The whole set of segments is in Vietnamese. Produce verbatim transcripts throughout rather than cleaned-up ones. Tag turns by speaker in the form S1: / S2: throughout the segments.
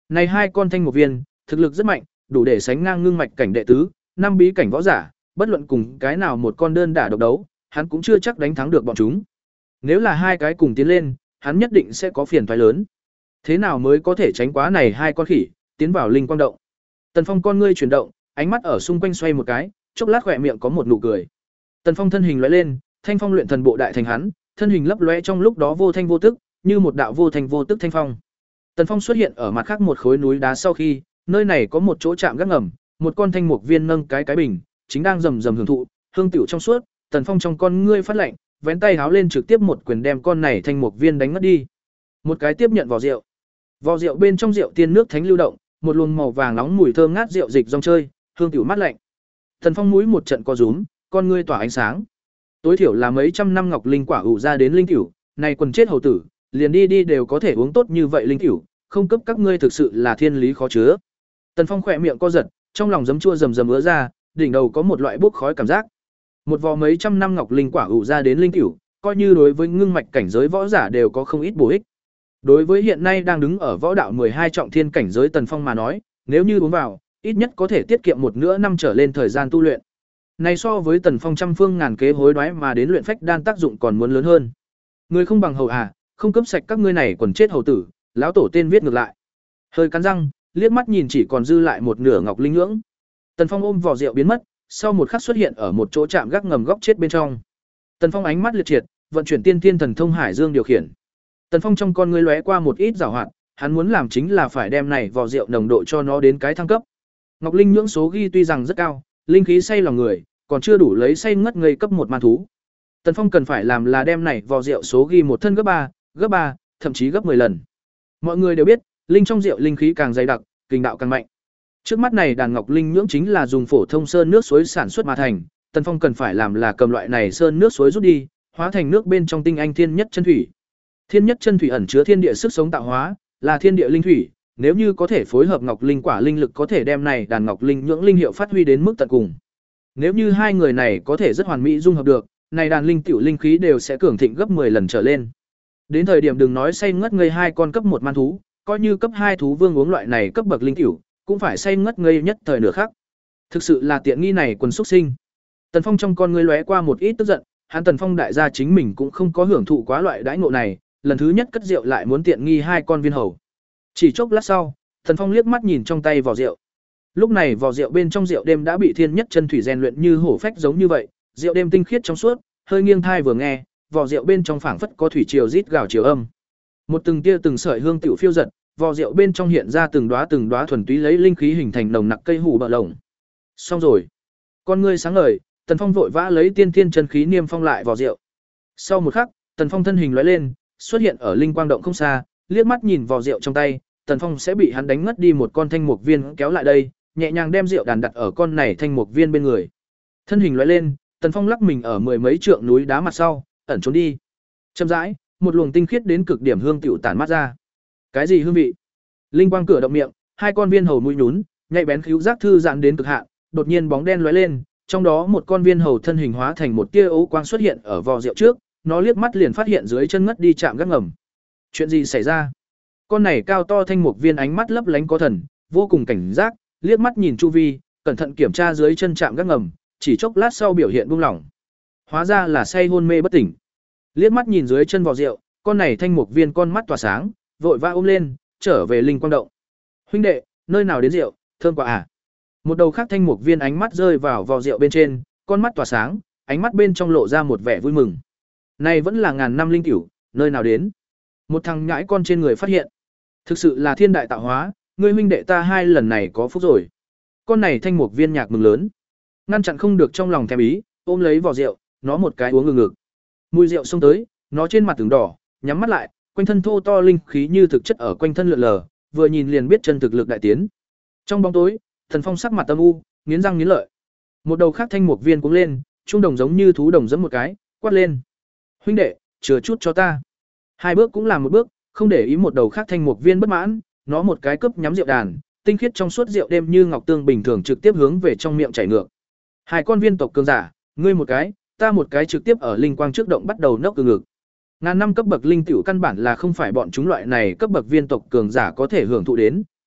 S1: Này hai con thanh một viên, thực lực rất mạnh, đủ để sánh ngang ngưng mạch cảnh đệ tứ, năm bí cảnh võ giả, bất luận cùng cái nào một con đơn đả độc đấu, hắn cũng chưa chắc đánh thắng được bọn chúng. Nếu là hai cái cùng tiến lên, hắn nhất định sẽ có phiền toái lớn. Thế nào mới có thể tránh quá này hai con khỉ, tiến vào linh quang động. Tần Phong con ngươi chuyển động, ánh mắt ở xung quanh xoay một cái, chốc lát khỏe miệng có một nụ cười. Tần Phong thân hình lóe lên, thanh phong luyện thần bộ đại thành hắn, thân hình lấp lóe trong lúc đó vô thanh vô tức, như một đạo vô thành vô tức thanh phong. Tần Phong xuất hiện ở mặt khác một khối núi đá sau khi, nơi này có một chỗ chạm gác ngầm, một con thanh mục viên nâng cái cái bình, chính đang rầm rầm hưởng thụ, hương tiểu trong suốt, Tần Phong trong con ngươi phát lạnh, vén tay háo lên trực tiếp một quyền đem con này thanh mục viên đánh ngất đi. Một cái tiếp nhận vỏ rượu. Vỏ rượu bên trong rượu tiên nước thánh lưu động, một luồng màu vàng nóng mùi thơm ngát rượu dịch rong chơi, hương tiểu mát lạnh. Tần Phong mũi một trận co rúm, con ngươi tỏa ánh sáng. Tối thiểu là mấy trăm năm ngọc linh quả ủ ra đến linh tiểu, này quần chết hầu tử, liền đi đi đều có thể uống tốt như vậy linh tiểu, không cấp các ngươi thực sự là thiên lý khó chứa. Tần Phong khỏe miệng co giật, trong lòng giấm chua rầm rầm ứa ra, đỉnh đầu có một loại bốc khói cảm giác. Một vò mấy trăm năm ngọc linh quả ủ ra đến linh tiểu, coi như đối với ngưng mạch cảnh giới võ giả đều có không ít bổ ích. Đối với hiện nay đang đứng ở võ đạo mười hai trọng thiên cảnh giới Tần Phong mà nói, nếu như uống vào, ít nhất có thể tiết kiệm một nửa năm trở lên thời gian tu luyện. Này so với Tần Phong trăm phương ngàn kế hối đoái mà đến luyện phách đan tác dụng còn muốn lớn hơn. Người không bằng hầu à, không cấp sạch các ngươi này quần chết hầu tử, lão tổ tên viết ngược lại. Hơi cắn răng, liếc mắt nhìn chỉ còn dư lại một nửa ngọc linh nhưỡng. Tần Phong ôm vỏ rượu biến mất, sau một khắc xuất hiện ở một chỗ chạm gác ngầm góc chết bên trong. Tần Phong ánh mắt liệt triệt, vận chuyển tiên tiên thần thông hải dương điều khiển. Tần Phong trong con ngươi lóe qua một ít giảo hoạt, hắn muốn làm chính là phải đem này vỏ rượu nồng độ cho nó đến cái thăng cấp. Ngọc linh nhưỡng số ghi tuy rằng rất cao, linh khí say lòng người, còn chưa đủ lấy say ngất ngây cấp một man thú. Tần Phong cần phải làm là đem này vỏ rượu số ghi một thân gấp ba, gấp ba, thậm chí gấp mười lần. Mọi người đều biết, linh trong rượu linh khí càng dày đặc, kình đạo càng mạnh. Trước mắt này đàn ngọc linh nhưỡng chính là dùng phổ thông sơn nước suối sản xuất mà thành, Tần Phong cần phải làm là cầm loại này sơn nước suối rút đi, hóa thành nước bên trong tinh anh thiên nhất chân thủy. Thiên nhất chân thủy ẩn chứa thiên địa sức sống tạo hóa, là thiên địa linh thủy, nếu như có thể phối hợp ngọc linh quả linh lực có thể đem này đàn ngọc linh nhưỡng linh hiệu phát huy đến mức tận cùng. Nếu như hai người này có thể rất hoàn mỹ dung hợp được, này đàn linh tiểu linh khí đều sẽ cường thịnh gấp mười lần trở lên. Đến thời điểm đừng nói say ngất ngây hai con cấp một man thú, coi như cấp hai thú vương uống loại này cấp bậc linh tiểu, cũng phải say ngất ngây nhất thời nửa khắc. Thực sự là tiện nghi này quần xuất sinh. Tần Phong trong con ngươi lóe qua một ít tức giận, hắn Tần Phong đại gia chính mình cũng không có hưởng thụ quá loại đãi ngộ này, lần thứ nhất cất rượu lại muốn tiện nghi hai con viên hầu. Chỉ chốc lát sau, Tần Phong liếc mắt nhìn trong tay vỏ rượu. Lúc này vỏ rượu bên trong rượu đêm đã bị thiên nhất chân thủy rèn luyện như hổ phách giống như vậy, rượu đêm tinh khiết trong suốt, hơi nghiêng thai vừa nghe, vỏ rượu bên trong phảng phất có thủy triều rít gào chiều âm. Một từng tia từng sợi hương tiểu phiêu giật, vỏ rượu bên trong hiện ra từng đóa từng đóa thuần túy lấy linh khí hình thành nồng nặc cây hủ bờ lồng. Xong rồi. Con ngươi sáng ngời, Tần Phong vội vã lấy tiên thiên chân khí niêm phong lại vỏ rượu. Sau một khắc, Tần Phong thân hình lóe lên, xuất hiện ở linh quang động không xa, liếc mắt nhìn vỏ rượu trong tay, Tần Phong sẽ bị hắn đánh ngất đi một con thanh mục viên kéo lại đây, nhẹ nhàng đem rượu đàn đặt ở con này thanh mục viên bên người. Thân hình lóe lên, Tần Phong lắc mình ở mười mấy trượng núi đá mặt sau, ẩn trốn đi. Chậm rãi, một luồng tinh khiết đến cực điểm hương tiểu tản mát ra. Cái gì hương vị? Linh quang cửa động miệng, hai con viên hầu mũi nhún, nhạy bén khứu giác thư giãn đến cực hạn, đột nhiên bóng đen lóe lên, trong đó một con viên hầu thân hình hóa thành một tia ấu quang xuất hiện ở vò rượu trước, nó liếc mắt liền phát hiện dưới chân ngất đi chạm gác ngầm. Chuyện gì xảy ra? Con này cao to thanh mục viên ánh mắt lấp lánh có thần, vô cùng cảnh giác, liếc mắt nhìn chu vi, cẩn thận kiểm tra dưới chân chạm gác ngầm, chỉ chốc lát sau biểu hiện buông lỏng. Hóa ra là say hôn mê bất tỉnh. Liếc mắt nhìn dưới chân vò rượu, con này thanh mục viên con mắt tỏa sáng, vội vã ôm lên, trở về linh quang động. Huynh đệ, nơi nào đến rượu, thơm quá à? Một đầu khác thanh mục viên ánh mắt rơi vào vò rượu bên trên, con mắt tỏa sáng, ánh mắt bên trong lộ ra một vẻ vui mừng. Này vẫn là ngàn năm linh tiểu, nơi nào đến? Một thằng nhãi con trên người phát hiện. Thực sự là thiên đại tạo hóa, ngươi huynh đệ ta hai lần này có phúc rồi. Con này thanh mục viên nhạc mừng lớn, ngăn chặn không được trong lòng thèm ý, ôm lấy vò rượu, nó một cái uống ngừng ngực. Mùi rượu xông tới, nó trên mặt từng đỏ, nhắm mắt lại, quanh thân thô to linh khí như thực chất ở quanh thân lượn lờ, vừa nhìn liền biết chân thực lực đại tiến. Trong bóng tối, Thần Phong sắc mặt âm u, nghiến răng nghiến lợi. Một đầu khác thanh mục viên cũng lên, trung đồng giống như thú đồng giẫm một cái, quát lên: "Huynh đệ, chừa chút cho ta." Hai bước cũng làm một bước, không để ý một đầu khác thanh mục viên bất mãn, nó một cái cướp nhắm rượu đàn, tinh khiết trong suốt rượu đêm như ngọc tương bình thường trực tiếp hướng về trong miệng chảy ngược. Hai con viên tộc cường giả, ngươi một cái, ta một cái trực tiếp ở linh quang trước động bắt đầu nốc từ ngực. Ngàn năm cấp bậc linh tiểu căn bản là không phải bọn chúng loại này cấp bậc viên tộc cường giả có thể hưởng thụ đến,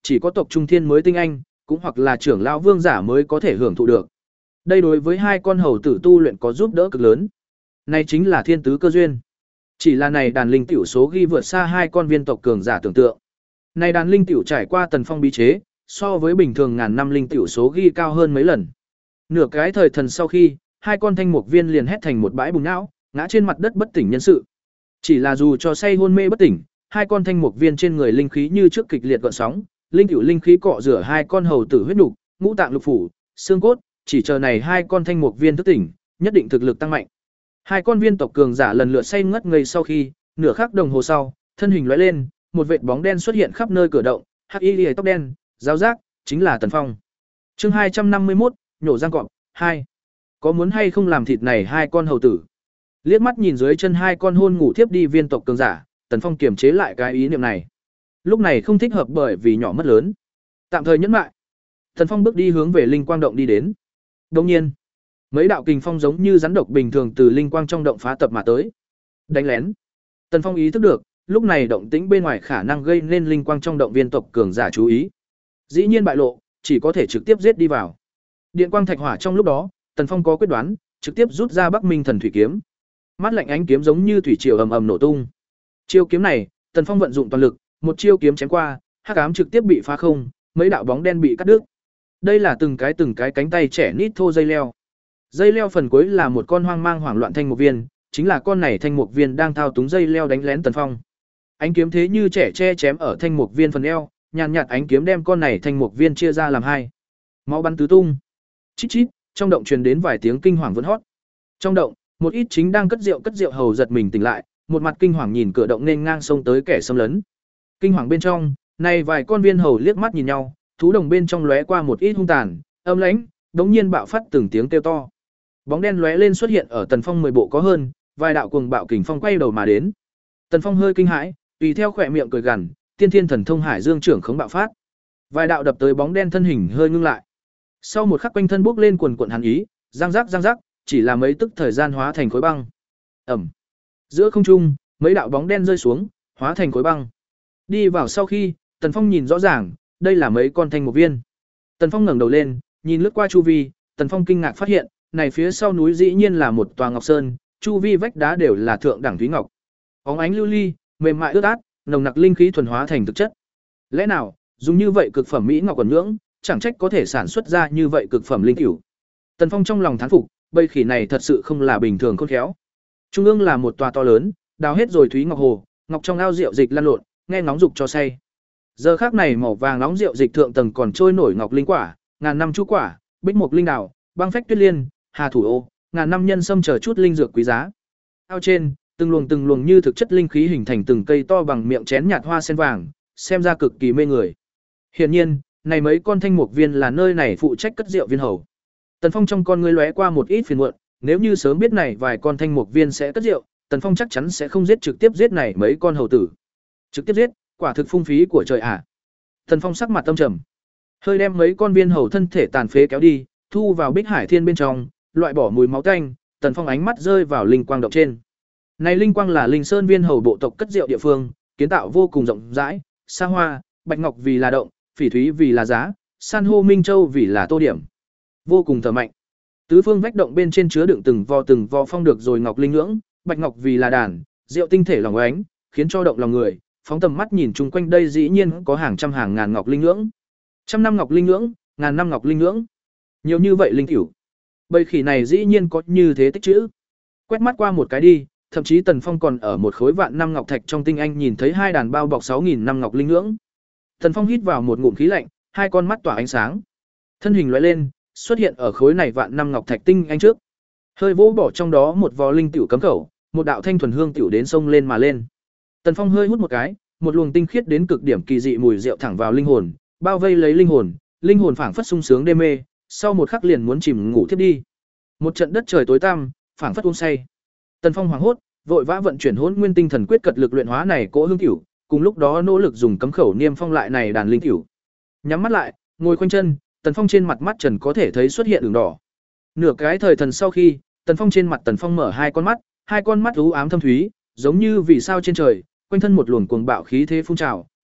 S1: chỉ có tộc trung thiên mới tinh anh, cũng hoặc là trưởng lão vương giả mới có thể hưởng thụ được. Đây đối với hai con hầu tử tu luyện có giúp đỡ cực lớn. Này chính là thiên tứ cơ duyên. Chỉ là này đàn linh tiểu số ghi vượt xa hai con viên tộc cường giả tưởng tượng. Này đàn linh tiểu trải qua Tần Phong bí chế, so với bình thường ngàn năm linh tiểu số ghi cao hơn mấy lần. Nửa cái thời thần sau khi, hai con thanh mục viên liền hét thành một bãi bùn não, ngã trên mặt đất bất tỉnh nhân sự. Chỉ là dù cho say hôn mê bất tỉnh, hai con thanh mục viên trên người linh khí như trước kịch liệt gợn sóng, linh tiểu linh khí cọ rửa hai con hầu tử huyết nục, ngũ tạng lục phủ, xương cốt, chỉ chờ này hai con thanh mục viên thức tỉnh, nhất định thực lực tăng mạnh. Hai con viên tộc cường giả lần lượt say ngất ngây sau khi, nửa khắc đồng hồ sau, thân hình lóe lên, một vệt bóng đen xuất hiện khắp nơi cửa động, hắc y liễu tóc đen, giáo giác, chính là Tần Phong. Chương hai trăm năm mươi mốt, nhổ răng cọp, hai. Có muốn hay không làm thịt này hai con hầu tử? Liếc mắt nhìn dưới chân hai con hôn ngủ thiếp đi viên tộc cường giả, Tần Phong kiềm chế lại cái ý niệm này. Lúc này không thích hợp bởi vì nhỏ mất lớn. Tạm thời nhẫn mại. Tần Phong bước đi hướng về linh quang động đi đến. Đương nhiên, mấy đạo kình phong giống như rắn độc bình thường từ linh quang trong động phá tập mà tới. Đánh lén. Tần Phong ý thức được, lúc này động tĩnh bên ngoài khả năng gây nên linh quang trong động viên tộc cường giả chú ý. Dĩ nhiên bại lộ, chỉ có thể trực tiếp giết đi vào. Điện quang thạch hỏa trong lúc đó, Tần Phong có quyết đoán, trực tiếp rút ra Bắc Minh Thần Thủy kiếm. Mắt lạnh ánh kiếm giống như thủy triều ầm ầm nổ tung. Chiêu kiếm này, Tần Phong vận dụng toàn lực, một chiêu kiếm chém qua, hắc ám trực tiếp bị phá không, mấy đạo bóng đen bị cắt đứt. Đây là từng cái từng cái cánh tay trẻ nít thô dây leo. Dây leo phần cuối là một con hoang mang hoảng loạn thanh mục viên, chính là con này thanh mục viên đang thao túng dây leo đánh lén Tần Phong. Ánh kiếm thế như trẻ tre chém ở thanh mục viên phần eo, nhàn nhạt ánh kiếm đem con này thanh mục viên chia ra làm hai. Máu bắn tứ tung. Chít chít, trong động truyền đến vài tiếng kinh hoàng vẫn hót. Trong động, một ít chính đang cất rượu cất rượu hầu giật mình tỉnh lại, một mặt kinh hoàng nhìn cửa động nên ngang xông tới kẻ xâm lấn. Kinh hoàng bên trong, này vài con viên hầu liếc mắt nhìn nhau, thú đồng bên trong lóe qua một ít hung tàn, âm lãnh, đống nhiên bạo phát từng tiếng kêu to. Bóng đen lóe lên xuất hiện ở Tần Phong mười bộ có hơn, vài đạo cuồng bạo kình phong quay đầu mà đến. Tần Phong hơi kinh hãi, tùy theo khỏe miệng cười gằn, tiên thiên thần thông hải dương trưởng khống bạo phát. Vài đạo đập tới bóng đen thân hình hơi ngưng lại. Sau một khắc quanh thân bốc lên quần quần hàn ý, giang rắc giang rắc, chỉ là mấy tức thời gian hóa thành khối băng. Ẩm. Giữa không trung, mấy đạo bóng đen rơi xuống, hóa thành khối băng. Đi vào sau khi, Tần Phong nhìn rõ ràng, đây là mấy con thanh mục viên. Tần Phong ngẩng đầu lên, nhìn lướt qua chu vi, Tần Phong kinh ngạc phát hiện, này phía sau núi dĩ nhiên là một tòa ngọc sơn, chu vi vách đá đều là thượng đẳng thúy ngọc. Bóng ánh lưu ly, mềm mại ướt át, nồng nặc linh khí thuần hóa thành thực chất. Lẽ nào, dùng như vậy cực phẩm mỹ ngọc quần nhưỡng, chẳng trách có thể sản xuất ra như vậy cực phẩm linh cửu. Tần Phong trong lòng thán phục, bầy khỉ này thật sự không là bình thường khôn khéo. Trung ương là một tòa to lớn, đào hết rồi thúy ngọc hồ, ngọc trong ao rượu dịch lăn lộn, nghe ngóng dục cho say. Giờ khắc này màu vàng nóng rượu dịch thượng tầng còn trôi nổi ngọc linh quả, ngàn năm chu quả, bích mục linh đào, băng phách tuyết liên, hà thủ ô, ngàn năm nhân sâm chờ chút linh dược quý giá. Ao trên, từng luồng từng luồng như thực chất linh khí hình thành từng cây to bằng miệng chén nhạt hoa sen vàng, xem ra cực kỳ mê người. Hiển nhiên, này mấy con thanh mục viên là nơi này phụ trách cất rượu viên hầu. Tần Phong trong con ngươi lóe qua một ít phiền muộn, nếu như sớm biết này vài con thanh mục viên sẽ cất rượu, Tần Phong chắc chắn sẽ không giết trực tiếp giết này mấy con hầu tử. Trực tiếp giết, quả thực phung phí của trời ạ. À. Tần Phong sắc mặt tâm trầm, hơi đem mấy con viên hầu thân thể tàn phế kéo đi, thu vào Bích Hải Thiên bên trong, loại bỏ mùi máu tanh. Tần Phong ánh mắt rơi vào linh quang động trên. Này linh quang là Linh Sơn viên hầu bộ tộc cất rượu địa phương, kiến tạo vô cùng rộng rãi, xa hoa, bạch ngọc vì là động, phỉ thúy vì là giá, san hô minh châu vì là tô điểm. Vô cùng thở mạnh. Tứ phương vách động bên trên chứa đựng từng vò từng vò phong được rồi ngọc linh ngưỡng, bạch ngọc vì là đàn, rượu tinh thể lòng ánh, khiến cho động lòng người, phóng tầm mắt nhìn chung quanh đây dĩ nhiên có hàng trăm hàng ngàn ngọc linh ngưỡng. Trăm năm ngọc linh ngưỡng, ngàn năm ngọc linh ngưỡng. Nhiều như vậy linh cửu. Bầy khỉ này dĩ nhiên có như thế tích chữ. Quét mắt qua một cái đi, thậm chí Tần Phong còn ở một khối vạn năm ngọc thạch trong tinh anh nhìn thấy hai đàn bao bọc sáu nghìn năm ngọc linh ngưỡng. Tần Phong hít vào một ngụm khí lạnh, hai con mắt tỏa ánh sáng. Thân hình lóe lên, xuất hiện ở khối này vạn năm ngọc thạch tinh anh trước. Hơi vỗ bỏ trong đó một vò linh tiểu cấm khẩu, một đạo thanh thuần hương tiểu đến sông lên mà lên. Tần Phong hơi hút một cái, một luồng tinh khiết đến cực điểm kỳ dị mùi rượu thẳng vào linh hồn, bao vây lấy linh hồn, linh hồn phảng phất sung sướng đê mê, sau một khắc liền muốn chìm ngủ thiếp đi. Một trận đất trời tối tăm, phảng phất uống say. Tần Phong hoảng hốt, vội vã vận chuyển Hỗn Nguyên Tinh Thần Quyết cật lực luyện hóa này cỗ hương tiểu, cùng lúc đó nỗ lực dùng cấm khẩu niêm phong lại này đàn linh tiểu. Nhắm mắt lại, ngồi khoanh chân, Tần Phong trên mặt mắt trần có thể thấy xuất hiện đường đỏ. Nửa cái thời thần sau khi, Tần Phong trên mặt Tần Phong mở hai con mắt, hai con mắt u ám thâm thúy, giống như vì sao trên trời, quanh thân một luồng cuồng bạo khí thế phun trào,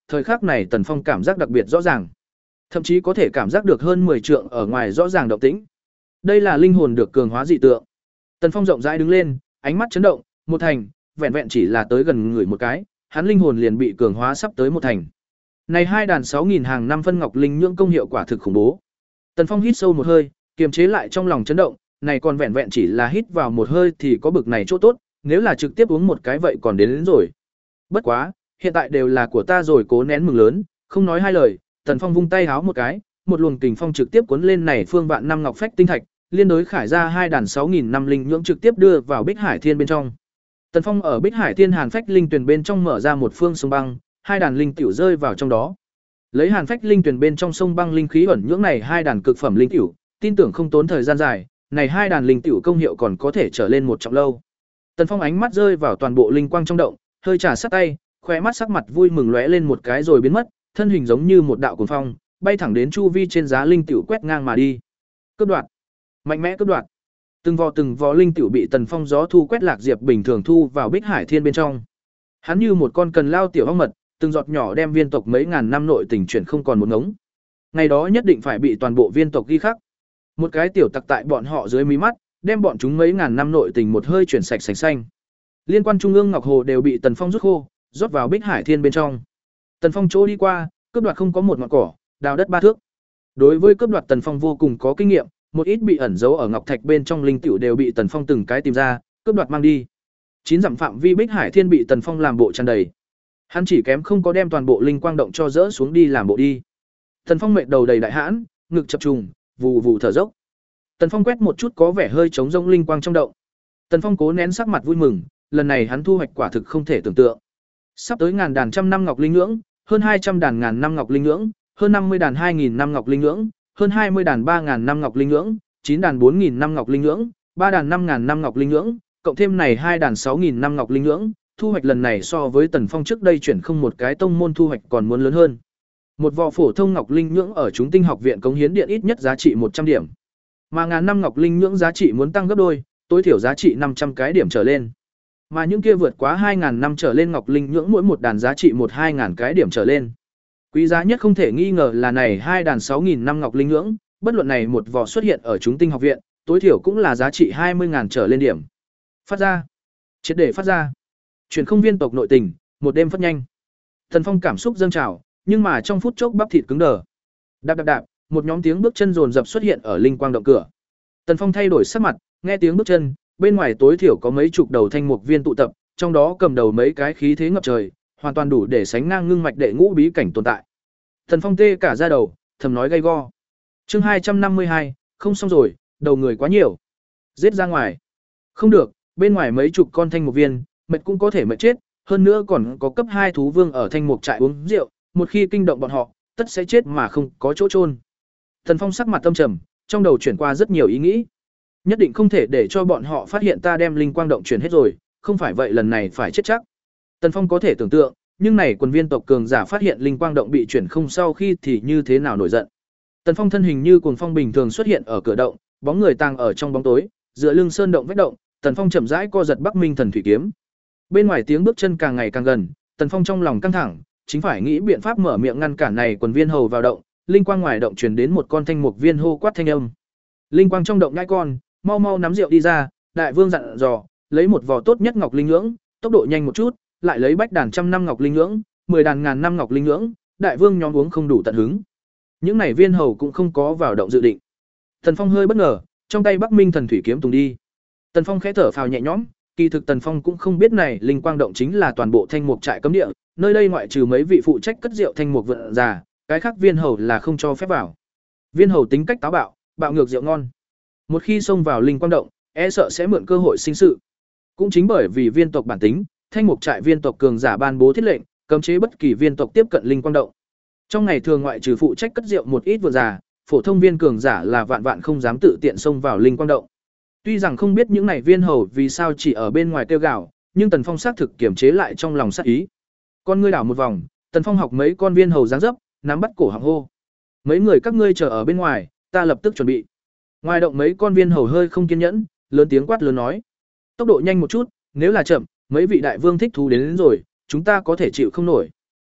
S1: thời khắc này Tần Phong cảm giác đặc biệt rõ ràng. Thậm chí có thể cảm giác được hơn mười trượng ở ngoài rõ ràng động tĩnh. Đây là linh hồn được cường hóa dị tượng. Tần Phong rộng rãi đứng lên, ánh mắt chấn động, một thành, vẹn vẹn chỉ là tới gần người một cái, hắn linh hồn liền bị cường hóa sắp tới một thành. Này hai đàn sáu nghìn hàng năm phân ngọc linh nhưỡng công hiệu quả thực khủng bố. Tần Phong hít sâu một hơi, kiềm chế lại trong lòng chấn động, này còn vẹn vẹn chỉ là hít vào một hơi thì có bực này chỗ tốt, nếu là trực tiếp uống một cái vậy còn đến, đến rồi. Bất quá, hiện tại đều là của ta rồi, cố nén mừng lớn, không nói hai lời, Tần Phong vung tay háo một cái, một luồng kình phong trực tiếp cuốn lên này phương vạn năm ngọc phách tinh thạch, liên đối khải ra hai đàn sáu nghìn năm linh nhưỡng trực tiếp đưa vào Bích Hải Thiên bên trong. Tần Phong ở Bích Hải Thiên Hàn Phách linh tuyển bên trong mở ra một phương sông băng, hai đàn linh tiểu rơi vào trong đó. Lấy Hàn Phách linh tuyển bên trong sông băng linh khí ẩn nhưỡng này hai đàn cực phẩm linh tiểu, tin tưởng không tốn thời gian dài, này hai đàn linh tiểu công hiệu còn có thể trở lên một trọng lâu. Tần Phong ánh mắt rơi vào toàn bộ linh quang trong động, hơi trà sát tay, khóe mắt sắc mặt vui mừng lóe lên một cái rồi biến mất, thân hình giống như một đạo cuồng phong, bay thẳng đến chu vi trên giá linh tiểu quét ngang mà đi. Cướp đoạt, mạnh mẽ cướp đoạt. Từng vò từng vò linh tiểu bị Tần Phong gió thu quét lạc diệp bình thường thu vào Bích Hải Thiên bên trong. Hắn như một con cần lao tiểu ong mật, từng giọt nhỏ đem viên tộc mấy ngàn năm nội tình chuyển không còn một ngống. Ngày đó nhất định phải bị toàn bộ viên tộc ghi khắc. Một cái tiểu tặc tại bọn họ dưới mí mắt, đem bọn chúng mấy ngàn năm nội tình một hơi chuyển sạch sành xanh. Liên quan trung ương ngọc hồ đều bị Tần Phong rút khô, rót vào Bích Hải Thiên bên trong. Tần Phong chỗ đi qua, cướp đoạt không có một ngọn cỏ, đào đất ba thước. Đối với cướp đoạt Tần Phong vô cùng có kinh nghiệm, một ít bị ẩn giấu ở ngọc thạch bên trong linh tiểu đều bị Tần Phong từng cái tìm ra, cướp đoạt mang đi. Chín dặm phạm vi Bích Hải Thiên bị Tần Phong làm bộ tràn đầy. Hắn chỉ kém không có đem toàn bộ linh quang động cho dỡ xuống đi làm bộ đi. Tần Phong mệt đầu đầy đại hãn, ngực chập trùng, vù vù thở dốc. Tần Phong quét một chút có vẻ hơi trống rỗng linh quang trong động. Tần Phong cố nén sắc mặt vui mừng, lần này hắn thu hoạch quả thực không thể tưởng tượng. Sắp tới ngàn đàn trăm năm ngọc linh nhưỡng, hơn hai trăm đàn ngàn năm ngọc linh nhưỡng, hơn năm mươi đàn hai nghìn năm ngọc linh nhưỡng, hơn hai mươi đàn ba nghìn năm ngọc linh nhưỡng, chín đàn bốn nghìn năm ngọc linh nhưỡng, ba đàn năm nghìn năm ngọc linh nhưỡng, cộng thêm này hai đàn sáu nghìn năm ngọc linh nhưỡng, thu hoạch lần này so với Tần Phong trước đây chuyển không một cái tông môn thu hoạch còn muốn lớn hơn. Một vò phổ thông ngọc linh nhưỡng ở chúng tinh học viện cống hiến điện ít nhất giá trị một trăm điểm. Mà ngàn năm ngọc linh nhưỡng giá trị muốn tăng gấp đôi, tối thiểu giá trị năm trăm cái điểm trở lên. Mà những kia vượt quá hai nghìn năm trở lên ngọc linh nhưỡng mỗi một đàn giá trị một hai nghìn cái điểm trở lên. Quý giá nhất không thể nghi ngờ là này hai đàn sáu nghìn năm ngọc linh nhưỡng, bất luận này một vò xuất hiện ở chúng tinh học viện, tối thiểu cũng là giá trị hai mươi nghìn trở lên điểm. Phát ra, triệt để phát ra. Truyền không viên tộc nội tình, một đêm phát nhanh. Tần Phong cảm xúc dâng trào, nhưng mà trong phút chốc bắp thịt cứng đờ. Đạp đạp đạp, một nhóm tiếng bước chân dồn dập xuất hiện ở linh quang động cửa. Tần Phong thay đổi sắc mặt, nghe tiếng bước chân, bên ngoài tối thiểu có mấy chục đầu thanh mục viên tụ tập, trong đó cầm đầu mấy cái khí thế ngập trời, hoàn toàn đủ để sánh ngang ngưng mạch đệ ngũ bí cảnh tồn tại. Tần Phong tê cả da đầu, thầm nói gay go. Chương hai trăm năm mươi hai, không xong rồi, đầu người quá nhiều. Giết ra ngoài. Không được, bên ngoài mấy chục con thanh mục viên, mệt cũng có thể mệt chết, hơn nữa còn có cấp hai thú vương ở thanh mục trại uống rượu, một khi kinh động bọn họ, tất sẽ chết mà không có chỗ chôn. Tần Phong sắc mặt tâm trầm, trong đầu chuyển qua rất nhiều ý nghĩ. Nhất định không thể để cho bọn họ phát hiện ta đem linh quang động chuyển hết rồi, không phải vậy lần này phải chết chắc. Tần Phong có thể tưởng tượng, nhưng này quần viên tộc cường giả phát hiện linh quang động bị chuyển không sau khi thì như thế nào nổi giận. Tần Phong thân hình như cuồng phong bình thường xuất hiện ở cửa động, bóng người tàng ở trong bóng tối, dựa lưng sơn động vách động, Tần Phong chậm rãi co giật Bắc Minh Thần Thủy kiếm. Bên ngoài tiếng bước chân càng ngày càng gần, Tần Phong trong lòng căng thẳng, chính phải nghĩ biện pháp mở miệng ngăn cản này quần viên hầu vào động. Linh quang ngoài động truyền đến một con thanh mục viên hô quát thanh âm. Linh quang trong động nhãi con, mau mau nắm rượu đi ra, đại vương dặn dò, lấy một vò tốt nhất ngọc linh nhưỡng, tốc độ nhanh một chút, lại lấy bách đàn trăm năm ngọc linh nhưỡng, mười đàn ngàn năm ngọc linh nhưỡng, đại vương nhóm uống không đủ tận hứng. Những này viên hầu cũng không có vào động dự định. Tần Phong hơi bất ngờ, trong tay Bắc Minh Thần Thủy kiếm tung đi. Tần Phong khẽ thở phào nhẹ nhõm, kỳ thực Tần Phong cũng không biết này linh quang động chính là toàn bộ thanh mục trại cấm địa, nơi đây ngoại trừ mấy vị phụ trách cất rượu thanh mục vượn già, cái khác viên hầu là không cho phép vào. Viên hầu tính cách táo bạo, bạo ngược rượu ngon. Một khi xông vào linh quang động, e sợ sẽ mượn cơ hội sinh sự. Cũng chính bởi vì viên tộc bản tính, thanh mục trại viên tộc cường giả ban bố thiết lệnh, cấm chế bất kỳ viên tộc tiếp cận linh quang động. Trong ngày thường ngoại trừ phụ trách cất rượu một ít vượn già, phổ thông viên cường giả là vạn vạn không dám tự tiện xông vào linh quang động. Tuy rằng không biết những này viên hầu vì sao chỉ ở bên ngoài kêu gào, nhưng Tần Phong xác thực kiềm chế lại trong lòng sát ý. Con ngươi đảo một vòng, Tần Phong học mấy con viên hầu dáng dấp, nắm bắt cổ họng hô. Mấy người các ngươi chờ ở bên ngoài, ta lập tức chuẩn bị. Ngoài động mấy con viên hầu hơi không kiên nhẫn, lớn tiếng quát lớn nói. Tốc độ nhanh một chút, nếu là chậm, mấy vị đại vương thích thú đến, đến rồi, chúng ta có thể chịu không nổi.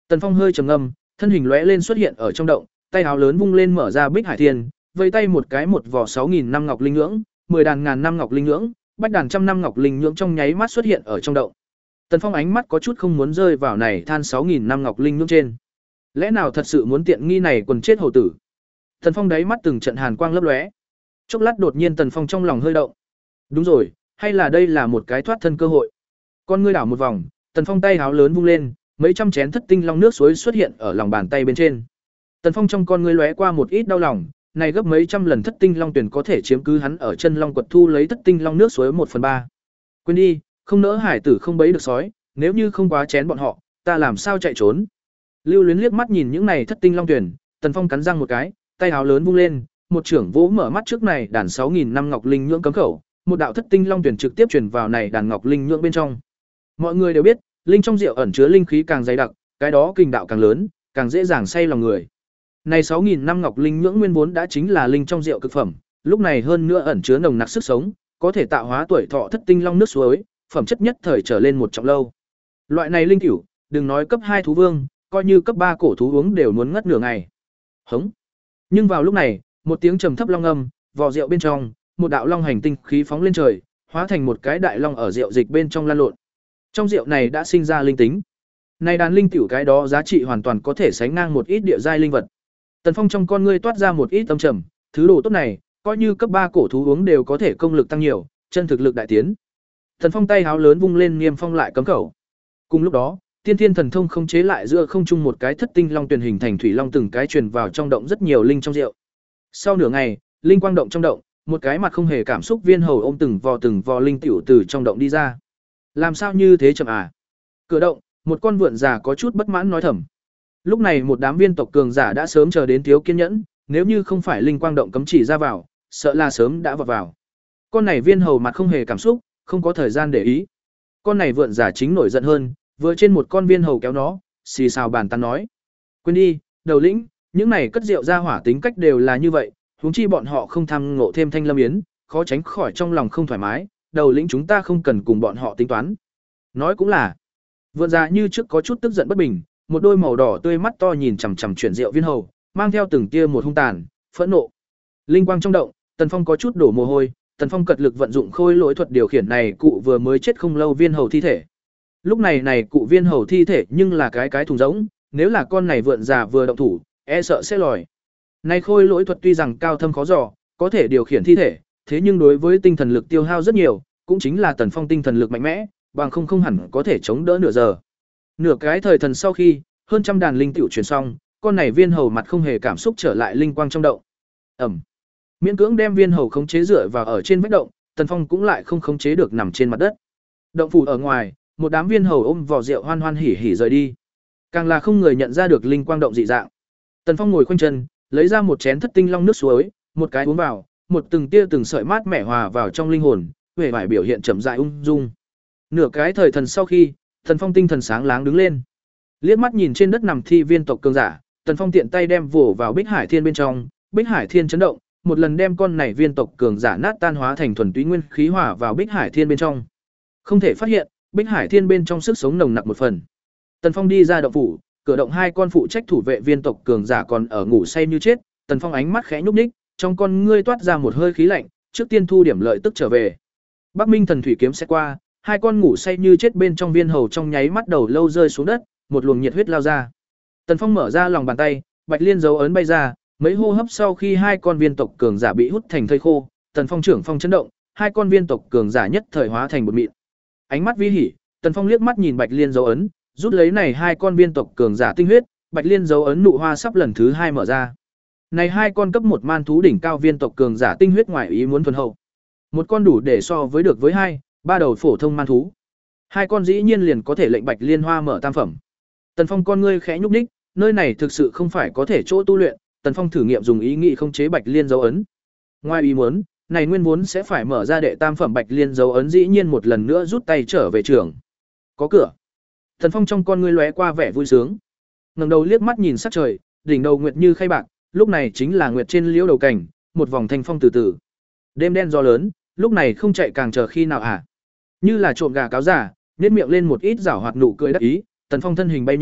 S1: Tần Phong hơi trầm ngâm, thân hình lóe lên xuất hiện ở trong động, tay áo lớn vung lên mở ra Bích Hải Thiên, vây tay một cái một vỏ sáu nghìn năm ngọc linh nhưỡng, mười đàn ngàn năm ngọc linh nhưỡng, bách đàn trăm năm ngọc linh nhưỡng trong nháy mắt xuất hiện ở trong động. Tần Phong ánh mắt có chút không muốn rơi vào này than sáu nghìn năm ngọc linh nhưỡng trên. Lẽ nào thật sự muốn tiện nghi này quần chết hầu tử? Tần Phong đáy mắt từng trận hàn quang lấp lóe. Chốc lát đột nhiên Tần Phong trong lòng hơi động. Đúng rồi, hay là đây là một cái thoát thân cơ hội. Con ngươi đảo một vòng, Tần Phong tay áo lớn vung lên, mấy trăm chén thất tinh long nước suối xuất hiện ở lòng bàn tay bên trên. Tần Phong trong con ngươi lóe qua một ít đau lòng, này gấp mấy trăm lần thất tinh long tuyển có thể chiếm cứ hắn ở chân long quật thu lấy thất tinh long nước suối một phần ba. Quên đi, không nỡ hải tử không bấy được sói, nếu như không quá chén bọn họ, ta làm sao chạy trốn. Lưu Luyến liếc mắt nhìn những này thất tinh long tuyển, Tần Phong cắn răng một cái, tay áo lớn vung lên, một trưởng vỗ mở mắt trước này đàn sáu nghìn năm ngọc linh nhưỡng cấm khẩu, một đạo thất tinh long tuyển trực tiếp truyền vào này đàn ngọc linh nhưỡng bên trong. Mọi người đều biết, linh trong rượu ẩn chứa linh khí càng dày đặc, cái đó kình đạo càng lớn, càng dễ dàng say lòng người. Này sáu nghìn năm ngọc linh nhưỡng nguyên vốn đã chính là linh trong rượu cực phẩm, lúc này hơn nữa ẩn chứa nồng nặc sức sống, có thể tạo hóa tuổi thọ thất tinh long nước suối, phẩm chất nhất thời trở lên một trọng lâu. Loại này linh cửu, đừng nói cấp hai thú vương, coi như cấp ba cổ thú uống đều muốn ngất nửa ngày. Hống. Nhưng vào lúc này, một tiếng trầm thấp long âm, vò rượu bên trong, một đạo long hành tinh khí phóng lên trời, hóa thành một cái đại long ở rượu dịch bên trong lan lộn. Trong rượu này đã sinh ra linh tính. Này đàn linh tiểu cái đó giá trị hoàn toàn có thể sánh ngang một ít địa giai linh vật. Tần Phong trong con ngươi toát ra một ít tâm trầm, thứ đồ tốt này, coi như cấp ba cổ thú uống đều có thể công lực tăng nhiều, chân thực lực đại tiến. Tần Phong tay háo lớn vung lên niêm phong lại cấm khẩu. Cùng lúc đó, Tiên Thiên Thần Thông khống chế lại giữa không trung một cái thất tinh long tuyển hình thành thủy long từng cái truyền vào trong động rất nhiều linh trong rượu. Sau nửa ngày, linh quang động trong động, một cái mặt không hề cảm xúc viên hầu ôm từng vò từng vò linh tiểu từ trong động đi ra. Làm sao như thế chậm à? Cửa động, một con vượn già có chút bất mãn nói thầm. Lúc này một đám viên tộc cường giả đã sớm chờ đến thiếu kiên nhẫn, nếu như không phải linh quang động cấm chỉ ra vào, sợ là sớm đã vào vào. Con này viên hầu mặt không hề cảm xúc, không có thời gian để ý. Con này vượn giả chính nổi giận hơn, vừa trên một con viên hầu kéo nó, xì xào bàn tán nói: "Quên đi, đầu lĩnh, những này cất rượu ra hỏa tính cách đều là như vậy, huống chi bọn họ không tham ngộ thêm thanh lâm yến, khó tránh khỏi trong lòng không thoải mái, đầu lĩnh chúng ta không cần cùng bọn họ tính toán." Nói cũng là. Vượn già như trước có chút tức giận bất bình, một đôi màu đỏ tươi mắt to nhìn chằm chằm chuyển rượu viên hầu, mang theo từng tia một hung tàn, phẫn nộ. Linh quang trong động, Tần Phong có chút đổ mồ hôi, Tần Phong cật lực vận dụng khôi lỗi thuật điều khiển này cụ vừa mới chết không lâu viên hầu thi thể. Lúc này này cụ viên hầu thi thể nhưng là cái cái thùng rỗng, nếu là con này vượn già vừa động thủ, e sợ sẽ lòi. Này khôi lỗi thuật tuy rằng cao thâm khó dò, có thể điều khiển thi thể, thế nhưng đối với tinh thần lực tiêu hao rất nhiều, cũng chính là Tần Phong tinh thần lực mạnh mẽ, bằng không không hẳn có thể chống đỡ nửa giờ. Nửa cái thời thần sau khi, hơn trăm đàn linh tiểu truyền xong, con này viên hầu mặt không hề cảm xúc trở lại linh quang trong động. Ẩm. Miễn cưỡng đem viên hầu khống chế dựa vào ở trên vách động, Tần Phong cũng lại không khống chế được nằm trên mặt đất. Động phủ ở ngoài, một đám viên hầu ôm vỏ rượu hoan hoan hỉ hỉ rời đi. Càng là không người nhận ra được linh quang động dị dạng. Tần Phong ngồi khoanh chân, lấy ra một chén thất tinh long nước suối, một cái uống vào, một từng tia từng sợi mát mẻ hòa vào trong linh hồn, vẻ vải biểu hiện chậm rãi ung dung. Nửa cái thời thần sau khi, Tần Phong tinh thần sáng láng đứng lên. Liếc mắt nhìn trên đất nằm thi viên tộc cường giả, Tần Phong tiện tay đem vồ vào Bích Hải Thiên bên trong, Bích Hải Thiên chấn động, một lần đem con này viên tộc cường giả nát tan hóa thành thuần túy nguyên khí hỏa vào Bích Hải Thiên bên trong. Không thể phát hiện, Bích Hải Thiên bên trong sức sống nồng nặc một phần. Tần Phong đi ra động phủ, cửa động hai con phụ trách thủ vệ viên tộc cường giả còn ở ngủ say như chết, Tần Phong ánh mắt khẽ nhúc nhích, trong con ngươi toát ra một hơi khí lạnh, trước tiên thu điểm lợi tức trở về. Bắc Minh Thần Thủy kiếm sẽ qua, hai con ngủ say như chết bên trong viên hầu trong nháy mắt đầu lâu rơi xuống đất, một luồng nhiệt huyết lao ra. Tần Phong mở ra lòng bàn tay, bạch liên dấu ấn bay ra, mấy hô hấp sau khi hai con viên tộc cường giả bị hút thành thây khô, Tần Phong trưởng phong chấn động, hai con viên tộc cường giả nhất thời hóa thành bột mịn. Ánh mắt vi hỉ, Tần Phong liếc mắt nhìn bạch liên dấu ấn, rút lấy này hai con viên tộc cường giả tinh huyết, bạch liên dấu ấn nụ hoa sắp lần thứ hai mở ra. Này hai con cấp một man thú đỉnh cao viên tộc cường giả tinh huyết ngoài ý muốn thuần hậu. Một con đủ để so với được với hai, ba đầu phổ thông man thú. Hai con dĩ nhiên liền có thể lệnh bạch liên hoa mở tam phẩm. Tần Phong con ngươi khẽ nhúc nhích, nơi này thực sự không phải có thể chỗ tu luyện, Tần Phong thử nghiệm dùng ý nghĩ không chế bạch liên dấu ấn. Ngoài ý muốn, này nguyên vốn sẽ phải mở ra đệ tam phẩm bạch liên dấu ấn dĩ nhiên một lần nữa rút tay trở về trường. Có cửa. Tần Phong trong con ngươi lóe qua vẻ vui sướng. Ngẩng đầu liếc mắt nhìn sắc trời, đỉnh đầu nguyệt như khay bạc, lúc này chính là nguyệt trên liễu đầu cảnh, một vòng thanh phong từ từ. Đêm đen gió lớn, lúc này không chạy càng chờ khi nào hả? Như là trộm gà cáo giả, nhếch miệng lên một ít giảo hoạt nụ cười đắc ý, Tần Phong thân hình bay nhanh,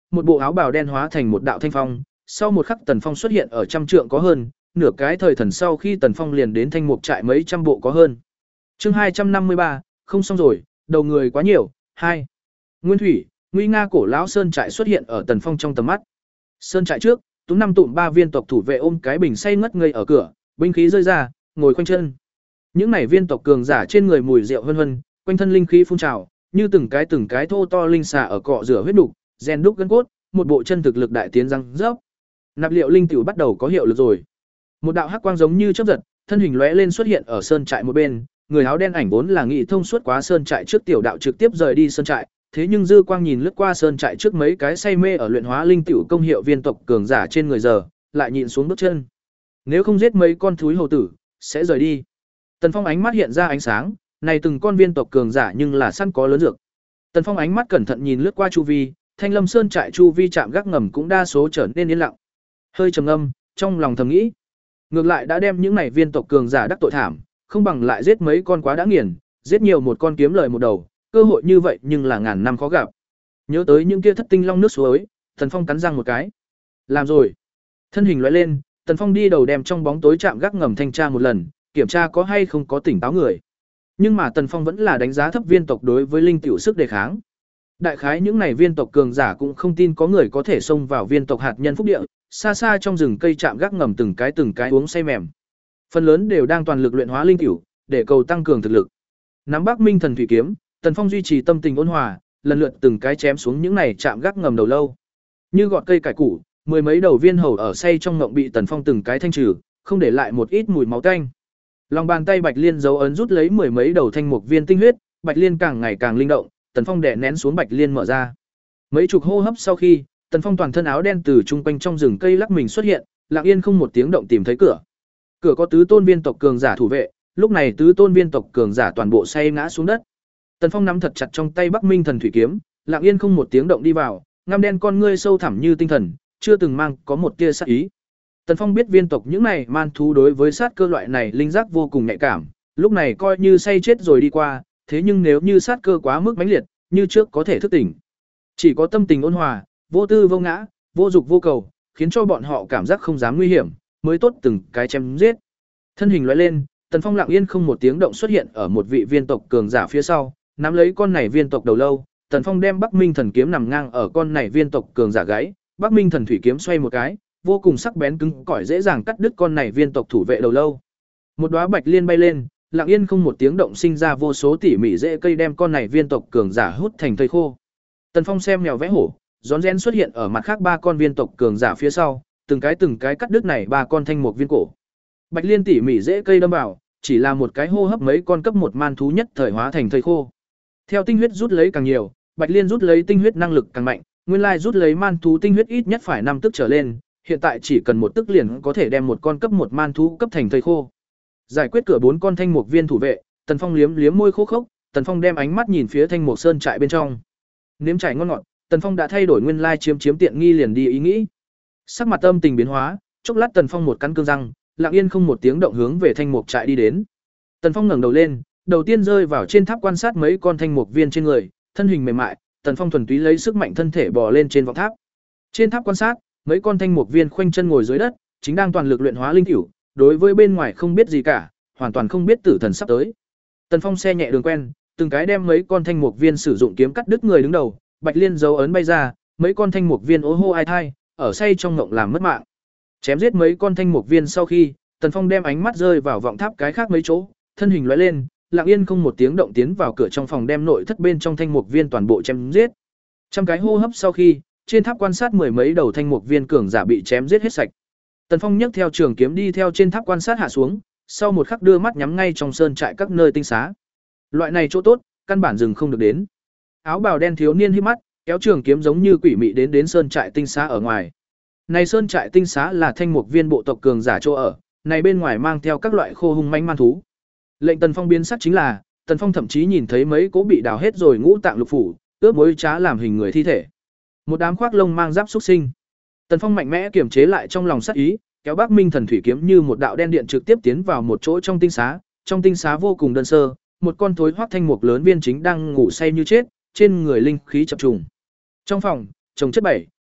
S1: một bộ áo bào đen hóa thành một đạo thanh phong, sau một khắc Tần Phong xuất hiện ở trăm trượng có hơn, nửa cái thời thần sau khi Tần Phong liền đến thanh mục trại mấy trăm bộ có hơn. Chương hai trăm năm mươi ba, không xong rồi, đầu người quá nhiều, hai. Nguyên thủy, nguy nga cổ lão sơn trại xuất hiện ở Tần Phong trong tầm mắt. Sơn trại trước, tú năm tụm ba viên tộc thủ vệ ôm cái bình say ngất ngây ở cửa, binh khí rơi ra, ngồi khoanh chân. Những này viên tộc cường giả trên người mùi rượu hân hân, quanh thân linh khí phun trào, như từng cái từng cái thô to linh xà ở cọ rửa huyết đục, rèn đúc gân cốt, một bộ chân thực lực đại tiến răng rớp. Nạp liệu linh tiểu bắt đầu có hiệu lực rồi. Một đạo hắc quang giống như chớp giật, thân hình lóe lên xuất hiện ở sơn trại một bên, người áo đen ảnh vốn là nghị thông suốt quá sơn trại trước tiểu đạo trực tiếp rời đi sơn trại, thế nhưng dư quang nhìn lướt qua sơn trại trước mấy cái say mê ở luyện hóa linh tiểu công hiệu viên tộc cường giả trên người giờ, lại nhịn xuống bước chân. Nếu không giết mấy con thúi hầu tử, sẽ rời đi. Tần Phong ánh mắt hiện ra ánh sáng, này từng con viên tộc cường giả nhưng là săn có lớn dược. Tần Phong ánh mắt cẩn thận nhìn lướt qua chu vi, Thanh Lâm Sơn trại chu vi trạm gác ngầm cũng đa số trở nên yên lặng. Hơi trầm ngâm, trong lòng thầm nghĩ, ngược lại đã đem những này viên tộc cường giả đắc tội thảm, không bằng lại giết mấy con quá đã nghiền, giết nhiều một con kiếm lời một đầu, cơ hội như vậy nhưng là ngàn năm khó gặp. Nhớ tới những kia thất tinh long nước suối, Tần Phong cắn răng một cái. Làm rồi. Thân hình lóe lên, Tần Phong đi đầu đem trong bóng tối trạm gác ngầm thanh tra một lần, kiểm tra có hay không có tỉnh táo người. Nhưng mà Tần Phong vẫn là đánh giá thấp viên tộc đối với linh tiểu sức đề kháng. Đại khái những này viên tộc cường giả cũng không tin có người có thể xông vào viên tộc hạt nhân phúc địa, xa xa trong rừng cây trạm gác ngầm từng cái từng cái uống say mềm. Phần lớn đều đang toàn lực luyện hóa linh tiểu, để cầu tăng cường thực lực. Nắm Bắc Minh Thần Thủy kiếm, Tần Phong duy trì tâm tình ôn hòa, lần lượt từng cái chém xuống những này chạm gác ngầm đầu lâu. Như gọt cây cải củ, mười mấy đầu viên hầu ở say trong ngộng bị Tần Phong từng cái thanh trừ, không để lại một ít mùi máu tanh. Lòng bàn tay Bạch Liên dấu ấn rút lấy mười mấy đầu thanh mục viên tinh huyết, Bạch Liên càng ngày càng linh động, Tần Phong đè nén xuống Bạch Liên mở ra. Mấy chục hô hấp sau khi, Tần Phong toàn thân áo đen từ trung quanh trong rừng cây lắc mình xuất hiện, lặng yên không một tiếng động tìm thấy cửa. Cửa có tứ tôn viên tộc cường giả thủ vệ, lúc này tứ tôn viên tộc cường giả toàn bộ say ngã xuống đất. Tần Phong nắm thật chặt trong tay Bắc Minh Thần Thủy kiếm, lặng yên không một tiếng động đi vào, ngăm đen con ngươi sâu thẳm như tinh thần, chưa từng mang có một tia sát ý. Tần Phong biết viên tộc những này man thú đối với sát cơ loại này linh giác vô cùng nhạy cảm, lúc này coi như say chết rồi đi qua, thế nhưng nếu như sát cơ quá mức mãnh liệt, như trước có thể thức tỉnh. Chỉ có tâm tình ôn hòa, vô tư vô ngã, vô dục vô cầu, khiến cho bọn họ cảm giác không dám nguy hiểm, mới tốt từng cái chém giết. Thân hình lóe lên, Tần Phong lặng yên không một tiếng động xuất hiện ở một vị viên tộc cường giả phía sau, nắm lấy con này viên tộc đầu lâu, Tần Phong đem Bắc Minh Thần kiếm nằm ngang ở con này viên tộc cường giả gáy, Bắc Minh Thần Thủy kiếm xoay một cái, vô cùng sắc bén cứng cỏi dễ dàng cắt đứt con này viên tộc thủ vệ đầu lâu. Một đóa bạch liên bay lên, lặng yên không một tiếng động sinh ra vô số tỉ mỉ rễ cây đem con này viên tộc cường giả hút thành thây khô. Tần Phong xem mèo vẽ hổ, rón rén xuất hiện ở mặt khác ba con viên tộc cường giả phía sau, từng cái từng cái cắt đứt này ba con thanh mục viên cổ. Bạch liên tỉ mỉ rễ cây đâm vào, chỉ là một cái hô hấp mấy con cấp một man thú nhất thời hóa thành thây khô. Theo tinh huyết rút lấy càng nhiều, Bạch liên rút lấy tinh huyết năng lực càng mạnh, nguyên lai rút lấy man thú tinh huyết ít nhất phải năm tức trở lên, hiện tại chỉ cần một tức liền có thể đem một con cấp một man thú cấp thành thây khô. Giải quyết cửa bốn con thanh mục viên thủ vệ, Tần Phong liếm liếm môi khô khốc, Tần Phong đem ánh mắt nhìn phía thanh mục sơn trại bên trong. Nếm trải ngon ngọt, Tần Phong đã thay đổi nguyên lai chiếm chiếm tiện nghi liền đi ý nghĩ. Sắc mặt âm tình biến hóa, chốc lát Tần Phong một cắn cương răng, lặng yên không một tiếng động hướng về thanh mục trại đi đến. Tần Phong ngẩng đầu lên, đầu tiên rơi vào trên tháp quan sát mấy con thanh mục viên trên người, thân hình mềm mại, Tần Phong thuần túy lấy sức mạnh thân thể bò lên trên vọng tháp. Trên tháp quan sát, mấy con thanh mục viên khoanh chân ngồi dưới đất, chính đang toàn lực luyện hóa linh cửu, đối với bên ngoài không biết gì cả, hoàn toàn không biết tử thần sắp tới. Tần Phong xe nhẹ đường quen, từng cái đem mấy con thanh mục viên sử dụng kiếm cắt đứt người đứng đầu, Bạch liên dấu ấn bay ra, mấy con thanh mục viên ố hô ai thai, ở say trong ngộng làm mất mạng. Chém giết mấy con thanh mục viên sau khi, Tần Phong đem ánh mắt rơi vào vọng tháp cái khác mấy chỗ, thân hình lóe lên, lặng yên không một tiếng động tiến vào cửa trong phòng đem nội thất bên trong thanh mục viên toàn bộ chém giết. Trăm cái hô hấp sau khi, trên tháp quan sát mười mấy đầu thanh mục viên cường giả bị chém giết hết sạch. Tần Phong nhấc theo trường kiếm đi theo trên tháp quan sát hạ xuống, sau một khắc đưa mắt nhắm ngay trong sơn trại các nơi tinh xá. Loại này chỗ tốt, căn bản dừng không được đến. Áo bào đen thiếu niên híp mắt, kéo trường kiếm giống như quỷ mị đến đến sơn trại tinh xá ở ngoài. Này sơn trại tinh xá là thanh mục viên bộ tộc cường giả chỗ ở, này bên ngoài mang theo các loại khô hung manh man thú. Lệnh Tần Phong biến sắc chính là, Tần Phong thậm chí nhìn thấy mấy cố bị đào hết rồi ngũ tạng lục phủ, ướp muối trá làm hình người thi thể. Một đám khoác lông mang giáp xuất sinh. Tần Phong mạnh mẽ kiềm chế lại trong lòng sát ý, kéo Bắc Minh Thần Thủy kiếm như một đạo đen điện trực tiếp tiến vào một chỗ trong tinh xá, trong tinh xá vô cùng đơn sơ, một con thối hoắc thanh mục lớn viên chính đang ngủ say như chết, trên người linh khí chập trùng. Trong phòng, trồng chất bảy,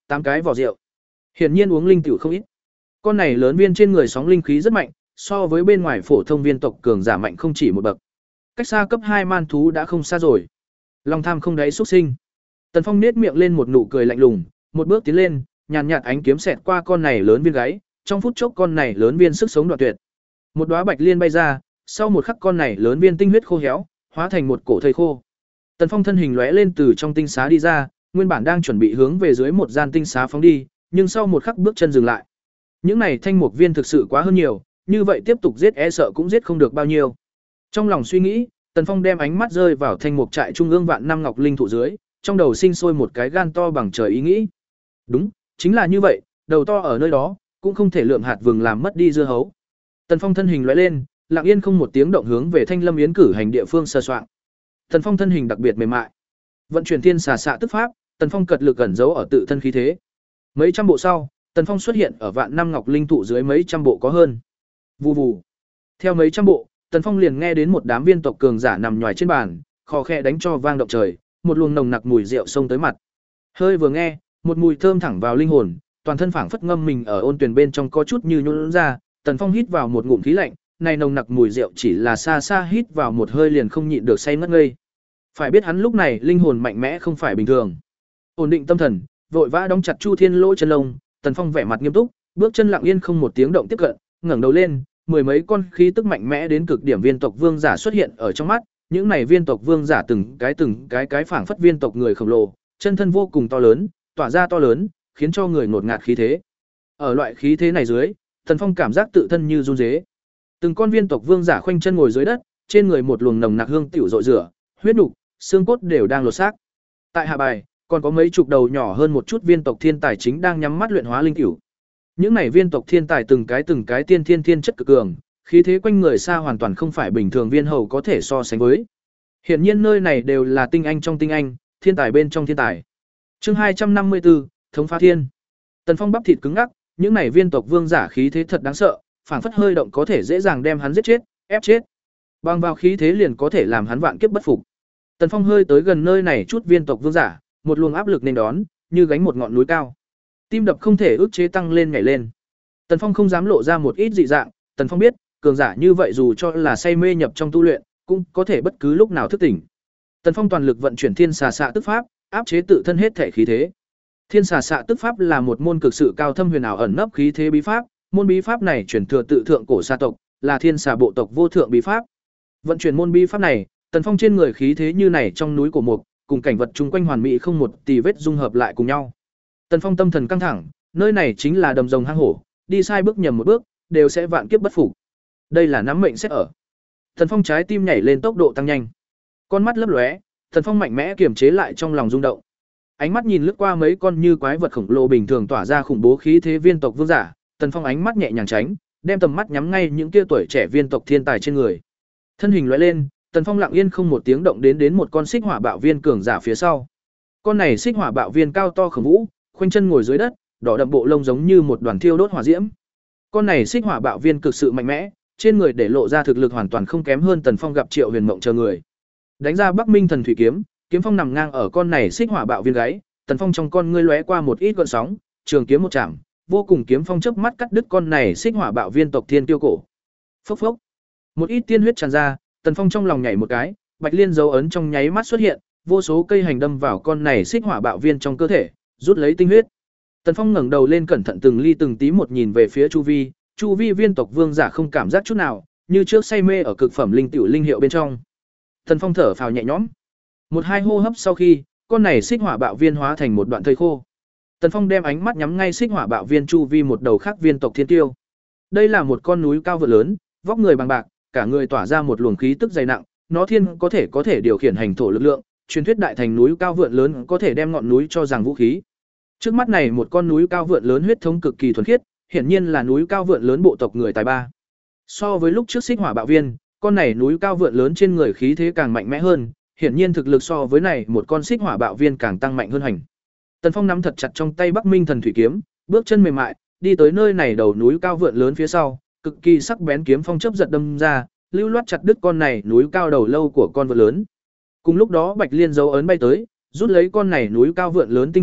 S1: tám cái vỏ rượu. Hiển nhiên uống linh tiểu không ít. Con này lớn viên trên người sóng linh khí rất mạnh, so với bên ngoài phổ thông viên tộc cường giả mạnh không chỉ một bậc. Cách xa cấp hai man thú đã không xa rồi. Lòng tham không đáy xuất sinh. Tần Phong nhếch miệng lên một nụ cười lạnh lùng, một bước tiến lên, nhàn nhạt ánh kiếm xẹt qua con này lớn viên gáy, trong phút chốc con này lớn viên sức sống đoạn tuyệt. Một đóa bạch liên bay ra, sau một khắc con này lớn viên tinh huyết khô héo, hóa thành một cổ thây khô. Tần Phong thân hình lóe lên từ trong tinh xá đi ra, nguyên bản đang chuẩn bị hướng về dưới một gian tinh xá phóng đi, nhưng sau một khắc bước chân dừng lại. Những này thanh mục viên thực sự quá hơn nhiều, như vậy tiếp tục giết e sợ cũng giết không được bao nhiêu. Trong lòng suy nghĩ, Tần Phong đem ánh mắt rơi vào thanh mục trại trung ương vạn năm ngọc linh thụ dưới, trong đầu sinh sôi một cái gan to bằng trời ý nghĩ. Đúng, chính là như vậy, đầu to ở nơi đó, cũng không thể lượm hạt vừng làm mất đi dưa hấu. Tần Phong thân hình lóe lên, lặng yên không một tiếng động hướng về Thanh Lâm Yến cử hành địa phương sơ soạn. Tần Phong thân hình đặc biệt mềm mại, vận chuyển thiên xà xạ tức pháp, Tần Phong cật lực ẩn giấu ở tự thân khí thế. Mấy trăm bộ sau, Tần Phong xuất hiện ở vạn năm ngọc linh thụ dưới mấy trăm bộ có hơn. Vù vù. Theo mấy trăm bộ, Tần Phong liền nghe đến một đám viên tộc cường giả nằm nhòi trên bàn, khò khẽ đánh cho vang động trời, một luồng nồng nặc mùi rượu xông tới mặt. Hơi vừa nghe, một mùi thơm thẳng vào linh hồn, toàn thân phảng phất ngâm mình ở ôn tuyển bên trong có chút như nhũn ra, Tần Phong hít vào một ngụm khí lạnh, này nồng nặc mùi rượu chỉ là xa xa hít vào một hơi liền không nhịn được say ngất ngây. Phải biết hắn lúc này linh hồn mạnh mẽ không phải bình thường. Ổn định tâm thần, vội vã đóng chặt Chu Thiên lỗ chân lông, Tần Phong vẻ mặt nghiêm túc, bước chân lặng yên không một tiếng động tiếp cận, ngẩng đầu lên, mười mấy con khí tức mạnh mẽ đến cực điểm viên tộc vương giả xuất hiện ở trong mắt, những này viên tộc vương giả từng cái từng cái cái phảng phất viên tộc người khổng lồ, chân thân vô cùng to lớn, tỏa ra to lớn, khiến cho người ngột ngạt khí thế. Ở loại khí thế này dưới, Tần Phong cảm giác tự thân như run rế. Từng con viên tộc vương giả khoanh chân ngồi dưới đất, trên người một luồng nồng nặc hương tiểu rội rửa, huyết nục, xương cốt đều đang lột xác. Tại hạ bài, còn có mấy chục đầu nhỏ hơn một chút viên tộc thiên tài chính đang nhắm mắt luyện hóa linh tiểu. Những này viên tộc thiên tài từng cái từng cái tiên thiên thiên chất cực cường, khí thế quanh người xa hoàn toàn không phải bình thường viên hầu có thể so sánh với. Hiển nhiên nơi này đều là tinh anh trong tinh anh, thiên tài bên trong thiên tài. Chương hai trăm năm mươi tư, thống phá thiên. Tần Phong bắp thịt cứng ngắc, những này viên tộc vương giả khí thế thật đáng sợ, phảng phất hơi động có thể dễ dàng đem hắn giết chết, ép chết. Bằng vào khí thế liền có thể làm hắn vạn kiếp bất phục. Tần Phong hơi tới gần nơi này chút viên tộc vương giả, một luồng áp lực nên đón, như gánh một ngọn núi cao. Tim đập không thể ức chế tăng lên nhảy lên. Tần Phong không dám lộ ra một ít dị dạng, Tần Phong biết, cường giả như vậy dù cho là say mê nhập trong tu luyện, cũng có thể bất cứ lúc nào thức tỉnh. Tần Phong toàn lực vận chuyển Thiên Xà Xạ Tức Pháp, áp chế tự thân hết thể khí thế. Thiên Xà Xạ Tức Pháp là một môn cực sự cao thâm huyền ảo ẩn nấp khí thế bí pháp, môn bí pháp này truyền thừa tự thượng cổ sa tộc, là Thiên Xà bộ tộc vô thượng bí pháp. Vận chuyển môn bí pháp này, Tần Phong trên người khí thế như này trong núi cổ mục, cùng cảnh vật chung quanh hoàn mỹ không một tì vết dung hợp lại cùng nhau. Tần Phong tâm thần căng thẳng, nơi này chính là đầm rồng hang hổ, đi sai bước nhầm một bước, đều sẽ vạn kiếp bất phục. Đây là nắm mệnh xét ở. Tần Phong trái tim nhảy lên tốc độ tăng nhanh. Con mắt lấp lóe, Tần Phong mạnh mẽ kiềm chế lại trong lòng rung động. Ánh mắt nhìn lướt qua mấy con như quái vật khổng lồ bình thường tỏa ra khủng bố khí thế viên tộc vương giả, Tần Phong ánh mắt nhẹ nhàng tránh, đem tầm mắt nhắm ngay những kia tuổi trẻ viên tộc thiên tài trên người. Thân hình lóe lên, Tần Phong lặng yên không một tiếng động đến đến một con xích hỏa bạo viên cường giả phía sau. Con này xích hỏa bạo viên cao to khổng vũ, khoanh chân ngồi dưới đất, đỏ đậm bộ lông giống như một đoàn thiêu đốt hỏa diễm. Con này xích hỏa bạo viên cực sự mạnh mẽ, trên người để lộ ra thực lực hoàn toàn không kém hơn Tần Phong gặp Triệu Huyền Mộng chờ người. Đánh ra Bắc Minh Thần Thủy kiếm, kiếm phong nằm ngang ở con này xích hỏa bạo viên gáy, Tần Phong trong con ngươi lóe qua một ít gợn sóng, trường kiếm một chạm, vô cùng kiếm phong chớp mắt cắt đứt con này xích hỏa bạo viên tộc thiên tiêu cổ. Phốc phốc. Một ít tiên huyết tràn ra, Tần Phong trong lòng nhảy một cái, bạch liên dấu ấn trong nháy mắt xuất hiện, vô số cây hành đâm vào con này xích hỏa bạo viên trong cơ thể, rút lấy tinh huyết. Tần Phong ngẩng đầu lên cẩn thận từng ly từng tí một nhìn về phía chu vi, chu vi viên tộc vương giả không cảm giác chút nào, như trước say mê ở cực phẩm linh tiểu linh hiệu bên trong. Tần Phong thở phào nhẹ nhõm. Một hai hô hấp sau khi, con này xích hỏa bạo viên hóa thành một đoạn thây khô. Tần Phong đem ánh mắt nhắm ngay xích hỏa bạo viên chu vi một đầu khác viên tộc thiên tiêu. Đây là một con núi cao vượt lớn, vóc người bằng bạc, cả người tỏa ra một luồng khí tức dày nặng, nó thiên có thể có thể điều khiển hành thổ lực lượng, truyền thuyết đại thành núi cao vượn lớn có thể đem ngọn núi cho rằng vũ khí. Trước mắt này một con núi cao vượn lớn huyết thống cực kỳ thuần khiết, hiển nhiên là núi cao vượn lớn bộ tộc người tài ba. So với lúc trước xích hỏa bạo viên, con này núi cao vượn lớn trên người khí thế càng mạnh mẽ hơn, hiển nhiên thực lực so với này một con xích hỏa bạo viên càng tăng mạnh hơn hành. Tần Phong nắm thật chặt trong tay Bắc Minh Thần Thủy kiếm, bước chân mềm mại, đi tới nơi này đầu núi cao vượn lớn phía sau, cực kỳ sắc bén kiếm phong chớp giật đâm ra, lưu loát chặt đứt con này núi cao đầu lâu của con vượn lớn. Cùng lúc đó Bạch Liên dấu ấn bay tới, rút lấy con này núi cao vượn lớn tinh huyết,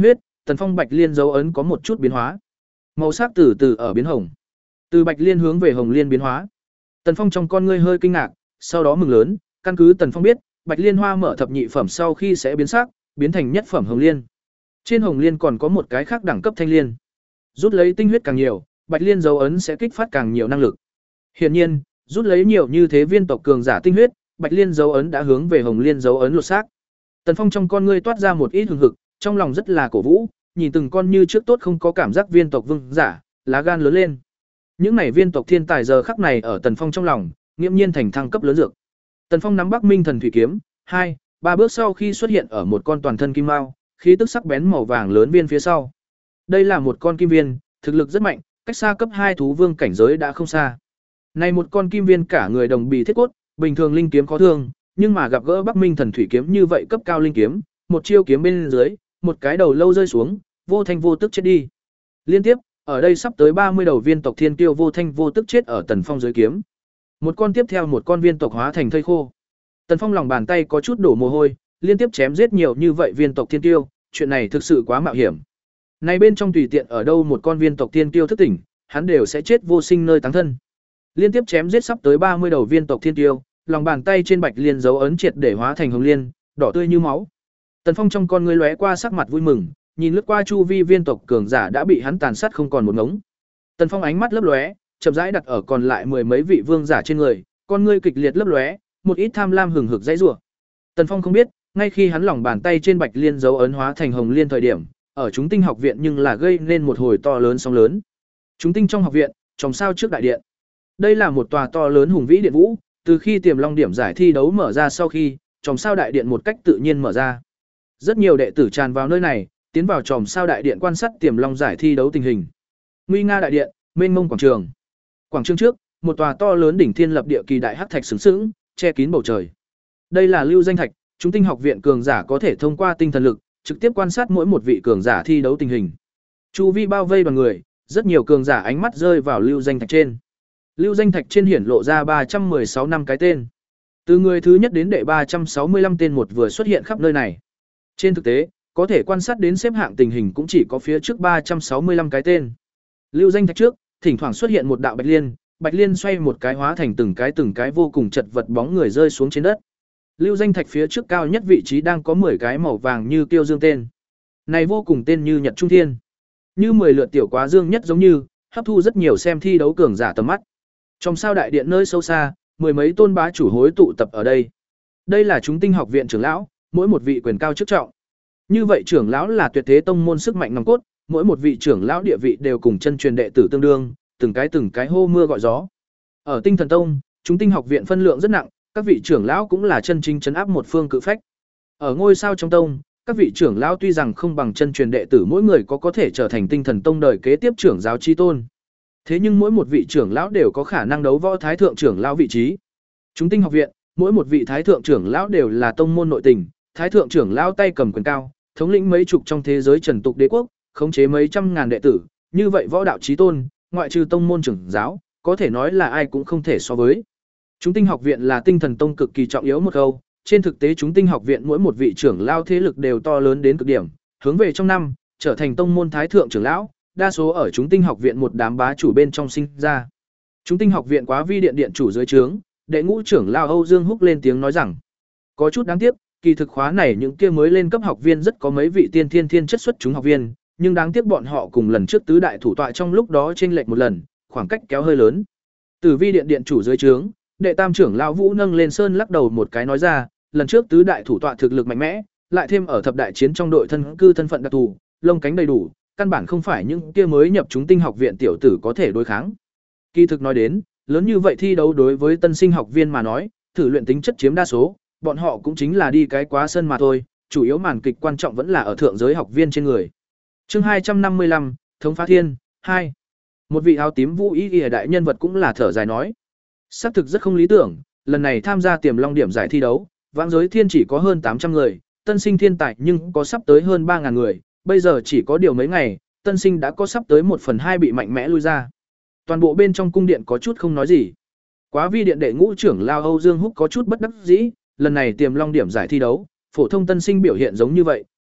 S1: Tần Phong bạch liên dấu ấn có một chút biến hóa. Màu sắc từ từ ở biến hồng. Từ bạch liên hướng về hồng liên biến hóa. Tần Phong trong con ngươi hơi kinh ngạc, sau đó mừng lớn, căn cứ Tần Phong biết, bạch liên hoa mở thập nhị phẩm sau khi sẽ biến sắc, biến thành nhất phẩm hồng liên. Trên hồng liên còn có một cái khác đẳng cấp thanh liên. Rút lấy tinh huyết càng nhiều, bạch liên dấu ấn sẽ kích phát càng nhiều năng lực. Hiển nhiên, rút lấy nhiều như thế viên tộc cường giả tinh huyết, bạch liên dấu ấn đã hướng về hồng liên dấu ấn lột xác. Tần Phong trong con ngươi toát ra một ít hừng hực, trong lòng rất là cổ vũ, nhìn từng con như trước tốt không có cảm giác viên tộc vương giả, lá gan lớn lên. Những này viên tộc thiên tài giờ khắc này ở Tần Phong trong lòng, nghiễm nhiên thành thăng cấp lớn dược. Tần Phong nắm Bắc Minh Thần Thủy kiếm, hai, ba bước sau khi xuất hiện ở một con toàn thân kim mao, khí tức sắc bén màu vàng lớn viên phía sau. Đây là một con kim viên, thực lực rất mạnh, cách xa cấp hai thú vương cảnh giới đã không xa. Này một con kim viên cả người đồng bì thiết cốt, bình thường linh kiếm khó thương, nhưng mà gặp gỡ Bắc Minh Thần Thủy kiếm như vậy cấp cao linh kiếm, một chiêu kiếm bên dưới, một cái đầu lâu rơi xuống, vô thanh vô tức chết đi. Liên tiếp, ở đây sắp tới ba mươi đầu viên tộc thiên tiêu vô thanh vô tức chết ở Tần Phong dưới kiếm. Một con tiếp theo một con viên tộc hóa thành thây khô. Tần Phong lòng bàn tay có chút đổ mồ hôi, liên tiếp chém giết nhiều như vậy viên tộc thiên tiêu, chuyện này thực sự quá mạo hiểm. Này bên trong tùy tiện ở đâu một con viên tộc thiên tiêu thức tỉnh, hắn đều sẽ chết vô sinh nơi táng thân. Liên tiếp chém giết sắp tới ba mươi đầu viên tộc thiên tiêu, lòng bàn tay trên bạch liên dấu ấn triệt để hóa thành hồng liên, đỏ tươi như máu. Tần Phong trong con ngươi lóe qua sắc mặt vui mừng, nhìn lướt qua chu vi viên tộc cường giả đã bị hắn tàn sát không còn một ngống. Tần Phong ánh mắt lấp lóe, chậm rãi đặt ở còn lại mười mấy vị vương giả trên người, con ngươi kịch liệt lấp lóe, một ít tham lam hừng hực dãy rủa. Tần Phong không biết, ngay khi hắn lòng bàn tay trên bạch liên dấu ấn hóa thành hồng liên thời điểm, ở chúng tinh học viện nhưng là gây nên một hồi to lớn sóng lớn. Chúng tinh trong học viện, trong sao trước đại điện. Đây là một tòa to lớn hùng vĩ điện vũ, từ khi Tiềm Long điểm giải thi đấu mở ra sau khi, trong sao đại điện một cách tự nhiên mở ra. Rất nhiều đệ tử tràn vào nơi này, tiến vào tròm sao đại điện quan sát Tiềm Long giải thi đấu tình hình. Nguy nga đại điện, mênh mông quảng trường. Quảng trường trước, một tòa to lớn đỉnh thiên lập địa kỳ đại hắc thạch sừng sững, che kín bầu trời. Đây là lưu danh thạch, chúng tinh học viện cường giả có thể thông qua tinh thần lực, trực tiếp quan sát mỗi một vị cường giả thi đấu tình hình. Chu vi bao vây đoàn người, rất nhiều cường giả ánh mắt rơi vào lưu danh thạch trên. Lưu danh thạch trên hiển lộ ra ba trăm mười sáu năm cái tên. Từ người thứ nhất đến đệ ba trăm sáu mươi lăm tên một vừa xuất hiện khắp nơi này. Trên thực tế, có thể quan sát đến xếp hạng tình hình cũng chỉ có phía trước ba trăm sáu mươi lăm cái tên. Lưu danh thạch trước, thỉnh thoảng xuất hiện một đạo bạch liên, bạch liên xoay một cái hóa thành từng cái từng cái vô cùng chật vật bóng người rơi xuống trên đất. Lưu danh thạch phía trước cao nhất vị trí đang có mười cái màu vàng như tiêu dương tên. Này vô cùng tên như Nhật Trung Thiên. Như mười lượt tiểu quá dương nhất giống như, hấp thu rất nhiều xem thi đấu cường giả tầm mắt. Trong sao đại điện nơi sâu xa, mười mấy tôn bá chủ hối tụ tập ở đây. Đây là chúng tinh học viện trưởng lão, mỗi một vị quyền cao chức trọng. Như vậy trưởng lão là tuyệt thế tông môn sức mạnh nòng cốt, mỗi một vị trưởng lão địa vị đều cùng chân truyền đệ tử tương đương, từng cái từng cái hô mưa gọi gió. Ở Tinh Thần Tông, chúng tinh học viện phân lượng rất nặng, các vị trưởng lão cũng là chân chính trấn áp một phương cự phách. Ở ngôi sao trong tông, các vị trưởng lão tuy rằng không bằng chân truyền đệ tử mỗi người có có thể trở thành Tinh Thần Tông đời kế tiếp trưởng giáo chi tôn. Thế nhưng mỗi một vị trưởng lão đều có khả năng đấu võ thái thượng trưởng lão vị trí. Chúng tinh học viện, mỗi một vị thái thượng trưởng lão đều là tông môn nội tình, thái thượng trưởng lão tay cầm quyền cao, thống lĩnh mấy chục trong thế giới trần tục đế quốc, khống chế mấy trăm ngàn đệ tử, như vậy võ đạo chí tôn, ngoại trừ tông môn trưởng giáo, có thể nói là ai cũng không thể so với. Chúng tinh học viện là Tinh Thần Tông cực kỳ trọng yếu một khâu, trên thực tế chúng tinh học viện mỗi một vị trưởng lão thế lực đều to lớn đến cực điểm, hướng về trong năm, trở thành tông môn thái thượng trưởng lão, đa số ở chúng tinh học viện một đám bá chủ bên trong sinh ra. Chúng tinh học viện Quá Vi điện điện chủ dưới trướng, đệ ngũ trưởng lão Âu Dương Húc lên tiếng nói rằng, có chút đáng tiếc, kỳ thực khóa này những kia mới lên cấp học viên rất có mấy vị tiên thiên thiên chất xuất chúng học viên, nhưng đáng tiếc bọn họ cùng lần trước tứ đại thủ tọa trong lúc đó chênh lệch một lần, khoảng cách kéo hơi lớn. Tử Vi điện điện chủ dưới trướng, đệ tam trưởng lão Vũ nâng lên sơn lắc đầu một cái nói ra, lần trước tứ đại thủ tọa thực lực mạnh mẽ, lại thêm ở thập đại chiến trong đội thân cư thân phận đặc thù, lông cánh đầy đủ, căn bản không phải những kia mới nhập chúng tinh học viện tiểu tử có thể đối kháng. Kỳ thực nói đến, lớn như vậy thi đấu đối với tân sinh học viên mà nói, thử luyện tính chất chiếm đa số, bọn họ cũng chính là đi cái quá sân mà thôi, chủ yếu màn kịch quan trọng vẫn là ở thượng giới học viên trên người. Chương hai trăm năm mươi lăm, Thống Phá Thiên, hai. Một vị áo tím vũ y y đại nhân vật cũng là thở dài nói, xác thực rất không lý tưởng, lần này tham gia Tiềm Long điểm giải thi đấu, vãng giới thiên chỉ có hơn tám trăm người, tân sinh thiên tài nhưng có sắp tới hơn ba ngàn người, bây giờ chỉ có điều mấy ngày, tân sinh đã có sắp tới một phần hai bị mạnh mẽ lui ra. Toàn bộ bên trong cung điện có chút không nói gì. Quá Vi điện đệ ngũ trưởng lao Âu Dương Húc có chút bất đắc dĩ, lần này Tiềm Long điểm giải thi đấu, phổ thông tân sinh biểu hiện giống như vậy,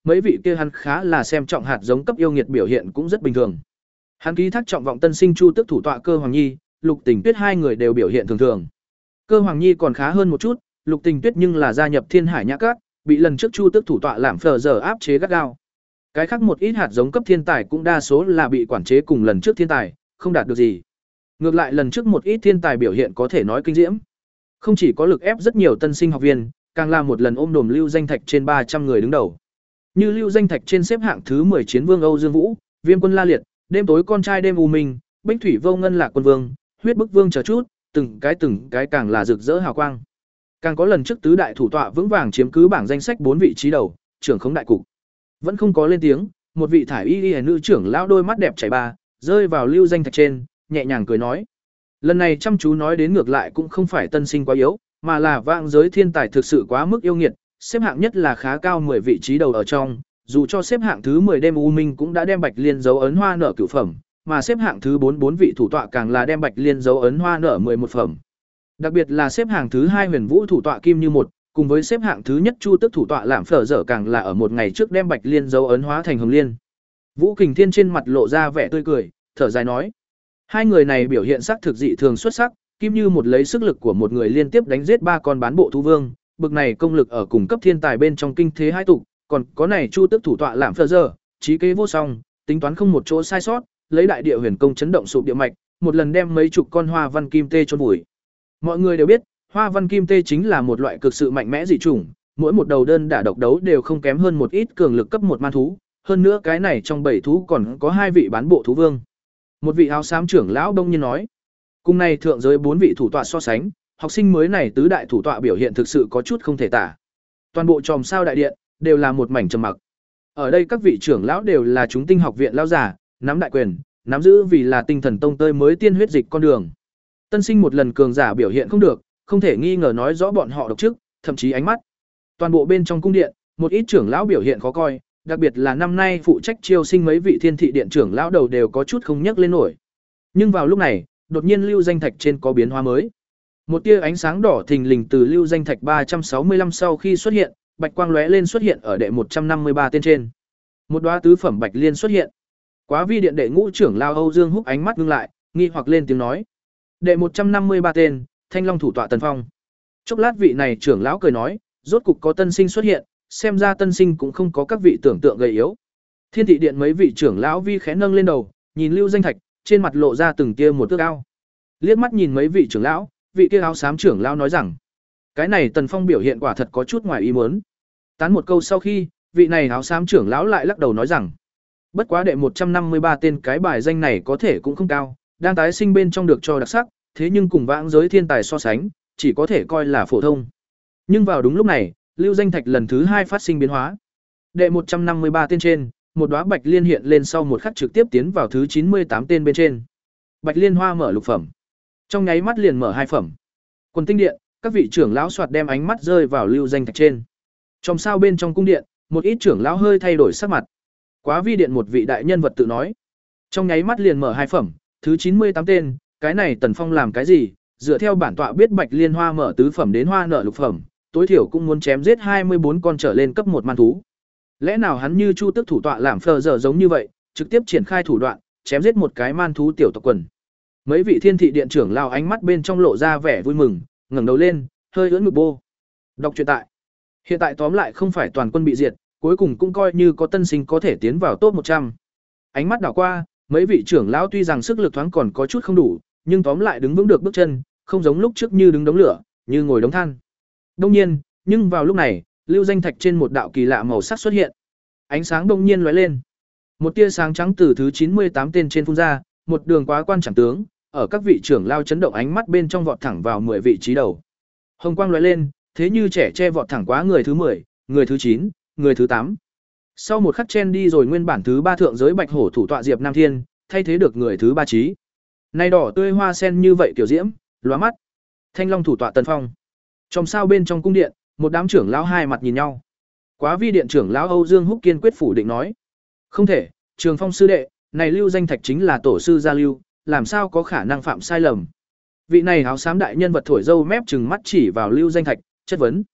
S1: mấy vị kia hắn khá là xem trọng hạt giống cấp yêu nghiệt biểu hiện cũng rất bình thường. Hắn ký thác trọng vọng tân sinh Chu Tước thủ tọa Cơ Hoàng Nhi, Lục Tình Tuyết hai người đều biểu hiện thường thường. Cơ Hoàng Nhi còn khá hơn một chút, Lục Tình Tuyết nhưng là gia nhập Thiên Hải Nhã Các, bị lần trước Chu Tước thủ tọa làm phờ giờ áp chế gắt gao. Cái khác một ít hạt giống cấp thiên tài cũng đa số là bị quản chế cùng lần trước thiên tài, không đạt được gì. Ngược lại lần trước một ít thiên tài biểu hiện có thể nói kinh diễm. Không chỉ có lực ép rất nhiều tân sinh học viên, càng là một lần ôm đồm lưu danh thạch trên ba trăm người đứng đầu. Như lưu danh thạch trên xếp hạng thứ mười Chiến Vương Âu Dương Vũ, Viêm Quân La Liệt, Đêm tối con trai đêm U Minh, Bích Thủy Vô Ngân Lạc Quân Vương, Huyết Bức Vương chờ chút, từng cái từng cái càng là rực rỡ hào quang. Càng có lần trước tứ đại thủ tọa vững vàng chiếm cứ bảng danh sách bốn vị trí đầu, trưởng khống đại cục. Vẫn không có lên tiếng, một vị thải y y nữ trưởng lão đôi mắt đẹp chảy ba, rơi vào lưu danh thạch trên, nhẹ nhàng cười nói. Lần này chăm chú nói đến ngược lại cũng không phải tân sinh quá yếu, mà là vạn giới thiên tài thực sự quá mức yêu nghiệt, xếp hạng nhất là khá cao mười vị trí đầu ở trong, dù cho xếp hạng thứ mười đêm U Minh cũng đã đem Bạch Liên dấu ấn hoa nở cửu phẩm, mà xếp hạng thứ bốn bốn vị thủ tọa càng là đem Bạch Liên dấu ấn hoa nở mười một phẩm. Đặc biệt là xếp hạng thứ hai Huyền Vũ thủ tọa Kim Như một, cùng với xếp hạng thứ nhất Chu Tước thủ tọa làm phở dở càng là ở một ngày trước đem Bạch Liên dấu ấn hóa thành Hồng Liên. Vũ Kình Thiên trên mặt lộ ra vẻ tươi cười, thở dài nói: hai người này biểu hiện sắc thực dị thường xuất sắc, Kim Như một lấy sức lực của một người liên tiếp đánh giết ba con bán bộ thú vương, bực này công lực ở cùng cấp thiên tài bên trong kinh thế hai tục, còn có này Chu Tước thủ tọa làm phở dở, trí kế vô song, tính toán không một chỗ sai sót, lấy đại địa huyền công chấn động sụp địa mạch, một lần đem mấy chục con hoa văn kim tê chôn vùi. Mọi người đều biết, hoa văn kim tê chính là một loại cực sự mạnh mẽ dị chủng, mỗi một đầu đơn đả độc đấu đều không kém hơn một ít cường lực cấp một man thú, hơn nữa cái này trong bảy thú còn có hai vị bán bộ thú vương. Một vị áo xám trưởng lão đông nhiên nói, cùng này thượng giới bốn vị thủ tọa so sánh, học sinh mới này tứ đại thủ tọa biểu hiện thực sự có chút không thể tả. Toàn bộ chòm sao đại điện đều là một mảnh trầm mặc. Ở đây các vị trưởng lão đều là chúng tinh học viện lão giả, nắm đại quyền, nắm giữ vì là tinh thần tông tơi mới tiên huyết dịch con đường. Tân sinh một lần cường giả biểu hiện không được, không thể nghi ngờ nói rõ bọn họ độc chức, thậm chí ánh mắt. Toàn bộ bên trong cung điện, một ít trưởng lão biểu hiện khó coi, đặc biệt là năm nay phụ trách chiêu sinh mấy vị thiên thị điện trưởng lão đầu đều có chút không nhấc lên nổi. Nhưng vào lúc này, đột nhiên lưu danh thạch trên có biến hóa mới. Một tia ánh sáng đỏ thình lình từ lưu danh thạch ba trăm sáu mươi lăm sau khi xuất hiện, bạch quang lóe lên xuất hiện ở đệ một trăm năm mươi ba tên trên. Một đóa tứ phẩm bạch liên xuất hiện. Quá vi điện đệ ngũ trưởng lão Âu Dương Húc ánh mắt ngưng lại, nghi hoặc lên tiếng nói: "Đệ một trăm năm mươi ba tên, Thanh Long thủ tọa Tần Phong." Chốc lát vị này trưởng lão cười nói, rốt cục có tân sinh xuất hiện, xem ra tân sinh cũng không có các vị tưởng tượng gầy yếu. Thiên thị điện mấy vị trưởng lão vi khẽ nâng lên đầu, nhìn lưu danh thạch, trên mặt lộ ra từng tia một tước ao. Liếc mắt nhìn mấy vị trưởng lão, vị kia áo xám trưởng lão nói rằng, cái này Tần Phong biểu hiện quả thật có chút ngoài ý muốn. Tán một câu sau khi, vị này áo xám trưởng lão lại lắc đầu nói rằng, bất quá đệ một trăm năm mươi ba tên cái bài danh này có thể cũng không cao, đang tái sinh bên trong được cho đặc sắc, thế nhưng cùng vãng giới thiên tài so sánh, chỉ có thể coi là phổ thông. Nhưng vào đúng lúc này, lưu danh thạch lần thứ hai phát sinh biến hóa. Đệ một trăm năm mươi ba tên trên, một đóa bạch liên hiện lên sau một khắc trực tiếp tiến vào thứ chín mươi tám tên bên trên. Bạch liên hoa mở lục phẩm. Trong nháy mắt liền mở hai phẩm. Quần tinh điện, các vị trưởng lão soạt đem ánh mắt rơi vào lưu danh thạch trên. Trong sao bên trong cung điện, một ít trưởng lão hơi thay đổi sắc mặt. Quá vi điện một vị đại nhân vật tự nói, trong nháy mắt liền mở hai phẩm, thứ chín mươi tám tên, cái này Tần Phong làm cái gì? Dựa theo bản tọa biết bạch liên hoa mở tứ phẩm đến hoa nở lục phẩm, tối thiểu cũng muốn chém giết hai mươi bốn con trở lên cấp một man thú. Lẽ nào hắn như Chu Tước thủ tọa làm phờ giờ giống như vậy, trực tiếp triển khai thủ đoạn, chém giết một cái man thú tiểu tộc quần. Mấy vị thiên thị điện trưởng lao ánh mắt bên trong lộ ra vẻ vui mừng, ngẩng đầu lên, hơi ưỡn ngực bô. Đọc truyện tại. Hiện tại tóm lại không phải toàn quân bị diệt, cuối cùng cũng coi như có tân sinh có thể tiến vào top một trăm. Ánh mắt đảo qua, mấy vị trưởng lão tuy rằng sức lực thoáng còn có chút không đủ, nhưng tóm lại đứng vững được bước chân, không giống lúc trước như đứng đống lửa, như ngồi đống than. Đông nhiên, nhưng vào lúc này, lưu danh thạch trên một đạo kỳ lạ màu sắc xuất hiện. Ánh sáng đông nhiên lóe lên. Một tia sáng trắng từ thứ chín mươi tám tên trên phun ra, một đường quá quan chẳng tướng, ở các vị trưởng lao chấn động ánh mắt bên trong vọt thẳng vào mười vị trí đầu. Hồng quang lóe lên, thế như trẻ che vọt thẳng quá người thứ mười, người thứ chín, người thứ tám. Sau một khắc chen đi rồi nguyên bản thứ ba thượng giới bạch hổ thủ tọa Diệp Nam Thiên, thay thế được người thứ ba trí. Nay đỏ tươi hoa sen như vậy kiểu diễm, lóa mắt. Thanh Long thủ tọa Tần Phong. Trong sao bên trong cung điện, một đám trưởng lão hai mặt nhìn nhau. Quá vi điện trưởng lão Âu Dương Húc kiên quyết phủ định nói, không thể, Trường Phong sư đệ, này lưu danh thạch chính là tổ sư gia lưu, làm sao có khả năng phạm sai lầm. Vị này áo xám đại nhân vật thổi dâu mép trừng mắt chỉ vào lưu danh thạch, chất vấn.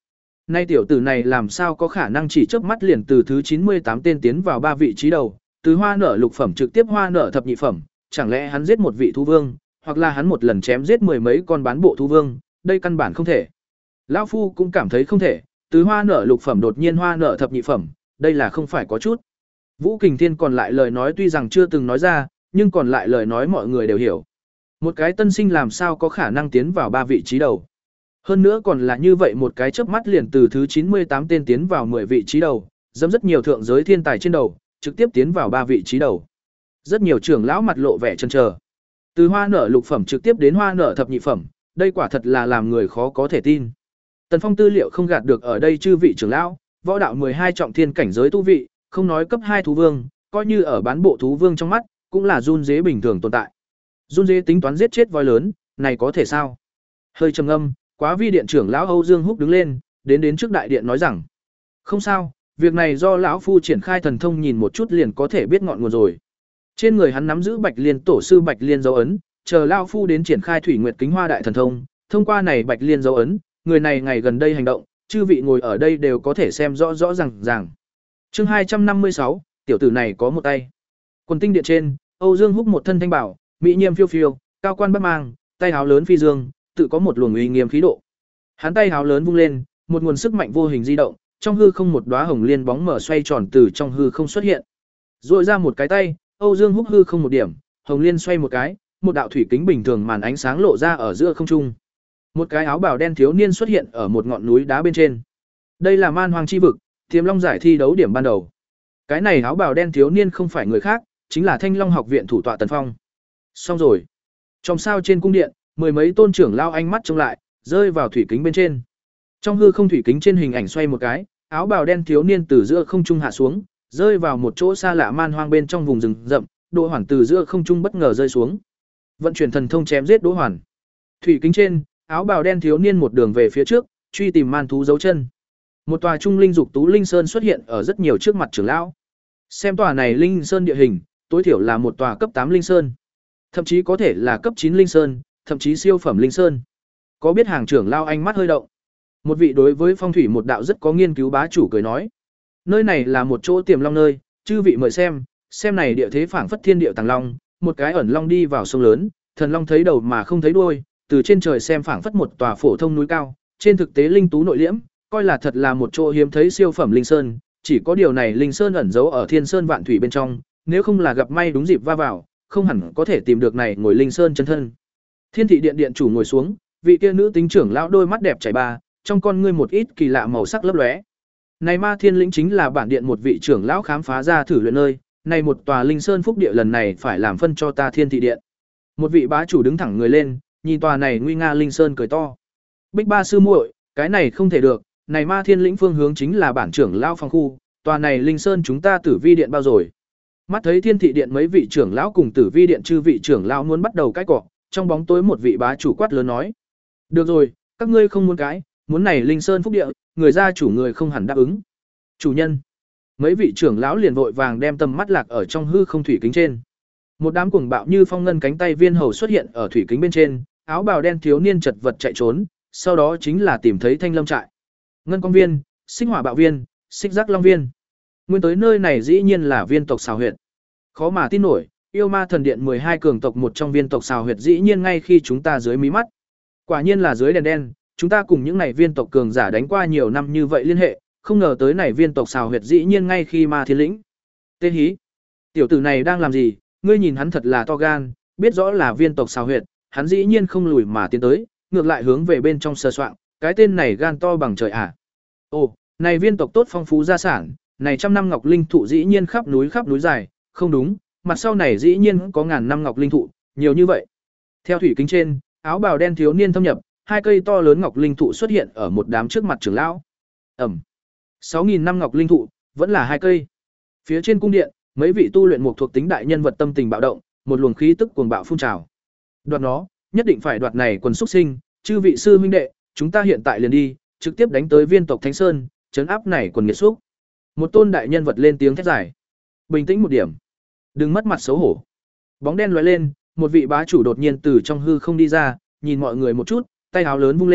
S1: Nay tiểu tử này làm sao có khả năng chỉ chớp mắt liền từ thứ chín mươi tám tên tiến vào ba vị trí đầu, từ hoa nở lục phẩm trực tiếp hoa nở thập nhị phẩm, chẳng lẽ hắn giết một vị thú vương, hoặc là hắn một lần chém giết mười mấy con bán bộ thú vương, đây căn bản không thể. Lão phu cũng cảm thấy không thể, từ hoa nở lục phẩm đột nhiên hoa nở thập nhị phẩm, đây là không phải có chút. Vũ Kình Thiên còn lại lời nói tuy rằng chưa từng nói ra, nhưng còn lại lời nói mọi người đều hiểu. Một cái tân sinh làm sao có khả năng tiến vào ba vị trí đầu. Hơn nữa còn là như vậy một cái chớp mắt liền từ thứ chín mươi tám tên tiến vào mười vị trí đầu, dẫm rất nhiều thượng giới thiên tài trên đầu, trực tiếp tiến vào ba vị trí đầu. Rất nhiều trưởng lão mặt lộ vẻ chần chờ. Từ hoa nở lục phẩm trực tiếp đến hoa nở thập nhị phẩm, đây quả thật là làm người khó có thể tin. Tần Phong tư liệu không gạt được ở đây chư vị trưởng lão, võ đạo mười hai trọng thiên cảnh giới tu vị, không nói cấp hai thú vương, coi như ở bán bộ thú vương trong mắt, cũng là run dế bình thường tồn tại. Run dế tính toán giết chết voi lớn, này có thể sao? Hơi trầm ngâm, Quá Vi điện trưởng lão Âu Dương Húc đứng lên, đến đến trước đại điện nói rằng: "Không sao, việc này do lão phu triển khai thần thông nhìn một chút liền có thể biết ngọn nguồn rồi." Trên người hắn nắm giữ Bạch Liên tổ sư Bạch Liên dấu ấn, chờ lão phu đến triển khai Thủy Nguyệt Kính Hoa đại thần thông, thông qua này Bạch Liên dấu ấn, người này ngày gần đây hành động, chư vị ngồi ở đây đều có thể xem rõ rõ ràng ràng. Chương hai trăm năm mươi sáu, tiểu tử này có một tay. Quần tinh điện trên, Âu Dương Húc một thân thanh bảo, mỹ nhiêm phiêu phiêu, cao quan bất mang, tay áo lớn phi dương, tự có một luồng uy nghiêm khí độ. Hắn tay áo lớn vung lên, một nguồn sức mạnh vô hình di động, trong hư không một đóa hồng liên bóng mở xoay tròn từ trong hư không xuất hiện. Rũa ra một cái tay, Âu Dương Húc hư không một điểm, hồng liên xoay một cái, một đạo thủy kính bình thường màn ánh sáng lộ ra ở giữa không trung. Một cái áo bào đen thiếu niên xuất hiện ở một ngọn núi đá bên trên. Đây là Man Hoang chi vực, Tiềm Long giải thi đấu điểm ban đầu. Cái này áo bào đen thiếu niên không phải người khác, chính là Thanh Long học viện thủ tọa Tần Phong. Xong rồi. Trong sao trên cung điện, mười mấy tôn trưởng lao ánh mắt trông lại, rơi vào thủy kính bên trên. Trong hư không thủy kính trên hình ảnh xoay một cái, áo bào đen thiếu niên từ giữa không trung hạ xuống, rơi vào một chỗ xa lạ man hoang bên trong vùng rừng rậm, Đỗ Hoàn từ giữa không trung bất ngờ rơi xuống. Vận chuyển thần thông chém giết Đỗ Hoàn. Thủy kính trên, áo bào đen thiếu niên một đường về phía trước, truy tìm man thú dấu chân. Một tòa trung linh dục tú linh sơn xuất hiện ở rất nhiều trước mặt trưởng lão. Xem tòa này linh sơn địa hình, tối thiểu là một tòa cấp tám linh sơn, thậm chí có thể là cấp chín linh sơn, thậm chí siêu phẩm linh sơn. Có biết hàng trưởng lão ánh mắt hơi động. Một vị đối với phong thủy một đạo rất có nghiên cứu bá chủ cười nói: "Nơi này là một chỗ tiềm long nơi, chư vị mời xem, xem này địa thế phảng phất thiên địa tàng long, một cái ẩn long đi vào sông lớn, thần long thấy đầu mà không thấy đuôi, từ trên trời xem phảng phất một tòa phổ thông núi cao, trên thực tế linh tú nội liễm, coi là thật là một chỗ hiếm thấy siêu phẩm linh sơn, chỉ có điều này linh sơn ẩn giấu ở thiên sơn vạn thủy bên trong, nếu không là gặp may đúng dịp va vào, không hẳn có thể tìm được này ngồi linh sơn chân thân." Thiên thị điện điện chủ ngồi xuống, vị kia nữ tính trưởng lão đôi mắt đẹp chảy ba, trong con ngươi một ít kỳ lạ màu sắc lấp lóe. Này Ma Thiên lĩnh chính là bản điện một vị trưởng lão khám phá ra thử luyện nơi, này một tòa linh sơn phúc địa lần này phải làm phân cho ta Thiên thị điện. Một vị bá chủ đứng thẳng người lên, nhìn tòa này nguy nga linh sơn cười to. Bích Ba sư muội, cái này không thể được, này Ma Thiên lĩnh phương hướng chính là bản trưởng lão phòng khu, tòa này linh sơn chúng ta Tử Vi điện bao rồi. Mắt thấy Thiên thị điện mấy vị trưởng lão cùng Tử Vi điện chư vị trưởng lão muốn bắt đầu cãi cọ, trong bóng tối một vị bá chủ quát lớn nói: "Được rồi, các ngươi không muốn cãi, muốn này linh sơn phúc địa, người gia chủ người không hẳn đáp ứng." Chủ nhân. Mấy vị trưởng lão liền vội vàng đem tầm mắt lạc ở trong hư không thủy kính trên. Một đám cuồng bạo như phong ngân cánh tay viên hầu xuất hiện ở thủy kính bên trên, áo bào đen thiếu niên chật vật chạy trốn, sau đó chính là tìm thấy Thanh Lâm trại. Ngân Quang viên, Xích Hỏa bạo viên, Xích Giác long viên. Nguyên tới nơi này dĩ nhiên là viên tộc Sào Huyệt. Khó mà tin nổi, yêu ma thần điện mười hai cường tộc một trong viên tộc Sào Huyệt dĩ nhiên ngay khi chúng ta dưới mí mắt. Quả nhiên là dưới đèn đen, chúng ta cùng những này viên tộc cường giả đánh qua nhiều năm như vậy liên hệ, không ngờ tới này viên tộc Sào Huyệt dĩ nhiên ngay khi Ma Thiên lĩnh. Tê hí, tiểu tử này đang làm gì? Ngươi nhìn hắn thật là to gan, biết rõ là viên tộc Sào Huyệt, hắn dĩ nhiên không lùi mà tiến tới, ngược lại hướng về bên trong sờ soạng, cái tên này gan to bằng trời à. Ồ, này viên tộc tốt phong phú gia sản, này trăm năm ngọc linh thụ dĩ nhiên khắp núi khắp núi dài, không đúng, mặt sau này dĩ nhiên có ngàn năm ngọc linh thụ, nhiều như vậy. Theo thủy kính trên, áo bào đen thiếu niên thâm nhập, hai cây to lớn ngọc linh thụ xuất hiện ở một đám trước mặt trưởng lão. Ẩm. sáu nghìn năm ngọc linh thụ, vẫn là hai cây. Phía trên cung điện, mấy vị tu luyện một thuộc tính đại nhân vật tâm tình bạo động, một luồng khí tức cuồng bạo phun trào. Đoạt nó, nhất định phải đoạt này quần xuất sinh, chư vị sư huynh đệ, chúng ta hiện tại liền đi, trực tiếp đánh tới viên tộc Thánh Sơn, trấn áp này quần nghiệt xúc. Một tôn đại nhân vật lên tiếng thét giải. Bình tĩnh một điểm, đừng mất mặt xấu hổ. Bóng đen lóe lên, một vị bá chủ đột nhiên từ trong hư không đi ra, nhìn mọi người một chút, tay áo lớn vung lên,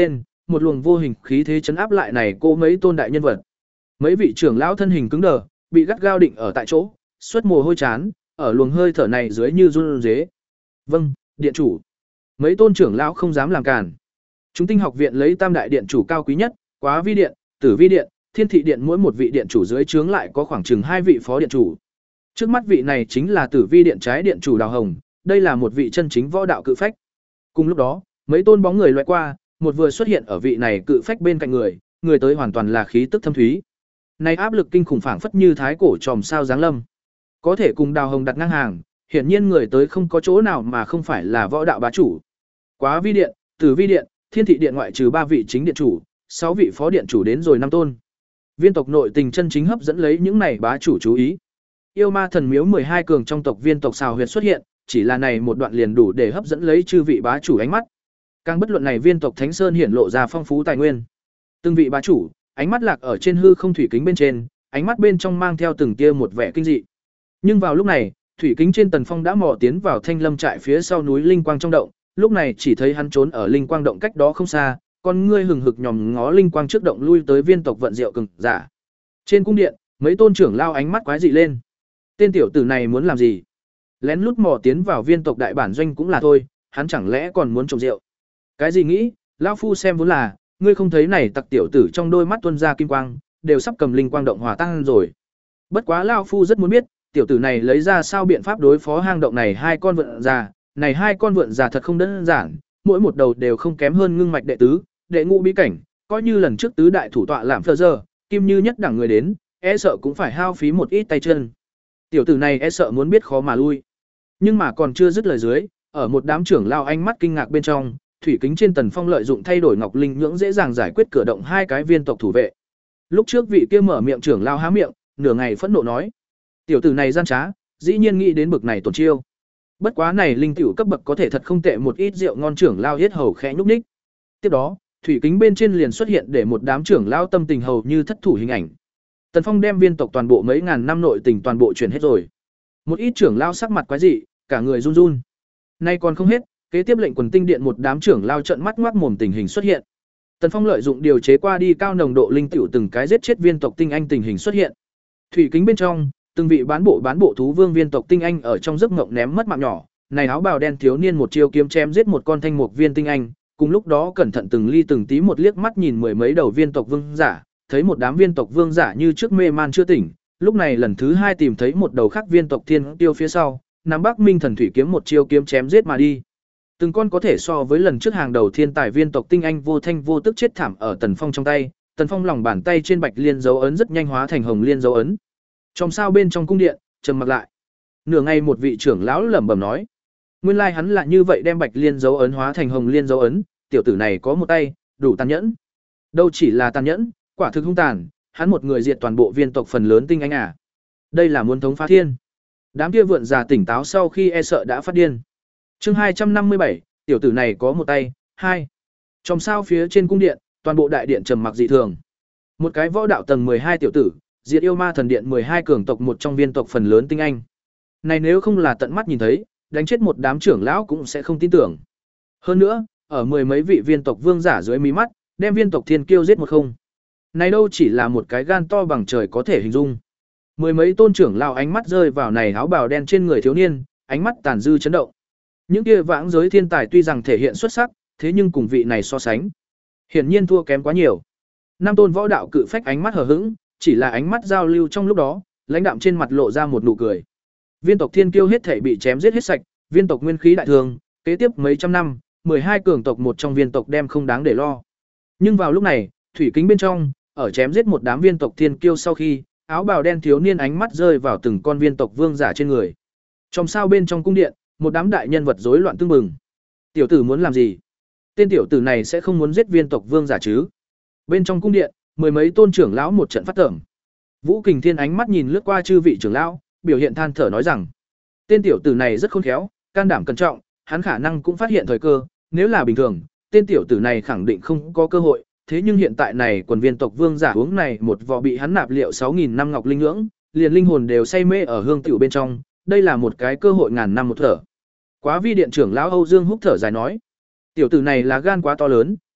S1: một luồng vô hình khí thế chấn áp lại này cô mấy tôn đại nhân vật. Mấy vị trưởng lão thân hình cứng đờ, bị gắt gao định ở tại chỗ, xuất mồ hôi chán, ở luồng hơi thở này dưới như run rế. Vâng, điện chủ. Mấy tôn trưởng lão không dám làm cản. Chúng tinh học viện lấy tam đại điện chủ cao quý nhất, Quá Vi điện, Tử Vi điện, Thiên thị điện, mỗi một vị điện chủ dưới trướng lại có khoảng chừng hai vị phó điện chủ. Trước mắt vị này chính là Tử Vi điện trái điện chủ Đào Hồng, đây là một vị chân chính võ đạo cự phách. Cùng lúc đó, mấy tôn bóng người loại qua, một vừa xuất hiện ở vị này cự phách bên cạnh người, người tới hoàn toàn là khí tức thâm thúy. Này áp lực kinh khủng phảng phất như thái cổ tròm sao giáng lâm. Có thể cùng Đào Hồng đặt ngang hàng, hiển nhiên người tới không có chỗ nào mà không phải là võ đạo bá chủ. Quá Vi điện, Tử Vi điện, Thiên thị điện ngoại trừ ba vị chính điện chủ, sáu vị phó điện chủ đến rồi năm tôn. Viên tộc nội tình chân chính hấp dẫn lấy những này bá chủ chú ý. Yêu ma thần miếu mười hai cường trong tộc viên tộc xào huyệt xuất hiện, chỉ là này một đoạn liền đủ để hấp dẫn lấy chư vị bá chủ ánh mắt. Càng bất luận này viên tộc Thánh Sơn hiển lộ ra phong phú tài nguyên. Từng vị bá chủ, ánh mắt lạc ở trên hư không thủy kính bên trên, ánh mắt bên trong mang theo từng tia một vẻ kinh dị. Nhưng vào lúc này, thủy kính trên Tần Phong đã mò tiến vào Thanh Lâm trại phía sau núi linh quang trong động, lúc này chỉ thấy hắn trốn ở linh quang động cách đó không xa, con ngươi hừng hực nhòm ngó linh quang trước động lui tới viên tộc vận diệu cường giả. Trên cung điện, mấy tôn trưởng lao ánh mắt quái dị lên. Tên tiểu tử này muốn làm gì? Lén lút mò tiến vào viên tộc đại bản doanh cũng là thôi, hắn chẳng lẽ còn muốn trồng rượu? Cái gì nghĩ, lão phu xem vốn là, ngươi không thấy này tặc tiểu tử trong đôi mắt tuôn ra kim quang, đều sắp cầm linh quang động hòa tan rồi. Bất quá lão phu rất muốn biết, tiểu tử này lấy ra sao biện pháp đối phó hang động này hai con vượn già, này hai con vượn già thật không đơn giản, mỗi một đầu đều không kém hơn ngưng mạch đệ tứ, đệ ngũ bí cảnh, coi như lần trước tứ đại thủ tọa làm phơ giờ, kim như nhất đẳng người đến, e sợ cũng phải hao phí một ít tay chân. Tiểu tử này e sợ muốn biết khó mà lui. Nhưng mà còn chưa dứt lời dưới, ở một đám trưởng lao ánh mắt kinh ngạc bên trong, thủy kính trên Tần Phong lợi dụng thay đổi ngọc linh nhưỡng dễ dàng giải quyết cửa động hai cái viên tộc thủ vệ. Lúc trước vị kia mở miệng trưởng lao há miệng, nửa ngày phẫn nộ nói: "Tiểu tử này gian trá, dĩ nhiên nghĩ đến bực này tổn chiêu." Bất quá này linh tiểu cấp bậc có thể thật không tệ, một ít rượu ngon trưởng lao yết hầu khẽ nhúc nhích. Tiếp đó, thủy kính bên trên liền xuất hiện để một đám trưởng lao tâm tình hầu như thất thủ hình ảnh. Tần Phong đem viên tộc toàn bộ mấy ngàn năm nội tình toàn bộ chuyển hết rồi. Một ít trưởng lao sắc mặt quái dị, cả người run run. Nay còn không hết, kế tiếp lệnh quần tinh điện một đám trưởng lao trợn mắt ngoác mồm tình hình xuất hiện. Tần Phong lợi dụng điều chế qua đi cao nồng độ linh tiểu từng cái giết chết viên tộc tinh anh tình hình xuất hiện. Thủy kính bên trong, từng vị bán bộ bán bộ thú vương viên tộc tinh anh ở trong giấc ngộng ném mất mạng nhỏ, này áo bào đen thiếu niên một chiêu kiếm chém giết một con thanh mục viên tinh anh, cùng lúc đó cẩn thận từng ly từng tí một liếc mắt nhìn mười mấy đầu viên tộc vương giả, thấy một đám viên tộc vương giả như trước mê man chưa tỉnh, lúc này lần thứ hai tìm thấy một đầu khác viên tộc thiên tiêu phía sau, nắm Bắc Minh thần thủy kiếm một chiêu kiếm chém giết mà đi. Từng con có thể so với lần trước hàng đầu thiên tài viên tộc tinh anh vô thanh vô tức chết thảm ở Tần Phong trong tay, Tần Phong lòng bàn tay trên bạch liên dấu ấn rất nhanh hóa thành hồng liên dấu ấn. Trong sao bên trong cung điện, trầm mặc lại. Nửa ngày một vị trưởng lão lẩm bẩm nói: "Nguyên lai hắn là như vậy đem bạch liên dấu ấn hóa thành hồng liên dấu ấn, tiểu tử này có một tay, đủ tàn nhẫn." Đâu chỉ là tàn nhẫn, quả thực hung tàn, hắn một người diệt toàn bộ viên tộc phần lớn tinh anh à. Đây là muốn thống phá thiên. Đám kia vượn già tỉnh táo sau khi e sợ đã phát điên. Chương hai trăm năm mươi bảy, tiểu tử này có một tay, hai. Trong sao phía trên cung điện, toàn bộ đại điện trầm mặc dị thường. Một cái võ đạo tầng mười hai tiểu tử, diệt yêu ma thần điện mười hai cường tộc một trong viên tộc phần lớn tinh anh. Này nếu không là tận mắt nhìn thấy, đánh chết một đám trưởng lão cũng sẽ không tin tưởng. Hơn nữa, ở mười mấy vị viên tộc vương giả dưới mí mắt, đem viên tộc thiên kiêu giết một không. Này đâu chỉ là một cái gan to bằng trời có thể hình dung. Mười mấy tôn trưởng lão ánh mắt rơi vào này áo bào đen trên người thiếu niên, ánh mắt tàn dư chấn động. Những kia vãng giới thiên tài tuy rằng thể hiện xuất sắc, thế nhưng cùng vị này so sánh, hiển nhiên thua kém quá nhiều. Năm tôn võ đạo cự phách ánh mắt hờ hững, chỉ là ánh mắt giao lưu trong lúc đó, lãnh đạm trên mặt lộ ra một nụ cười. Viên tộc thiên kiêu hết thể bị chém giết hết sạch, viên tộc nguyên khí đại thường, kế tiếp mấy trăm năm, mười hai cường tộc một trong viên tộc đem không đáng để lo. Nhưng vào lúc này, thủy kính bên trong, ở chém giết một đám viên tộc thiên kiêu sau khi, áo bào đen thiếu niên ánh mắt rơi vào từng con viên tộc vương giả trên người. Trong sao bên trong cung điện, một đám đại nhân vật rối loạn tương mừng. Tiểu tử muốn làm gì? Tên tiểu tử này sẽ không muốn giết viên tộc vương giả chứ? Bên trong cung điện, mười mấy tôn trưởng lão một trận phát tởm. Vũ Kình Thiên ánh mắt nhìn lướt qua chư vị trưởng lão, biểu hiện than thở nói rằng: tên tiểu tử này rất khôn khéo, can đảm cẩn trọng, hắn khả năng cũng phát hiện thời cơ, nếu là bình thường, tên tiểu tử này khẳng định không có cơ hội, thế nhưng hiện tại này quần viên tộc vương giả uống này một vò bị hắn nạp liệu sáu nghìn năm ngọc linh nhưỡng, liền linh hồn đều say mê ở hương tiểu bên trong, đây là một cái cơ hội ngàn năm một thở. Quá Vi điện trưởng lão Âu Dương Húc thở dài nói: tiểu tử này là gan quá to lớn,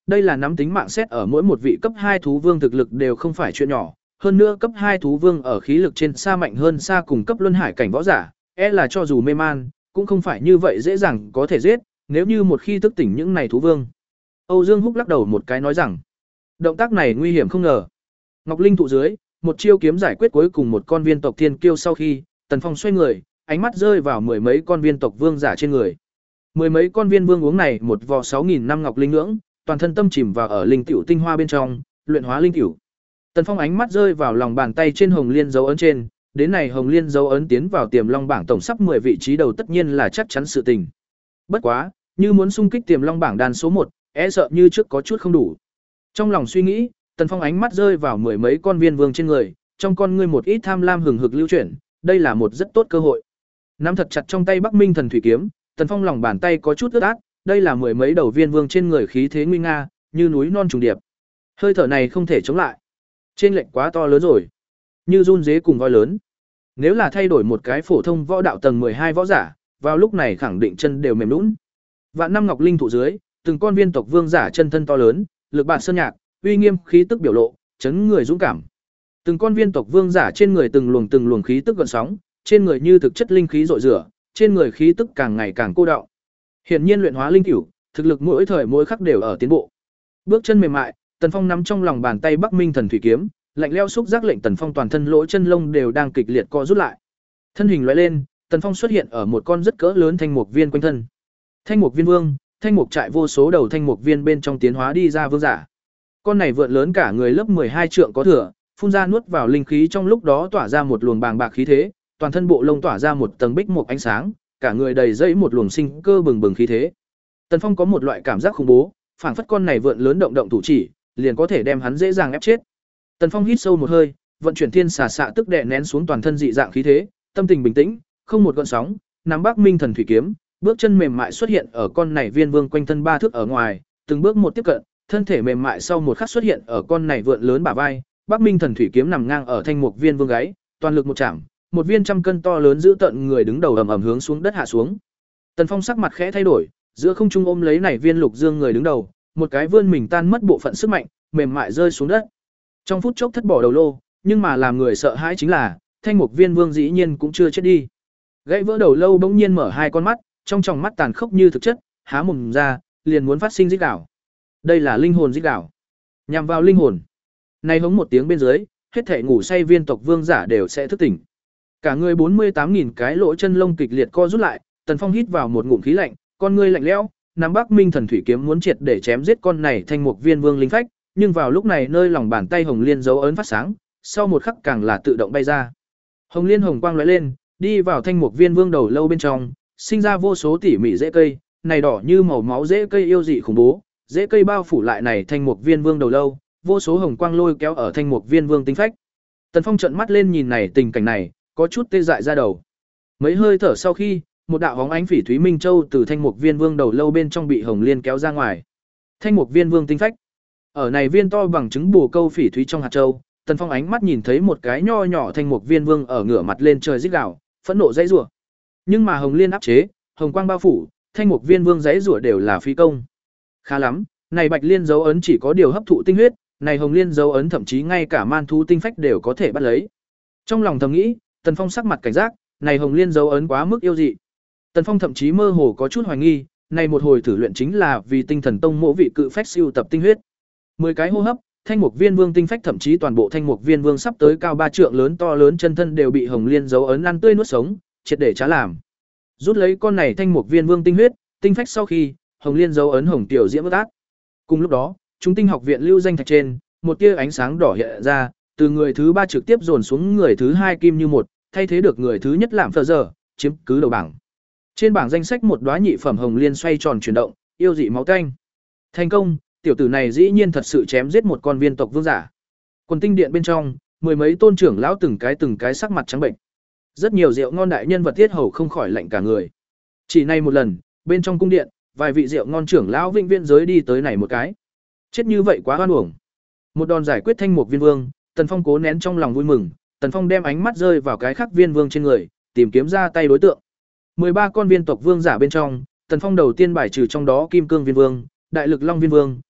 S1: đây là nắm tính mạng xét ở mỗi một vị cấp hai thú vương thực lực đều không phải chuyện nhỏ, hơn nữa cấp hai thú vương ở khí lực trên xa mạnh hơn xa cùng cấp luân hải cảnh võ giả, e là cho dù mê man, cũng không phải như vậy dễ dàng có thể giết, nếu như một khi thức tỉnh những này thú vương. Âu Dương Húc lắc đầu một cái nói rằng, động tác này nguy hiểm không ngờ. Ngọc Linh thụ dưới, một chiêu kiếm giải quyết cuối cùng một con viên tộc thiên kiêu sau khi, Tần Phong xoay người, ánh mắt rơi vào mười mấy con viên tộc vương giả trên người. Mười mấy con viên vương uống này một vò sáu nghìn năm ngọc linh ngưỡng, toàn thân tâm chìm vào ở linh tiểu tinh hoa bên trong, luyện hóa linh tiểu. Tần Phong ánh mắt rơi vào lòng bàn tay trên hồng liên dấu ấn trên, đến này hồng liên dấu ấn tiến vào tiềm long bảng tổng sắp mười vị trí đầu tất nhiên là chắc chắn sự tình. Bất quá, như muốn xung kích tiềm long bảng đàn số một, e sợ như trước có chút không đủ. Trong lòng suy nghĩ, Tần Phong ánh mắt rơi vào mười mấy con viên vương trên người, trong con ngươi một ít tham lam hừng hực lưu chuyển, đây là một rất tốt cơ hội. Nắm thật chặt trong tay Bắc Minh Thần Thủy kiếm, Tần Phong lòng bàn tay có chút ướt át, đây là mười mấy đầu viên vương trên người khí thế nguy nga, như núi non trùng điệp. Hơi thở này không thể chống lại. Trên lệnh quá to lớn rồi, như run dế cùng voi lớn. Nếu là thay đổi một cái phổ thông võ đạo tầng mười hai võ giả, vào lúc này khẳng định chân đều mềm nhũn. Vạn năm ngọc linh thụ dưới, từng con viên tộc vương giả chân thân to lớn, lực bản sơn nhạc, uy nghiêm khí tức biểu lộ, chấn người dũng cảm. Từng con viên tộc vương giả trên người từng luồng từng luồng khí tức gợn sóng, trên người như thực chất linh khí rọi rửa, trên người khí tức càng ngày càng cô đọng. Hiển nhiên luyện hóa linh cửu, thực lực mỗi thời mỗi khắc đều ở tiến bộ. Bước chân mềm mại, Tần Phong nắm trong lòng bàn tay Bắc Minh Thần Thủy kiếm, lạnh lẽo xúc giác lệnh Tần Phong toàn thân lỗ chân lông đều đang kịch liệt co rút lại. Thân hình lóe lên, Tần Phong xuất hiện ở một con rất cỡ lớn thanh mục viên quanh thân. Thanh mục viên vương, thanh mục trại vô số đầu thanh mục viên bên trong tiến hóa đi ra vương giả. Con này vượn lớn cả người lớp mười hai trượng có thừa, phun ra nuốt vào linh khí trong lúc đó tỏa ra một luồng bàng bạc khí thế, toàn thân bộ lông tỏa ra một tầng bích mục ánh sáng, cả người đầy dẫy một luồng sinh cơ bừng bừng khí thế. Tần Phong có một loại cảm giác khủng bố, phảng phất con này vượn lớn động động thủ chỉ, liền có thể đem hắn dễ dàng ép chết. Tần Phong hít sâu một hơi, vận chuyển thiên xà xạ tức đè nén xuống toàn thân dị dạng khí thế, tâm tình bình tĩnh, không một gợn sóng, nắm Bắc Minh Thần Thủy kiếm, bước chân mềm mại xuất hiện ở con này viên vương quanh thân ba thước ở ngoài, từng bước một tiếp cận, thân thể mềm mại sau một khắc xuất hiện ở con này vượn lớn bả vai, Bắc Minh Thần Thủy kiếm nằm ngang ở thanh mục viên vương gáy, toàn lực một chạm, một viên trăm cân to lớn giữ tận người đứng đầu ầm ầm hướng xuống đất hạ xuống. Tần Phong sắc mặt khẽ thay đổi, giữa không trung ôm lấy này viên lục dương người đứng đầu, một cái vươn mình tan mất bộ phận sức mạnh, mềm mại rơi xuống đất. Trong phút chốc thất bỏ đầu lâu, nhưng mà làm người sợ hãi chính là, thanh mục viên vương dĩ nhiên cũng chưa chết đi. Gãy vỡ đầu lâu bỗng nhiên mở hai con mắt, trong tròng mắt tàn khốc như thực chất, há mồm ra, liền muốn phát sinh rít gào. Đây là linh hồn rít gào, nhằm vào linh hồn. Này hống một tiếng bên dưới, hết thảy ngủ say viên tộc vương giả đều sẽ thức tỉnh. Cả người bốn mươi tám nghìn cái lỗ chân lông kịch liệt co rút lại, Tần Phong hít vào một ngụm khí lạnh, con ngươi lạnh lẽo, nắm Bắc Minh Thần Thủy kiếm muốn triệt để chém giết con này thanh mục viên vương linh phách, nhưng vào lúc này nơi lòng bàn tay hồng liên dấu ấn phát sáng, sau một khắc càng là tự động bay ra. Hồng liên hồng quang lóe lên, đi vào thanh mục viên vương đầu lâu bên trong, sinh ra vô số tỉ mỉ rễ cây, này đỏ như màu máu rễ cây yêu dị khủng bố, rễ cây bao phủ lại này thanh mục viên vương đầu lâu, vô số hồng quang lôi kéo ở thanh mục viên vương tinh phách. Tần Phong trợn mắt lên nhìn này tình cảnh này, có chút tê dại ra đầu. Mấy hơi thở sau khi, một đạo bóng ánh phỉ thúy minh châu từ thanh mục viên vương đầu lâu bên trong bị hồng liên kéo ra ngoài. Thanh mục viên vương tinh phách. Ở này viên to bằng trứng bồ câu phỉ thúy trong hạt châu, Tần Phong ánh mắt nhìn thấy một cái nho nhỏ thanh mục viên vương ở ngửa mặt lên trời rít gào, phẫn nộ dãy rủa. Nhưng mà hồng liên áp chế, hồng quang bao phủ, thanh mục viên vương dãy rủa đều là phí công. Khá lắm, này bạch liên dấu ấn chỉ có điều hấp thụ tinh huyết, này hồng liên dấu ấn thậm chí ngay cả man thú tinh phách đều có thể bắt lấy. Trong lòng thầm nghĩ, Tần Phong sắc mặt cảnh giác, này hồng liên dấu ấn quá mức yêu dị. Tần Phong thậm chí mơ hồ có chút hoài nghi, này một hồi thử luyện chính là vì tinh thần tông mộ vị cự phách siêu tập tinh huyết. mười cái hô hấp, thanh mục viên vương tinh phách thậm chí toàn bộ thanh mục viên vương sắp tới cao ba trượng lớn to lớn chân thân đều bị hồng liên dấu ấn ăn tươi nuốt sống, triệt để trá làm. Rút lấy con này thanh mục viên vương tinh huyết, tinh phách sau khi, hồng liên dấu ấn hồng tiểu diễm ướt át. Cùng lúc đó, chúng tinh học viện lưu danh thạch trên, một tia ánh sáng đỏ hiện ra, từ người thứ ba trực tiếp dồn xuống người thứ hai kim như một, thay thế được người thứ nhất làm phờ giờ, chiếm cứ đầu bảng. Trên bảng danh sách một đóa nhị phẩm hồng liên xoay tròn chuyển động, yêu dị máu tanh. Thành công, tiểu tử này dĩ nhiên thật sự chém giết một con viên tộc vương giả. Quần tinh điện bên trong, mười mấy tôn trưởng lão từng cái từng cái sắc mặt trắng bệnh. Rất nhiều rượu ngon đại nhân vật tiết hầu không khỏi lạnh cả người. Chỉ này một lần, bên trong cung điện, vài vị rượu ngon trưởng lão vĩnh viễn giới đi tới này một cái. Chết như vậy quá oan uổng. Một đòn giải quyết thanh mục viên vương, Tần Phong cố nén trong lòng vui mừng, Tần Phong đem ánh mắt rơi vào cái khác viên vương trên người, tìm kiếm ra tay đối tượng. mười ba con viên tộc vương giả bên trong, Tần Phong đầu tiên bài trừ trong đó Kim Cương Viên Vương, Đại Lực Long Viên Vương,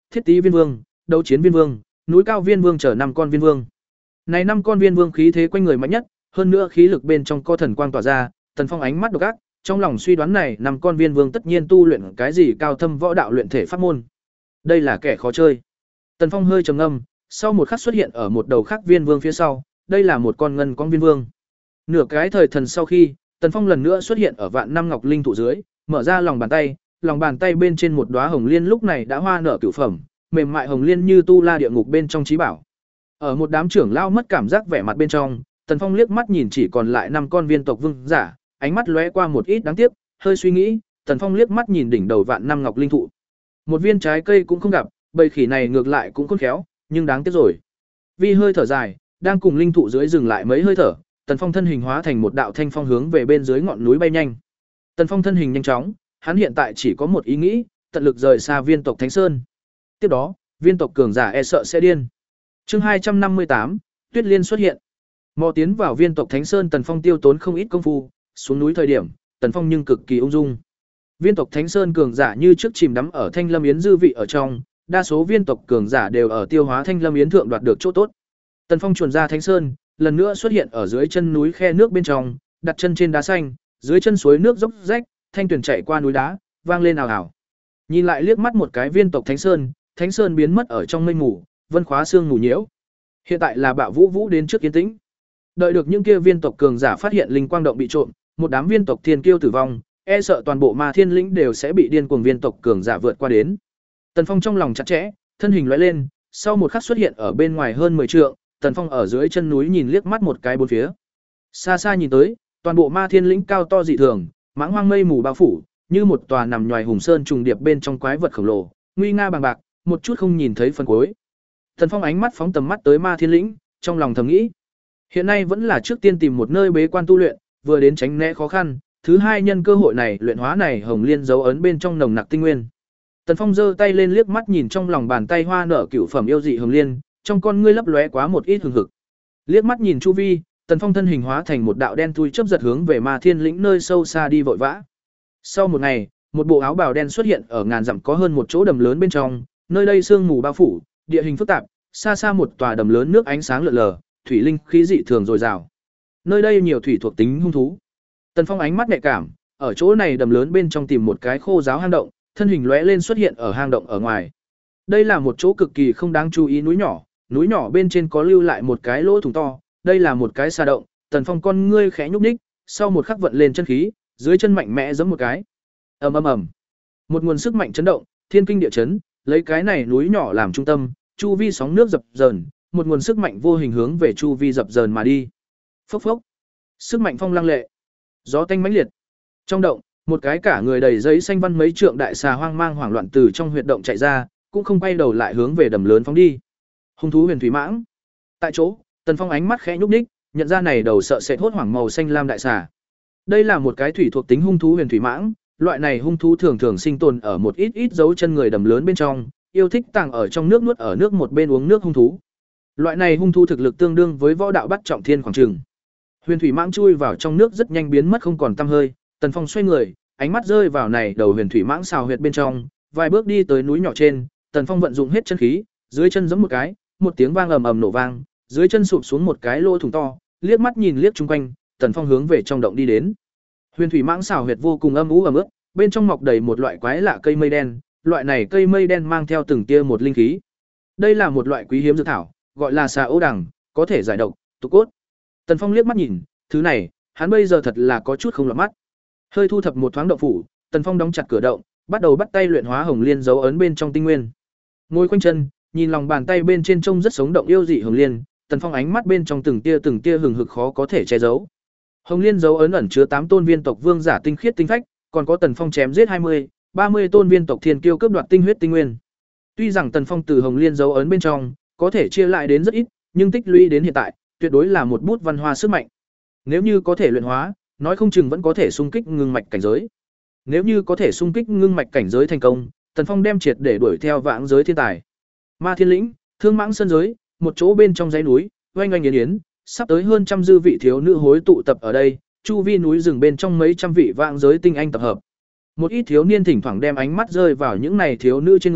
S1: Thiết Tý Viên Vương, Đấu Chiến Viên Vương, Núi Cao Viên Vương chờ năm con viên vương. Này năm con viên vương khí thế quanh người mạnh nhất, hơn nữa khí lực bên trong có thần quang tỏa ra, Tần Phong ánh mắt độc ác, trong lòng suy đoán này năm con viên vương tất nhiên tu luyện cái gì cao thâm võ đạo luyện thể pháp môn. Đây là kẻ khó chơi. Tần Phong hơi trầm ngâm, sau một khắc xuất hiện ở một đầu khác viên vương phía sau, đây là một con ngân con viên vương. Nửa cái thời thần sau khi, Tần Phong lần nữa xuất hiện ở vạn năm ngọc linh thụ dưới, mở ra lòng bàn tay, lòng bàn tay bên trên một đóa hồng liên lúc này đã hoa nở cửu phẩm, mềm mại hồng liên như tu la địa ngục bên trong trí bảo. Ở một đám trưởng lao mất cảm giác vẻ mặt bên trong, Tần Phong liếc mắt nhìn chỉ còn lại năm con viên tộc vương giả, ánh mắt lóe qua một ít đáng tiếc, hơi suy nghĩ, Tần Phong liếc mắt nhìn đỉnh đầu vạn năm ngọc linh thụ. Một viên trái cây cũng không gặp, bầy khỉ này ngược lại cũng khôn khéo, nhưng đáng tiếc rồi. Vi hơi thở dài, đang cùng linh thụ dưới dừng lại mấy hơi thở, Tần Phong thân hình hóa thành một đạo thanh phong hướng về bên dưới ngọn núi bay nhanh. Tần Phong thân hình nhanh chóng, hắn hiện tại chỉ có một ý nghĩ, tận lực rời xa viên tộc Thánh Sơn. Tiếp đó, viên tộc cường giả e sợ sẽ điên. Chương hai trăm năm mươi tám, Tuyết Liên xuất hiện. Mò tiến vào viên tộc Thánh Sơn, Tần Phong tiêu tốn không ít công phu, xuống núi thời điểm, Tần Phong nhưng cực kỳ ung dung. Viên tộc Thánh Sơn cường giả như trước chìm đắm ở Thanh Lâm Yến dư vị ở trong, đa số viên tộc cường giả đều ở tiêu hóa Thanh Lâm Yến thượng đoạt được chỗ tốt. Tần Phong chuồn ra Thánh Sơn, lần nữa xuất hiện ở dưới chân núi khe nước bên trong, đặt chân trên đá xanh, dưới chân suối nước dốc rách, thanh tuyển chảy qua núi đá, vang lên ào ào. Nhìn lại liếc mắt một cái viên tộc Thánh Sơn, Thánh Sơn biến mất ở trong mây mù, vân khóa sương mù nhiễu. Hiện tại là Bạo Vũ Vũ đến trước yên tĩnh. Đợi được những kia viên tộc cường giả phát hiện linh quang động bị trộm, một đám viên tộc thiên kiêu tử vong, e sợ toàn bộ Ma Thiên lĩnh đều sẽ bị điên cuồng viên tộc cường giả vượt qua đến. Tần Phong trong lòng chặt chẽ, thân hình lóe lên, sau một khắc xuất hiện ở bên ngoài hơn mười trượng, Tần Phong ở dưới chân núi nhìn liếc mắt một cái bốn phía. Xa xa nhìn tới, toàn bộ Ma Thiên lĩnh cao to dị thường, mãng hoang mây mù bao phủ, như một tòa nằm nhòi hùng sơn trùng điệp bên trong quái vật khổng lồ, nguy nga bằng bạc, một chút không nhìn thấy phần cuối. Tần Phong ánh mắt phóng tầm mắt tới Ma Thiên lĩnh, trong lòng thầm nghĩ, hiện nay vẫn là trước tiên tìm một nơi bế quan tu luyện, vừa đến tránh né khó khăn, thứ hai nhân cơ hội này luyện hóa này hồng liên dấu ấn bên trong nồng nặc tinh nguyên. Tần Phong giơ tay lên liếc mắt nhìn trong lòng bàn tay hoa nở cửu phẩm yêu dị hồng liên, trong con ngươi lấp lóe quá một ít hừng hực. Liếc mắt nhìn chu vi, Tần Phong thân hình hóa thành một đạo đen thui chớp giật hướng về Ma Thiên lĩnh nơi sâu xa đi vội vã. Sau một ngày, một bộ áo bào đen xuất hiện ở ngàn dặm có hơn một chỗ đầm lớn bên trong, nơi đây sương mù bao phủ, địa hình phức tạp, xa xa một tòa đầm lớn nước ánh sáng lượn lờ, thủy linh khí dị thường dồi dào. Nơi đây nhiều thủy thuộc tính hung thú. Tần Phong ánh mắt nhạy cảm, ở chỗ này đầm lớn bên trong tìm một cái khô giáo hang động, thân hình lóe lên xuất hiện ở hang động ở ngoài. Đây là một chỗ cực kỳ không đáng chú ý núi nhỏ, núi nhỏ bên trên có lưu lại một cái lỗ thủng to, đây là một cái sa động. Tần Phong con ngươi khẽ nhúc nhích, sau một khắc vận lên chân khí, dưới chân mạnh mẽ giẫm một cái. Ầm ầm ầm. Một nguồn sức mạnh chấn động, thiên kinh địa chấn, lấy cái này núi nhỏ làm trung tâm, chu vi sóng nước dập dờn, một nguồn sức mạnh vô hình hướng về chu vi dập dờn mà đi. Phốc phốc. Sức mạnh phong lăng lệ, gió tanh mãnh liệt. Trong động, một cái cả người đầy giấy xanh văn mấy trượng đại xà hoang mang hoảng loạn từ trong huyệt động chạy ra, cũng không quay đầu lại hướng về đầm lớn phóng đi. Hung thú huyền thủy mãng. Tại chỗ, Tần Phong ánh mắt khẽ nhúc nhích, nhận ra này đầu sợ sệt hốt hoảng màu xanh lam đại xà. Đây là một cái thủy thuộc tính hung thú huyền thủy mãng, loại này hung thú thường thường sinh tồn ở một ít ít dấu chân người đầm lớn bên trong, yêu thích tàng ở trong nước nuốt ở nước một bên uống nước hung thú. Loại này hung thú thực lực tương đương với võ đạo bắt trọng thiên khoảng chừng. Huyền thủy mãng chui vào trong nước rất nhanh biến mất không còn tăm hơi, Tần Phong xoay người, ánh mắt rơi vào này đầu huyền thủy mãng xào huyệt bên trong, vài bước đi tới núi nhỏ trên, Tần Phong vận dụng hết chân khí, dưới chân giẫm một cái, một tiếng vang ầm ầm nổ vang, dưới chân sụp xuống một cái lỗ thủng to, liếc mắt nhìn liếc chung quanh, Tần Phong hướng về trong động đi đến. Huyền thủy mãng xào huyệt vô cùng âm u ẩm ướt, bên trong mọc đầy một loại quái lạ cây mây đen, loại này cây mây đen mang theo từng tia một linh khí. Đây là một loại quý hiếm dược thảo, gọi là xà ô đằng, có thể giải độc, tụ cốt. Tần Phong liếc mắt nhìn, thứ này, hắn bây giờ thật là có chút không lọt mắt. Hơi thu thập một thoáng động phủ, Tần Phong đóng chặt cửa động, bắt đầu bắt tay luyện hóa hồng liên dấu ấn bên trong tinh nguyên. Ngồi khoanh chân, nhìn lòng bàn tay bên trên trông rất sống động yêu dị hồng liên, Tần Phong ánh mắt bên trong từng tia từng tia hừng hực khó có thể che giấu. Hồng liên dấu ấn ẩn chứa tám tôn viên tộc vương giả tinh khiết tinh phách, còn có Tần Phong chém giết hai mươi, ba mươi tôn viên tộc thiên kiêu cướp đoạt tinh huyết tinh nguyên. Tuy rằng Tần Phong từ hồng liên dấu ấn bên trong có thể chia lại đến rất ít, nhưng tích lũy đến hiện tại, tuyệt đối là một bút văn hoa sức mạnh. Nếu như có thể luyện hóa, nói không chừng vẫn có thể xung kích ngưng mạch cảnh giới. Nếu như có thể xung kích ngưng mạch cảnh giới thành công, Tần Phong đem triệt để đuổi theo vãng giới thiên tài. Ma Thiên lĩnh, Thương Mãng sơn giới, một chỗ bên trong dãy núi, oanh oanh yến yến, sắp tới hơn trăm dư vị thiếu nữ hối tụ tập ở đây, chu vi núi rừng bên trong mấy trăm vị vãng giới tinh anh tập hợp. Một ít thiếu niên thỉnh thoảng đem ánh mắt rơi vào những này thiếu nữ trên người,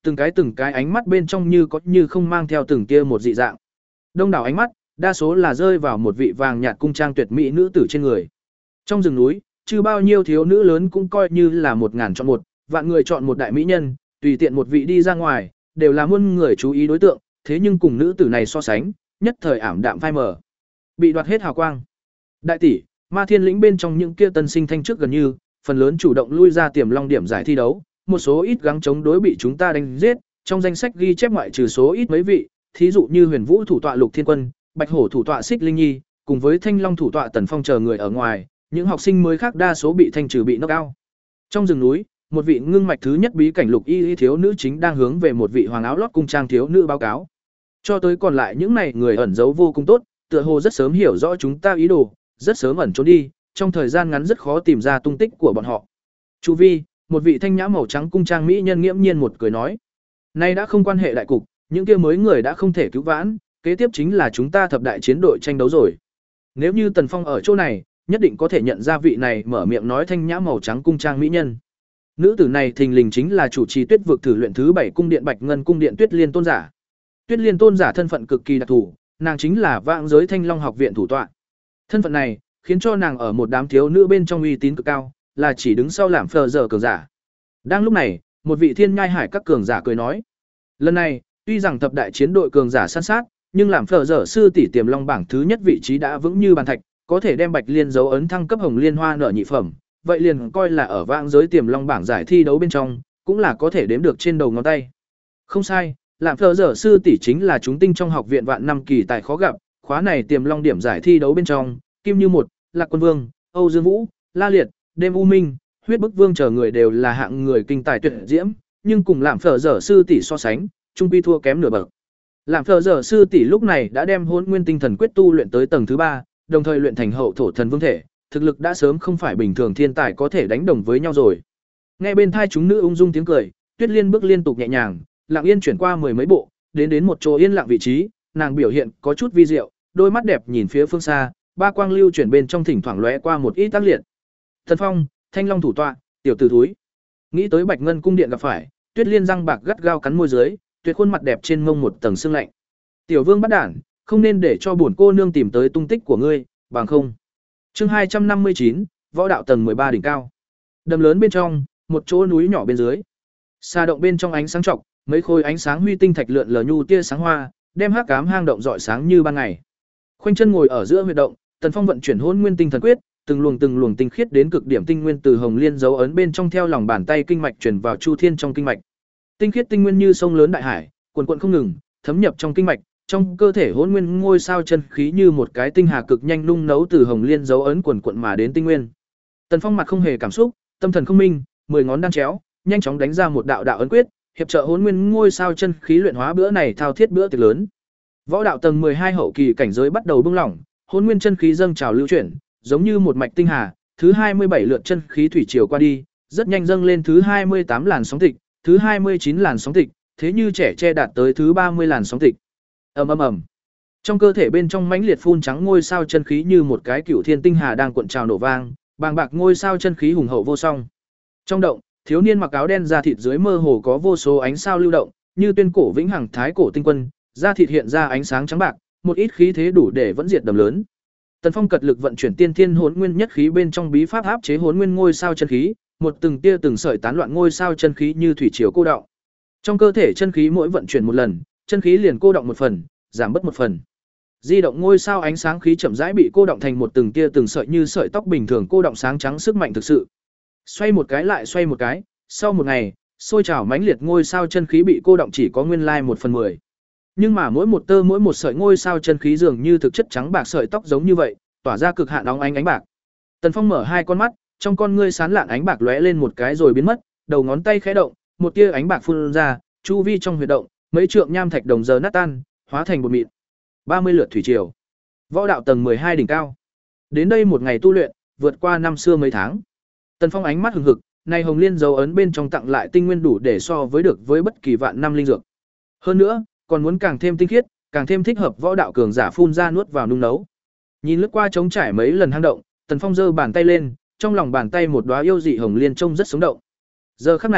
S1: từng cái từng cái ánh mắt bên trong như có như không mang theo từng tia một dị dạng. Đông đảo ánh mắt, đa số là rơi vào một vị vàng nhạt cung trang tuyệt mỹ nữ tử trên người. Trong rừng núi, chứ bao nhiêu thiếu nữ lớn cũng coi như là một ngàn chọn một, vạn người chọn một đại mỹ nhân, tùy tiện một vị đi ra ngoài, đều là muôn người chú ý đối tượng, thế nhưng cùng nữ tử này so sánh, nhất thời ảm đạm phai mờ, bị đoạt hết hào quang. Đại tỷ, Ma Thiên lĩnh bên trong những kia tân sinh thanh trước gần như, phần lớn chủ động lui ra tiềm long điểm giải thi đấu, một số ít gắng chống đối bị chúng ta đánh giết, trong danh sách ghi chép ngoại trừ số ít mấy vị, thí dụ như Huyền Vũ thủ tọa Lục Thiên Quân, Bạch Hổ thủ tọa Xích Linh Nhi, cùng với Thanh Long thủ tọa Tần Phong chờ người ở ngoài, những học sinh mới khác đa số bị thanh trừ bị knock out. Trong rừng núi, một vị ngưng mạch thứ nhất bí cảnh Lục Y Y thiếu nữ chính đang hướng về một vị hoàng áo lót cung trang thiếu nữ báo cáo. Cho tới còn lại những này người ẩn giấu vô cùng tốt, tựa hồ rất sớm hiểu rõ chúng ta ý đồ, rất sớm ẩn trốn đi, trong thời gian ngắn rất khó tìm ra tung tích của bọn họ. Chu vi, một vị thanh nhã màu trắng cung trang mỹ nhân nghiễm nhiên một cười nói: "Nay đã không quan hệ đại cục, những kia mới người đã không thể cứu vãn, kế tiếp chính là chúng ta thập đại chiến đội tranh đấu rồi. Nếu như Tần Phong ở chỗ này, nhất định có thể nhận ra vị này mở miệng nói thanh nhã màu trắng cung trang mỹ nhân." Nữ tử này thình lình chính là chủ trì Tuyết vực thử luyện thứ bảy cung điện Bạch Ngân cung điện Tuyết Liên tôn giả. Tuyết Liên tôn giả thân phận cực kỳ đặc thù, nàng chính là Vạn Giới Thanh Long học viện thủ tọa. Thân phận này khiến cho nàng ở một đám thiếu nữ bên trong uy tín cực cao, là chỉ đứng sau làm phờ giờ cường giả. Đang lúc này, một vị Thiên Nhai Hải các cường giả cười nói: "Lần này, tuy rằng thập đại chiến đội cường giả san sát, nhưng làm phờ giờ sư tỷ tiềm long bảng thứ nhất vị trí đã vững như bàn thạch, có thể đem Bạch Liên dấu ấn thăng cấp Hồng Liên Hoa nở nhị phẩm, vậy liền coi là ở Vạn Giới tiềm long bảng giải thi đấu bên trong, cũng là có thể đếm được trên đầu ngón tay." Không sai, làm phờ giờ sư tỷ chính là chúng tinh trong học viện vạn năm kỳ tài khó gặp, khóa này tiềm long điểm giải thi đấu bên trong, Kim Như Một, Lạc Quân Vương, Âu Dương Vũ, La Liệt, Đêm U Minh, Huyết Bức Vương chờ người đều là hạng người kinh tài tuyệt diễm, nhưng cùng làm phở dở sư tỷ so sánh, trung quy thua kém nửa bậc. Làm phở dở sư tỷ lúc này đã đem Hỗn Nguyên Tinh Thần Quyết tu luyện tới tầng thứ ba, đồng thời luyện thành hậu thổ thần vương thể, thực lực đã sớm không phải bình thường thiên tài có thể đánh đồng với nhau rồi. Nghe bên thai chúng nữ ung dung tiếng cười, Tuyết Liên bước liên tục nhẹ nhàng, lặng yên chuyển qua mười mấy bộ, đến đến một chỗ yên lặng vị trí, nàng biểu hiện có chút vi diệu, đôi mắt đẹp nhìn phía phương xa, ba quang lưu chuyển bên trong thỉnh thoảng lóe qua một ít tác liệt. Thần Phong, Thanh Long thủ tọa, tiểu tử thúi. Nghĩ tới Bạch Ngân cung điện gặp phải, Tuyết Liên răng bạc gắt gao cắn môi dưới, tuyệt khuôn mặt đẹp trên mông một tầng sương lạnh. Tiểu Vương bắt đản, không nên để cho bổn cô nương tìm tới tung tích của ngươi, bằng không. Chương hai trăm năm mươi chín, võ đạo tầng mười ba đỉnh cao. Đầm lớn bên trong, một chỗ núi nhỏ bên dưới. Xa động bên trong ánh sáng trọc, mấy khối ánh sáng huy tinh thạch lượn lờ nhu tia sáng hoa, đem hắc ám hang động rọi sáng như ban ngày. Khoanh chân ngồi ở giữa huyệt động, Tần Phong vận chuyển Hỗn Nguyên Tinh Thần Quyết, từng luồng từng luồng tinh khiết đến cực điểm tinh nguyên từ Hồng Liên dấu ấn bên trong theo lòng bàn tay kinh mạch truyền vào Chu Thiên trong kinh mạch. Tinh khiết tinh nguyên như sông lớn đại hải, cuồn cuộn không ngừng, thấm nhập trong kinh mạch, trong cơ thể Hỗn Nguyên ngôi sao chân khí như một cái tinh hà cực nhanh nung nấu từ Hồng Liên dấu ấn cuồn cuộn mà đến tinh nguyên. Tần Phong mặt không hề cảm xúc, tâm thần không minh, mười ngón đan chéo, nhanh chóng đánh ra một đạo đạo ấn quyết, hiệp trợ Hỗn Nguyên ngôi sao chân khí luyện hóa bữa này thao thiết bữa tiệc lớn. Võ đạo tầng mười hai hậu kỳ cảnh giới bắt đầu bung lỏng, Hỗn Nguyên chân khí dâng trào lưu chuyển, giống như một mạch tinh hà, thứ hai mươi bảy lượt chân khí thủy triều qua đi, rất nhanh dâng lên thứ hai mươi tám làn sóng tịch, thứ hai mươi chín làn sóng tịch, thế như trẻ che đạt tới thứ ba mươi làn sóng tịch. Ầm ầm ầm. Trong cơ thể bên trong mãnh liệt phun trắng ngôi sao chân khí như một cái cựu thiên tinh hà đang cuộn trào nổ vang, bàng bạc ngôi sao chân khí hùng hậu vô song. Trong động, thiếu niên mặc áo đen da thịt dưới mơ hồ có vô số ánh sao lưu động, như tuyên cổ vĩnh hằng thái cổ tinh quân, da thịt hiện ra ánh sáng trắng bạc, một ít khí thế đủ để vẫn diệt đầm lớn. Tần Phong cật lực vận chuyển tiên thiên hỗn nguyên nhất khí bên trong bí pháp áp chế hỗn nguyên ngôi sao chân khí, một từng tia từng sợi tán loạn ngôi sao chân khí như thủy triều cô đọng. Trong cơ thể chân khí mỗi vận chuyển một lần, chân khí liền cô đọng một phần, giảm bớt một phần. Di động ngôi sao ánh sáng khí chậm rãi bị cô đọng thành một từng tia từng sợi như sợi tóc bình thường cô đọng sáng trắng sức mạnh thực sự. Xoay một cái lại xoay một cái, sau một ngày, sôi trào mãnh liệt ngôi sao chân khí bị cô đọng chỉ có nguyên lai một phần mười. Nhưng mà mỗi một tơ mỗi một sợi ngôi sao chân khí dường như thực chất trắng bạc sợi tóc giống như vậy, tỏa ra cực hạn óng ánh ánh bạc. Tần Phong mở hai con mắt, trong con ngươi sán lạn ánh bạc lóe lên một cái rồi biến mất, đầu ngón tay khẽ động, một tia ánh bạc phun ra, chu vi trong huyệt động, mấy trượng nham thạch đồng giờ nát tan, hóa thành bột mịn. ba mươi lượt thủy triều. Võ đạo tầng mười hai đỉnh cao. Đến đây một ngày tu luyện, vượt qua năm xưa mấy tháng. Tần Phong ánh mắt hừng hực, này Hồng Liên dấu ấn bên trong tặng lại tinh nguyên đủ để so với được với bất kỳ vạn năm linh dược. Hơn nữa, còn muốn càng thêm tinh khiết, càng thêm thích hợp võ đạo cường giả phun ra nuốt vào nung nấu. Nhìn lướt qua trống trải mấy lần hang động, Tần Phong giơ bàn tay lên, trong lòng bàn tay một đóa yêu dị hồng liên trông rất sống động. Giờ khắc này,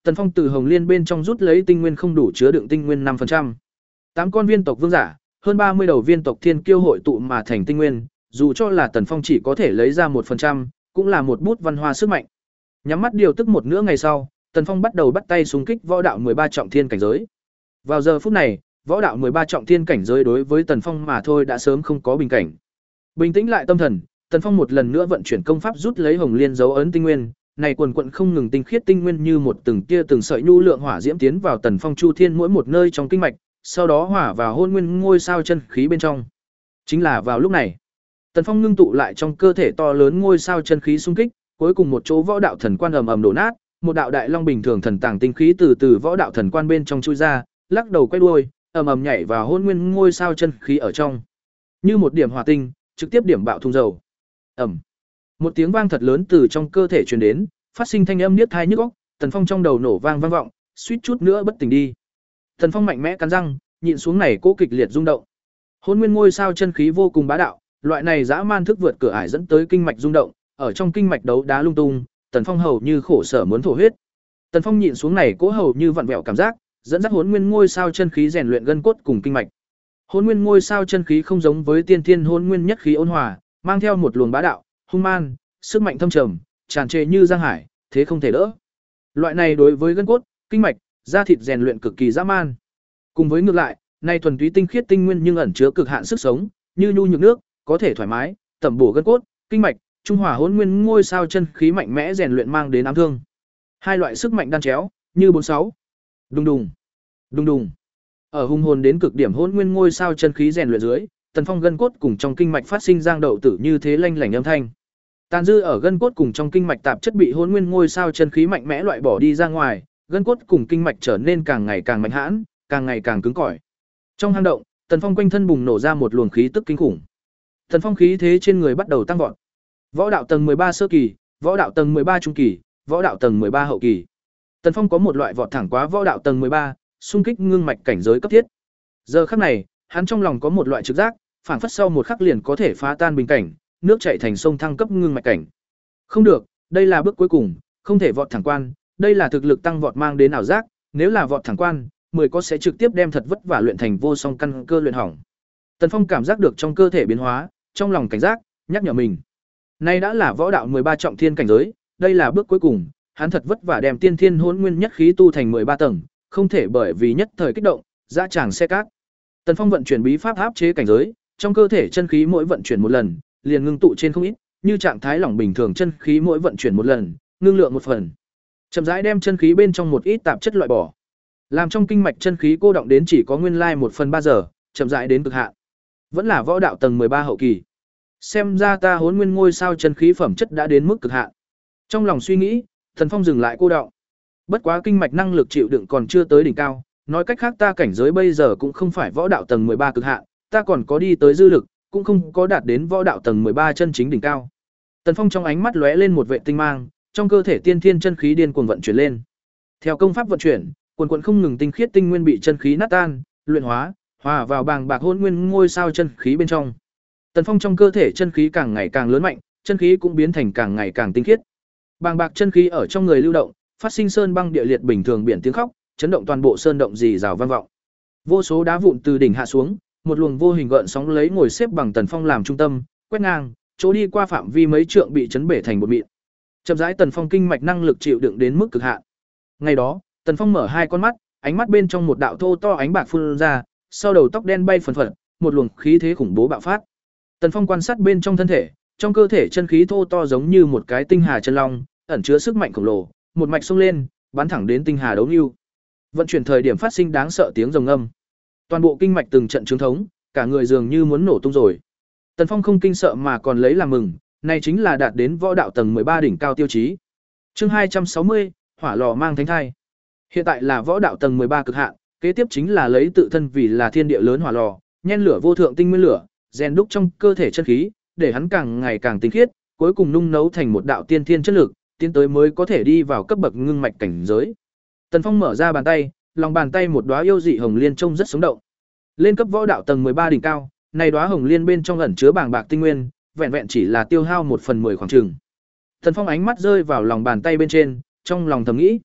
S1: Tần Phong từ Hồng Liên bên trong rút lấy tinh nguyên không đủ chứa đựng tinh nguyên năm phần trăm. Tám con viên tộc vương giả, hơn ba mươi đầu viên tộc thiên kiêu hội tụ mà thành tinh nguyên, dù cho là Tần Phong chỉ có thể lấy ra một phần trăm, cũng là một bút văn hoa sức mạnh. Nhắm mắt điều tức một nửa ngày sau, Tần Phong bắt đầu bắt tay xung kích võ đạo mười ba trọng thiên cảnh giới. Vào giờ phút này, võ đạo mười ba trọng thiên cảnh giới đối với Tần Phong mà thôi đã sớm không có bình cảnh. Bình tĩnh lại tâm thần, Tần Phong một lần nữa vận chuyển công pháp rút lấy Hồng Liên dấu ấn tinh nguyên, này quần quần không ngừng tinh khiết tinh nguyên như một từng tia từng sợi nhu lượng hỏa diễm tiến vào Tần Phong chu thiên mỗi một nơi trong kinh mạch, sau đó hòa vào hôn nguyên ngôi sao chân khí bên trong. Chính là vào lúc này, Tần Phong ngưng tụ lại trong cơ thể to lớn ngôi sao chân khí xung kích, cuối cùng một chỗ võ đạo thần quan ầm ầm đổ nát, một đạo đại long bình thường thần tàng tinh khí từ từ võ đạo thần quan bên trong chui ra, lắc đầu quay đuôi, ầm ầm nhảy vào hôn nguyên ngôi sao chân khí ở trong. Như một điểm hỏa tinh, trực tiếp điểm bạo thùng dầu. Ầm. Một tiếng vang thật lớn từ trong cơ thể truyền đến, phát sinh thanh âm niết tai nhức óc, Tần Phong trong đầu nổ vang vang vọng, suýt chút nữa bất tỉnh đi. Tần Phong mạnh mẽ cắn răng, nhịn xuống này cố kịch liệt rung động. Hôn nguyên ngôi sao chân khí vô cùng bá đạo, loại này dã man thức vượt cửa ải dẫn tới kinh mạch rung động, ở trong kinh mạch đấu đá lung tung, Tần Phong hầu như khổ sở muốn thổ huyết. Tần Phong nhịn xuống này cố hầu như vặn vẹo cảm giác, dẫn dắt hôn nguyên ngôi sao chân khí rèn luyện gân cốt cùng kinh mạch. Hôn nguyên ngôi sao chân khí không giống với tiên thiên hôn nguyên nhất khí ôn hòa, mang theo một luồng bá đạo, hung man, sức mạnh thâm trầm, tràn trề như giang hải, thế không thể đỡ. Loại này đối với gân cốt, kinh mạch, da thịt rèn luyện cực kỳ dã man. Cùng với ngược lại, này thuần túy tinh khiết tinh nguyên nhưng ẩn chứa cực hạn sức sống, như nhu nhược nước, có thể thoải mái, tẩm bổ gân cốt, kinh mạch, trung hòa hỗn nguyên ngôi sao chân khí mạnh mẽ rèn luyện mang đến ám thương. Hai loại sức mạnh đan chéo, như bốn sáu. Đùng đùng, đùng đùng. Ở hung hồn đến cực điểm hỗn nguyên ngôi sao chân khí rèn luyện dưới, Tần Phong gân cốt cùng trong kinh mạch phát sinh giang đậu tử như thế lanh lảnh âm thanh. Tàn dư ở gân cốt cùng trong kinh mạch tạp chất bị hỗn nguyên ngôi sao chân khí mạnh mẽ loại bỏ đi ra ngoài, gân cốt cùng kinh mạch trở nên càng ngày càng mạnh hãn, càng ngày càng cứng cỏi. Trong hang động, Tần Phong quanh thân bùng nổ ra một luồng khí tức kinh khủng. Tần Phong khí thế trên người bắt đầu tăng vọt. Võ đạo tầng mười ba sơ kỳ, võ đạo tầng mười ba trung kỳ, võ đạo tầng mười ba hậu kỳ. Tần Phong có một loại vọt thẳng quá võ đạo tầng mười ba, xung kích ngưng mạch cảnh giới cấp thiết. Giờ khắc này, hắn trong lòng có một loại trực giác, phản phất sau một khắc liền có thể phá tan bình cảnh, nước chảy thành sông thăng cấp ngưng mạch cảnh. Không được, đây là bước cuối cùng, không thể vọt thẳng quan, đây là thực lực tăng vọt mang đến ảo giác, nếu là vọt thẳng quan, mười có sẽ trực tiếp đem thật vất vả luyện thành vô song căn cơ luyện hỏng. Tần Phong cảm giác được trong cơ thể biến hóa, trong lòng cảnh giác, nhắc nhở mình. Nay đã là võ đạo mười ba trọng thiên cảnh giới, đây là bước cuối cùng, hắn thật vất vả đem tiên thiên hỗn nguyên nhất khí tu thành mười ba tầng, không thể bởi vì nhất thời kích động, dã tràng xe cát. Tần Phong vận chuyển bí pháp áp chế cảnh giới, trong cơ thể chân khí mỗi vận chuyển một lần, liền ngưng tụ trên không ít, như trạng thái lỏng bình thường chân khí mỗi vận chuyển một lần, ngưng lượng một phần. Chậm rãi đem chân khí bên trong một ít tạp chất loại bỏ. Làm trong kinh mạch chân khí cô động đến chỉ có nguyên lai một phần ba giờ, chậm rãi đến cực hạn. Vẫn là võ đạo tầng mười ba hậu kỳ. Xem ra ta hỗn nguyên ngôi sao chân khí phẩm chất đã đến mức cực hạn. Trong lòng suy nghĩ, Tần Phong dừng lại cô động. Bất quá kinh mạch năng lực chịu đựng còn chưa tới đỉnh cao, nói cách khác ta cảnh giới bây giờ cũng không phải võ đạo tầng mười ba cực hạn, ta còn có đi tới dư lực, cũng không có đạt đến võ đạo tầng mười ba chân chính đỉnh cao. Tần Phong trong ánh mắt lóe lên một vệ tinh mang, trong cơ thể tiên thiên chân khí điên cuồng vận chuyển lên. Theo công pháp vận chuyển, quần quần không ngừng tinh khiết tinh nguyên bị chân khí nát tan, luyện hóa, hòa vào bàng bạc hỗn nguyên ngôi sao chân khí bên trong. Tần Phong trong cơ thể chân khí càng ngày càng lớn mạnh, chân khí cũng biến thành càng ngày càng tinh khiết. Bàng bạc chân khí ở trong người lưu động, phát sinh sơn băng địa liệt bình thường biển tiếng khóc, chấn động toàn bộ sơn động rì rào vang vọng. Vô số đá vụn từ đỉnh hạ xuống, một luồng vô hình gợn sóng lấy ngồi xếp bằng Tần Phong làm trung tâm, quét ngang, chỗ đi qua phạm vi mấy trượng bị chấn bể thành bột mịn. Chậm rãi Tần Phong kinh mạch năng lực chịu đựng đến mức cực hạn. Ngày đó, Tần Phong mở hai con mắt, ánh mắt bên trong một đạo thô to ánh bạc phun ra, sau đầu tóc đen bay phần phật, một luồng khí thế khủng bố bạo phát. Tần Phong quan sát bên trong thân thể, trong cơ thể chân khí thô to giống như một cái tinh hà chân long, ẩn chứa sức mạnh khổng lồ, một mạch xông lên, bắn thẳng đến tinh hà đấu nưu. Vận chuyển thời điểm phát sinh đáng sợ tiếng rồng âm. Toàn bộ kinh mạch từng trận trướng thống, cả người dường như muốn nổ tung rồi. Tần Phong không kinh sợ mà còn lấy làm mừng, này chính là đạt đến võ đạo tầng mười ba đỉnh cao tiêu chí. Chương hai trăm sáu mươi, hỏa lò mang thánh thai. Hiện tại là võ đạo tầng mười ba cực hạn, kế tiếp chính là lấy tự thân vì là thiên địa lớn hỏa lò, nhen lửa vô thượng tinh nguyên lửa, rèn đúc trong cơ thể chân khí, để hắn càng ngày càng tinh khiết, cuối cùng nung nấu thành một đạo tiên thiên chất lực, tiến tới mới có thể đi vào cấp bậc ngưng mạch cảnh giới. Tần Phong mở ra bàn tay, lòng bàn tay một đóa yêu dị hồng liên trông rất sống động. Lên cấp võ đạo tầng mười ba đỉnh cao, này đóa hồng liên bên trong ẩn chứa bàng bạc tinh nguyên, vẹn vẹn chỉ là tiêu hao một phần mười khoảng chừng. Tần Phong ánh mắt rơi vào lòng bàn tay bên trên, trong lòng thầm nghĩ,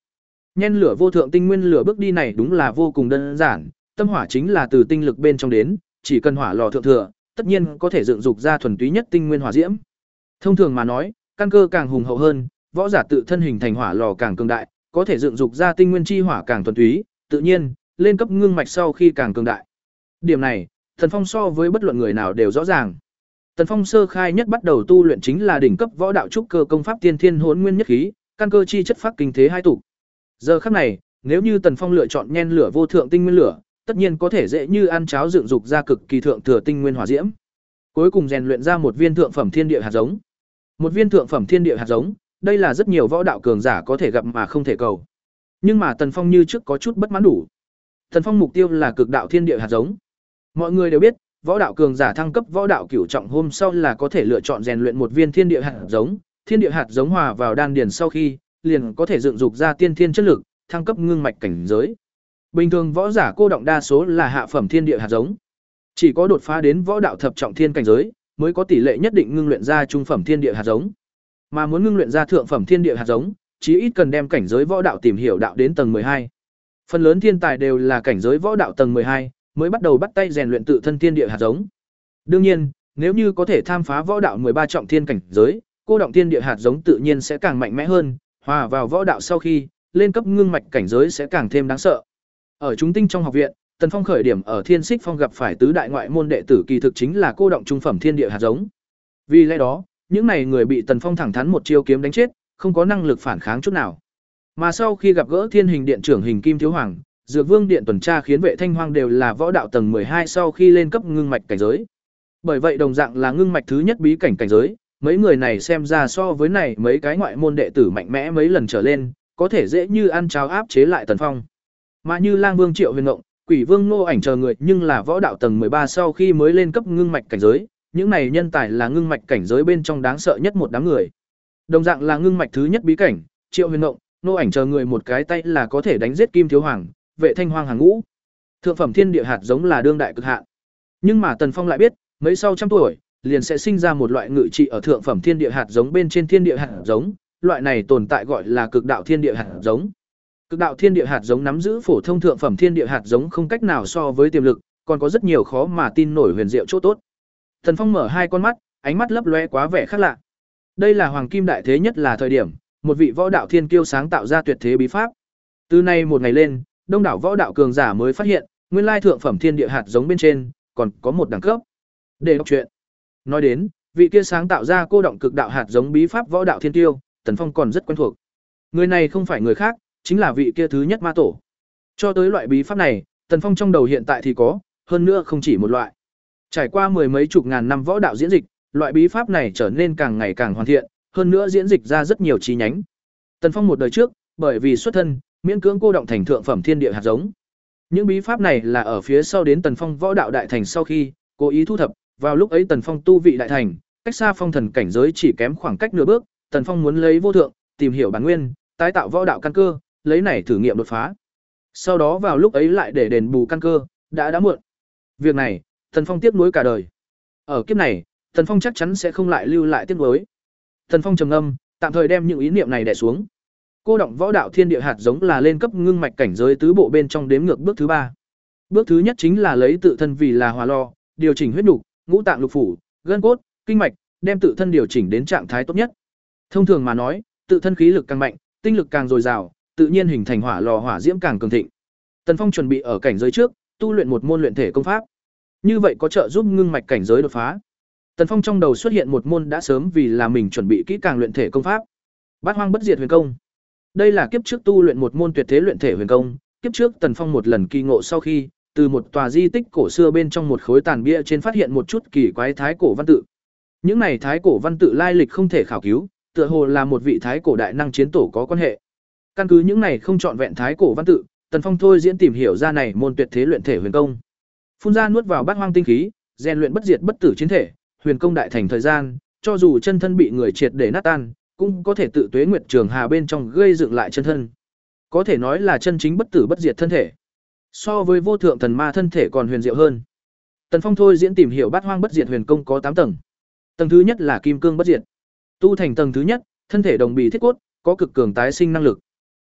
S1: nhen lửa vô thượng tinh nguyên lửa bước đi này đúng là vô cùng đơn giản, tâm hỏa chính là từ tinh lực bên trong đến, chỉ cần hỏa lò thượng thừa, tất nhiên có thể dựng dục ra thuần túy nhất tinh nguyên hỏa diễm. Thông thường mà nói, căn cơ càng hùng hậu hơn, võ giả tự thân hình thành hỏa lò càng cường đại, có thể dựng dục ra tinh nguyên chi hỏa càng thuần túy, tự nhiên, lên cấp ngưng mạch sau khi càng cường đại. Điểm này, Tần Phong so với bất luận người nào đều rõ ràng. Tần Phong sơ khai nhất bắt đầu tu luyện chính là đỉnh cấp võ đạo trúc cơ công pháp Tiên Thiên Hỗn Nguyên Nhất Khí, căn cơ chi chất phát kinh thế hai tụ. Giờ khắc này, nếu như Tần Phong lựa chọn nhen lửa vô thượng tinh nguyên lửa, tất nhiên có thể dễ như ăn cháo dựng dục ra cực kỳ thượng thừa tinh nguyên hỏa diễm. Cuối cùng rèn luyện ra một viên thượng phẩm thiên địa hạt giống. Một viên thượng phẩm thiên địa hạt giống, đây là rất nhiều võ đạo cường giả có thể gặp mà không thể cầu. Nhưng mà Tần Phong như trước có chút bất mãn đủ. Tần Phong mục tiêu là cực đạo thiên địa hạt giống. Mọi người đều biết, võ đạo cường giả thăng cấp võ đạo cửu trọng hôm sau là có thể lựa chọn rèn luyện một viên thiên địa hạt giống, thiên địa hạt giống hòa vào đan điền sau khi, liền có thể dựng dục ra tiên thiên chất lực, thăng cấp ngưng mạch cảnh giới. Bình thường võ giả cô động đa số là hạ phẩm thiên địa hạt giống. Chỉ có đột phá đến võ đạo thập trọng thiên cảnh giới, mới có tỷ lệ nhất định ngưng luyện ra trung phẩm thiên địa hạt giống. Mà muốn ngưng luyện ra thượng phẩm thiên địa hạt giống, chí ít cần đem cảnh giới võ đạo tìm hiểu đạo đến tầng mười hai. Phần lớn thiên tài đều là cảnh giới võ đạo tầng mười hai, mới bắt đầu bắt tay rèn luyện tự thân thiên địa hạt giống. Đương nhiên, nếu như có thể tham phá võ đạo mười ba trọng thiên cảnh giới, cô động thiên địa hạt giống tự nhiên sẽ càng mạnh mẽ hơn, hòa vào võ đạo sau khi lên cấp ngưng mạch cảnh giới sẽ càng thêm đáng sợ. Ở chúng tinh trong học viện, Tần Phong khởi điểm ở Thiên Xích Phong gặp phải tứ đại ngoại môn đệ tử kỳ thực chính là cô động trung phẩm thiên địa hạt giống. Vì lẽ đó, những này người bị Tần Phong thẳng thắn một chiêu kiếm đánh chết, không có năng lực phản kháng chút nào. Mà sau khi gặp gỡ Thiên Hình Điện trưởng Hình Kim Thiếu Hoàng, Dược Vương Điện tuần tra khiến Vệ Thanh Hoang đều là võ đạo tầng mười hai sau khi lên cấp ngưng mạch cảnh giới. Bởi vậy đồng dạng là ngưng mạch thứ nhất bí cảnh cảnh giới, mấy người này xem ra so với này mấy cái ngoại môn đệ tử mạnh mẽ mấy lần trở lên, có thể dễ như ăn cháo áp chế lại Tần Phong. Mà như Lang Vương Triệu Huyền Ngộng, Quỷ Vương Ngô Ảnh chờ người nhưng là võ đạo tầng mười ba sau khi mới lên cấp ngưng mạch cảnh giới, những này nhân tài là ngưng mạch cảnh giới bên trong đáng sợ nhất một đám người. Đồng dạng là ngưng mạch thứ nhất bí cảnh, Triệu Huyền Ngộng, Ngô Ảnh chờ người một cái tay là có thể đánh giết Kim Thiếu Hoàng, Vệ Thanh Hoang hàng ngũ. Thượng phẩm thiên địa hạt giống là đương đại cực hạn. Nhưng mà Tần Phong lại biết, mấy sau trăm tuổi, liền sẽ sinh ra một loại ngự trị ở thượng phẩm thiên địa hạt giống bên trên thiên địa hạt giống, loại này tồn tại gọi là cực đạo thiên địa hạt giống. Cực đạo thiên địa hạt giống nắm giữ phổ thông thượng phẩm thiên địa hạt giống không cách nào so với tiềm lực, còn có rất nhiều khó mà tin nổi huyền diệu chỗ tốt. Tần Phong mở hai con mắt, ánh mắt lấp lóe quá vẻ khác lạ. Đây là hoàng kim đại thế nhất là thời điểm, một vị võ đạo thiên kiêu sáng tạo ra tuyệt thế bí pháp. Từ nay một ngày lên, đông đảo võ đạo cường giả mới phát hiện, nguyên lai thượng phẩm thiên địa hạt giống bên trên còn có một đẳng cấp. Để đọc truyện. Nói đến, vị kia sáng tạo ra cô động cực đạo hạt giống bí pháp võ đạo thiên kiêu, Tần Phong còn rất quen thuộc. Người này không phải người khác, chính là vị kia thứ nhất ma tổ. Cho tới loại bí pháp này, Tần Phong trong đầu hiện tại thì có, hơn nữa không chỉ một loại. Trải qua mười mấy chục ngàn năm võ đạo diễn dịch, loại bí pháp này trở nên càng ngày càng hoàn thiện, hơn nữa diễn dịch ra rất nhiều chi nhánh. Tần Phong một đời trước, bởi vì xuất thân, miễn cưỡng cô động thành thượng phẩm thiên địa hạt giống. Những bí pháp này là ở phía sau đến Tần Phong võ đạo đại thành sau khi cố ý thu thập, vào lúc ấy Tần Phong tu vị đại thành, cách xa phong thần cảnh giới chỉ kém khoảng cách nửa bước, Tần Phong muốn lấy vô thượng, tìm hiểu bản nguyên, tái tạo võ đạo căn cơ, lấy này thử nghiệm đột phá. Sau đó vào lúc ấy lại để đền bù căn cơ, đã đã muộn. Việc này, Tần Phong tiếc nuối cả đời. Ở kiếp này, Tần Phong chắc chắn sẽ không lại lưu lại tiếc nuối. Tần Phong trầm ngâm, tạm thời đem những ý niệm này đè xuống. Cô động võ đạo thiên địa hạt giống là lên cấp ngưng mạch cảnh giới tứ bộ bên trong đếm ngược bước thứ ba. Bước thứ nhất chính là lấy tự thân vì là hỏa lò, điều chỉnh huyết nục, ngũ tạng lục phủ, gân cốt, kinh mạch, đem tự thân điều chỉnh đến trạng thái tốt nhất. Thông thường mà nói, tự thân khí lực càng mạnh, tinh lực càng dồi dào, tự nhiên hình thành hỏa lò hỏa diễm càng cường thịnh. Tần Phong chuẩn bị ở cảnh giới trước, tu luyện một môn luyện thể công pháp. Như vậy có trợ giúp ngưng mạch cảnh giới đột phá. Tần Phong trong đầu xuất hiện một môn đã sớm vì là mình chuẩn bị kỹ càng luyện thể công pháp. Bát Hoang Bất Diệt Huyền Công. Đây là kiếp trước tu luyện một môn tuyệt thế luyện thể huyền công, kiếp trước Tần Phong một lần kỳ ngộ sau khi, từ một tòa di tích cổ xưa bên trong một khối tàn bia trên phát hiện một chút kỳ quái thái cổ văn tự. Những này thái cổ văn tự lai lịch không thể khảo cứu, tựa hồ là một vị thái cổ đại năng chiến tổ có quan hệ. Căn cứ những này không trọn vẹn thái cổ văn tự, Tần Phong thôi diễn tìm hiểu ra này môn tuyệt thế luyện thể huyền công. Phun ra nuốt vào bát hoang tinh khí, rèn luyện bất diệt bất tử chiến thể, huyền công đại thành thời gian, cho dù chân thân bị người triệt để nát tan, cũng có thể tự tuế nguyệt trường hà bên trong gây dựng lại chân thân. Có thể nói là chân chính bất tử bất diệt thân thể. So với vô thượng thần ma thân thể còn huyền diệu hơn. Tần Phong thôi diễn tìm hiểu bát hoang bất diệt huyền công có tám tầng. Tầng thứ nhất là kim cương bất diệt. Tu thành tầng thứ nhất, thân thể đồng bì thiết cốt, có cực cường tái sinh năng lực.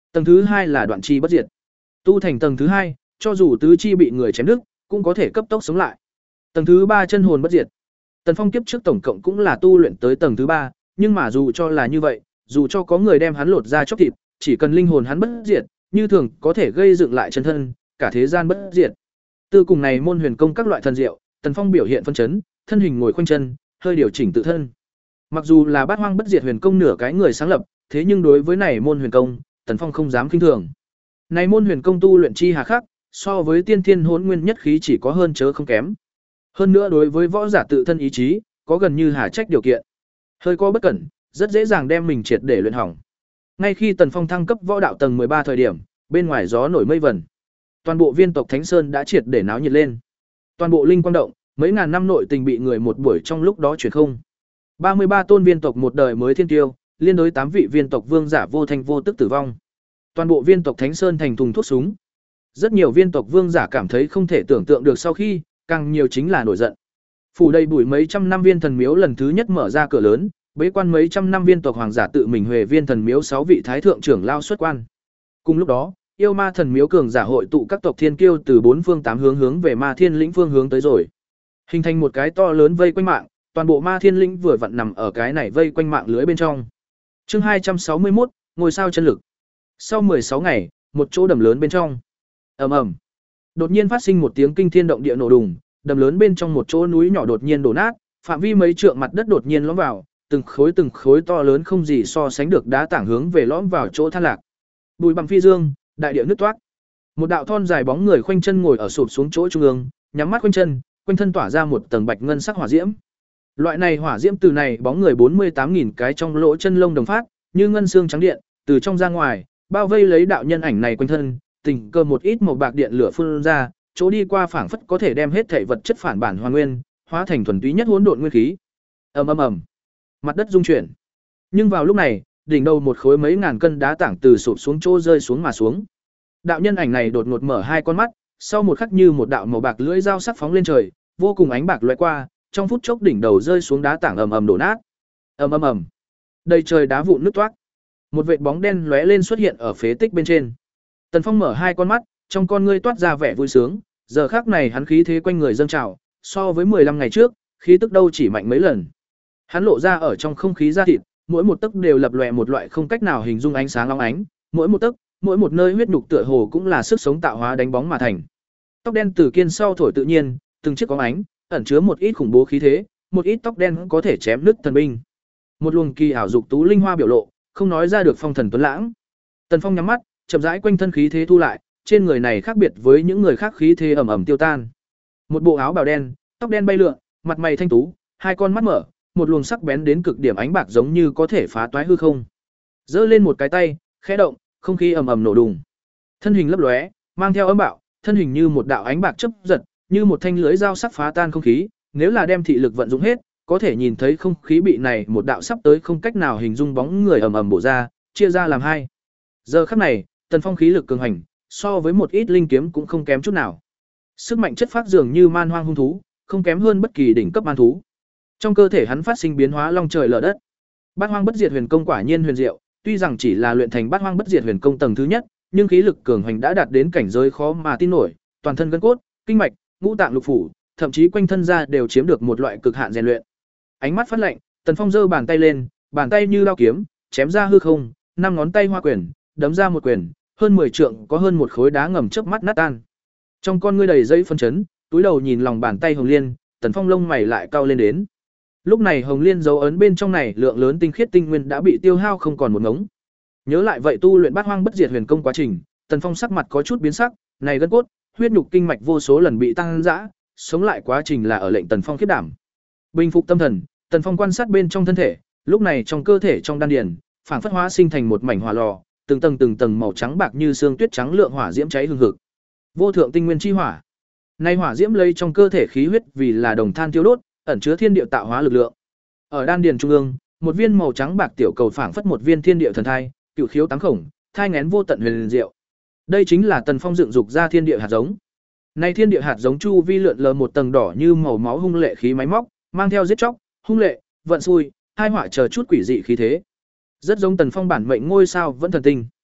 S1: Tầng thứ hai là đoạn chi bất diệt. Tu thành tầng thứ hai, cho dù tứ chi bị người chém đứt, cũng có thể cấp tốc sống lại. Tầng thứ ba chân hồn bất diệt. Tần Phong kiếp trước tổng cộng cũng là tu luyện tới tầng thứ ba, nhưng mà dù cho là như vậy, dù cho có người đem hắn lột ra chóc thịt, chỉ cần linh hồn hắn bất diệt, như thường có thể gây dựng lại chân thân, cả thế gian bất diệt. Từ cùng này môn huyền công các loại thần diệu, Tần Phong biểu hiện phân chấn, thân hình ngồi khoanh chân, hơi điều chỉnh tự thân. Mặc dù là Bát Hoang bất diệt huyền công nửa cái người sáng lập, thế nhưng đối với này môn huyền công, Tần Phong không dám khinh thường. Này môn huyền công tu luyện chi hà khắc, so với tiên thiên hỗn nguyên nhất khí chỉ có hơn chớ không kém. Hơn nữa đối với võ giả tự thân ý chí, có gần như hà trách điều kiện. Hơi có bất cẩn, rất dễ dàng đem mình triệt để luyện hỏng. Ngay khi Tần Phong thăng cấp võ đạo tầng mười ba thời điểm, bên ngoài gió nổi mây vẩn. Toàn bộ viên tộc Thánh Sơn đã triệt để náo nhiệt lên. Toàn bộ linh quang động, mấy ngàn năm nội tình bị người một buổi trong lúc đó chuyển không. ba mươi ba tôn viên tộc một đời mới thiên tiêu, liên đối tám vị viên tộc vương giả vô thanh vô tức tử vong. Toàn bộ viên tộc Thánh Sơn thành thùng thuốc súng. Rất nhiều viên tộc vương giả cảm thấy không thể tưởng tượng được sau khi, càng nhiều chính là nổi giận. Phủ đầy bụi mấy trăm năm viên thần miếu lần thứ nhất mở ra cửa lớn, bế quan mấy trăm năm viên tộc hoàng giả tự mình huề viên thần miếu sáu vị thái thượng trưởng lao xuất quan. Cùng lúc đó, yêu ma thần miếu cường giả hội tụ các tộc thiên kiêu từ bốn phương tám hướng hướng về ma thiên lĩnh phương hướng tới rồi. Hình thành một cái to lớn vây quanh mạng, toàn bộ ma thiên lĩnh vừa vặn nằm ở cái này vây quanh mạng lưới bên trong. Chương hai trăm sáu mươi mốt, ngôi sao chân lực. Sau mười sáu ngày, một chỗ đầm lớn bên trong. Ầm ầm. Đột nhiên phát sinh một tiếng kinh thiên động địa nổ đùng, đầm lớn bên trong một chỗ núi nhỏ đột nhiên đổ nát, phạm vi mấy trượng mặt đất đột nhiên lõm vào, từng khối từng khối to lớn không gì so sánh được đá tảng hướng về lõm vào chỗ than lạc. Bùi bằng phi dương, đại địa nứt toát. Một đạo thon dài bóng người khoanh chân ngồi ở sụp xuống chỗ trung ương, nhắm mắt khoanh chân, quanh thân tỏa ra một tầng bạch ngân sắc hỏa diễm. Loại này hỏa diễm từ này bóng người bốn mươi tám nghìn cái trong lỗ chân lông đồng phát, như ngân xương trắng điện, từ trong ra ngoài, bao vây lấy đạo nhân ảnh này quanh thân, tình cờ một ít màu bạc điện lửa phun ra, chỗ đi qua phảng phất có thể đem hết thể vật chất phản bản hoàn nguyên, hóa thành thuần túy nhất hỗn độn nguyên khí. Ầm ầm ầm. Mặt đất rung chuyển. Nhưng vào lúc này, đỉnh đầu một khối mấy ngàn cân đá tảng từ sụp xuống chỗ rơi xuống mà xuống. Đạo nhân ảnh này đột ngột mở hai con mắt, sau một khắc như một đạo màu bạc lưỡi dao sắc phóng lên trời, vô cùng ánh bạc lóe qua, trong phút chốc đỉnh đầu rơi xuống đá tảng ầm ầm đổ nát. Ầm ầm ầm. Đầy trời đá vụn nứt toác. Một vệt bóng đen lóe lên xuất hiện ở phế tích bên trên. Tần Phong mở hai con mắt, trong con ngươi toát ra vẻ vui sướng, giờ khắc này hắn khí thế quanh người dâng trào, so với mười lăm ngày trước, khí tức đâu chỉ mạnh mấy lần. Hắn lộ ra ở trong không khí da thịt, mỗi một tấc đều lập lòe một loại không cách nào hình dung ánh sáng long ánh, mỗi một tấc, mỗi một nơi huyết nhục tựa hồ cũng là sức sống tạo hóa đánh bóng mà thành. Tóc đen từ kiên sau thổi tự nhiên, từng chiếc có ánh, ẩn chứa một ít khủng bố khí thế, một ít tóc đen có thể chém nứt thần binh. Một luồng kỳ ảo dục tú linh hoa biểu lộ, không nói ra được phong thần tuấn lãng. Tần Phong nhắm mắt, chậm rãi quanh thân khí thế thu lại, trên người này khác biệt với những người khác khí thế ẩm ẩm tiêu tan. Một bộ áo bào đen, tóc đen bay lượn, mặt mày thanh tú, hai con mắt mở, một luồng sắc bén đến cực điểm ánh bạc giống như có thể phá toái hư không. Giơ lên một cái tay, khẽ động, không khí ầm ầm nổ đùng. Thân hình lấp lóe, mang theo âm bạo, thân hình như một đạo ánh bạc chớp giật, như một thanh lưới dao sắc phá tan không khí, nếu là đem thị lực vận dụng hết, có thể nhìn thấy không khí bị này một đạo sắp tới không cách nào hình dung bóng người ầm ầm bổ ra, chia ra làm hai. Giờ khắc này, Tần Phong khí lực cường hành, so với một ít linh kiếm cũng không kém chút nào. Sức mạnh chất phát dường như man hoang hung thú, không kém hơn bất kỳ đỉnh cấp man thú. Trong cơ thể hắn phát sinh biến hóa long trời lở đất. Bát Hoang Bất Diệt Huyền Công quả nhiên huyền diệu, tuy rằng chỉ là luyện thành Bát Hoang Bất Diệt Huyền Công tầng thứ nhất, nhưng khí lực cường hành đã đạt đến cảnh giới khó mà tin nổi, toàn thân gân cốt, kinh mạch, ngũ tạng lục phủ, thậm chí quanh thân da đều chiếm được một loại cực hạn rèn luyện. Ánh mắt phát lạnh, Tần Phong giơ bàn tay lên, bàn tay như dao kiếm, chém ra hư không, năm ngón tay hoa quyền, đấm ra một quyền, hơn mười trượng có hơn một khối đá ngầm chớp mắt nát tan. Trong con ngươi đầy dây phân chấn, túi đầu nhìn lòng bàn tay Hồng Liên, Tần Phong lông mày lại cau lên đến. Lúc này Hồng Liên dấu ấn bên trong này lượng lớn tinh khiết tinh nguyên đã bị tiêu hao không còn một ngống. Nhớ lại vậy tu luyện Bát Hoang Bất Diệt Huyền Công quá trình, Tần Phong sắc mặt có chút biến sắc, này gân cốt, huyết nhục kinh mạch vô số lần bị tăng dã, sống lại quá trình là ở lệnh Tần Phong khiếp đảm. Bình phục tâm thần, Tần Phong quan sát bên trong thân thể, lúc này trong cơ thể trong đan điền, phảng phất hóa sinh thành một mảnh hỏa lò, từng tầng từng tầng màu trắng bạc như xương tuyết trắng lượng hỏa diễm cháy hừng hực. Vô thượng tinh nguyên chi hỏa. Nay hỏa diễm lấy trong cơ thể khí huyết vì là đồng than tiêu đốt, ẩn chứa thiên địa tạo hóa lực lượng. Ở đan điền trung ương, một viên màu trắng bạc tiểu cầu phảng phất một viên thiên địa thần thai, cửu khiếu tám khổng, thai nghén vô tận huyền diệu. Đây chính là Tần Phong dựng dục ra thiên địa hạt giống. Nay thiên địa hạt giống chu vi lượn lờ một tầng đỏ như màu máu hung lệ khí máy móc, mang theo giết chóc, hung lệ, vận xui, hai họa chờ chút quỷ dị khí thế. Rất giống Tần Phong bản mệnh ngôi sao vẫn thần tinh.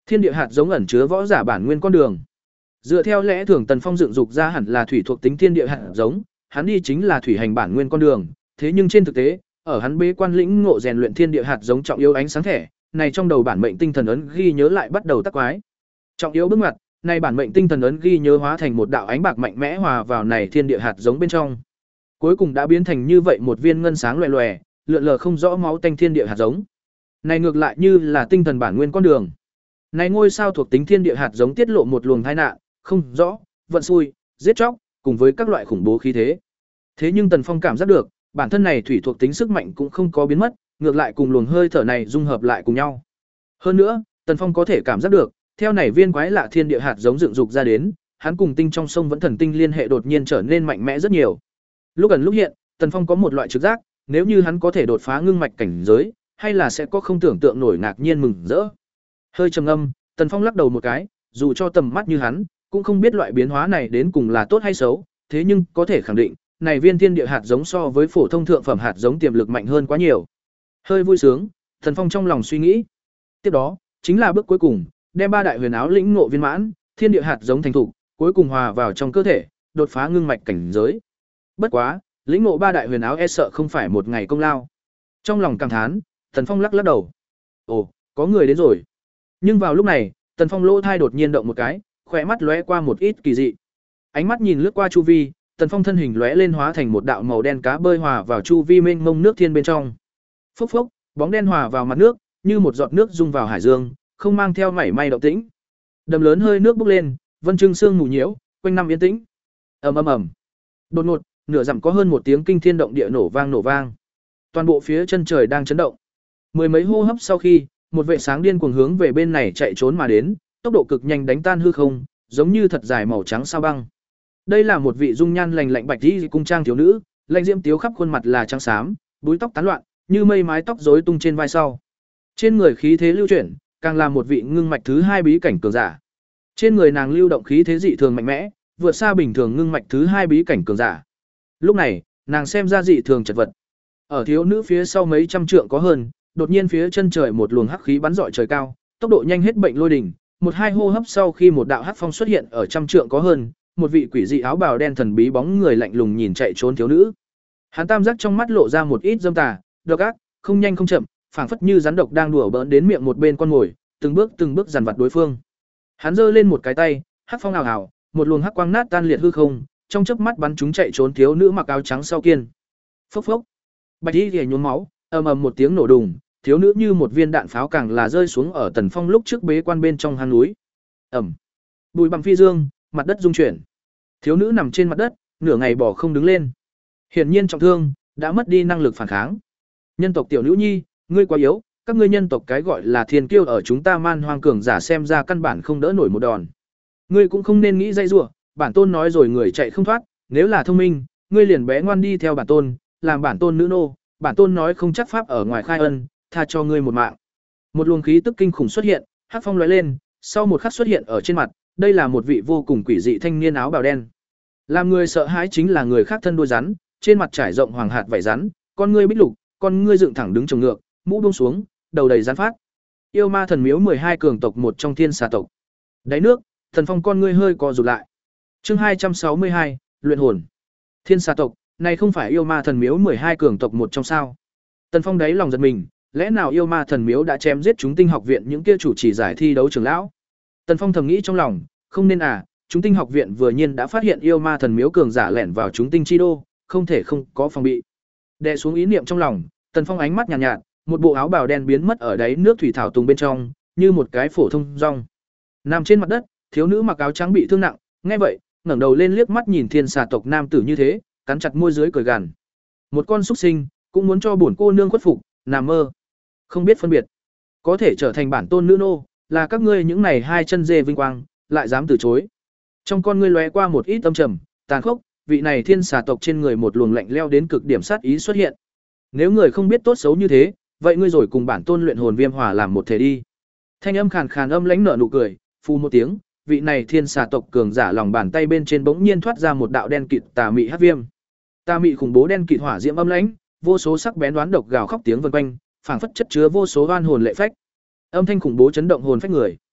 S1: Thiên địa hạt giống ẩn chứa võ giả bản nguyên con đường. Dựa theo lẽ thường Tần Phong dựng dục ra hẳn là thủy thuộc tính thiên địa hạt giống, hắn đi chính là thủy hành bản nguyên con đường, thế nhưng trên thực tế, ở hắn bế quan lĩnh ngộ rèn luyện thiên địa hạt giống trọng yếu ánh sáng thẻ, này trong đầu bản mệnh tinh thần ấn ghi nhớ lại bắt đầu tắc quái. Trọng yếu bước ngoặt, này bản mệnh tinh thần ấn ghi nhớ hóa thành một đạo ánh bạc mạnh mẽ hòa vào này thiên địa hạt giống bên trong. Cuối cùng đã biến thành như vậy một viên ngân sáng loè loè, lượn lờ không rõ máu tanh thiên địa hạt giống. Này ngược lại như là tinh thần bản nguyên con đường. Này ngôi sao thuộc tính thiên địa hạt giống tiết lộ một luồng tai nạn, không rõ, vận xui, giết chóc, cùng với các loại khủng bố khí thế. Thế nhưng Tần Phong cảm giác được, bản thân này thủy thuộc tính sức mạnh cũng không có biến mất, ngược lại cùng luồng hơi thở này dung hợp lại cùng nhau. Hơn nữa, Tần Phong có thể cảm giác được, theo này viên quái lạ thiên địa hạt giống dựng dục ra đến, hắn cùng tinh trong sông vẫn thần tinh liên hệ đột nhiên trở nên mạnh mẽ rất nhiều. Lúc ẩn lúc hiện, Tần Phong có một loại trực giác, nếu như hắn có thể đột phá ngưng mạch cảnh giới, hay là sẽ có không tưởng tượng nổi ngạc nhiên mừng rỡ. Hơi trầm ngâm, Tần Phong lắc đầu một cái, dù cho tầm mắt như hắn, cũng không biết loại biến hóa này đến cùng là tốt hay xấu, thế nhưng có thể khẳng định, này viên thiên địa hạt giống so với phổ thông thượng phẩm hạt giống tiềm lực mạnh hơn quá nhiều. Hơi vui sướng, Tần Phong trong lòng suy nghĩ. Tiếp đó, chính là bước cuối cùng, đem ba đại huyền áo lĩnh ngộ viên mãn, thiên địa hạt giống thành thục, cuối cùng hòa vào trong cơ thể, đột phá ngưng mạch cảnh giới. Bất quá, lĩnh ngộ ba đại huyền áo e sợ không phải một ngày công lao. Trong lòng cảm thán, Tần Phong lắc lắc đầu. Ồ, có người đến rồi. Nhưng vào lúc này, Tần Phong lỗ thai đột nhiên động một cái, khỏe mắt lóe qua một ít kỳ dị. Ánh mắt nhìn lướt qua chu vi, Tần Phong thân hình lóe lên hóa thành một đạo màu đen cá bơi hòa vào chu vi mênh mông nước thiên bên trong. Phốc phốc, bóng đen hòa vào mặt nước, như một giọt nước dung vào hải dương, không mang theo mảy may động tĩnh. Đầm lớn hơi nước bốc lên, vân trưng sương mù nhiễu, quanh năm yên tĩnh. Ầm ầm ầm. Đột ngột, nửa dặm có hơn một tiếng kinh thiên động địa nổ vang nổ vang. Toàn bộ phía chân trời đang chấn động. Mười mấy hô hấp sau khi, một vệ sáng điên cuồng hướng về bên này chạy trốn mà đến, tốc độ cực nhanh đánh tan hư không, giống như thật dài màu trắng sao băng. Đây là một vị dung nhan lành lạnh bạch y cung trang thiếu nữ, lạnh diễm tiếu khắp khuôn mặt là trắng xám, búi tóc tán loạn, như mây mái tóc rối tung trên vai sau. Trên người khí thế lưu chuyển, càng là một vị ngưng mạch thứ hai bí cảnh cường giả. Trên người nàng lưu động khí thế dị thường mạnh mẽ, vượt xa bình thường ngưng mạch thứ hai bí cảnh cường giả. Lúc này, nàng xem ra dị thường chật vật. Ở thiếu nữ phía sau mấy trăm trượng có hơn, đột nhiên phía chân trời một luồng hắc khí bắn rọi trời cao, tốc độ nhanh hết bệnh lôi đỉnh, một hai hô hấp sau khi một đạo hắc phong xuất hiện ở trăm trượng có hơn, một vị quỷ dị áo bào đen thần bí bóng người lạnh lùng nhìn chạy trốn thiếu nữ. Hắn tam giác trong mắt lộ ra một ít dâm tà, độc ác, không nhanh không chậm, phảng phất như rắn độc đang đùa bỡn đến miệng một bên con mồi, từng bước từng bước dằn vặt đối phương. Hắn giơ lên một cái tay, hắc phong ảo ảo, một luồng hắc quang nát tan liệt hư không, trong chớp mắt bắn chúng chạy trốn thiếu nữ mặc áo trắng sau kiên. Phốc phốc. Bạch y liễu nhuốm máu, ầm ầm một tiếng nổ đùng, thiếu nữ như một viên đạn pháo càng là rơi xuống ở Tần Phong lúc trước bế quan bên trong hang núi. Ầm. Bùi bằng phi dương, mặt đất rung chuyển. Thiếu nữ nằm trên mặt đất, nửa ngày bỏ không đứng lên. Hiển nhiên trọng thương, đã mất đi năng lực phản kháng. Nhân tộc tiểu nữ nhi, ngươi quá yếu, các ngươi nhân tộc cái gọi là thiên kiêu ở chúng ta man hoang cường giả xem ra căn bản không đỡ nổi một đòn. Ngươi cũng không nên nghĩ dây rủa, bản tôn nói rồi người chạy không thoát, nếu là thông minh, ngươi liền bé ngoan đi theo bản tôn, làm bản tôn nữ nô, bản tôn nói không chắc pháp ở ngoài khai ân, tha cho ngươi một mạng. Một luồng khí tức kinh khủng xuất hiện, hắc phong lóe lên, sau một khắc xuất hiện ở trên mặt, đây là một vị vô cùng quỷ dị thanh niên áo bào đen. Làm người sợ hãi chính là người khác thân đuôi rắn, trên mặt trải rộng hoàng hạt vảy rắn, con ngươi bích lục, con ngươi dựng thẳng đứng trồng ngược, mũ buông xuống, đầu đầy rắn phát. Yêu ma thần miếu mười hai cường tộc một trong thiên xà tộc. Đáy nước, Thần Phong con ngươi hơi co rụt lại. Chương hai trăm sáu mươi hai, luyện hồn. Thiên xà tộc, này không phải yêu ma thần miếu mười hai cường tộc một trong sao? Tần Phong đáy lòng giật mình, lẽ nào yêu ma thần miếu đã chém giết chúng tinh học viện những kia chủ chỉ giải thi đấu trưởng lão? Tần Phong thầm nghĩ trong lòng, không nên à, chúng tinh học viện vừa nhiên đã phát hiện yêu ma thần miếu cường giả lẻn vào chúng tinh chi đô, không thể không có phòng bị. Đè xuống ý niệm trong lòng, Tần Phong ánh mắt nhàn nhạt, nhạt, một bộ áo bào đen biến mất ở đáy nước thủy thảo tùng bên trong, như một cái phổ thông rong. Nằm trên mặt đất, thiếu nữ mặc áo trắng bị thương nặng, nghe vậy, ngẩng đầu lên liếc mắt nhìn thiên xà tộc nam tử như thế, cắn chặt môi dưới cười gằn. Một con súc sinh, cũng muốn cho bổn cô nương khuất phục, nằm mơ. Không biết phân biệt, có thể trở thành bản tôn nữ nô, là các ngươi những này hai chân dê vinh quang, lại dám từ chối. Trong con ngươi lóe qua một ít âm trầm, tàn khốc, vị này thiên xà tộc trên người một luồng lạnh leo đến cực điểm sát ý xuất hiện. Nếu người không biết tốt xấu như thế, vậy ngươi rồi cùng bản tôn luyện hồn viêm hòa làm một thể đi. Thanh âm khàn khàn âm lãnh nở nụ cười, phù một tiếng, vị này thiên xà tộc cường giả lòng bàn tay bên trên bỗng nhiên thoát ra một đạo đen kịt tà mị hắc viêm. Tà mị khủng bố đen kịt hỏa diễm âm lãnh, vô số sắc bén đoán độc gào khóc tiếng vần quanh, phảng phất chất chứa vô số oan hồn lệ phách. Âm thanh khủng bố chấn động hồn phách người.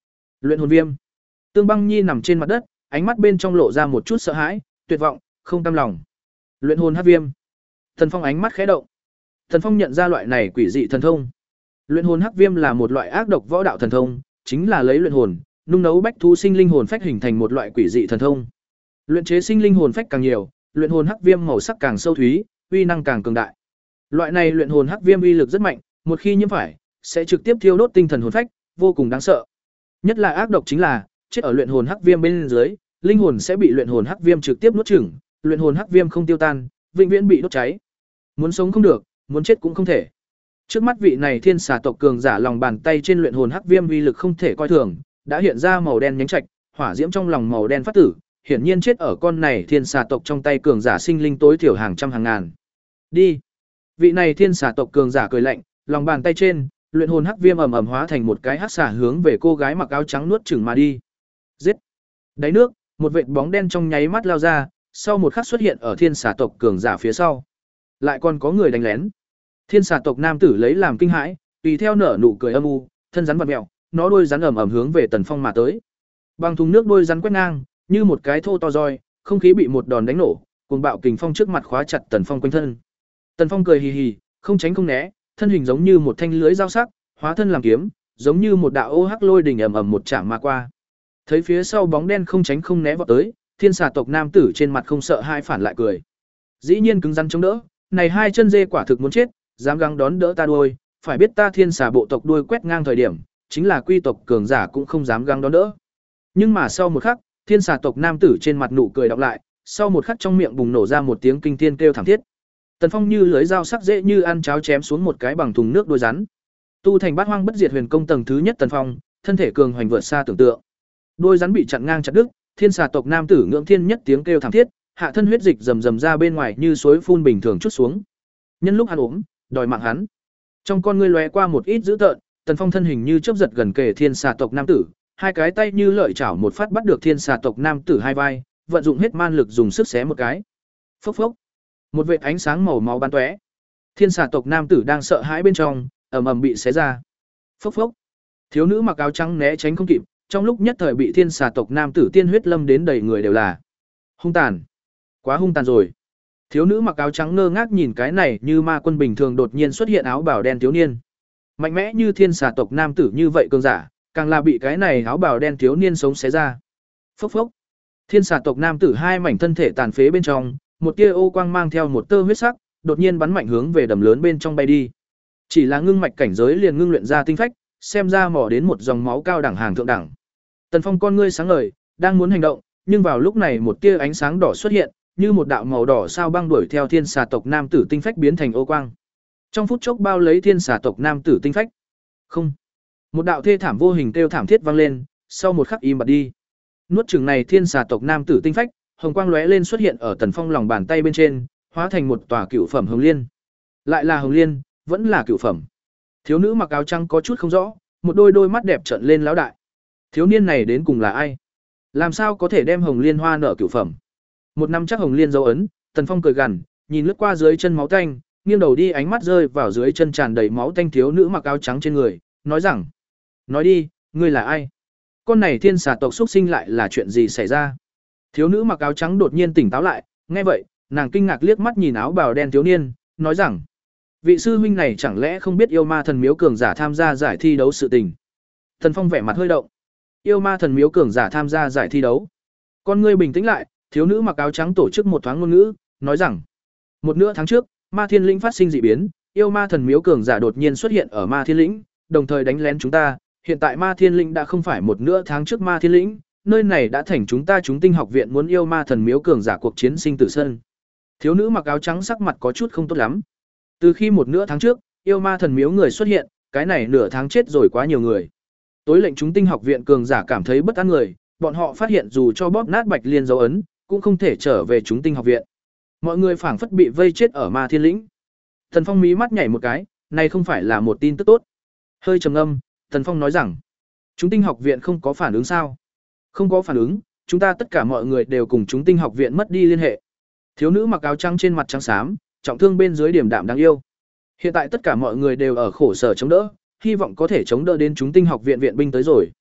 S1: Luyện hồn viêm. Tương Băng Nhi nằm trên mặt đất, ánh mắt bên trong lộ ra một chút sợ hãi, tuyệt vọng, không cam lòng. Luyện hồn hắc viêm. Tần Phong ánh mắt khẽ động. Tần Phong nhận ra loại này quỷ dị thần thông. Luyện hồn hắc viêm là một loại ác độc võ đạo thần thông, chính là lấy luyện hồn, nung nấu bách thú sinh linh hồn phách hình thành một loại quỷ dị thần thông. Luyện chế sinh linh hồn phách càng nhiều, luyện hồn hắc viêm màu sắc càng sâu thúy, uy năng càng cường đại. Loại này luyện hồn hắc viêm uy lực rất mạnh, một khi nhiễm phải, sẽ trực tiếp thiêu đốt tinh thần hồn phách, vô cùng đáng sợ. Nhất là ác độc chính là, chết ở luyện hồn hắc viêm bên dưới, linh hồn sẽ bị luyện hồn hắc viêm trực tiếp nuốt chửng, luyện hồn hắc viêm không tiêu tan, vĩnh viễn bị đốt cháy. Muốn sống không được, muốn chết cũng không thể. Trước mắt vị này thiên xà tộc cường giả lòng bàn tay trên luyện hồn hắc viêm uy lực không thể coi thường, đã hiện ra màu đen nhánh trạch, hỏa diễm trong lòng màu đen phát tử, hiển nhiên chết ở con này thiên xà tộc trong tay cường giả sinh linh tối thiểu hàng trăm hàng ngàn. Đi. Vị này thiên xà tộc cường giả cười lạnh, lòng bàn tay trên, luyện hồn hắc viêm ầm ầm hóa thành một cái hắc xà hướng về cô gái mặc áo trắng nuốt chửng mà đi. Giết. Đáy nước, một vệt bóng đen trong nháy mắt lao ra, sau một khắc xuất hiện ở thiên xà tộc cường giả phía sau. Lại còn có người đánh lén. Thiên xà tộc nam tử lấy làm kinh hãi, tùy theo nở nụ cười âm u, thân rắn vặn mèo, nó đôi rắn ầm ầm hướng về Tần Phong mà tới. Bằng thùng nước đôi rắn quét ngang, như một cái thô to roi, không khí bị một đòn đánh nổ, cuồng bạo kình phong trước mặt khóa chặt Tần Phong quanh thân. Tần Phong cười hì hì, không tránh không né, thân hình giống như một thanh lưới dao sắc, hóa thân làm kiếm, giống như một đạo ô hắc lôi đỉnh ầm ầm một chạm mà qua. Thấy phía sau bóng đen không tránh không né vọt tới, thiên xà tộc nam tử trên mặt không sợ hai phản lại cười. Dĩ nhiên cứng rắn chống đỡ, này hai chân dê quả thực muốn chết, dám gắng đón đỡ ta đuôi, phải biết ta thiên xà bộ tộc đuôi quét ngang thời điểm, chính là quy tộc cường giả cũng không dám gắng đón đỡ. Nhưng mà sau một khắc, thiên xà tộc nam tử trên mặt nụ cười đọc lại, sau một khắc trong miệng bùng nổ ra một tiếng kinh thiên kêu thảm thiết. Tần Phong như lưới dao sắc dễ như ăn cháo chém xuống một cái bằng thùng nước đôi rắn. Tu thành Bát Hoang Bất Diệt Huyền Công tầng thứ nhất Tần Phong, thân thể cường hoành vượt xa tưởng tượng. Đôi rắn bị chặn ngang chặt đứt, thiên xà tộc nam tử ngưỡng thiên nhất tiếng kêu thảm thiết, hạ thân huyết dịch rầm rầm ra bên ngoài như suối phun bình thường chút xuống. Nhân lúc hắn ốm, đòi mạng hắn. Trong con ngươi lóe qua một ít dữ tợn, Tần Phong thân hình như chớp giật gần kề thiên xà tộc nam tử, hai cái tay như lợi chảo một phát bắt được thiên xà tộc nam tử hai vai, vận dụng hết man lực dùng sức xé một cái. Phốc phốc. Một vệt ánh sáng màu máu bắn tóe. Thiên xà tộc nam tử đang sợ hãi bên trong, ầm ầm bị xé ra. Phốc phốc. Thiếu nữ mặc áo trắng né tránh không kịp, trong lúc nhất thời bị thiên xà tộc nam tử tiên huyết lâm đến đầy người đều là. Hung tàn. Quá hung tàn rồi. Thiếu nữ mặc áo trắng ngơ ngác nhìn cái này như ma quân bình thường đột nhiên xuất hiện áo bào đen thiếu niên. Mạnh mẽ như thiên xà tộc nam tử như vậy cường giả, càng là bị cái này áo bào đen thiếu niên sống xé ra. Phốc phốc. Thiên xà tộc nam tử hai mảnh thân thể tàn phế bên trong, một tia ô quang mang theo một tơ huyết sắc, đột nhiên bắn mạnh hướng về đầm lớn bên trong bay đi. Chỉ là ngưng mạch cảnh giới liền ngưng luyện ra tinh phách, xem ra mò đến một dòng máu cao đẳng hàng thượng đẳng. Tần Phong con ngươi sáng ngời, đang muốn hành động, nhưng vào lúc này một tia ánh sáng đỏ xuất hiện, như một đạo màu đỏ sao băng đuổi theo thiên xà tộc nam tử tinh phách biến thành ô quang. Trong phút chốc bao lấy thiên xà tộc nam tử tinh phách. Không. Một đạo thê thảm vô hình kêu thảm thiết vang lên, sau một khắc im bặt đi. Nuốt chửng này thiên xà tộc nam tử tinh phách, hồng quang lóe lên xuất hiện ở Tần Phong lòng bàn tay bên trên, hóa thành một tòa cựu phẩm hồng liên. Lại là hồng liên, vẫn là cựu phẩm. Thiếu nữ mặc áo trắng có chút không rõ, một đôi đôi mắt đẹp trợn lên lão đại. Thiếu niên này đến cùng là ai? Làm sao có thể đem hồng liên hoa nở cựu phẩm? Một năm chắc hồng liên dấu ấn, Tần Phong cười gằn, nhìn lướt qua dưới chân máu tanh, nghiêng đầu đi ánh mắt rơi vào dưới chân tràn đầy máu tanh thiếu nữ mặc áo trắng trên người, nói rằng: "Nói đi, ngươi là ai? Con này thiên xà tộc xuất sinh lại là chuyện gì xảy ra?" Thiếu nữ mặc áo trắng đột nhiên tỉnh táo lại, nghe vậy, nàng kinh ngạc liếc mắt nhìn áo bào đen thiếu niên, nói rằng: "Vị sư huynh này chẳng lẽ không biết yêu ma thần miếu cường giả tham gia giải thi đấu sự tình?" Tần Phong vẻ mặt hơi động. Yêu ma thần miếu cường giả tham gia giải thi đấu. Con ngươi bình tĩnh lại, thiếu nữ mặc áo trắng tổ chức một thoáng ngôn ngữ, nói rằng: "Một nửa tháng trước, Ma Thiên Lĩnh phát sinh dị biến, yêu ma thần miếu cường giả đột nhiên xuất hiện ở Ma Thiên Lĩnh, đồng thời đánh lén chúng ta, hiện tại Ma Thiên Lĩnh đã không phải một nửa tháng trước Ma Thiên Lĩnh, nơi này đã thành chúng ta chúng tinh học viện muốn yêu ma thần miếu cường giả cuộc chiến sinh tử sân." Thiếu nữ mặc áo trắng sắc mặt có chút không tốt lắm. Từ khi một nửa tháng trước, yêu ma thần miếu người xuất hiện, cái này nửa tháng chết rồi quá nhiều người. Tối lệnh chúng tinh học viện cường giả cảm thấy bất an người, bọn họ phát hiện dù cho bóp nát Bạch Liên dấu ấn, cũng không thể trở về chúng tinh học viện. Mọi người phảng phất bị vây chết ở Ma Thiên Lĩnh. Tần Phong mí mắt nhảy một cái, này không phải là một tin tức tốt. Hơi trầm ngâm, Tần Phong nói rằng: "Chúng tinh học viện không có phản ứng sao?" "Không có phản ứng, chúng ta tất cả mọi người đều cùng chúng tinh học viện mất đi liên hệ." Thiếu nữ mặc áo trắng trên mặt trắng xám, trọng thương bên dưới điểm đạm đáng yêu. Hiện tại tất cả mọi người đều ở khổ sở chống đỡ, hy vọng có thể chống đỡ đến chúng tinh học viện viện binh tới rồi.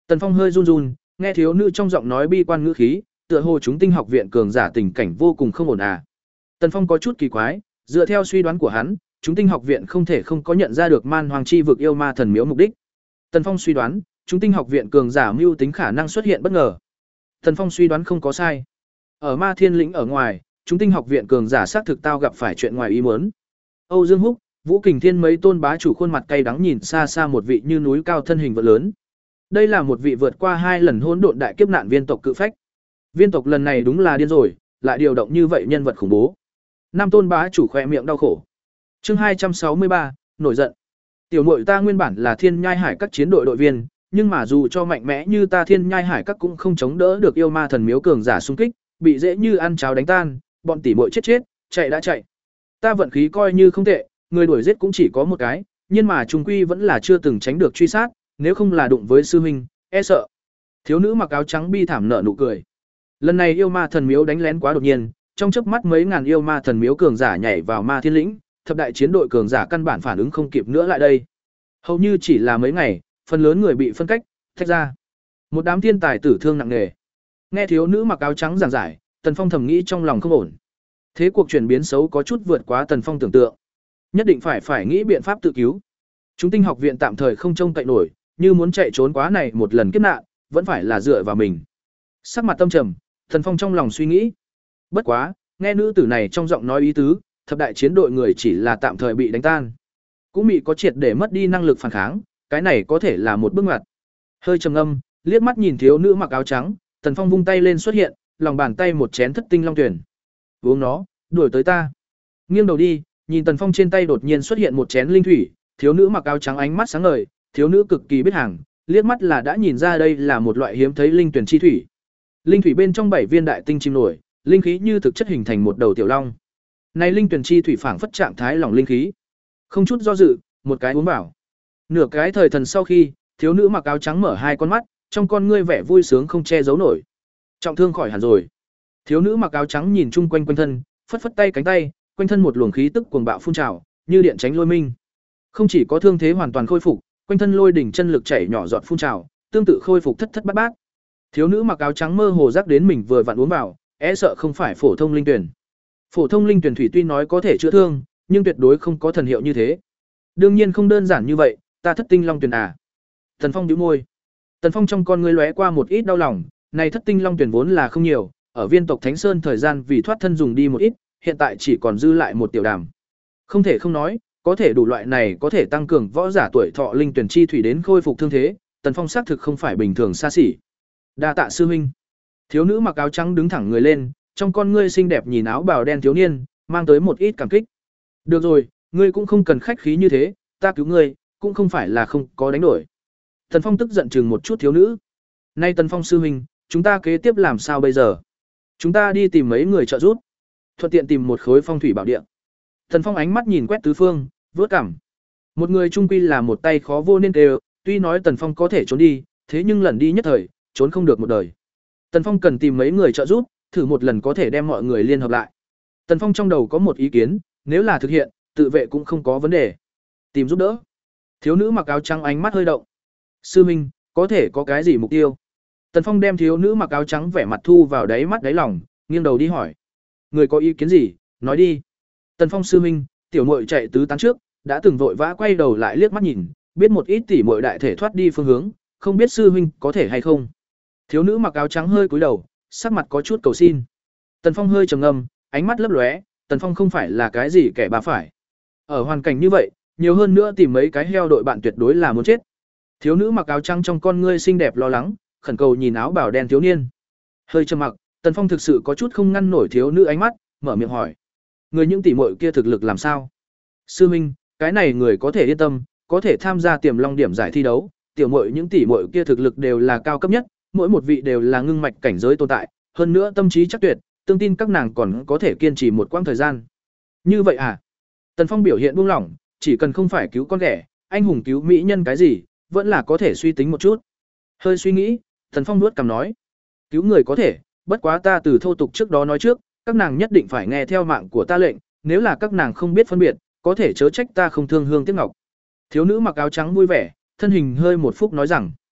S1: Tần Phong hơi run run, nghe thiếu nữ trong giọng nói bi quan ngữ khí, tựa hồ chúng tinh học viện cường giả tình cảnh vô cùng không ổn à. Tần Phong có chút kỳ quái, dựa theo suy đoán của hắn, chúng tinh học viện không thể không có nhận ra được man hoàng chi vực yêu ma thần miếu mục đích. Tần Phong suy đoán, chúng tinh học viện cường giả mưu tính khả năng xuất hiện bất ngờ. Tần Phong suy đoán không có sai. Ở Ma Thiên lĩnh ở ngoài, chúng tinh học viện cường giả xác thực tao gặp phải chuyện ngoài ý muốn. Âu Dương Húc, Vũ Kình Thiên mấy tôn bá chủ khuôn mặt cay đắng nhìn xa xa một vị như núi cao thân hình vượt lớn. Đây là một vị vượt qua hai lần hỗn độn đại kiếp nạn viên tộc cự phách. Viên tộc lần này đúng là điên rồi, lại điều động như vậy nhân vật khủng bố. Nam tôn bá chủ khỏe miệng đau khổ. Chương hai trăm sáu mươi ba, nổi giận. Tiểu muội ta nguyên bản là Thiên Nhai Hải các chiến đội đội viên, nhưng mà dù cho mạnh mẽ như ta Thiên Nhai Hải các cũng không chống đỡ được yêu ma thần miếu cường giả xung kích, bị dễ như ăn cháo đánh tan, bọn tỷ muội chết chết, chạy đã chạy. Ta vận khí coi như không tệ, người đuổi giết cũng chỉ có một cái, nhưng mà chúng quy vẫn là chưa từng tránh được truy sát, nếu không là đụng với sư huynh, e sợ. Thiếu nữ mặc áo trắng bi thảm nở nụ cười. Lần này yêu ma thần miếu đánh lén quá đột nhiên, trong chớp mắt mấy ngàn yêu ma thần miếu cường giả nhảy vào Ma Thiên lĩnh, thập đại chiến đội cường giả căn bản phản ứng không kịp nữa lại đây. Hầu như chỉ là mấy ngày, phần lớn người bị phân cách, tách ra. Một đám thiên tài tử thương nặng nề. Nghe thiếu nữ mặc áo trắng giảng giải, Tần Phong thầm nghĩ trong lòng không ổn. Thế cuộc chuyển biến xấu có chút vượt quá Tần Phong tưởng tượng. Nhất định phải phải nghĩ biện pháp tự cứu. Chúng tinh học viện tạm thời không trông cậy nổi, như muốn chạy trốn quá này một lần kiếp nạn, vẫn phải là dựa vào mình. Sắc mặt tâm trầm, Tần Phong trong lòng suy nghĩ. Bất quá, nghe nữ tử này trong giọng nói ý tứ, thập đại chiến đội người chỉ là tạm thời bị đánh tan. Cũng bị có triệt để mất đi năng lực phản kháng, cái này có thể là một bước ngoặt. Hơi trầm ngâm, liếc mắt nhìn thiếu nữ mặc áo trắng, Tần Phong vung tay lên xuất hiện, lòng bàn tay một chén thất tinh long tuyển. Uống nó, đuổi tới ta. Nghiêng đầu đi, nhìn Tần Phong trên tay đột nhiên xuất hiện một chén linh thủy, thiếu nữ mặc áo trắng ánh mắt sáng ngời, thiếu nữ cực kỳ biết hàng, liếc mắt là đã nhìn ra đây là một loại hiếm thấy linh tuyển chi thủy. Linh thủy bên trong bảy viên đại tinh chim nổi, linh khí như thực chất hình thành một đầu tiểu long. Này linh tuyển chi thủy phảng phất trạng thái lỏng linh khí. Không chút do dự, một cái uống vào. Nửa cái thời thần sau khi, thiếu nữ mặc áo trắng mở hai con mắt, trong con ngươi vẻ vui sướng không che giấu nổi. Trọng thương khỏi hẳn rồi. Thiếu nữ mặc áo trắng nhìn chung quanh quanh thân, phất phất tay cánh tay, quanh thân một luồng khí tức cuồng bạo phun trào, như điện tránh lôi minh. Không chỉ có thương thế hoàn toàn khôi phục, quanh thân lôi đỉnh chân lực chảy nhỏ giọt phun trào, tương tự khôi phục thất thất bát bát. Thiếu nữ mặc áo trắng mơ hồ giác đến mình vừa vặn uống vào, e sợ không phải phổ thông linh tuyển. Phổ thông linh tuyển thủy tuy nói có thể chữa thương, nhưng tuyệt đối không có thần hiệu như thế. Đương nhiên không đơn giản như vậy, ta thất tinh long tuyển à? Tần Phong nhíu môi. Tần Phong trong con ngươi lóe qua một ít đau lòng, này thất tinh long tuyển vốn là không nhiều, ở viên tộc Thánh Sơn thời gian vì thoát thân dùng đi một ít, hiện tại chỉ còn dư lại một tiểu đàm. Không thể không nói, có thể đủ loại này có thể tăng cường võ giả tuổi thọ linh tuyển chi thủy đến khôi phục thương thế, Tần Phong xác thực không phải bình thường xa xỉ. Đa tạ sư huynh. Thiếu nữ mặc áo trắng đứng thẳng người lên, trong con ngươi xinh đẹp nhìn áo bào đen thiếu niên, mang tới một ít cảm kích. Được rồi, ngươi cũng không cần khách khí như thế, ta cứu ngươi, cũng không phải là không có đánh đổi. Tần Phong tức giận chừng một chút thiếu nữ. Nay Tần Phong sư huynh, chúng ta kế tiếp làm sao bây giờ? Chúng ta đi tìm mấy người trợ giúp, thuận tiện tìm một khối phong thủy bảo địa. Tần Phong ánh mắt nhìn quét tứ phương, vớt cằm. Một người trung quy là một tay khó vô nên đều, tuy nói Tần Phong có thể trốn đi, thế nhưng lần đi nhất thời, trốn không được một đời. Tần Phong cần tìm mấy người trợ giúp, thử một lần có thể đem mọi người liên hợp lại. Tần Phong trong đầu có một ý kiến, nếu là thực hiện, tự vệ cũng không có vấn đề. Tìm giúp đỡ. Thiếu nữ mặc áo trắng ánh mắt hơi động. Sư huynh, có thể có cái gì mục tiêu? Tần Phong đem thiếu nữ mặc áo trắng vẻ mặt thu vào đáy mắt đáy lòng, nghiêng đầu đi hỏi. Người có ý kiến gì, nói đi. Tần Phong sư huynh, tiểu muội chạy tứ tán trước, đã từng vội vã quay đầu lại liếc mắt nhìn, biết một ít tỷ muội đại thể thoát đi phương hướng, không biết sư huynh có thể hay không. Thiếu nữ mặc áo trắng hơi cúi đầu, sắc mặt có chút cầu xin. Tần Phong hơi trầm ngâm, ánh mắt lấp lóe, Tần Phong không phải là cái gì kẻ bà phải. Ở hoàn cảnh như vậy, nhiều hơn nữa tìm mấy cái heo đội bạn tuyệt đối là muốn chết. Thiếu nữ mặc áo trắng trong con ngươi xinh đẹp lo lắng, khẩn cầu nhìn áo bào đen thiếu niên. Hơi trầm mặc, Tần Phong thực sự có chút không ngăn nổi thiếu nữ ánh mắt, mở miệng hỏi: người những tỷ muội kia thực lực làm sao? Sư huynh, cái này người có thể yên tâm, có thể tham gia Tiềm Long điểm giải thi đấu, tiểu muội những tỷ muội kia thực lực đều là cao cấp nhất, mỗi một vị đều là ngưng mạch cảnh giới tồn tại, hơn nữa tâm trí chắc tuyệt, tương tin các nàng còn có thể kiên trì một quãng thời gian. Như vậy à? Tần Phong biểu hiện buông lỏng, chỉ cần không phải cứu con ghẻ, anh hùng cứu mỹ nhân cái gì, vẫn là có thể suy tính một chút. Hơi suy nghĩ, Tần Phong nuốt cằm nói: cứu người có thể, bất quá ta từ thô tục trước đó nói trước, các nàng nhất định phải nghe theo mạng của ta lệnh, nếu là các nàng không biết phân biệt, có thể chớ trách ta không thương hương tiếc ngọc. Thiếu nữ mặc áo trắng vui vẻ, thân hình hơi một phút nói rằng: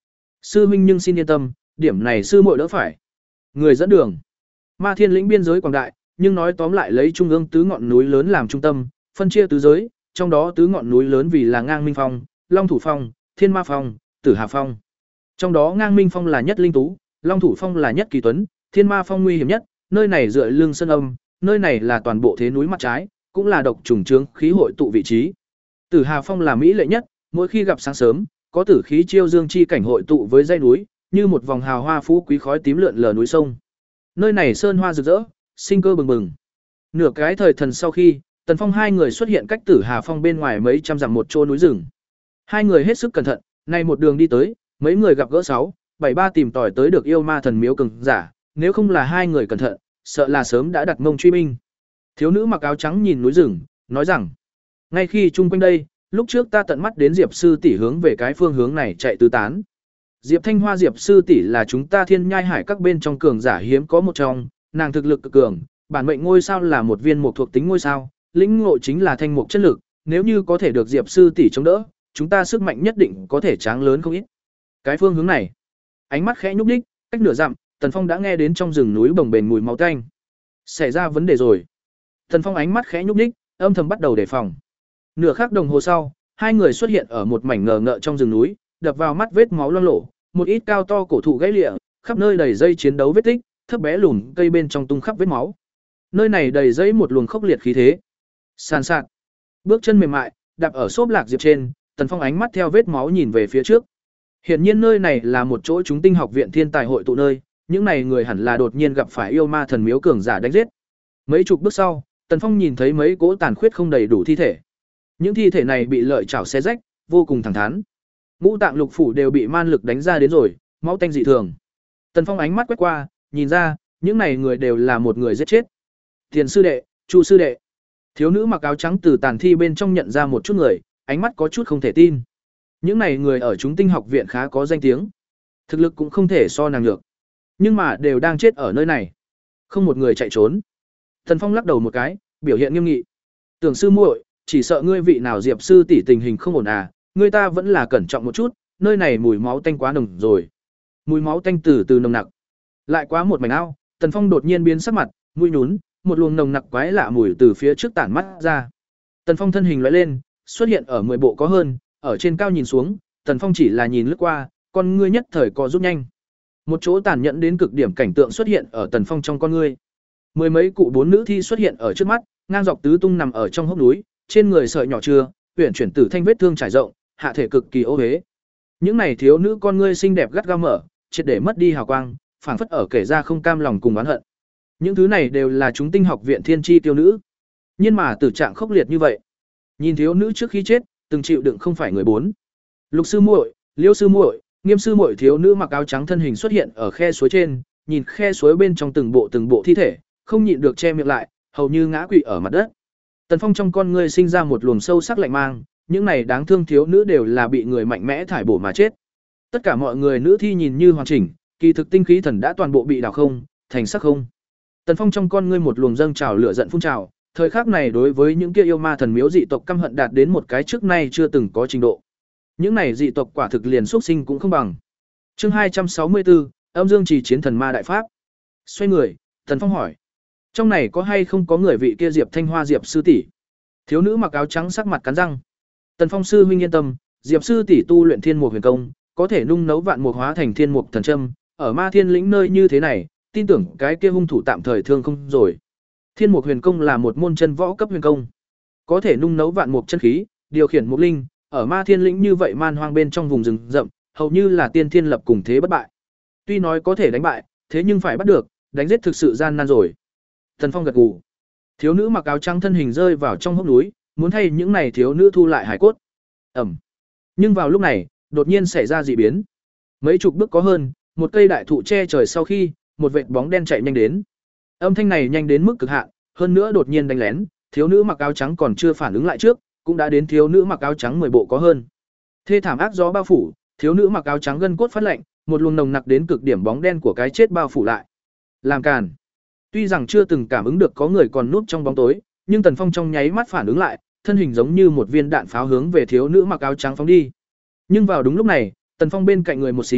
S1: Sư huynh nhưng xin yên tâm, điểm này sư muội đỡ phải. Người dẫn đường. Ma Thiên lĩnh biên giới quảng đại, nhưng nói tóm lại lấy trung ương tứ ngọn núi lớn làm trung tâm, phân chia tứ giới, trong đó tứ ngọn núi lớn vì là Ngang Minh Phong, Long Thủ Phong, Thiên Ma Phong, Tử Hà Phong. Trong đó Ngang Minh Phong là nhất linh tú, Long Thủ Phong là nhất kỳ tuấn, Thiên Ma Phong nguy hiểm nhất, nơi này dựa lưng sơn âm, nơi này là toàn bộ thế núi mặt trái, cũng là độc trùng trướng khí hội tụ vị trí. Tử Hà Phong là mỹ lệ nhất, mỗi khi gặp sáng sớm, có tử khí chiêu dương chi cảnh hội tụ với dãy núi, như một vòng hào hoa phú quý khói tím lượn lờ núi sông. Nơi này sơn hoa rực rỡ, sinh cơ bừng bừng. Nửa cái thời thần sau khi, Tần Phong hai người xuất hiện cách Tử Hà Phong bên ngoài mấy trăm dặm một chỗ núi rừng. Hai người hết sức cẩn thận, nay một đường đi tới, mấy người gặp gỡ sáu, bảy ba tìm tòi tới được yêu ma thần miếu cường giả, nếu không là hai người cẩn thận, sợ là sớm đã đặt mông truy binh. Thiếu nữ mặc áo trắng nhìn núi rừng, nói rằng: ngay khi chung quanh đây, lúc trước ta tận mắt đến Diệp sư tỷ hướng về cái phương hướng này chạy tứ tán. Diệp Thanh Hoa Diệp sư tỷ là chúng ta Thiên Nhai Hải các bên trong cường giả hiếm có một trong, nàng thực lực cực cường, bản mệnh ngôi sao là một viên mục thuộc tính ngôi sao, lĩnh ngộ chính là thanh mục chất lực, nếu như có thể được Diệp sư tỷ chống đỡ, chúng ta sức mạnh nhất định có thể tráng lớn không ít. Cái phương hướng này, ánh mắt khẽ nhúc nhích, cách nửa dặm, Tần Phong đã nghe đến trong rừng núi bồng bềnh mùi máu tanh. Xảy ra vấn đề rồi. Tần Phong ánh mắt khẽ nhúc nhích, âm thầm bắt đầu đề phòng. Nửa khắc đồng hồ sau, hai người xuất hiện ở một mảnh ngờ ngợ trong rừng núi, đập vào mắt vết máu loang lổ, một ít cao to cổ thụ gãy lịa, khắp nơi đầy dây chiến đấu vết tích, thấp bé lùn cây bên trong tung khắp vết máu. Nơi này đầy dây một luồng khốc liệt khí thế. Sàn sạt. Bước chân mềm mại, đạp ở xốp lạc diệp trên, Tần Phong ánh mắt theo vết máu nhìn về phía trước. Hiển nhiên nơi này là một chỗ chúng tinh học viện thiên tài hội tụ nơi, những này người hẳn là đột nhiên gặp phải yêu ma thần miếu cường giả đánh giết. Mấy chục bước sau, Tần Phong nhìn thấy mấy cỗ tàn khuyết không đầy đủ thi thể. Những thi thể này bị lợi chảo xé rách, vô cùng thẳng thắn. Ngũ tạng lục phủ đều bị man lực đánh ra đến rồi, máu tanh dị thường. Tần Phong ánh mắt quét qua, nhìn ra, những này người đều là một người giết chết. Tiền sư đệ, Chu sư đệ. Thiếu nữ mặc áo trắng từ tàn thi bên trong nhận ra một chút người, ánh mắt có chút không thể tin. Những này người ở chúng tinh học viện khá có danh tiếng, thực lực cũng không thể so nàng được, nhưng mà đều đang chết ở nơi này, không một người chạy trốn. Tần Phong lắc đầu một cái, biểu hiện nghiêm nghị. Tưởng sư muội, chỉ sợ ngươi vị nào Diệp sư tỷ tình hình không ổn à, ngươi ta vẫn là cẩn trọng một chút, nơi này mùi máu tanh quá nồng rồi. Mùi máu tanh từ từ nồng nặc. Lại quá một mảnh ao, Tần Phong đột nhiên biến sắc mặt, mũi nhún, một luồng nồng nặc quái lạ mùi từ phía trước tản mắt ra. Tần Phong thân hình lóe lên, xuất hiện ở mười bộ có hơn, ở trên cao nhìn xuống, Tần Phong chỉ là nhìn lướt qua, con ngươi nhất thời co rút nhanh. Một chỗ tàn nhẫn đến cực điểm cảnh tượng xuất hiện ở Tần Phong trong con ngươi. Mười mấy cụ bốn nữ thi xuất hiện ở trước mắt, ngang dọc tứ tung nằm ở trong hốc núi, trên người sợi nhỏ chưa, uyển chuyển tử thanh vết thương trải rộng, hạ thể cực kỳ ô uế. Những này thiếu nữ con ngươi xinh đẹp gắt gao mở, triệt để mất đi hào quang, phảng phất ở kể ra không cam lòng cùng oán hận. Những thứ này đều là chúng tinh học viện thiên chi tiêu nữ. Nhưng mà tử trạng khốc liệt như vậy, nhìn thiếu nữ trước khi chết, từng chịu đựng không phải người bốn. Lục sư muội, Liêu sư muội, Nghiêm sư muội thiếu nữ mặc áo trắng thân hình xuất hiện ở khe suối trên, nhìn khe suối bên trong từng bộ từng bộ thi thể, không nhịn được che miệng lại, hầu như ngã quỵ ở mặt đất. Tần Phong trong con ngươi sinh ra một luồng sâu sắc lạnh mang, những này đáng thương thiếu nữ đều là bị người mạnh mẽ thải bổ mà chết. Tất cả mọi người nữ thi nhìn như hoàn chỉnh, kỳ thực tinh khí thần đã toàn bộ bị đào không, thành sắc không. Tần Phong trong con ngươi một luồng dâng trào lửa giận phun trào, thời khắc này đối với những kia yêu ma thần miếu dị tộc căm hận đạt đến một cái trước nay chưa từng có trình độ. Những này dị tộc quả thực liền xuất sinh cũng không bằng. Chương hai trăm sáu mươi tư, Âm Dương Trì chiến thần ma đại pháp. Xoay người, Tần Phong hỏi: "Trong này có hay không có người vị kia Diệp Thanh Hoa Diệp sư tỷ?" Thiếu nữ mặc áo trắng sắc mặt cắn răng. "Tần Phong sư huynh yên tâm, Diệp sư tỷ tu luyện Thiên Mục Huyền Công, có thể nung nấu vạn mục hóa thành thiên mục thần châm, ở Ma Thiên lĩnh nơi như thế này, tin tưởng cái kia hung thủ tạm thời thương không rồi. Thiên Mục Huyền Công là một môn chân võ cấp huyền công, có thể nung nấu vạn mục chân khí, điều khiển mục linh, ở Ma Thiên lĩnh như vậy man hoang bên trong vùng rừng rậm, hầu như là tiên thiên lập cùng thế bất bại. Tuy nói có thể đánh bại, thế nhưng phải bắt được, đánh giết thực sự gian nan rồi." Tần Phong gật gù. Thiếu nữ mặc áo trắng thân hình rơi vào trong hốc núi, muốn thay những này thiếu nữ thu lại hải cốt. Ẩm. Nhưng vào lúc này, đột nhiên xảy ra dị biến. Mấy chục bước có hơn, một cây đại thụ che trời sau khi, một vệt bóng đen chạy nhanh đến. Âm thanh này nhanh đến mức cực hạn, hơn nữa đột nhiên đánh lén, thiếu nữ mặc áo trắng còn chưa phản ứng lại trước, cũng đã đến thiếu nữ mặc áo trắng mười bộ có hơn. Thê thảm ác gió bao phủ, thiếu nữ mặc áo trắng gân cốt phát lạnh, một luồng nồng nặc đến cực điểm bóng đen của cái chết bao phủ lại. Làm càn. Tuy rằng chưa từng cảm ứng được có người còn núp trong bóng tối, nhưng Tần Phong trong nháy mắt phản ứng lại, thân hình giống như một viên đạn pháo hướng về thiếu nữ mặc áo trắng phóng đi. Nhưng vào đúng lúc này, Tần Phong bên cạnh người một xí,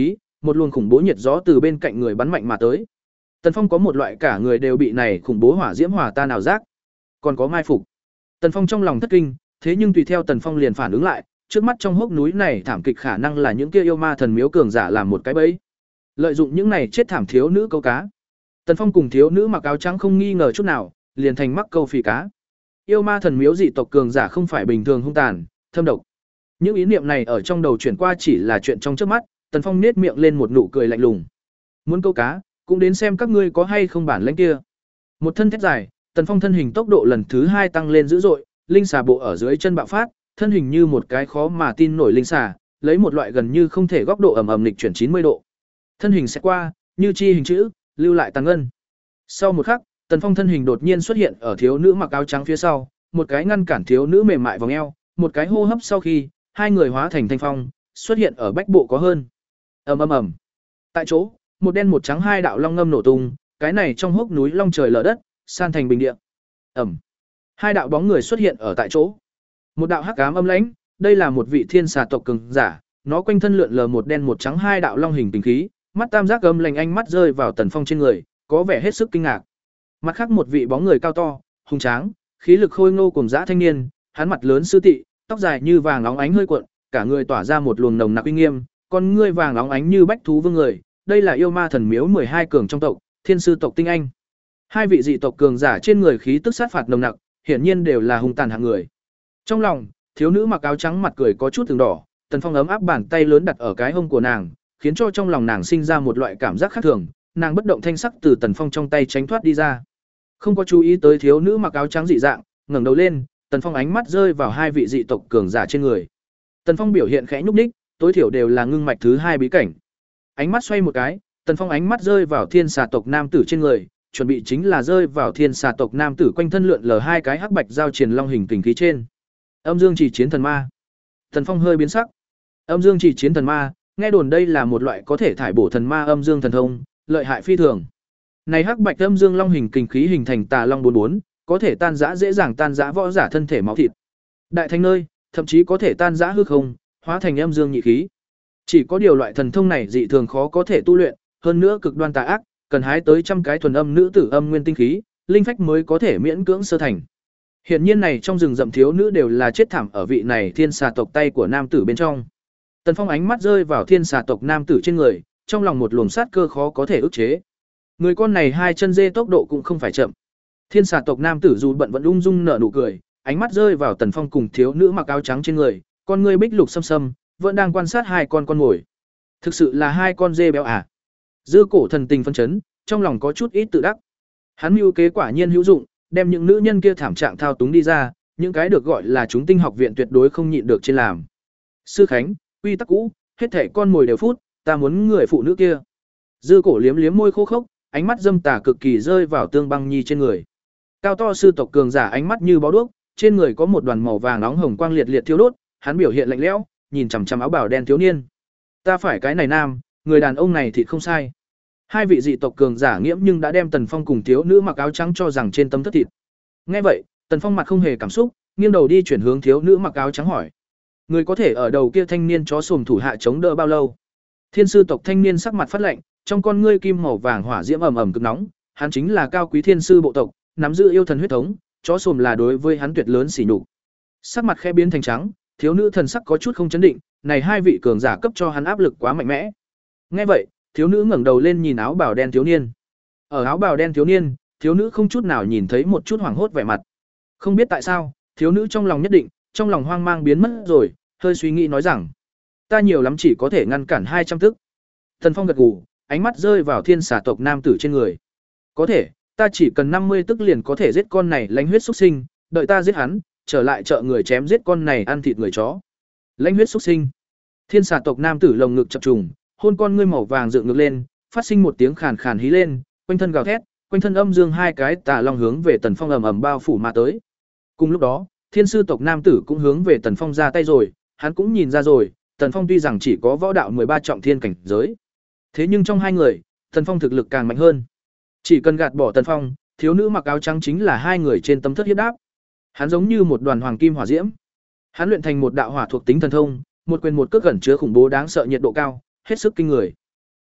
S1: một luồng khủng bố nhiệt gió từ bên cạnh người bắn mạnh mà tới. Tần Phong có một loại cả người đều bị này khủng bố hỏa diễm hòa tan ảo giác. Còn có mai phục. Tần Phong trong lòng thất kinh, thế nhưng tùy theo Tần Phong liền phản ứng lại, trước mắt trong hốc núi này thảm kịch khả năng là những kia yêu ma thần miếu cường giả làm một cái bẫy. Lợi dụng những này chết thảm thiếu nữ câu cá. Tần Phong cùng thiếu nữ mặc áo trắng không nghi ngờ chút nào, liền thành mắc câu phỉ cá. Yêu ma thần miếu dị tộc cường giả không phải bình thường hung tàn, thâm độc. Những ý niệm này ở trong đầu chuyển qua chỉ là chuyện trong trước mắt, Tần Phong nết miệng lên một nụ cười lạnh lùng. Muốn câu cá, cũng đến xem các ngươi có hay không bản lĩnh kia. Một thân thét dài, Tần Phong thân hình tốc độ lần thứ hai tăng lên dữ dội, linh xà bộ ở dưới chân bạo phát, thân hình như một cái khó mà tin nổi linh xà, lấy một loại gần như không thể góc độ ẩm ẩm lịch chuyển chín mươi độ. Thân hình sẽ qua, như chi hình chữ, lưu lại tàn ngân. Sau một khắc, Tần Phong thân hình đột nhiên xuất hiện ở thiếu nữ mặc áo trắng phía sau, một cái ngăn cản thiếu nữ mềm mại vòng eo, một cái hô hấp sau khi, hai người hóa thành thanh phong, xuất hiện ở bách bộ có hơn. Ầm ầm ầm. Tại chỗ, một đen một trắng hai đạo long ngâm nổ tung, cái này trong hốc núi long trời lở đất, san thành bình địa. Ầm. Hai đạo bóng người xuất hiện ở tại chỗ. Một đạo hắc ám âm lãnh, đây là một vị thiên xà tộc cường giả, nó quanh thân lượn lờ một đen một trắng hai đạo long hình tình khí, mắt tam giác âm lạnh ánh mắt rơi vào Tần Phong trên người, có vẻ hết sức kinh ngạc. Mặt khác một vị bóng người cao to, hùng tráng, khí lực khôi ngô cùng dã thanh niên, hắn mặt lớn sư tị, tóc dài như vàng óng ánh hơi cuộn, cả người tỏa ra một luồng nồng nặc uy nghiêm, con ngươi vàng óng ánh như bách thú vương người, đây là yêu ma thần miếu mười hai cường trong tộc, thiên sư tộc tinh anh. Hai vị dị tộc cường giả trên người khí tức sát phạt nồng nặc, hiển nhiên đều là hung tàn hạng người. Trong lòng, thiếu nữ mặc áo trắng mặt cười có chút từng đỏ, Tần Phong ấm áp bàn tay lớn đặt ở cái hông của nàng, khiến cho trong lòng nàng sinh ra một loại cảm giác khác thường, nàng bất động thanh sắc từ Tần Phong trong tay tránh thoát đi ra. Không có chú ý tới thiếu nữ mặc áo trắng dị dạng, ngẩng đầu lên, Tần Phong ánh mắt rơi vào hai vị dị tộc cường giả trên người. Tần Phong biểu hiện khẽ nhúc nhích, tối thiểu đều là ngưng mạch thứ hai bí cảnh. Ánh mắt xoay một cái, Tần Phong ánh mắt rơi vào thiên xà tộc nam tử trên người, chuẩn bị chính là rơi vào thiên xà tộc nam tử quanh thân lượn lờ hai cái hắc bạch giao triển long hình kình khí trên. Âm Dương Chỉ Chiến Thần Ma. Tần Phong hơi biến sắc. Âm Dương Chỉ Chiến Thần Ma, nghe đồn đây là một loại có thể thải bổ thần ma âm dương thần thông, lợi hại phi thường. Này hắc bạch âm dương long hình kình khí hình thành tà long bốn bốn, có thể tan rã dễ dàng tan rã võ giả thân thể máu thịt. Đại thánh nơi, thậm chí có thể tan rã hư không, hóa thành âm dương nhị khí. Chỉ có điều loại thần thông này dị thường khó có thể tu luyện, hơn nữa cực đoan tà ác, cần hái tới trăm cái thuần âm nữ tử âm nguyên tinh khí, linh phách mới có thể miễn cưỡng sơ thành. Hiển nhiên này trong rừng rậm thiếu nữ đều là chết thảm ở vị này thiên xà tộc tay của nam tử bên trong. Tần Phong ánh mắt rơi vào thiên xà tộc nam tử trên người, trong lòng một luồng sát cơ khó có thể ức chế. Người con này hai chân dê tốc độ cũng không phải chậm. Thiên xà tộc nam tử dù bận vẫn ung dung nở nụ cười, ánh mắt rơi vào Tần Phong cùng thiếu nữ mặc áo trắng trên người, con ngươi bích lục xâm xâm, vẫn đang quan sát hai con con mồi. Thực sự là hai con dê béo à? Dư Cổ thần tình phân chấn, trong lòng có chút ít tự đắc. Hắn mưu kế quả nhiên hữu dụng, đem những nữ nhân kia thảm trạng thao túng đi ra, những cái được gọi là chúng tinh học viện tuyệt đối không nhịn được trên làm. Sư Khánh, quy tắc cũ, hết thảy con mồi đều phút, ta muốn người phụ nữ kia. Dư Cổ liếm liếm môi khô khốc, ánh mắt dâm tà cực kỳ rơi vào Tương Băng Nhi trên người. Cao to sư tộc cường giả ánh mắt như bó đuốc, trên người có một đoàn màu vàng nóng hồng quang liệt liệt thiêu đốt, hắn biểu hiện lạnh lẽo, nhìn chằm chằm áo bào đen thiếu niên. Ta phải cái này nam, người đàn ông này thì không sai. Hai vị dị tộc cường giả nghiễm nhưng đã đem Tần Phong cùng thiếu nữ mặc áo trắng cho rằng trên tấm thất thịt. Nghe vậy, Tần Phong mặt không hề cảm xúc, nghiêng đầu đi chuyển hướng thiếu nữ mặc áo trắng hỏi: người có thể ở đầu kia thanh niên chó sồm thủ hạ chống đỡ bao lâu? Thiên sư tộc thanh niên sắc mặt phát lạnh, trong con ngươi kim màu vàng hỏa diễm ầm ầm cực nóng, hắn chính là cao quý thiên sư bộ tộc, nắm giữ yêu thần huyết thống, chó sồm là đối với hắn tuyệt lớn sỉ nhục. Sắc mặt khẽ biến thành trắng, thiếu nữ thần sắc có chút không chấn định, này hai vị cường giả cấp cho hắn áp lực quá mạnh mẽ. Nghe vậy, thiếu nữ ngẩng đầu lên nhìn áo bào đen thiếu niên. Ở áo bào đen thiếu niên, thiếu nữ không chút nào nhìn thấy một chút hoảng hốt vẻ mặt. Không biết tại sao, thiếu nữ trong lòng nhất định, trong lòng hoang mang biến mất rồi, hơi suy nghĩ nói rằng: ta nhiều lắm chỉ có thể ngăn cản hai trăm tức. Tần Phong gật gù, ánh mắt rơi vào thiên xà tộc nam tử trên người. Có thể, ta chỉ cần năm mươi tức liền có thể giết con này lãnh huyết xuất sinh, đợi ta giết hắn, trở lại chợ người chém giết con này ăn thịt người chó. Lãnh huyết xuất sinh. Thiên xà tộc nam tử lồng ngực chập trùng, hôn con ngươi màu vàng dựng ngược lên, phát sinh một tiếng khàn khàn hí lên, quanh thân gào thét, quanh thân âm dương hai cái tà long hướng về Tần Phong ầm ầm bao phủ mà tới. Cùng lúc đó, thiên sư tộc nam tử cũng hướng về Tần Phong ra tay rồi, hắn cũng nhìn ra rồi, Tần Phong tuy rằng chỉ có võ đạo mười ba trọng thiên cảnh giới, thế nhưng trong hai người, Tần Phong thực lực càng mạnh hơn. Chỉ cần gạt bỏ Tần Phong, thiếu nữ mặc áo trắng chính là hai người trên tấm thất hiếp đáp. Hắn giống như một đoàn hoàng kim hỏa diễm. Hắn luyện thành một đạo hỏa thuộc tính thần thông, một quyền một cước gần chứa khủng bố đáng sợ nhiệt độ cao, hết sức kinh người.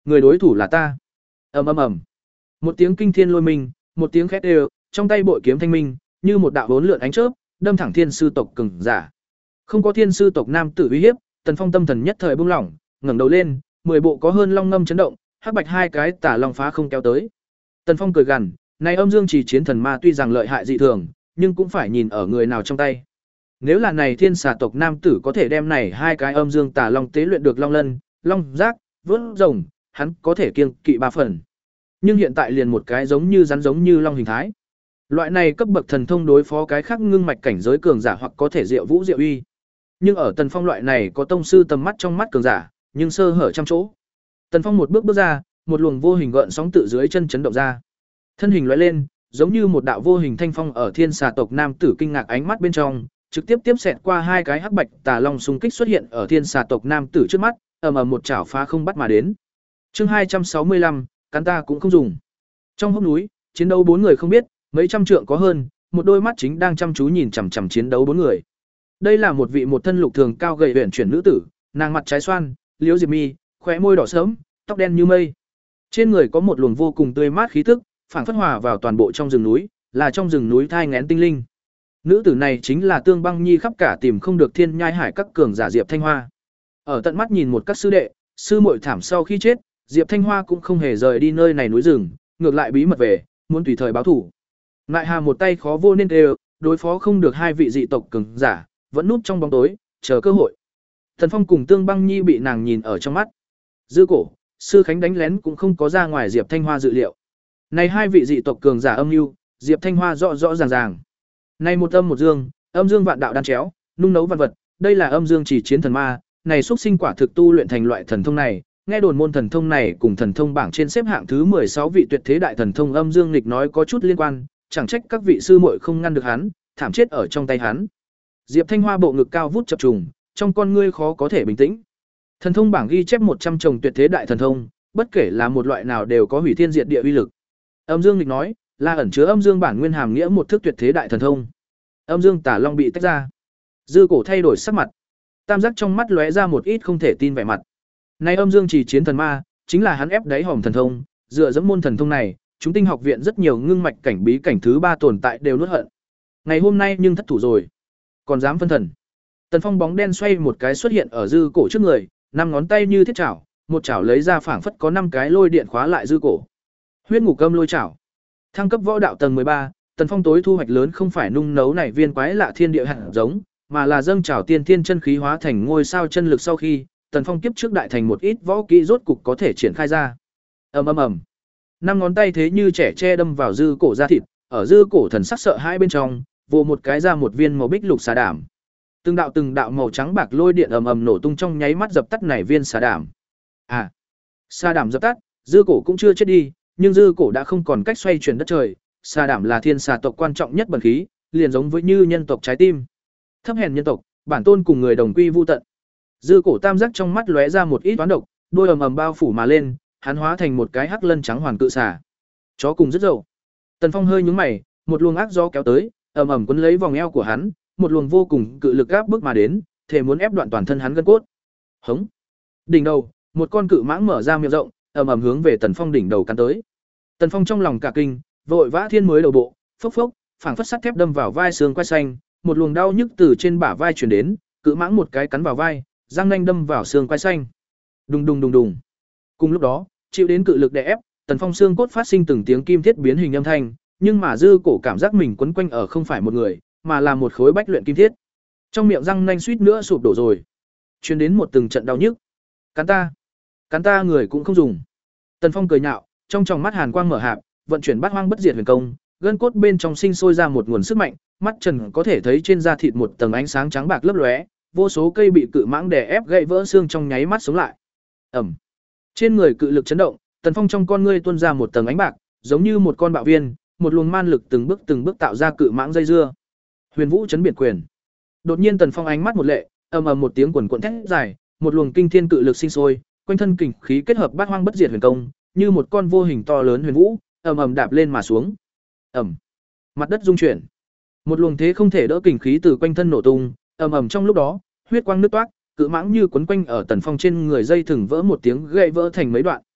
S1: người đối thủ là ta. Ầm ầm ầm. Một tiếng kinh thiên lôi minh, một tiếng khét đều, trong tay bội kiếm thanh minh, như một đạo vốn lượn ánh chớp, đâm thẳng thiên sư tộc cường giả. Không có thiên sư tộc nam tử uy hiếp, Tần Phong tâm thần nhất thời buông lỏng, ngẩng đầu lên, mười bộ có hơn long ngâm chấn động, hắc bạch hai cái tả long phá không kéo tới. Tần Phong cười gằn, này âm dương chỉ chiến thần ma tuy rằng lợi hại dị thường, nhưng cũng phải nhìn ở người nào trong tay. Nếu là này thiên xà tộc nam tử có thể đem này hai cái âm dương tà long tế luyện được long lân, long giác, vớt rồng, hắn có thể kiêng kỵ ba phần. Nhưng hiện tại liền một cái giống như rắn giống như long hình thái. Loại này cấp bậc thần thông đối phó cái khác ngưng mạch cảnh giới cường giả hoặc có thể diệu vũ diệu uy. Nhưng ở Tần Phong loại này có tông sư tầm mắt trong mắt cường giả, nhưng sơ hở trăm chỗ. Tần Phong một bước bước ra, một luồng vô hình gợn sóng tự dưới chân chấn động ra. Thân hình lóe lên, giống như một đạo vô hình thanh phong ở thiên xà tộc nam tử kinh ngạc ánh mắt bên trong, trực tiếp tiếp xẹt qua hai cái hắc bạch tà long xung kích xuất hiện ở thiên xà tộc nam tử trước mắt, ầm ầm một chảo phá không bắt mà đến. Chương hai trăm sáu mươi lăm, cắn ta cũng không dùng. Trong hốc núi, chiến đấu bốn người không biết, mấy trăm trượng có hơn, một đôi mắt chính đang chăm chú nhìn chằm chằm chiến đấu bốn người. Đây là một vị một thân lục thường cao gầy huyền chuyển nữ tử, nàng mặt trái xoan, liễu diệp mi, khóe môi đỏ sớm, tóc đen như mây. Trên người có một luồng vô cùng tươi mát khí tức, phảng phất hòa vào toàn bộ trong rừng núi, là trong rừng núi thai nghén tinh linh. Nữ tử này chính là Tương Băng Nhi khắp cả tìm không được thiên nhai hải các cường giả Diệp Thanh Hoa. Ở tận mắt nhìn một các sư đệ, sư muội thảm sau khi chết, Diệp Thanh Hoa cũng không hề rời đi nơi này núi rừng, ngược lại bí mật về, muốn tùy thời báo thủ. Ngại Hà một tay khó vô nên đều, đối phó không được hai vị dị tộc cường giả, vẫn núp trong bóng tối, chờ cơ hội. Thần Phong cùng Tương Băng Nhi bị nàng nhìn ở trong mắt. Dư cổ, sư khánh đánh lén cũng không có ra ngoài Diệp Thanh Hoa dự liệu. Này hai vị dị tộc cường giả âm mưu, Diệp Thanh Hoa rõ rõ ràng ràng. Này một âm một dương, âm dương vạn đạo đan chéo, nung nấu vạn vật, đây là âm dương chỉ chiến thần ma, này xúc sinh quả thực tu luyện thành loại thần thông này, nghe đồn môn thần thông này cùng thần thông bảng trên xếp hạng thứ mười sáu vị tuyệt thế đại thần thông âm dương nghịch nói có chút liên quan, chẳng trách các vị sư muội không ngăn được hắn, thảm chết ở trong tay hắn. Diệp Thanh Hoa bộ ngực cao vút chập trùng, trong con ngươi khó có thể bình tĩnh. Thần thông bảng ghi chép một trăm chồng tuyệt thế đại thần thông, bất kể là một loại nào đều có hủy thiên diệt địa uy lực. Âm dương nghịch nói, là ẩn chứa âm dương bản nguyên hàm nghĩa một thức tuyệt thế đại thần thông. Âm dương tả long bị tách ra. Dư cổ thay đổi sắc mặt. Tam giác trong mắt lóe ra một ít không thể tin vẻ mặt. Này âm dương chỉ chiến thần ma, chính là hắn ép đáy hòm thần thông, dựa dẫm môn thần thông này, chúng tinh học viện rất nhiều ngưng mạch cảnh bí cảnh thứ ba tồn tại đều nuốt hận. Ngày hôm nay nhưng thất thủ rồi, còn dám phân thần. Tần Phong bóng đen xoay một cái xuất hiện ở dư cổ trước người, năm ngón tay như thiết chảo, một chảo lấy ra phảng phất có năm cái lôi điện khóa lại dư cổ. Huyết ngục âm lôi chảo. Thăng cấp võ đạo tầng mười ba, Tần Phong tối thu hoạch lớn không phải nung nấu này viên quái lạ thiên địa hạt giống, mà là dâng trào tiên thiên chân khí hóa thành ngôi sao chân lực sau khi, Tần Phong kiếp trước đại thành một ít võ kỹ rốt cục có thể triển khai ra. Ầm ầm ầm. Năm ngón tay thế như trẻ tre đâm vào dư cổ da thịt, ở dư cổ thần sắc sợ hãi bên trong, vồ một cái ra một viên màu bích lục xà đảm. Từng đạo từng đạo màu trắng bạc lôi điện ầm ầm nổ tung trong nháy mắt dập tắt này viên xà đảm. À, xà đảm dập tắt, dư cổ cũng chưa chết đi, nhưng dư cổ đã không còn cách xoay chuyển đất trời. Xà đảm là thiên xà tộc quan trọng nhất bẩn khí, liền giống với như nhân tộc trái tim. Thấp hèn nhân tộc, bản tôn cùng người đồng quy vu tận. Dư cổ tam giác trong mắt lóe ra một ít toán độc, đôi ầm ầm bao phủ mà lên, hắn hóa thành một cái hắc lân trắng hoàn cự xà. Chó cùng rất dậu. Tần Phong hơi nhướng mày, một luồng ác gió kéo tới, ầm ầm quấn lấy vòng eo của hắn, một luồng vô cùng cự lực áp bức mà đến, thể muốn ép đoạn toàn thân hắn gân cốt. Hống. Đỉnh đầu, một con cự mãng mở ra miệng rộng, ầm ầm hướng về Tần Phong đỉnh đầu cắn tới. Tần Phong trong lòng cả kinh, vội vã thiên mới đầu bộ, phốc phốc, phảng phất sắt thép đâm vào vai xương quai xanh, một luồng đau nhức từ trên bả vai truyền đến, cự mãng một cái cắn vào vai, răng nanh đâm vào xương quai xanh. Đùng đùng đùng đùng. Cùng lúc đó, chịu đến cự lực đè ép, Tần Phong xương cốt phát sinh từng tiếng kim thiết biến hình âm thanh, nhưng mà dư cổ cảm giác mình quấn quanh ở không phải một người, mà là một khối bách luyện kim thiết. Trong miệng răng nanh suýt nữa sụp đổ rồi. Truyền đến một từng trận đau nhức. Cắn ta, cắn ta người cũng không dùng. Tần Phong cười nhạo, trong tròng mắt hàn quang mở hạp, vận chuyển bát hoang bất diệt huyền công, gân cốt bên trong sinh sôi ra một nguồn sức mạnh, mắt trần có thể thấy trên da thịt một tầng ánh sáng trắng bạc lấp lóe, vô số cây bị cự mãng đè ép gãy vỡ xương trong nháy mắt sống lại. Ầm. Trên người cự lực chấn động, Tần Phong trong con ngươi tuôn ra một tầng ánh bạc, giống như một con bạo viên, một luồng man lực từng bước từng bước tạo ra cự mãng dây dưa. Huyền Vũ chấn biệt quyền. Đột nhiên Tần Phong ánh mắt một lệ, ầm ầm một tiếng quần quần thét dài, một luồng kinh thiên cự lực sinh sôi, quanh thân kình khí kết hợp bát hoang bất diệt huyền công, như một con vô hình to lớn huyền vũ, ầm ầm đạp lên mà xuống. Ầm. Mặt đất rung chuyển. Một luồng thế không thể đỡ kình khí từ quanh thân nổ tung, ầm ầm trong lúc đó, huyết quang nứt toác, cự mãng như quấn quanh ở Tần Phong trên người dây thừng vỡ một tiếng gãy vỡ thành mấy đoạn.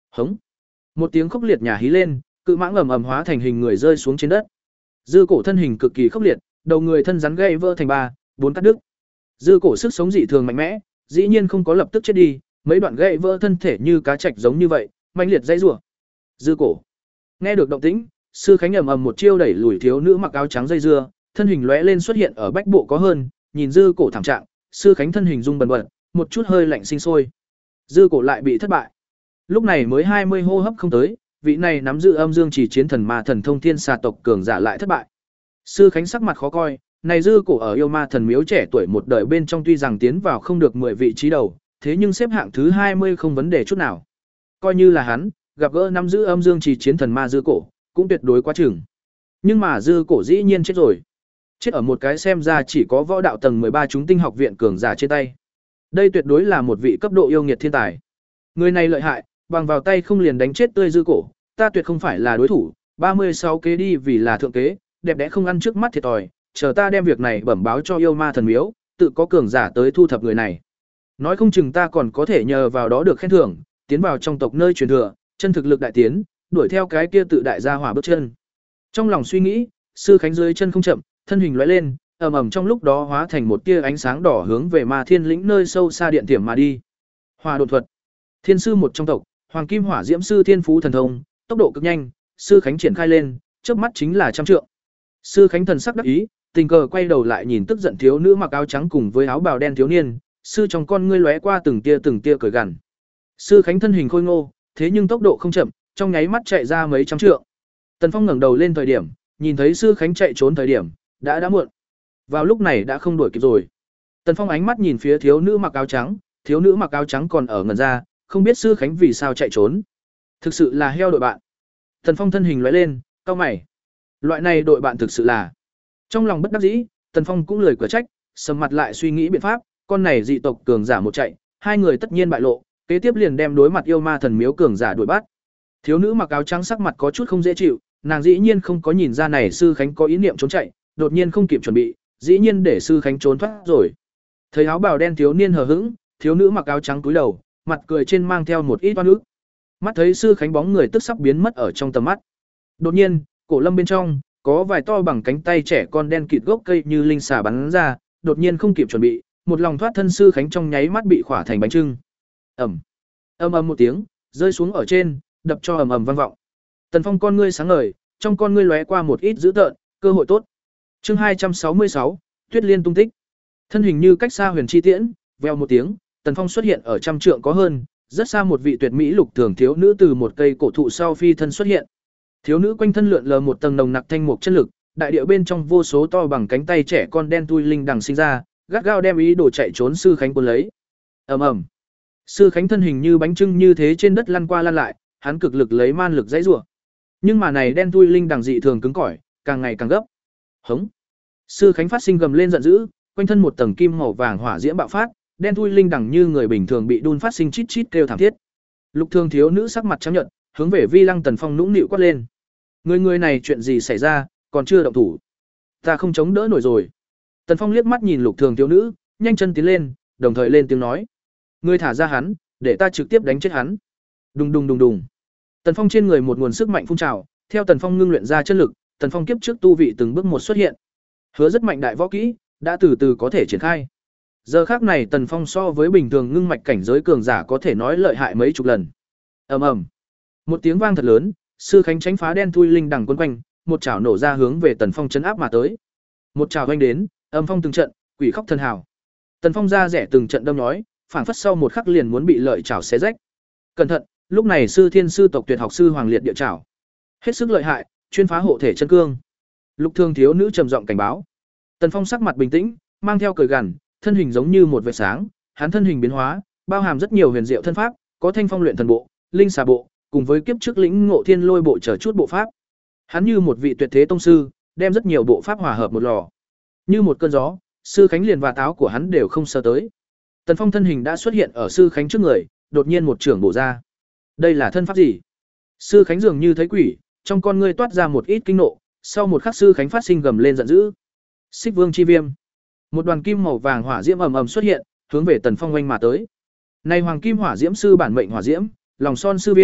S1: Hống. Một tiếng khốc liệt nhà hí lên, cự mãng ầm ầm hóa thành hình người rơi xuống trên đất. Dư cổ thân hình cực kỳ khốc liệt, đầu người thân rắn gãy vỡ thành ba, bốn cắt đứt. Dư cổ sức sống dị thường mạnh mẽ, dĩ nhiên không có lập tức chết đi, mấy đoạn gãy vỡ thân thể như cá trạch giống như vậy, mãnh liệt dãy rủa. Dư cổ. Nghe được động tĩnh, sư khánh ầm ầm một chiêu đẩy lùi thiếu nữ mặc áo trắng dây dưa, thân hình lóe lên xuất hiện ở bách bộ có hơn, nhìn dư cổ thảm trạng, sư khánh thân hình rung bần bật, một chút hơi lạnh sinh sôi. Dư cổ lại bị thất bại. Lúc này mới hai mươi hô hấp không tới, vị này nắm giữ âm dương chỉ chiến thần ma thần thông thiên xà tộc cường giả lại thất bại. Sư khánh sắc mặt khó coi, này dư cổ ở yêu ma thần miếu trẻ tuổi một đời bên trong tuy rằng tiến vào không được mười vị trí đầu, thế nhưng xếp hạng thứ hai mươi không vấn đề chút nào. Coi như là hắn, gặp gỡ nắm giữ âm dương chỉ chiến thần ma dư cổ, cũng tuyệt đối quá chừng. Nhưng mà dư cổ dĩ nhiên chết rồi. Chết ở một cái xem ra chỉ có võ đạo tầng mười ba chúng tinh học viện cường giả trên tay. Đây tuyệt đối là một vị cấp độ yêu nghiệt thiên tài. Người này lợi hại, bằng vào tay không liền đánh chết tươi dư cổ, ta tuyệt không phải là đối thủ, ba mươi sáu kế đi vì là thượng kế, đẹp đẽ không ăn trước mắt thiệt thòi, chờ ta đem việc này bẩm báo cho yêu ma thần miếu, tự có cường giả tới thu thập người này. Nói không chừng ta còn có thể nhờ vào đó được khen thưởng, tiến vào trong tộc nơi truyền thừa, chân thực lực đại tiến, đuổi theo cái kia tự đại gia hỏa bước chân. Trong lòng suy nghĩ, sư khánh dưới chân không chậm, thân hình lóe lên, ầm ầm trong lúc đó hóa thành một tia ánh sáng đỏ hướng về Ma Thiên lĩnh nơi sâu xa điện tiềm mà đi. Hỏa độn thuật. Thiên sư một trong tộc, Hoàng Kim Hỏa Diễm sư thiên phú thần thông, tốc độ cực nhanh, sư khánh triển khai lên, chớp mắt chính là trăm trượng. Sư khánh thần sắc đắc ý, tình cờ quay đầu lại nhìn tức giận thiếu nữ mặc áo trắng cùng với áo bào đen thiếu niên, sư trong con ngươi lóe qua từng tia từng tia cười gằn. Sư khánh thân hình khôi ngô, thế nhưng tốc độ không chậm, trong nháy mắt chạy ra mấy trăm trượng. Tần Phong ngẩng đầu lên thời điểm, nhìn thấy sư khánh chạy trốn thời điểm, đã đã muộn. Vào lúc này đã không đuổi kịp rồi. Tần Phong ánh mắt nhìn phía thiếu nữ mặc áo trắng, thiếu nữ mặc áo trắng còn ở ngẩn ra, không biết sư khánh vì sao chạy trốn. Thực sự là heo đội bạn. Tần Phong thân hình lóe lên, cau mày. Loại này đội bạn thực sự là. Trong lòng bất đắc dĩ, Tần Phong cũng lười cửa trách, sầm mặt lại suy nghĩ biện pháp, con này dị tộc cường giả một chạy, hai người tất nhiên bại lộ, kế tiếp liền đem đối mặt yêu ma thần miếu cường giả đuổi bắt. Thiếu nữ mặc áo trắng sắc mặt có chút không dễ chịu, nàng dĩ nhiên không có nhìn ra này sư khánh có ý niệm trốn chạy, đột nhiên không kịp chuẩn bị, dĩ nhiên để sư khánh trốn thoát rồi. Thấy áo bào đen thiếu niên hờ hững, thiếu nữ mặc áo trắng cúi đầu, mặt cười trên mang theo một ít oan ức. Mắt thấy sư khánh bóng người tức sắp biến mất ở trong tầm mắt. Đột nhiên, cổ lâm bên trong có vài to bằng cánh tay trẻ con đen kịt gốc cây như linh xà bắn ra, đột nhiên không kịp chuẩn bị, một lòng thoát thân sư khánh trong nháy mắt bị khỏa thành bánh trưng. Ầm. Ầm ầm một tiếng, rơi xuống ở trên, đập cho ầm ầm vang vọng. Tần Phong con ngươi sáng ngời, trong con ngươi lóe qua một ít dữ tợn, cơ hội tốt. Chương hai trăm sáu mươi sáu, Tuyết Liên tung tích. Thân hình như cách xa huyền chi tiễn, vèo một tiếng, Tần Phong xuất hiện ở trăm trượng có hơn, rất xa một vị tuyệt mỹ lục thường thiếu nữ từ một cây cổ thụ sau phi thân xuất hiện. Thiếu nữ quanh thân lượn lờ một tầng nồng nặc thanh mục chất lực, đại địa bên trong vô số to bằng cánh tay trẻ con đen tui linh đằng sinh ra, gắt gao đem ý đồ chạy trốn sư khánh cuốn lấy. Ầm ầm. Sư khánh thân hình như bánh trưng như thế trên đất lăn qua lăn lại, hắn cực lực lấy man lực dãy rủa. Nhưng mà này đen tui linh đằng dị thường cứng cỏi, càng ngày càng gấp. Hống. Sư khánh phát sinh gầm lên giận dữ, quanh thân một tầng kim màu vàng hỏa diễm bạo phát, đen thui linh đằng như người bình thường bị đun phát sinh chít chít kêu thảm thiết. Lục Thường thiếu nữ sắc mặt trắng nhợt, hướng về Vi Lăng Tần Phong nũng nịu quát lên. Người người này chuyện gì xảy ra, còn chưa động thủ. Ta không chống đỡ nổi rồi. Tần Phong liếc mắt nhìn Lục Thường thiếu nữ, nhanh chân tiến lên, đồng thời lên tiếng nói: Ngươi thả ra hắn, để ta trực tiếp đánh chết hắn. Đùng đùng đùng đùng. Tần Phong trên người một nguồn sức mạnh phun trào, theo Tần Phong ngưng luyện ra chân lực, Tần Phong kiếp trước tu vị từng bước một xuất hiện. Hứa rất mạnh đại võ kỹ, đã từ từ có thể triển khai. Giờ khắc này Tần Phong so với bình thường ngưng mạch cảnh giới cường giả có thể nói lợi hại mấy chục lần. Ầm ầm. Một tiếng vang thật lớn, sư khánh tránh phá đen thui linh đằng quấn quanh, một chảo nổ ra hướng về Tần Phong chấn áp mà tới. Một chảo vang đến, âm phong từng trận, quỷ khóc thần hào. Tần Phong ra rẻ từng trận đâm nói, phảng phất sau một khắc liền muốn bị lợi chảo xé rách. Cẩn thận, lúc này sư thiên sư tộc tuyệt học sư Hoàng Liệt địa chảo. Hết sức lợi hại, chuyên phá hộ thể chân cương. Lục Thường thiếu nữ trầm giọng cảnh báo. Tần Phong sắc mặt bình tĩnh, mang theo cười gằn, thân hình giống như một vệt sáng, hắn thân hình biến hóa, bao hàm rất nhiều huyền diệu thân pháp, có Thanh Phong luyện thần bộ, linh xà bộ, cùng với kiếp trước lĩnh ngộ thiên lôi bộ trở chút bộ pháp. Hắn như một vị tuyệt thế tông sư, đem rất nhiều bộ pháp hòa hợp một lò. Như một cơn gió, sư khánh liền và táo của hắn đều không sơ tới. Tần Phong thân hình đã xuất hiện ở sư khánh trước người, đột nhiên một trưởng bổ ra. Đây là thân pháp gì? Sư khánh dường như thấy quỷ, trong con ngươi toát ra một ít kinh nộ, sau một khắc sư khánh phát sinh gầm lên giận dữ. Xích Vương chi viêm. Một đoàn kim màu vàng hỏa diễm ầm ầm xuất hiện, hướng về Tần Phong oanh mà tới. Này hoàng kim hỏa diễm sư bản mệnh hỏa diễm, lòng son sư viêm,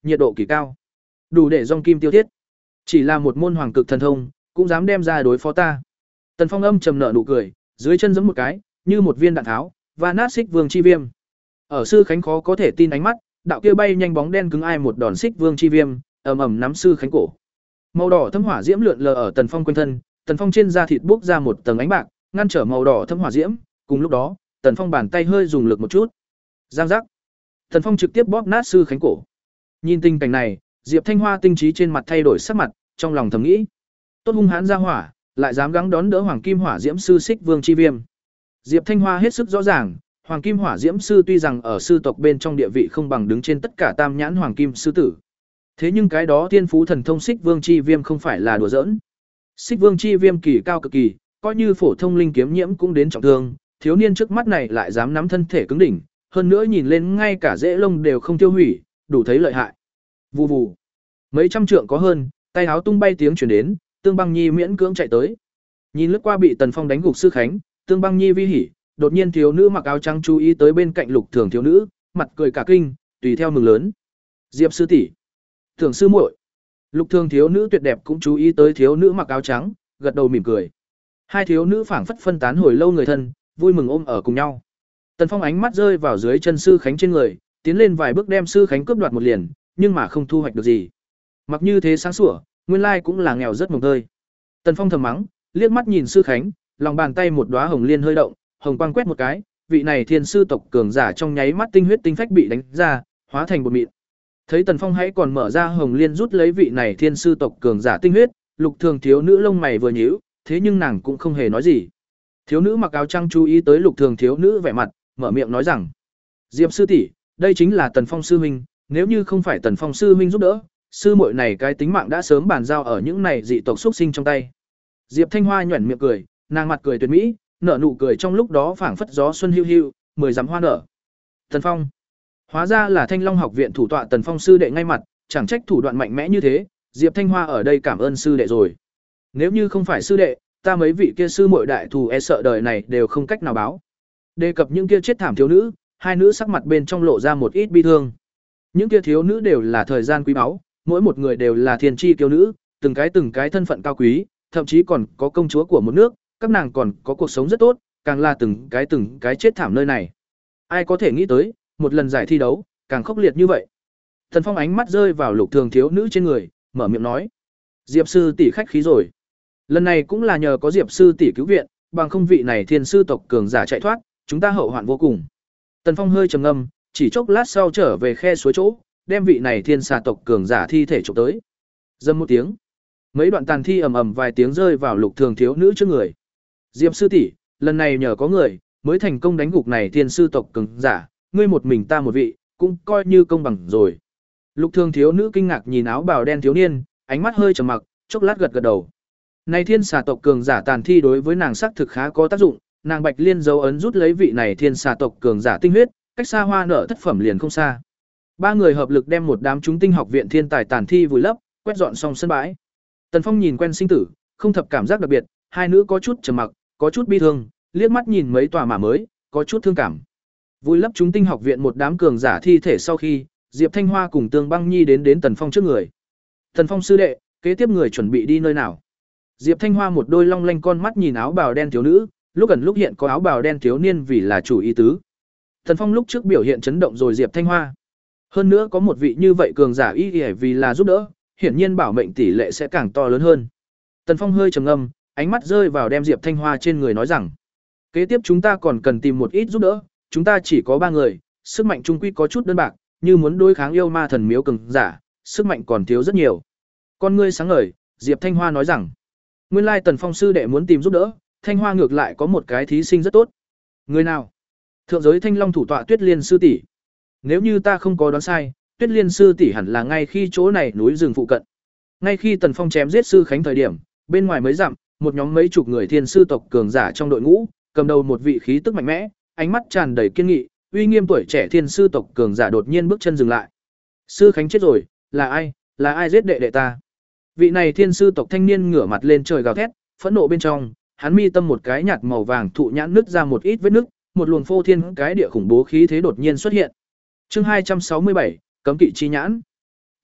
S1: nhiệt độ kỳ cao, đủ để dòng kim tiêu thiết. Chỉ là một môn hoàng cực thần thông, cũng dám đem ra đối phó ta. Tần Phong âm trầm nợ nụ cười, dưới chân giẫm một cái, như một viên đạn tháo, và nát Xích Vương chi viêm. Ở Sư Khánh khó có thể tin ánh mắt, đạo kia bay nhanh bóng đen cứng ai một đòn Xích Vương chi viêm, ầm ầm nắm Sư Khánh cổ. Màu đỏ thâm hỏa diễm lượn lờ ở Tần Phong quanh thân, Tần Phong trên da thịt bốc ra một tầng ánh bạc, ngăn trở màu đỏ thâm hỏa diễm, cùng lúc đó, Tần Phong bàn tay hơi dùng lực một chút. Giang giác. Tần Phong trực tiếp bóp nát Sư Khánh cổ. Nhìn tình cảnh này, Diệp Thanh Hoa tinh trí trên mặt thay đổi sắc mặt, trong lòng thầm nghĩ: tốt hung hãn ra hỏa, lại dám gắng đón đỡ Hoàng Kim Hỏa Diễm sư Xích Vương chi viêm. Diệp Thanh Hoa hết sức rõ ràng, Hoàng Kim Hỏa Diễm sư tuy rằng ở sư tộc bên trong địa vị không bằng đứng trên tất cả tam nhãn Hoàng Kim sư tử. Thế nhưng cái đó thiên phú thần thông Xích Vương chi viêm không phải là đùa giỡn. Xích Vương chi viêm kỳ cao cực kỳ, coi như phổ thông linh kiếm nhiễm cũng đến trọng thương, thiếu niên trước mắt này lại dám nắm thân thể cứng đỉnh, hơn nữa nhìn lên ngay cả rễ lông đều không tiêu hủy, đủ thấy lợi hại. Vù vù. Mấy trăm trượng có hơn, tay áo tung bay tiếng truyền đến, Tương Băng Nhi miễn cưỡng chạy tới. Nhìn lướt qua bị Tần Phong đánh gục Sư Khánh, Tương Băng Nhi vi hỉ, đột nhiên thiếu nữ mặc áo trắng chú ý tới bên cạnh Lục Thường thiếu nữ, mặt cười cả kinh, tùy theo mừng lớn. Diệp sư tỷ, Thường sư muội. Lục Thường thiếu nữ tuyệt đẹp cũng chú ý tới thiếu nữ mặc áo trắng, gật đầu mỉm cười. Hai thiếu nữ phảng phất phân tán hồi lâu người thân, vui mừng ôm ở cùng nhau. Tần Phong ánh mắt rơi vào dưới chân Sư Khánh trên người, tiến lên vài bước đem Sư Khánh cướp đoạt một liền, nhưng mà không thu hoạch được gì. Mặc như thế sáng sủa, nguyên lai cũng là nghèo rất mồng tơi. Tần Phong thầm mắng, liếc mắt nhìn Sư Khánh, lòng bàn tay một đóa hồng liên hơi động, hồng quang quét một cái, vị này thiên sư tộc cường giả trong nháy mắt tinh huyết tinh phách bị đánh ra, hóa thành bột mịn. Thấy Tần Phong hãy còn mở ra hồng liên rút lấy vị này thiên sư tộc cường giả tinh huyết, Lục Thường thiếu nữ lông mày vừa nhíu, thế nhưng nàng cũng không hề nói gì. Thiếu nữ mặc áo trắng chú ý tới Lục Thường thiếu nữ vẻ mặt, mở miệng nói rằng: "Diệp sư tỷ, đây chính là Tần Phong sư huynh, nếu như không phải Tần Phong sư huynh giúp đỡ, sư muội này cái tính mạng đã sớm bàn giao ở những này dị tộc xuất sinh trong tay." Diệp Thanh Hoa nhuyễn miệng cười, nàng mặt cười tuyệt mỹ, nở nụ cười trong lúc đó phảng phất gió xuân hiu hiu, mười dặm hoa nở. Tần Phong, hóa ra là Thanh Long học viện thủ tọa Tần Phong sư đệ ngay mặt, chẳng trách thủ đoạn mạnh mẽ như thế, Diệp Thanh Hoa ở đây cảm ơn sư đệ rồi. Nếu như không phải sư đệ, ta mấy vị kia sư muội đại thù e sợ đời này đều không cách nào báo. Đề cập những kia chết thảm thiếu nữ, hai nữ sắc mặt bên trong lộ ra một ít bi thương. Những kia thiếu nữ đều là thời gian quý báu, mỗi một người đều là thiên chi kiêu nữ, từng cái từng cái thân phận cao quý, thậm chí còn có công chúa của một nước, các nàng còn có cuộc sống rất tốt, càng là từng cái từng cái chết thảm nơi này. Ai có thể nghĩ tới, một lần giải thi đấu, càng khốc liệt như vậy. Tần Phong ánh mắt rơi vào Lục Thường thiếu nữ trên người, mở miệng nói: "Diệp sư tỷ khách khí rồi. Lần này cũng là nhờ có Diệp sư tỷ cứu viện, bằng không vị này thiên sư tộc cường giả chạy thoát, chúng ta hậu hoạn vô cùng." Tần Phong hơi trầm ngâm, chỉ chốc lát sau trở về khe suối chỗ, đem vị này thiên xà tộc cường giả thi thể chụp tới. Dầm một tiếng, mấy đoạn tàn thi ầm ầm vài tiếng rơi vào Lục Thường thiếu nữ trước người. "Diệp sư tỷ, lần này nhờ có người, mới thành công đánh gục này thiên sư tộc cường giả, ngươi một mình ta một vị, cũng coi như công bằng rồi." Lục Thường thiếu nữ kinh ngạc nhìn áo bào đen thiếu niên, ánh mắt hơi trầm mặc, chốc lát gật gật đầu. Này thiên xà tộc cường giả tàn thi đối với nàng sắc thực khá có tác dụng, nàng Bạch Liên dấu ấn rút lấy vị này thiên xà tộc cường giả tinh huyết, cách xa hoa nở thất phẩm liền không xa. Ba người hợp lực đem một đám chúng tinh học viện thiên tài tàn thi vùi lấp, quét dọn xong sân bãi. Tần Phong nhìn quen sinh tử, không thập cảm giác đặc biệt, hai nữ có chút trầm mặc, có chút bi thương, liếc mắt nhìn mấy tòa mả mới, có chút thương cảm. Vùi lấp chúng tinh học viện một đám cường giả thi thể sau khi, Diệp Thanh Hoa cùng Tương Băng Nhi đến đến Tần Phong trước người. "Tần Phong sư đệ, kế tiếp người chuẩn bị đi nơi nào?" Diệp Thanh Hoa một đôi long lanh con mắt nhìn áo bào đen thiếu nữ, lúc ẩn lúc hiện có áo bào đen thiếu niên vì là chủ ý tứ. Tần Phong lúc trước biểu hiện chấn động rồi Diệp Thanh Hoa. Hơn nữa có một vị như vậy cường giả y y vì là giúp đỡ, hiển nhiên bảo mệnh tỷ lệ sẽ càng to lớn hơn. Tần Phong hơi trầm ngâm, ánh mắt rơi vào đem Diệp Thanh Hoa trên người nói rằng: "Kế tiếp chúng ta còn cần tìm một ít giúp đỡ, chúng ta chỉ có ba người, sức mạnh trung quy có chút đơn bạc, như muốn đối kháng yêu ma thần miếu cường giả, sức mạnh còn thiếu rất nhiều." Con ngươi sáng ngời, Diệp Thanh Hoa nói rằng: "Nguyên lai Tần Phong sư đệ muốn tìm giúp đỡ, Thanh Hoa ngược lại có một cái thí sinh rất tốt." "Người nào?" "Thượng giới Thanh Long thủ tọa Tuyết Liên sư tỷ. Nếu như ta không có đoán sai, Tuyết Liên sư tỷ hẳn là ngay khi chỗ này núi rừng phụ cận." Ngay khi Tần Phong chém giết sư Khánh thời điểm, bên ngoài mấy dặm, một nhóm mấy chục người thiên sư tộc cường giả trong đội ngũ, cầm đầu một vị khí tức mạnh mẽ, ánh mắt tràn đầy kiên nghị, uy nghiêm tuổi trẻ thiên sư tộc cường giả đột nhiên bước chân dừng lại. "Sư Khánh chết rồi, là ai? Là ai giết đệ đệ ta?" Vị này thiên sư tộc thanh niên ngửa mặt lên trời gào thét, phẫn nộ bên trong, hắn mi tâm một cái nhạt màu vàng thụ nhãn nứt ra một ít vết nứt, một luồng phô thiên cái địa khủng bố khí thế đột nhiên xuất hiện. Chương hai trăm sáu mươi bảy, cấm kỵ chi nhãn.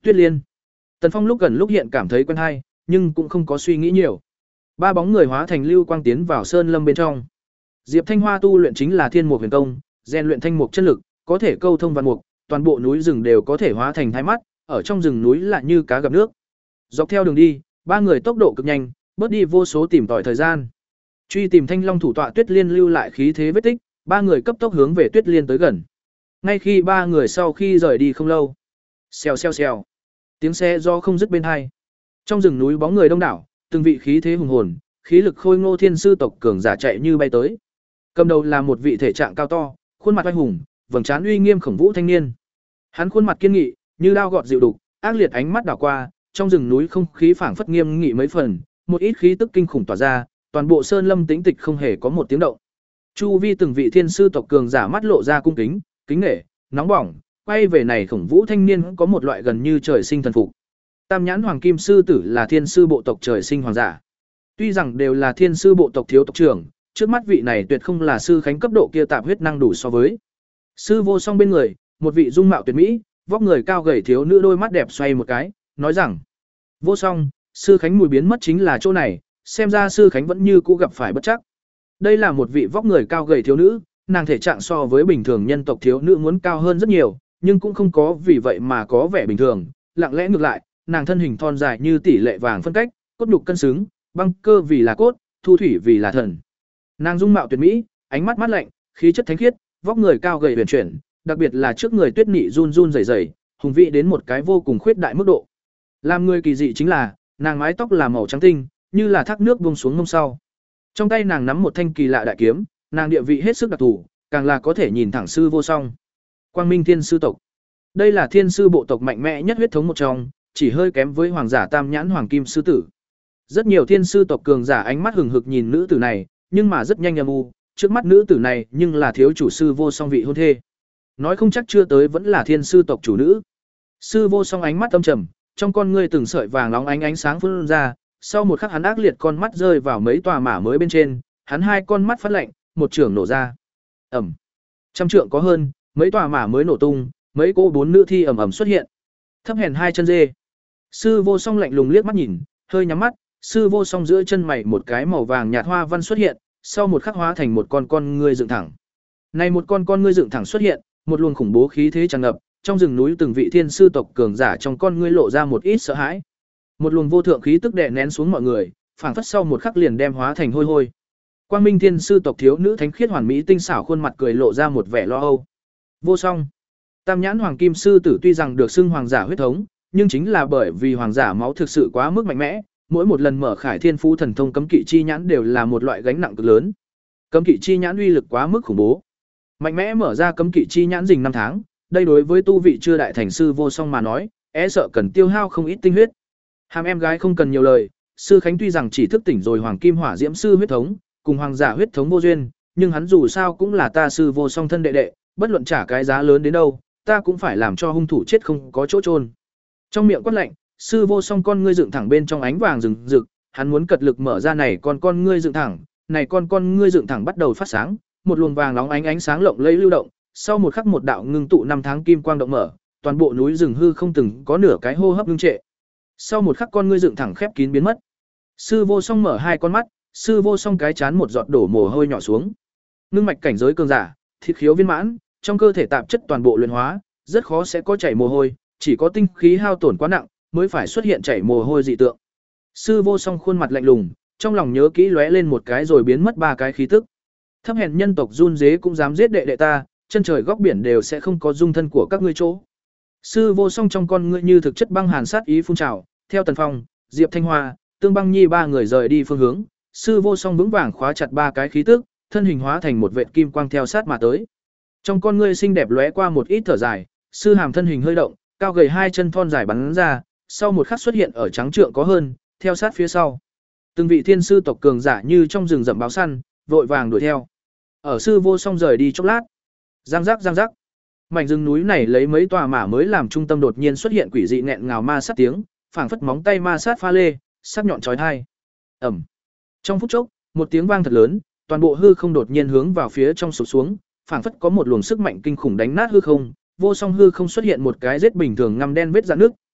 S1: Tuyết Liên. Tần Phong lúc gần lúc hiện cảm thấy quen hay, nhưng cũng không có suy nghĩ nhiều. Ba bóng người hóa thành lưu quang tiến vào sơn lâm bên trong. Diệp Thanh Hoa tu luyện chính là Thiên Mục Huyền Công, rèn luyện thanh mục chất lực, có thể câu thông vạn mục, toàn bộ núi rừng đều có thể hóa thành thái mắt, ở trong rừng núi lại như cá gặp nước. Dọc theo đường đi, ba người tốc độ cực nhanh, bớt đi vô số tìm tòi thời gian. Truy tìm Thanh Long thủ tọa Tuyết Liên lưu lại khí thế vết tích, ba người cấp tốc hướng về Tuyết Liên tới gần. Ngay khi ba người sau khi rời đi không lâu, xèo xèo xèo, tiếng xe do không dứt bên hai. Trong rừng núi bóng người đông đảo, từng vị khí thế hùng hồn, khí lực khôi ngô thiên sư tộc cường giả chạy như bay tới. Cầm đầu là một vị thể trạng cao to, khuôn mặt oai hùng, vầng trán uy nghiêm khổng vũ thanh niên. Hắn khuôn mặt kiên nghị, như dao gọt dịu đục, ác liệt ánh mắt đảo qua, trong rừng núi không khí phảng phất nghiêm nghị mấy phần, một ít khí tức kinh khủng tỏa ra, toàn bộ sơn lâm tĩnh tịch không hề có một tiếng động. Chu vi từng vị thiên sư tộc cường giả mắt lộ ra cung kính, kính nể, nóng bỏng, quay về này khổng vũ thanh niên có một loại gần như trời sinh thần phục. Tam nhãn hoàng kim sư tử là thiên sư bộ tộc trời sinh hoàng giả. Tuy rằng đều là thiên sư bộ tộc thiếu tộc trưởng, trước mắt vị này tuyệt không là sư khánh cấp độ kia tạp huyết năng đủ so với. Sư vô song bên người, một vị dung mạo tuyệt mỹ, vóc người cao gầy thiếu nữ đôi mắt đẹp xoay một cái, nói rằng: "Vô song, sư khánh mùi biến mất chính là chỗ này, xem ra sư khánh vẫn như cũ gặp phải bất trắc." Đây là một vị vóc người cao gầy thiếu nữ, nàng thể trạng so với bình thường nhân tộc thiếu nữ muốn cao hơn rất nhiều, nhưng cũng không có vì vậy mà có vẻ bình thường, lặng lẽ ngược lại, nàng thân hình thon dài như tỷ lệ vàng phân cách, cốt nhục cân xứng, băng cơ vì là cốt, thu thủy vì là thần. Nàng dung mạo tuyệt mỹ, ánh mắt mát lạnh, khí chất thánh khiết, vóc người cao gầy huyền chuyển, đặc biệt là trước người tuyết nị run run rẩy rẩy, hùng vĩ đến một cái vô cùng khuyết đại mức độ. Làm người kỳ dị chính là, nàng mái tóc là màu trắng tinh, như là thác nước buông xuống mông sau. Trong tay nàng nắm một thanh kỳ lạ đại kiếm, nàng địa vị hết sức đặc thù, càng là có thể nhìn thẳng sư vô song. Quang Minh Thiên sư tộc. Đây là thiên sư bộ tộc mạnh mẽ nhất huyết thống một trong, chỉ hơi kém với hoàng giả Tam nhãn hoàng kim sư tử. Rất nhiều thiên sư tộc cường giả ánh mắt hừng hực nhìn nữ tử này, nhưng mà rất nhanh âm u, trước mắt nữ tử này nhưng là thiếu chủ sư vô song vị hôn thê. Nói không chắc chưa tới vẫn là thiên sư tộc chủ nữ. Sư vô song ánh mắt âm trầm, trong con ngươi từng sợi vàng nóng ánh ánh sáng phun ra, sau một khắc hắn ác liệt con mắt rơi vào mấy tòa mả mới bên trên, hắn hai con mắt phát lạnh, một trường nổ ra. Ầm. Trăm trượng có hơn, mấy tòa mả mới nổ tung, mấy cô bốn nữ thi ầm ầm xuất hiện. Thấp hèn hai chân dê. Sư vô song lạnh lùng liếc mắt nhìn, hơi nhắm mắt, sư vô song giữa chân mày một cái màu vàng nhạt hoa văn xuất hiện, sau một khắc hóa thành một con con ngươi dựng thẳng. Này một con con ngươi dựng thẳng xuất hiện, một luồng khủng bố khí thế tràn ngập, trong rừng núi từng vị thiên sư tộc cường giả trong con ngươi lộ ra một ít sợ hãi. Một luồng vô thượng khí tức đè nén xuống mọi người, phảng phất sau một khắc liền đem hóa thành hôi hôi. Quang Minh Thiên sư tộc thiếu nữ thánh khiết hoàn mỹ tinh xảo khuôn mặt cười lộ ra một vẻ lo âu. Vô song. Tam nhãn hoàng kim sư tử tuy rằng được xưng hoàng giả huyết thống, nhưng chính là bởi vì hoàng giả máu thực sự quá mức mạnh mẽ, mỗi một lần mở khải thiên phú thần thông cấm kỵ chi nhãn đều là một loại gánh nặng cực lớn. Cấm kỵ chi nhãn uy lực quá mức khủng bố. Mạnh mẽ mở ra cấm kỵ chi nhãn dình năm tháng, đây đối với tu vị chưa đại thành sư vô song mà nói, e sợ cần tiêu hao không ít tinh huyết. Hàm em gái không cần nhiều lời, sư Khánh tuy rằng chỉ thức tỉnh rồi hoàng kim hỏa diễm sư huyết thống, cùng hoàng giả huyết thống vô duyên, nhưng hắn dù sao cũng là ta sư vô song thân đệ đệ, bất luận trả cái giá lớn đến đâu, ta cũng phải làm cho hung thủ chết không có chỗ chôn. Trong miệng quát lạnh, sư vô song con ngươi dựng thẳng bên trong ánh vàng rừng rực, hắn muốn cật lực mở ra này con con ngươi dựng thẳng, này con con ngươi dựng thẳng bắt đầu phát sáng, một luồng vàng nóng ánh ánh sáng lộng lẫy lưu động, sau một khắc một đạo ngưng tụ năm tháng kim quang động mở, toàn bộ núi rừng hư không từng có nửa cái hô hấp ngưng trệ. Sau một khắc con ngươi dựng thẳng khép kín biến mất. Sư vô song mở hai con mắt, sư vô song cái chán một giọt đổ mồ hôi nhỏ xuống. Ngưng mạch cảnh giới cường giả, thịt khiếu viên mãn, trong cơ thể tạp chất toàn bộ luyện hóa, rất khó sẽ có chảy mồ hôi, chỉ có tinh khí hao tổn quá nặng mới phải xuất hiện chảy mồ hôi dị tượng. Sư vô song khuôn mặt lạnh lùng, trong lòng nhớ kỹ lóe lên một cái rồi biến mất ba cái khí tức. Thấp hèn nhân tộc run dế cũng dám giết đệ đệ ta, chân trời góc biển đều sẽ không có dung thân của các ngươi chỗ. Sư vô song trong con ngươi như thực chất băng hàn sát ý phun trào, theo Tần Phong, Diệp Thanh Hoa, Tương Băng Nhi ba người rời đi phương hướng, sư vô song vững vàng khóa chặt ba cái khí tức, thân hình hóa thành một vệt kim quang theo sát mà tới. Trong con ngươi xinh đẹp lóe qua một ít thở dài, sư hàm thân hình hơi động, cao gầy hai chân thon dài bắn ra, sau một khắc xuất hiện ở trắng trượng có hơn, theo sát phía sau. Từng vị thiên sư tộc cường giả như trong rừng rậm báo săn, vội vàng đuổi theo. Ở sư vô song rời đi chốc lát, giang giác giang giác. Mảnh rừng núi này lấy mấy tòa mả mới làm trung tâm đột nhiên xuất hiện quỷ dị nghẹn ngào ma sát tiếng, phảng phất móng tay ma sát pha lê, sắc nhọn chói tai. Ầm. Trong phút chốc, một tiếng vang thật lớn, toàn bộ hư không đột nhiên hướng vào phía trong sụp xuống, phảng phất có một luồng sức mạnh kinh khủng đánh nát hư không, vô song hư không xuất hiện một cái rết bình thường ngăm đen vết rạn nước,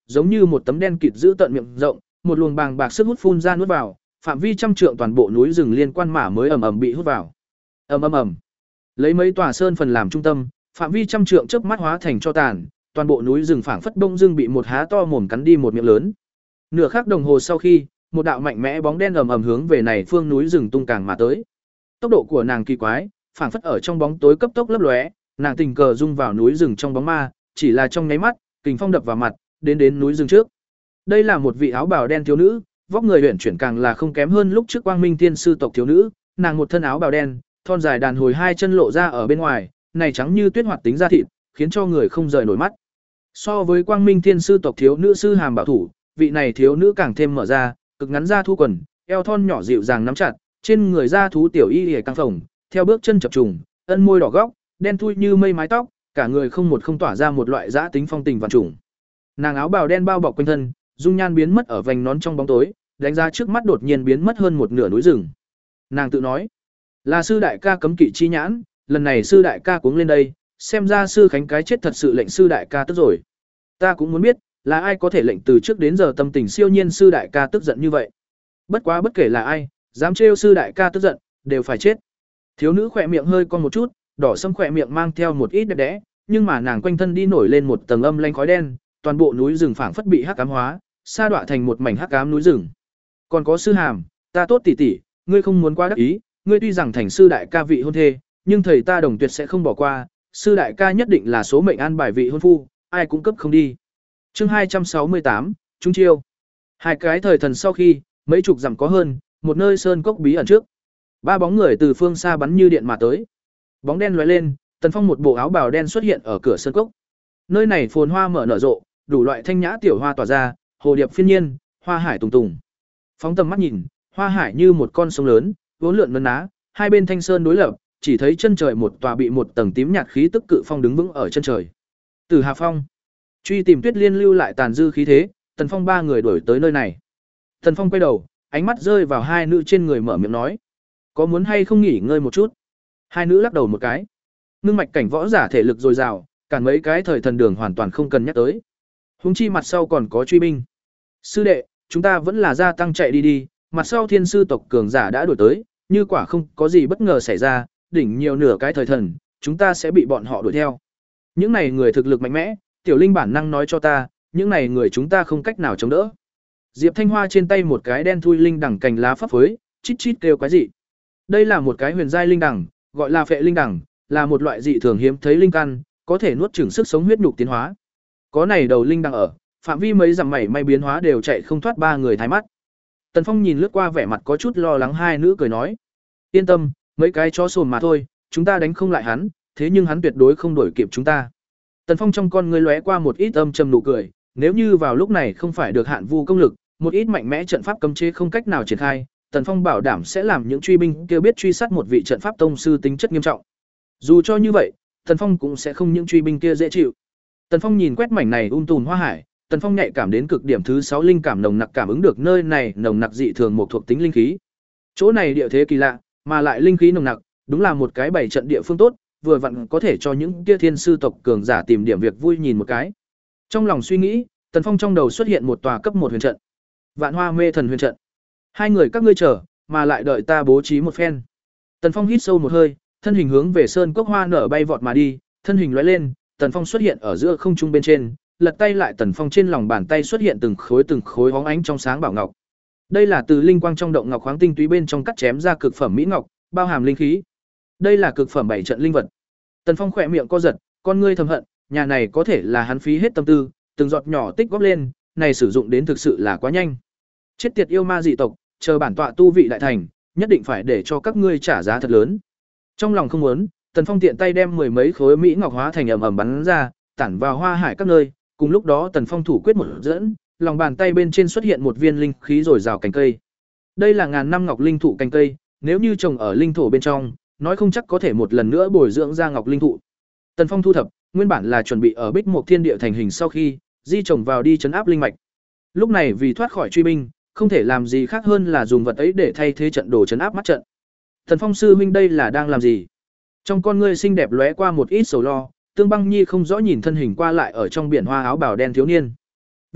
S1: giống như một tấm đen kịt giữ tận miệng rộng, một luồng bàng bạc sức hút phun ra nuốt vào, phạm vi trăm trượng toàn bộ núi rừng liên quan mả mới ầm ầm bị hút vào. Ầm ầm ầm. Lấy mấy tòa sơn phần làm trung tâm, phạm vi trăm trượng chớp mắt hóa thành cho tàn, toàn bộ núi rừng phảng phất bông dưng bị một há to mồm cắn đi một miệng lớn. Nửa khắc đồng hồ sau khi, một đạo mạnh mẽ bóng đen ầm ầm hướng về này phương núi rừng tung càng mà tới. Tốc độ của nàng kỳ quái, phảng phất ở trong bóng tối cấp tốc lấp lóe, nàng tình cờ rung vào núi rừng trong bóng ma, chỉ là trong nháy mắt, kình phong đập vào mặt, đến đến núi rừng trước. Đây là một vị áo bào đen thiếu nữ, vóc người uyển chuyển càng là không kém hơn lúc trước Quang Minh Thiên sư tộc thiếu nữ, nàng một thân áo bào đen, thon dài đàn hồi hai chân lộ ra ở bên ngoài, này trắng như tuyết hoạt tính da thịt, khiến cho người không rời nổi mắt. So với Quang Minh Thiên sư tộc thiếu nữ sư hàm bảo thủ, vị này thiếu nữ càng thêm mở ra, cực ngắn da thu quần, eo thon nhỏ dịu dàng nắm chặt, trên người da thú tiểu y liễu căng phồng, theo bước chân chập trùng, ân môi đỏ góc, đen thui như mây mái tóc, cả người không một không tỏa ra một loại dã tính phong tình vạn trùng. Nàng áo bào đen bao bọc quanh thân, dung nhan biến mất ở vành nón trong bóng tối, đánh ra trước mắt đột nhiên biến mất hơn một nửa núi rừng. Nàng tự nói, là sư đại ca cấm kỵ chi nhãn, lần này sư đại ca cuống lên đây, xem ra sư khánh cái chết thật sự lệnh sư đại ca tức rồi. Ta cũng muốn biết, là ai có thể lệnh từ trước đến giờ tâm tình siêu nhiên sư đại ca tức giận như vậy. Bất quá bất kể là ai, dám trêu sư đại ca tức giận, đều phải chết. Thiếu nữ khỏe miệng hơi cong một chút, đỏ sẫm khỏe miệng mang theo một ít đẹp đẽ, nhưng mà nàng quanh thân đi nổi lên một tầng âm lanh khói đen, toàn bộ núi rừng phảng phất bị hắc ám hóa, sa đọa thành một mảnh hắc ám núi rừng. Còn có sư hàm, ta tốt tỷ tỷ, ngươi không muốn quá đắc ý, ngươi tuy rằng thành sư đại ca vị hôn thê, nhưng thầy ta đồng tuyệt sẽ không bỏ qua, sư đại ca nhất định là số mệnh an bài vị hôn phu, ai cũng cấp không đi. Chương hai trăm sáu mươi tám, Trung chiêu. Hai cái thời thần sau khi, mấy chục dặm có hơn, một nơi sơn cốc bí ẩn trước. Ba bóng người từ phương xa bắn như điện mà tới. Bóng đen lóe lên, Tần Phong một bộ áo bào đen xuất hiện ở cửa sơn cốc. Nơi này phồn hoa mở nở rộ, đủ loại thanh nhã tiểu hoa tỏa ra, hồ điệp phiên nhiên, hoa hải tùng tùng. Phóng tầm mắt nhìn, hoa hải như một con sông lớn, vốn lượn nấn ná, hai bên thanh sơn đối lập, chỉ thấy chân trời một tòa bị một tầng tím nhạt khí tức cự phong đứng vững ở chân trời. Từ Hà Phong, truy tìm Tuyết Liên lưu lại tàn dư khí thế, Tần Phong ba người đuổi tới nơi này. Tần Phong quay đầu, ánh mắt rơi vào hai nữ trên người mở miệng nói: "Có muốn hay không nghỉ ngơi một chút?" Hai nữ lắc đầu một cái. Ngưng mạch cảnh võ giả thể lực dồi dào, cản mấy cái thời thần đường hoàn toàn không cần nhắc tới. Huống chi mặt sau còn có truy binh. Sư đệ, chúng ta vẫn là gia tăng chạy đi đi, mặt sau thiên sư tộc cường giả đã đuổi tới, như quả không có gì bất ngờ xảy ra, đỉnh nhiều nửa cái thời thần, chúng ta sẽ bị bọn họ đuổi theo. Những này người thực lực mạnh mẽ, tiểu linh bản năng nói cho ta, những này người chúng ta không cách nào chống đỡ. Diệp Thanh Hoa trên tay một cái đen thui linh đẳng cành lá phấp phới, chít chít kêu quái dị. Đây là một cái huyền giai linh đẳng, gọi là phệ linh đẳng, là một loại dị thường hiếm thấy linh căn, có thể nuốt chửng sức sống huyết nhục tiến hóa. Có này đầu linh đẳng ở, phạm vi mấy dặm mảy may biến hóa đều chạy không thoát ba người thái mắt. Tần Phong nhìn lướt qua vẻ mặt có chút lo lắng hai nữ cười nói: "Yên tâm, mấy cái chó sồn mà thôi, chúng ta đánh không lại hắn, thế nhưng hắn tuyệt đối không đuổi kịp chúng ta." Tần Phong trong con ngươi lóe qua một ít âm trầm nụ cười, nếu như vào lúc này không phải được hạn vu công lực, một ít mạnh mẽ trận pháp cấm chế không cách nào triển khai, Tần Phong bảo đảm sẽ làm những truy binh kia biết truy sát một vị trận pháp tông sư tính chất nghiêm trọng. Dù cho như vậy, Tần Phong cũng sẽ không những truy binh kia dễ chịu. Tần Phong nhìn quét mảnh này um tùm hoa hải, Tần Phong nhạy cảm đến cực điểm thứ sáu linh cảm nồng nặc cảm ứng được nơi này nồng nặc dị thường một thuộc tính linh khí. Chỗ này địa thế kỳ lạ, mà lại linh khí nồng nặc, đúng là một cái bảy trận địa phương tốt, vừa vặn có thể cho những kia thiên sư tộc cường giả tìm điểm việc vui nhìn một cái. Trong lòng suy nghĩ, Tần Phong trong đầu xuất hiện một tòa cấp một huyền trận. Vạn Hoa Mê Thần huyền trận. Hai người các ngươi chờ, mà lại đợi ta bố trí một phen. Tần Phong hít sâu một hơi, thân hình hướng về sơn cốc hoa nở bay vọt mà đi, thân hình lóe lên, Tần Phong xuất hiện ở giữa không trung bên trên, lật tay lại Tần Phong trên lòng bàn tay xuất hiện từng khối từng khối hóng ánh trong sáng bảo ngọc. Đây là từ linh quang trong động ngọc khoáng tinh túy bên trong cắt chém ra cực phẩm mỹ ngọc, bao hàm linh khí. Đây là cực phẩm bảy trận linh vật. Tần Phong khỏe miệng co giật, con ngươi thầm hận, nhà này có thể là hắn phí hết tâm tư, từng giọt nhỏ tích góp lên, này sử dụng đến thực sự là quá nhanh. Chết tiệt yêu ma dị tộc, chờ bản tọa tu vị đại thành, nhất định phải để cho các ngươi trả giá thật lớn. Trong lòng không muốn, Tần Phong tiện tay đem mười mấy khối mỹ ngọc hóa thành ầm ầm bắn ra, tản vào hoa hải các nơi, cùng lúc đó Tần Phong thủ quyết một dẫn, lòng bàn tay bên trên xuất hiện một viên linh khí rồi rào cành cây. Đây là ngàn năm ngọc linh thụ cành cây, nếu như trồng ở linh thổ bên trong, nói không chắc có thể một lần nữa bồi dưỡng ra ngọc linh thụ. Tần Phong thu thập, nguyên bản là chuẩn bị ở Bích Mộc Thiên Địa thành hình sau khi di trồng vào đi trấn áp linh mạch. Lúc này vì thoát khỏi truy binh, không thể làm gì khác hơn là dùng vật ấy để thay thế trận đồ trấn áp mắt trận. Tần Phong sư huynh đây là đang làm gì? Trong con ngươi xinh đẹp lóe qua một ít sầu lo, Tương Băng Nhi không rõ nhìn thân hình qua lại ở trong biển hoa áo bào đen thiếu niên.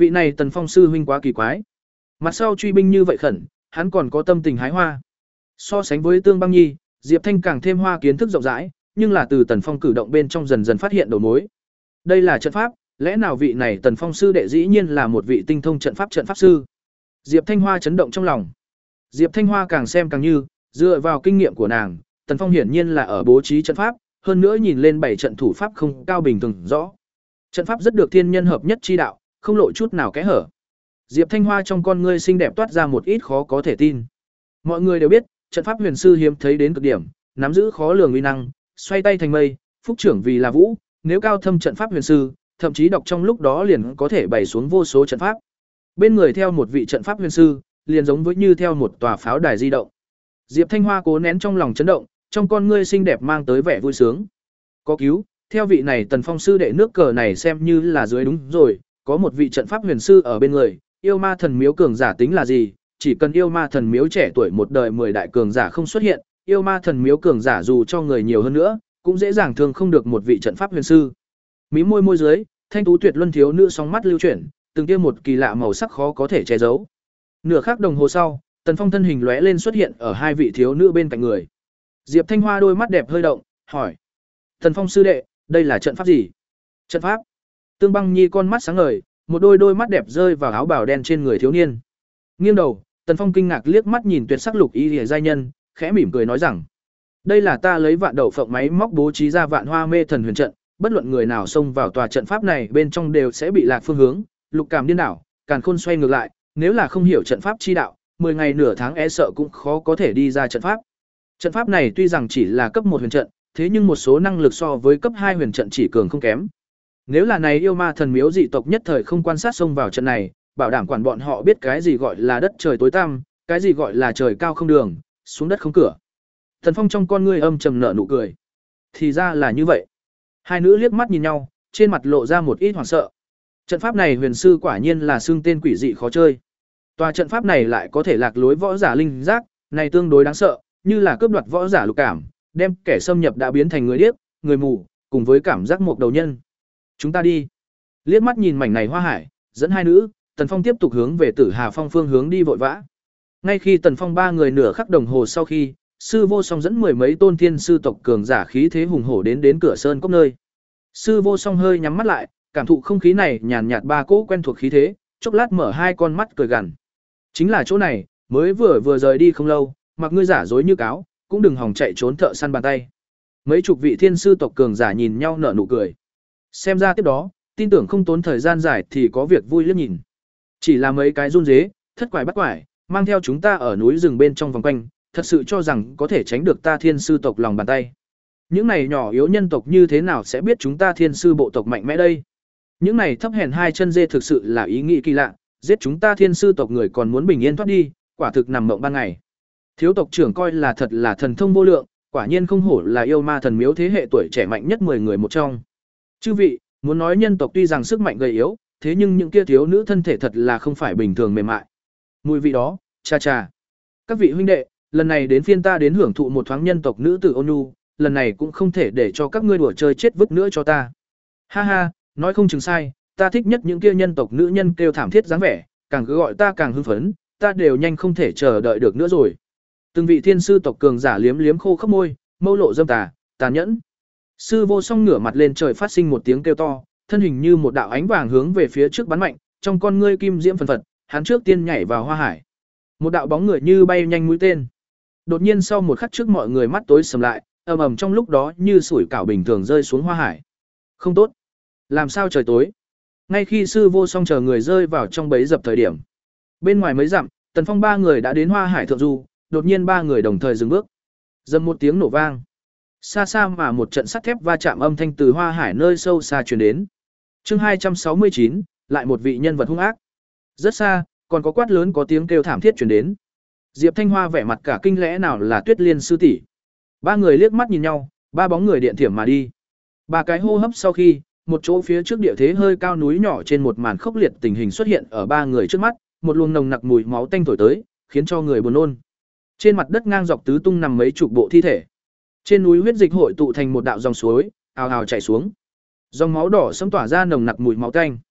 S1: vị này Tần Phong sư huynh quá kỳ quái. Mặt sau truy binh như vậy khẩn, hắn còn có tâm tình hái hoa. So sánh với Tương Băng Nhi, Diệp Thanh càng thêm hoa kiến thức rộng rãi, nhưng là từ Tần Phong cử động bên trong dần dần phát hiện đầu mối. Đây là trận pháp, lẽ nào vị này Tần Phong sư đệ dĩ nhiên là một vị tinh thông trận pháp trận pháp sư? Diệp Thanh Hoa chấn động trong lòng. Diệp Thanh Hoa càng xem càng như, dựa vào kinh nghiệm của nàng, Tần Phong hiển nhiên là ở bố trí trận pháp, hơn nữa nhìn lên bảy trận thủ pháp không cao bình thường rõ. Trận pháp rất được thiên nhân hợp nhất chi đạo, không lộ chút nào kẽ hở. Diệp Thanh Hoa trong con ngươi xinh đẹp toát ra một ít khó có thể tin. Mọi người đều biết, trận pháp huyền sư hiếm thấy đến cực điểm, nắm giữ khó lường uy năng, xoay tay thành mây, phúc trưởng vì là vũ, nếu cao thâm trận pháp huyền sư, thậm chí đọc trong lúc đó liền có thể bày xuống vô số trận pháp. Bên người theo một vị trận pháp huyền sư, liền giống với như theo một tòa pháo đài di động. Diệp Thanh Hoa cố nén trong lòng chấn động, trong con ngươi xinh đẹp mang tới vẻ vui sướng. Có cứu, theo vị này Tần Phong sư đệ nước cờ này xem như là dưới đúng rồi, có một vị trận pháp huyền sư ở bên người, yêu ma thần miếu cường giả tính là gì, chỉ cần yêu ma thần miếu trẻ tuổi một đời mười đại cường giả không xuất hiện, yêu ma thần miếu cường giả dù cho người nhiều hơn nữa, cũng dễ dàng thương không được một vị trận pháp huyền sư. Mí môi môi dưới, thanh tú tuyệt luân thiếu nữ sóng mắt lưu chuyển, từng kia một kỳ lạ màu sắc khó có thể che giấu. Nửa khắc đồng hồ sau, Tần Phong thân hình lóe lên xuất hiện ở hai vị thiếu nữ bên cạnh người. Diệp Thanh Hoa đôi mắt đẹp hơi động, hỏi: "Tần Phong sư đệ, đây là trận pháp gì?" "Trận pháp?" Tương Băng Nhi con mắt sáng ngời, một đôi đôi mắt đẹp rơi vào áo bào đen trên người thiếu niên. Nghiêng đầu, Tần Phong kinh ngạc liếc mắt nhìn tuyệt sắc lục y liễu giai nhân, khẽ mỉm cười nói rằng: "Đây là ta lấy vạn đậu phộng máy móc bố trí ra vạn hoa mê thần huyền trận, bất luận người nào xông vào tòa trận pháp này bên trong đều sẽ bị lạc phương hướng, lục cảm điên đảo, càn khôn xoay ngược lại, nếu là không hiểu trận pháp chi đạo, mười ngày nửa tháng e sợ cũng khó có thể đi ra trận pháp." Trận pháp này tuy rằng chỉ là cấp một huyền trận, thế nhưng một số năng lực so với cấp hai huyền trận chỉ cường không kém. Nếu là này yêu ma thần miếu dị tộc nhất thời không quan sát xông vào trận này, bảo đảm quản bọn họ biết cái gì gọi là đất trời tối tăm, cái gì gọi là trời cao không đường, xuống đất không cửa. Thần Phong trong con ngươi âm trầm nở nụ cười. Thì ra là như vậy. Hai nữ liếc mắt nhìn nhau, trên mặt lộ ra một ít hoảng sợ. Trận pháp này huyền sư quả nhiên là xưng tên quỷ dị khó chơi. Tòa trận pháp này lại có thể lạc lối võ giả linh giác, này tương đối đáng sợ, như là cướp đoạt võ giả lục cảm, đem kẻ xâm nhập đã biến thành người điếc, người mù, cùng với cảm giác một đầu nhân. Chúng ta đi. Liếc mắt nhìn mảnh này hoa hải, dẫn hai nữ, Tần Phong tiếp tục hướng về Tử Hà Phong phương hướng đi vội vã. Ngay khi Tần Phong ba người nửa khắc đồng hồ sau khi, Sư Vô Song dẫn mười mấy tôn thiên sư tộc cường giả khí thế hùng hổ đến đến cửa sơn cốc nơi. Sư Vô Song hơi nhắm mắt lại, cảm thụ không khí này nhàn nhạt ba cỗ quen thuộc khí thế, chốc lát mở hai con mắt cười gằn. Chính là chỗ này, mới vừa vừa rời đi không lâu, mặc ngươi giả dối như cáo, cũng đừng hòng chạy trốn thợ săn bàn tay. Mấy chục vị thiên sư tộc cường giả nhìn nhau nở nụ cười. Xem ra tiếp đó, tin tưởng không tốn thời gian dài thì có việc vui liếc nhìn. Chỉ là mấy cái run rế, thất quải bắt quải, mang theo chúng ta ở núi rừng bên trong vòng quanh, thật sự cho rằng có thể tránh được ta thiên sư tộc lòng bàn tay. Những này nhỏ yếu nhân tộc như thế nào sẽ biết chúng ta thiên sư bộ tộc mạnh mẽ đây? Những này thấp hèn hai chân dê thực sự là ý nghĩ kỳ lạ, giết chúng ta thiên sư tộc người còn muốn bình yên thoát đi, quả thực nằm mộng ban ngày. Thiếu tộc trưởng coi là thật là thần thông vô lượng, quả nhiên không hổ là yêu ma thần miếu thế hệ tuổi trẻ mạnh nhất mười người một trong. Chư vị, muốn nói nhân tộc tuy rằng sức mạnh gầy yếu, thế nhưng những kia thiếu nữ thân thể thật là không phải bình thường mềm mại. Mùi vị đó, cha cha. Các vị huynh đệ, lần này đến phiên ta đến hưởng thụ một thoáng nhân tộc nữ tử ôn nhu, lần này cũng không thể để cho các ngươi đùa chơi chết vứt nữa cho ta. Ha ha, nói không chừng sai, ta thích nhất những kia nhân tộc nữ nhân kêu thảm thiết dáng vẻ, càng cứ gọi ta càng hưng phấn, ta đều nhanh không thể chờ đợi được nữa rồi. Từng vị thiên sư tộc cường giả liếm liếm khô khắp môi, mâu lộ dâm tà, tàn nhẫn. Sư Vô Song ngửa mặt lên trời phát sinh một tiếng kêu to, thân hình như một đạo ánh vàng hướng về phía trước bắn mạnh, trong con ngươi kim diễm phần phật, hắn trước tiên nhảy vào hoa hải. Một đạo bóng người như bay nhanh mũi tên. Đột nhiên sau một khắc trước mọi người mắt tối sầm lại, ầm ầm trong lúc đó như sủi cảo bình thường rơi xuống hoa hải. Không tốt, làm sao trời tối? Ngay khi Sư Vô Song chờ người rơi vào trong bẫy dập thời điểm, bên ngoài mấy dặm, Tần Phong ba người đã đến hoa hải thượng du, đột nhiên ba người đồng thời dừng bước. Dầm một tiếng nổ vang. Xa xa mà một trận sắt thép va chạm âm thanh từ hoa hải nơi sâu xa truyền đến. Chương hai trăm sáu mươi chín, lại một vị nhân vật hung ác. Rất xa, còn có quát lớn có tiếng kêu thảm thiết truyền đến. Diệp Thanh Hoa vẻ mặt cả kinh, lẽ nào là Tuyết Liên sư tỷ. Ba người liếc mắt nhìn nhau, ba bóng người điện thiểm mà đi. Ba cái hô hấp sau khi, một chỗ phía trước địa thế hơi cao núi nhỏ trên một màn khốc liệt tình hình xuất hiện ở ba người trước mắt, một luồng nồng nặc mùi máu tanh thổi tới, khiến cho người buồn nôn. Trên mặt đất ngang dọc tứ tung nằm mấy chục bộ thi thể. Trên núi huyết dịch hội tụ thành một đạo dòng suối, ào ào chảy xuống. Dòng máu đỏ xâm tỏa ra nồng nặc mùi máu tanh.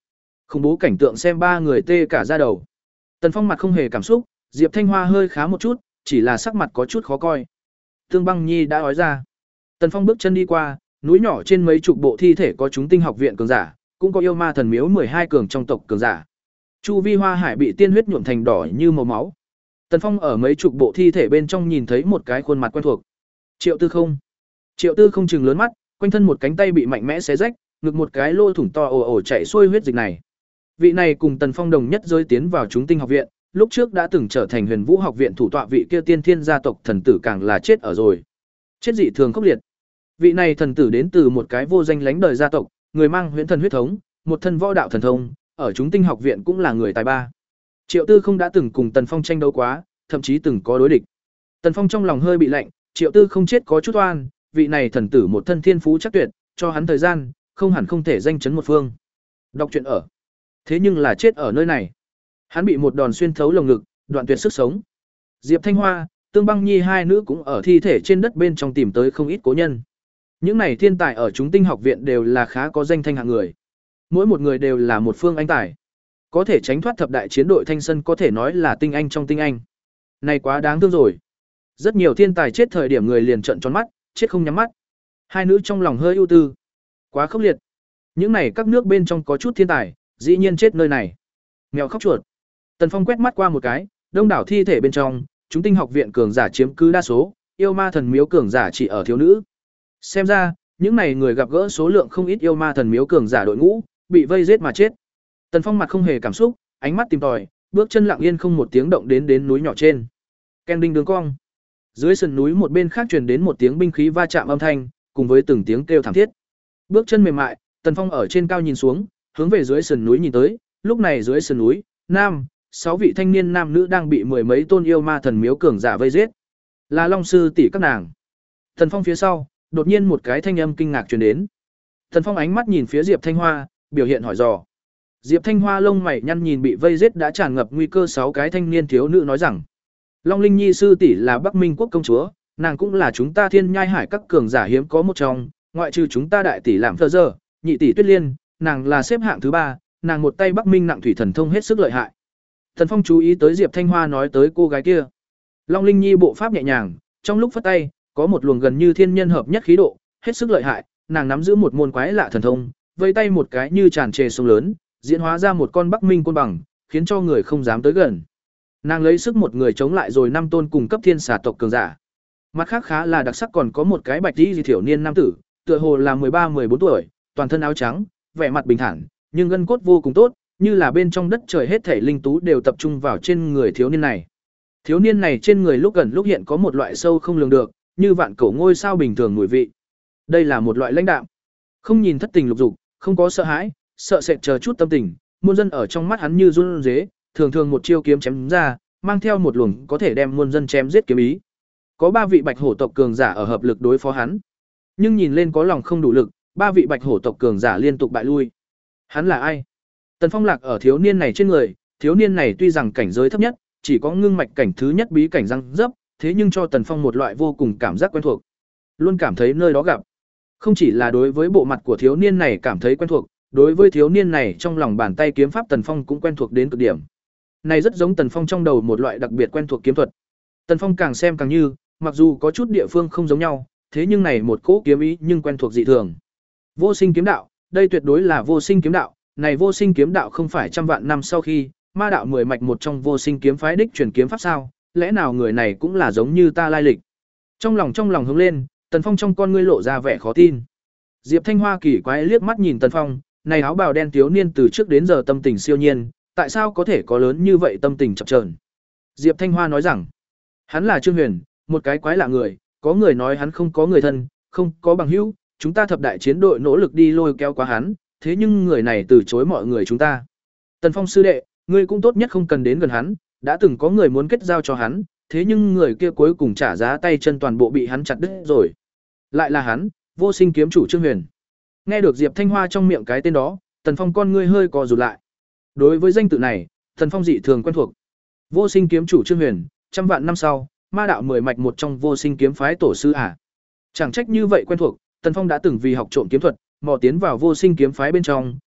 S1: Khủng bố cảnh tượng xem ba người tê cả da đầu. Tần Phong mặt không hề cảm xúc, Diệp Thanh Hoa hơi khá một chút, chỉ là sắc mặt có chút khó coi. Tương Băng Nhi đã nói ra. Tần Phong bước chân đi qua, núi nhỏ trên mấy chục bộ thi thể có chúng tinh học viện cường giả, cũng có yêu ma thần miếu mười hai cường trong tộc cường giả. Chu vi hoa hải bị tiên huyết nhuộm thành đỏ như màu máu. Tần Phong ở mấy chục bộ thi thể bên trong nhìn thấy một cái khuôn mặt quen thuộc. Triệu Tư Không. Triệu Tư Không trừng lớn mắt, quanh thân một cánh tay bị mạnh mẽ xé rách, ngực một cái lỗ thủng to ồ ồ chảy xuôi huyết dịch này. Vị này cùng Tần Phong đồng nhất giới tiến vào chúng tinh học viện, lúc trước đã từng trở thành Huyền Vũ học viện thủ tọa vị kia tiên thiên gia tộc thần tử càng là chết ở rồi. Chết dị thường khốc liệt. Vị này thần tử đến từ một cái vô danh lánh đời gia tộc, người mang huyễn thần huyết thống, một thân võ đạo thần thông, ở chúng tinh học viện cũng là người tài ba. Triệu Tư Không đã từng cùng Tần Phong tranh đấu quá, thậm chí từng có đối địch. Tần Phong trong lòng hơi bị lạnh, Triệu Tư Không chết có chút oan, vị này thần tử một thân thiên phú chắc tuyệt, cho hắn thời gian, không hẳn không thể danh chấn một phương. Đọc truyện ở. Thế nhưng là chết ở nơi này. Hắn bị một đòn xuyên thấu lồng ngực, đoạn tuyệt sức sống. Diệp Thanh Hoa, Tương Băng Nhi hai nữ cũng ở thi thể trên đất bên trong tìm tới không ít cố nhân. Những này thiên tài ở chúng tinh học viện đều là khá có danh thanh hạng người. Mỗi một người đều là một phương anh tài. Có thể tránh thoát thập đại chiến đội thanh sân có thể nói là tinh anh trong tinh anh. Này quá đáng thương rồi. Rất nhiều thiên tài chết thời điểm người liền trợn tròn mắt, chết không nhắm mắt. Hai nữ trong lòng hơi ưu tư. Quá khốc liệt. Những này các nước bên trong có chút thiên tài, dĩ nhiên chết nơi này. Mèo khóc chuột. Tần Phong quét mắt qua một cái, đông đảo thi thể bên trong, chúng tinh học viện cường giả chiếm cứ đa số, yêu ma thần miếu cường giả chỉ ở thiếu nữ. Xem ra, những này người gặp gỡ số lượng không ít yêu ma thần miếu cường giả đội ngũ, bị vây giết mà chết. Tần Phong mặt không hề cảm xúc, ánh mắt tìm tòi, bước chân lặng yên không một tiếng động đến đến núi nhỏ trên. Ken đinh đường cong. Dưới sườn núi một bên khác truyền đến một tiếng binh khí va chạm âm thanh, cùng với từng tiếng kêu thảm thiết. Bước chân mềm mại, Tần Phong ở trên cao nhìn xuống, hướng về dưới sườn núi nhìn tới, lúc này dưới sườn núi, nam, sáu vị thanh niên nam nữ đang bị mười mấy tôn yêu ma thần miếu cường giả vây giết. Là Long sư tỷ các nàng. Tần Phong phía sau, đột nhiên một cái thanh âm kinh ngạc truyền đến. Tần Phong ánh mắt nhìn phía Diệp Thanh Hoa, biểu hiện hỏi dò. Diệp Thanh Hoa lông mày nhăn nhìn bị vây giết đã tràn ngập nguy cơ sáu cái thanh niên thiếu nữ nói rằng: Long Linh Nhi sư tỷ là Bắc Minh quốc công chúa, nàng cũng là chúng ta Thiên Nhai Hải các cường giả hiếm có một trong, ngoại trừ chúng ta đại tỷ làm thơ giờ, nhị tỷ Tuyết Liên, nàng là xếp hạng thứ ba, nàng một tay Bắc Minh nặng thủy thần thông hết sức lợi hại. Tần Phong chú ý tới Diệp Thanh Hoa nói tới cô gái kia. Long Linh Nhi bộ pháp nhẹ nhàng, trong lúc phất tay, có một luồng gần như thiên nhân hợp nhất khí độ, hết sức lợi hại, nàng nắm giữ một môn quái lạ thần thông, vây tay một cái như tràn trề sông lớn, diễn hóa ra một con Bắc Minh côn bằng, khiến cho người không dám tới gần. Nàng lấy sức một người chống lại rồi năm tôn cùng cấp thiên xà tộc cường giả. Mặt khác khá là đặc sắc còn có một cái bạch y thiểu niên nam tử, tựa hồ là mười ba mười bốn tuổi, toàn thân áo trắng, vẻ mặt bình thản, nhưng gân cốt vô cùng tốt, như là bên trong đất trời hết thảy linh tú đều tập trung vào trên người thiếu niên này. Thiếu niên này trên người lúc gần lúc hiện có một loại sâu không lường được, như vạn cổ ngôi sao bình thường mùi vị. Đây là một loại lãnh đạm, không nhìn thất tình lục dục, không có sợ hãi, sợ sệt chờ chút tâm tình, muôn dân ở trong mắt hắn như run rế, thường thường một chiêu kiếm chém ra, mang theo một luồng có thể đem muôn dân chém giết kiếm ý. Có ba vị bạch hổ tộc cường giả ở hợp lực đối phó hắn, nhưng nhìn lên có lòng không đủ lực, ba vị bạch hổ tộc cường giả liên tục bại lui. Hắn là ai? Tần Phong lạc ở thiếu niên này trên người, thiếu niên này tuy rằng cảnh giới thấp nhất, chỉ có ngưng mạch cảnh thứ nhất bí cảnh răng dấp, thế nhưng cho Tần Phong một loại vô cùng cảm giác quen thuộc. Luôn cảm thấy nơi đó gặp. Không chỉ là đối với bộ mặt của thiếu niên này cảm thấy quen thuộc, đối với thiếu niên này trong lòng bàn tay kiếm pháp Tần Phong cũng quen thuộc đến cực điểm. Này rất giống Tần Phong trong đầu một loại đặc biệt quen thuộc kiếm thuật. Tần Phong càng xem càng như, mặc dù có chút địa phương không giống nhau, thế nhưng này một cỗ kiếm ý nhưng quen thuộc dị thường. Vô sinh kiếm đạo, đây tuyệt đối là vô sinh kiếm đạo, này vô sinh kiếm đạo không phải trăm vạn năm sau khi, ma đạo mười mạch một trong vô sinh kiếm phái đích truyền kiếm pháp sao, lẽ nào người này cũng là giống như ta lai lịch. Trong lòng trong lòng hướng lên, Tần Phong trong con ngươi lộ ra vẻ khó tin. Diệp Thanh Hoa kỳ quái liếc mắt nhìn Tần Phong, này áo bào đen thiếu niên từ trước đến giờ tâm tình siêu nhiên, tại sao có thể có lớn như vậy tâm tình chập chờn? Diệp Thanh Hoa nói rằng, hắn là Trương Huyền, một cái quái lạ người, có người nói hắn không có người thân, không có bằng hữu, chúng ta thập đại chiến đội nỗ lực đi lôi kéo quá hắn, thế nhưng người này từ chối mọi người chúng ta. Tần Phong sư đệ, ngươi cũng tốt nhất không cần đến gần hắn, đã từng có người muốn kết giao cho hắn, thế nhưng người kia cuối cùng trả giá tay chân toàn bộ bị hắn chặt đứt rồi. Lại là hắn, vô sinh kiếm chủ Trương Huyền. Nghe được Diệp Thanh Hoa trong miệng cái tên đó, Tần Phong con ngươi hơi co rụt lại. Đối với danh tự này, Tần Phong dị thường quen thuộc. Vô sinh kiếm chủ Trương Huyền, trăm vạn năm sau, ma đạo mười mạch một trong vô sinh kiếm phái tổ sư à. Chẳng trách như vậy quen thuộc, Tần Phong đã từng vì học trộm kiếm thuật, mò tiến vào vô sinh kiếm phái bên trong,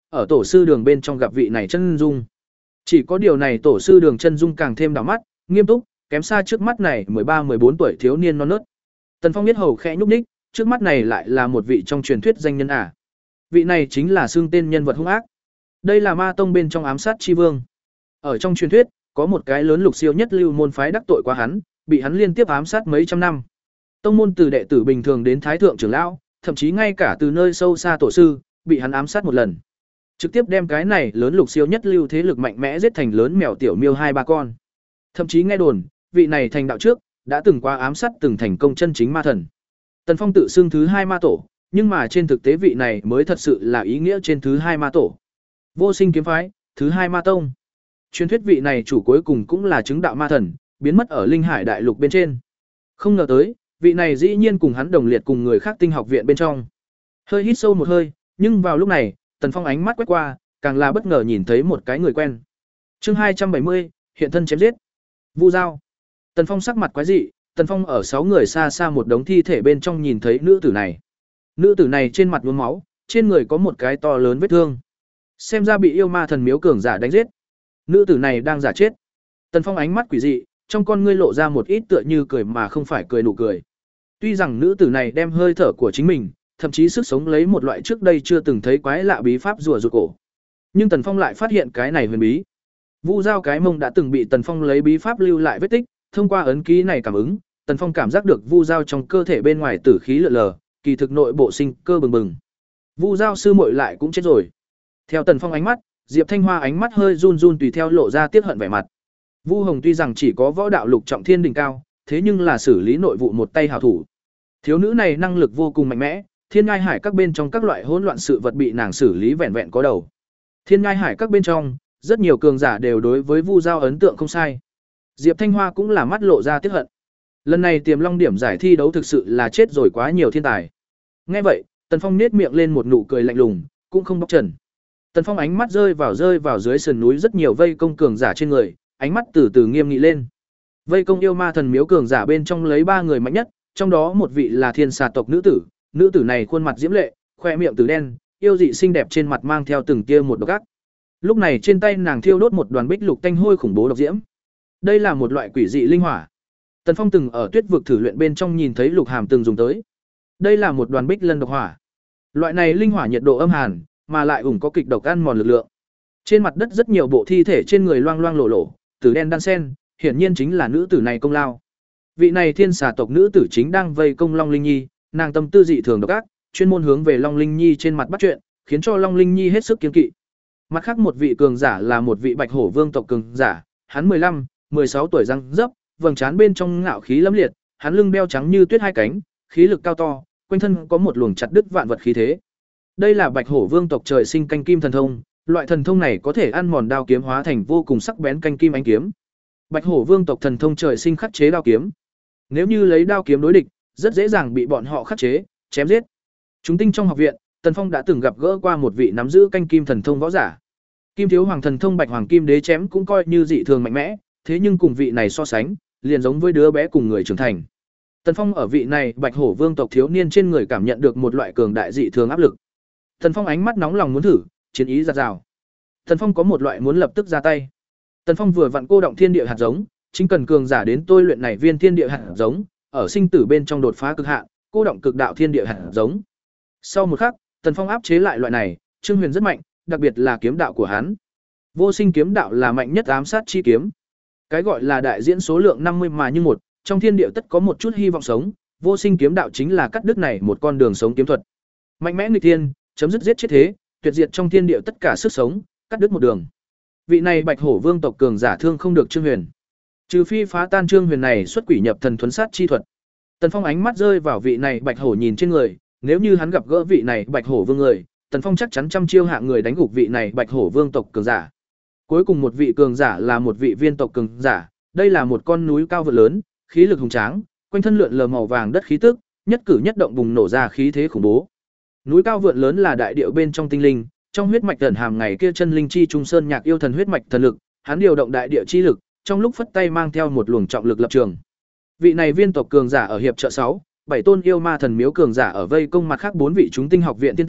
S1: ở tổ sư đường bên trong gặp vị này chân dung. Chỉ có điều này tổ sư đường chân dung càng thêm đảo mắt, nghiêm túc, kém xa trước mắt này mười ba mười bốn tuổi thiếu niên non nớt. Tần Phong biết hầu khẽ nhúc nhích, trước mắt này lại là một vị trong truyền thuyết danh nhân à. Vị này chính là xưng tên nhân vật hung ác. Đây là ma tông bên trong ám sát chi vương. Ở trong truyền thuyết, có một cái lớn lục siêu nhất lưu môn phái đắc tội quá hắn, bị hắn liên tiếp ám sát mấy trăm năm. Tông môn từ đệ tử bình thường đến thái thượng trưởng lão, thậm chí ngay cả từ nơi sâu xa tổ sư, bị hắn ám sát một lần. Trực tiếp đem cái này lớn lục siêu nhất lưu thế lực mạnh mẽ giết thành lớn mèo tiểu miêu hai ba con. Thậm chí nghe đồn, vị này thành đạo trước, đã từng qua ám sát từng thành công chân chính ma thần. Tần Phong tự xưng thứ hai ma tổ, nhưng mà trên thực tế vị này mới thật sự là ý nghĩa trên thứ hai ma tổ. Vô Sinh kiếm phái, thứ hai ma tông. Truyền thuyết vị này chủ cuối cùng cũng là chứng đạo ma thần, biến mất ở Linh Hải đại lục bên trên. Không ngờ tới, vị này dĩ nhiên cùng hắn đồng liệt cùng người khác tinh học viện bên trong. Hơi hít sâu một hơi, nhưng vào lúc này, Tần Phong ánh mắt quét qua, càng là bất ngờ nhìn thấy một cái người quen. Chương hai trăm bảy mươi, hiện thân chém giết. Vu Giao. Tần Phong sắc mặt quái dị, Tần Phong ở sáu người xa xa một đống thi thể bên trong nhìn thấy nữ tử này. Nữ tử này trên mặt nhuốm máu, trên người có một cái to lớn vết thương. Xem ra bị yêu ma thần miếu cường giả đánh giết. Nữ tử này đang giả chết. Tần Phong ánh mắt quỷ dị, trong con ngươi lộ ra một ít tựa như cười mà không phải cười nụ cười. Tuy rằng nữ tử này đem hơi thở của chính mình, thậm chí sức sống lấy một loại trước đây chưa từng thấy quái lạ bí pháp rùa rụt cổ. Nhưng Tần Phong lại phát hiện cái này huyền bí. Vu Giao cái mông đã từng bị Tần Phong lấy bí pháp lưu lại vết tích, thông qua ấn ký này cảm ứng, Tần Phong cảm giác được Vu Giao trong cơ thể bên ngoài tử khí lượn lờ, kỳ thực nội bộ sinh cơ bừng bừng. Vu Giao sư muội lại cũng chết rồi. Theo Tần Phong ánh mắt, Diệp Thanh Hoa ánh mắt hơi run run tùy theo lộ ra tiếc hận vẻ mặt. Vu Hồng tuy rằng chỉ có võ đạo lục trọng thiên đỉnh cao, thế nhưng là xử lý nội vụ một tay hảo thủ. Thiếu nữ này năng lực vô cùng mạnh mẽ, Thiên Ngai Hải các bên trong các loại hỗn loạn sự vật bị nàng xử lý vẹn vẹn có đầu. Thiên Ngai Hải các bên trong, rất nhiều cường giả đều đối với Vu Giao ấn tượng không sai. Diệp Thanh Hoa cũng là mắt lộ ra tiếc hận. Lần này Tiềm Long điểm giải thi đấu thực sự là chết rồi quá nhiều thiên tài. Nghe vậy, Tần Phong nhếch miệng lên một nụ cười lạnh lùng, cũng không bóc trần. Tần Phong ánh mắt rơi vào rơi vào dưới sườn núi rất nhiều vây công cường giả trên người, ánh mắt từ từ nghiêm nghị lên. Vây công yêu ma thần miếu cường giả bên trong lấy ba người mạnh nhất, trong đó một vị là thiên xà tộc nữ tử, nữ tử này khuôn mặt diễm lệ, khoe miệng từ đen, yêu dị xinh đẹp trên mặt mang theo từng tia một độc ác. Lúc này trên tay nàng thiêu đốt một đoàn bích lục tanh hôi khủng bố độc diễm. Đây là một loại quỷ dị linh hỏa. Tần Phong từng ở Tuyết vực thử luyện bên trong nhìn thấy Lục Hàm từng dùng tới. Đây là một đoàn bích lân độc hỏa. Loại này linh hỏa nhiệt độ âm hàn, mà lại ủng có kịch độc ăn mòn lực lượng. Trên mặt đất rất nhiều bộ thi thể trên người loang loang lổ lổ, tử đen đan sen, hiển nhiên chính là nữ tử này công lao. Vị này thiên xà tộc nữ tử chính đang vây công Long Linh Nhi, nàng tâm tư dị thường độc ác, chuyên môn hướng về Long Linh Nhi trên mặt bắt chuyện, khiến cho Long Linh Nhi hết sức kiêng kỵ. Mặt khác một vị cường giả là một vị Bạch Hổ Vương tộc cường giả, hắn mười lăm, mười sáu tuổi răng dấp, vầng trán bên trong ngạo khí lẫm liệt, hắn lưng đeo trắng như tuyết hai cánh, khí lực cao to, quanh thân có một luồng chặt đứt vạn vật khí thế. Đây là Bạch Hổ Vương tộc trời sinh canh kim thần thông, loại thần thông này có thể ăn mòn đao kiếm hóa thành vô cùng sắc bén canh kim ánh kiếm. Bạch Hổ Vương tộc thần thông trời sinh khắc chế đao kiếm. Nếu như lấy đao kiếm đối địch, rất dễ dàng bị bọn họ khắc chế, chém giết. Chúng tinh trong học viện, Tần Phong đã từng gặp gỡ qua một vị nắm giữ canh kim thần thông võ giả. Kim Thiếu Hoàng thần thông Bạch Hoàng Kim Đế chém cũng coi như dị thường mạnh mẽ, thế nhưng cùng vị này so sánh, liền giống với đứa bé cùng người trưởng thành. Tần Phong ở vị này Bạch Hổ Vương tộc thiếu niên trên người cảm nhận được một loại cường đại dị thường áp lực. Tần Phong ánh mắt nóng lòng muốn thử, chiến ý dạt dào. Tần Phong có một loại muốn lập tức ra tay. Tần Phong vừa vặn cô động thiên địa hạt giống, chính cần cường giả đến tôi luyện này viên thiên địa hạt giống, ở sinh tử bên trong đột phá cực hạn, cô động cực đạo thiên địa hạt giống. Sau một khắc, Tần Phong áp chế lại loại này, Trương Huyền rất mạnh, đặc biệt là kiếm đạo của hắn. Vô Sinh kiếm đạo là mạnh nhất ám sát chi kiếm. Cái gọi là đại diễn số lượng năm mươi mà như một, trong thiên địa tất có một chút hy vọng sống, Vô Sinh kiếm đạo chính là cắt đứt này một con đường sống kiếm thuật. Mạnh mẽ nghịch thiên, chấm dứt giết chết thế, tuyệt diệt trong thiên địa tất cả sức sống, cắt đứt một đường. Vị này Bạch Hổ Vương tộc cường giả thương không được Trương Huyền. Trừ phi phá tan Trương Huyền này xuất quỷ nhập thần thuấn sát chi thuật. Tần Phong ánh mắt rơi vào vị này Bạch Hổ nhìn trên người, nếu như hắn gặp gỡ vị này Bạch Hổ Vương người, Tần Phong chắc chắn trăm chiêu hạ người đánh gục vị này Bạch Hổ Vương tộc cường giả. Cuối cùng một vị cường giả là một vị viên tộc cường giả, đây là một con núi cao vượt lớn, khí lực hùng tráng, quanh thân lượn lờ màu vàng đất khí tức, nhất cử nhất động bùng nổ ra khí thế khủng bố. Núi cao vượn lớn là đại điệu bên trong tinh linh, trong huyết mạch ẩn hàm ngày kia chân linh chi trung sơn nhạc yêu thần huyết mạch thần lực, hắn điều động đại địa chi lực, trong lúc phất tay mang theo một luồng trọng lực lập trường. Vị này viên tộc cường giả ở hiệp trợ sáu, bảy tôn yêu ma thần miếu cường giả ở vây công mặt khác bốn vị chúng tinh học viện thiên tài,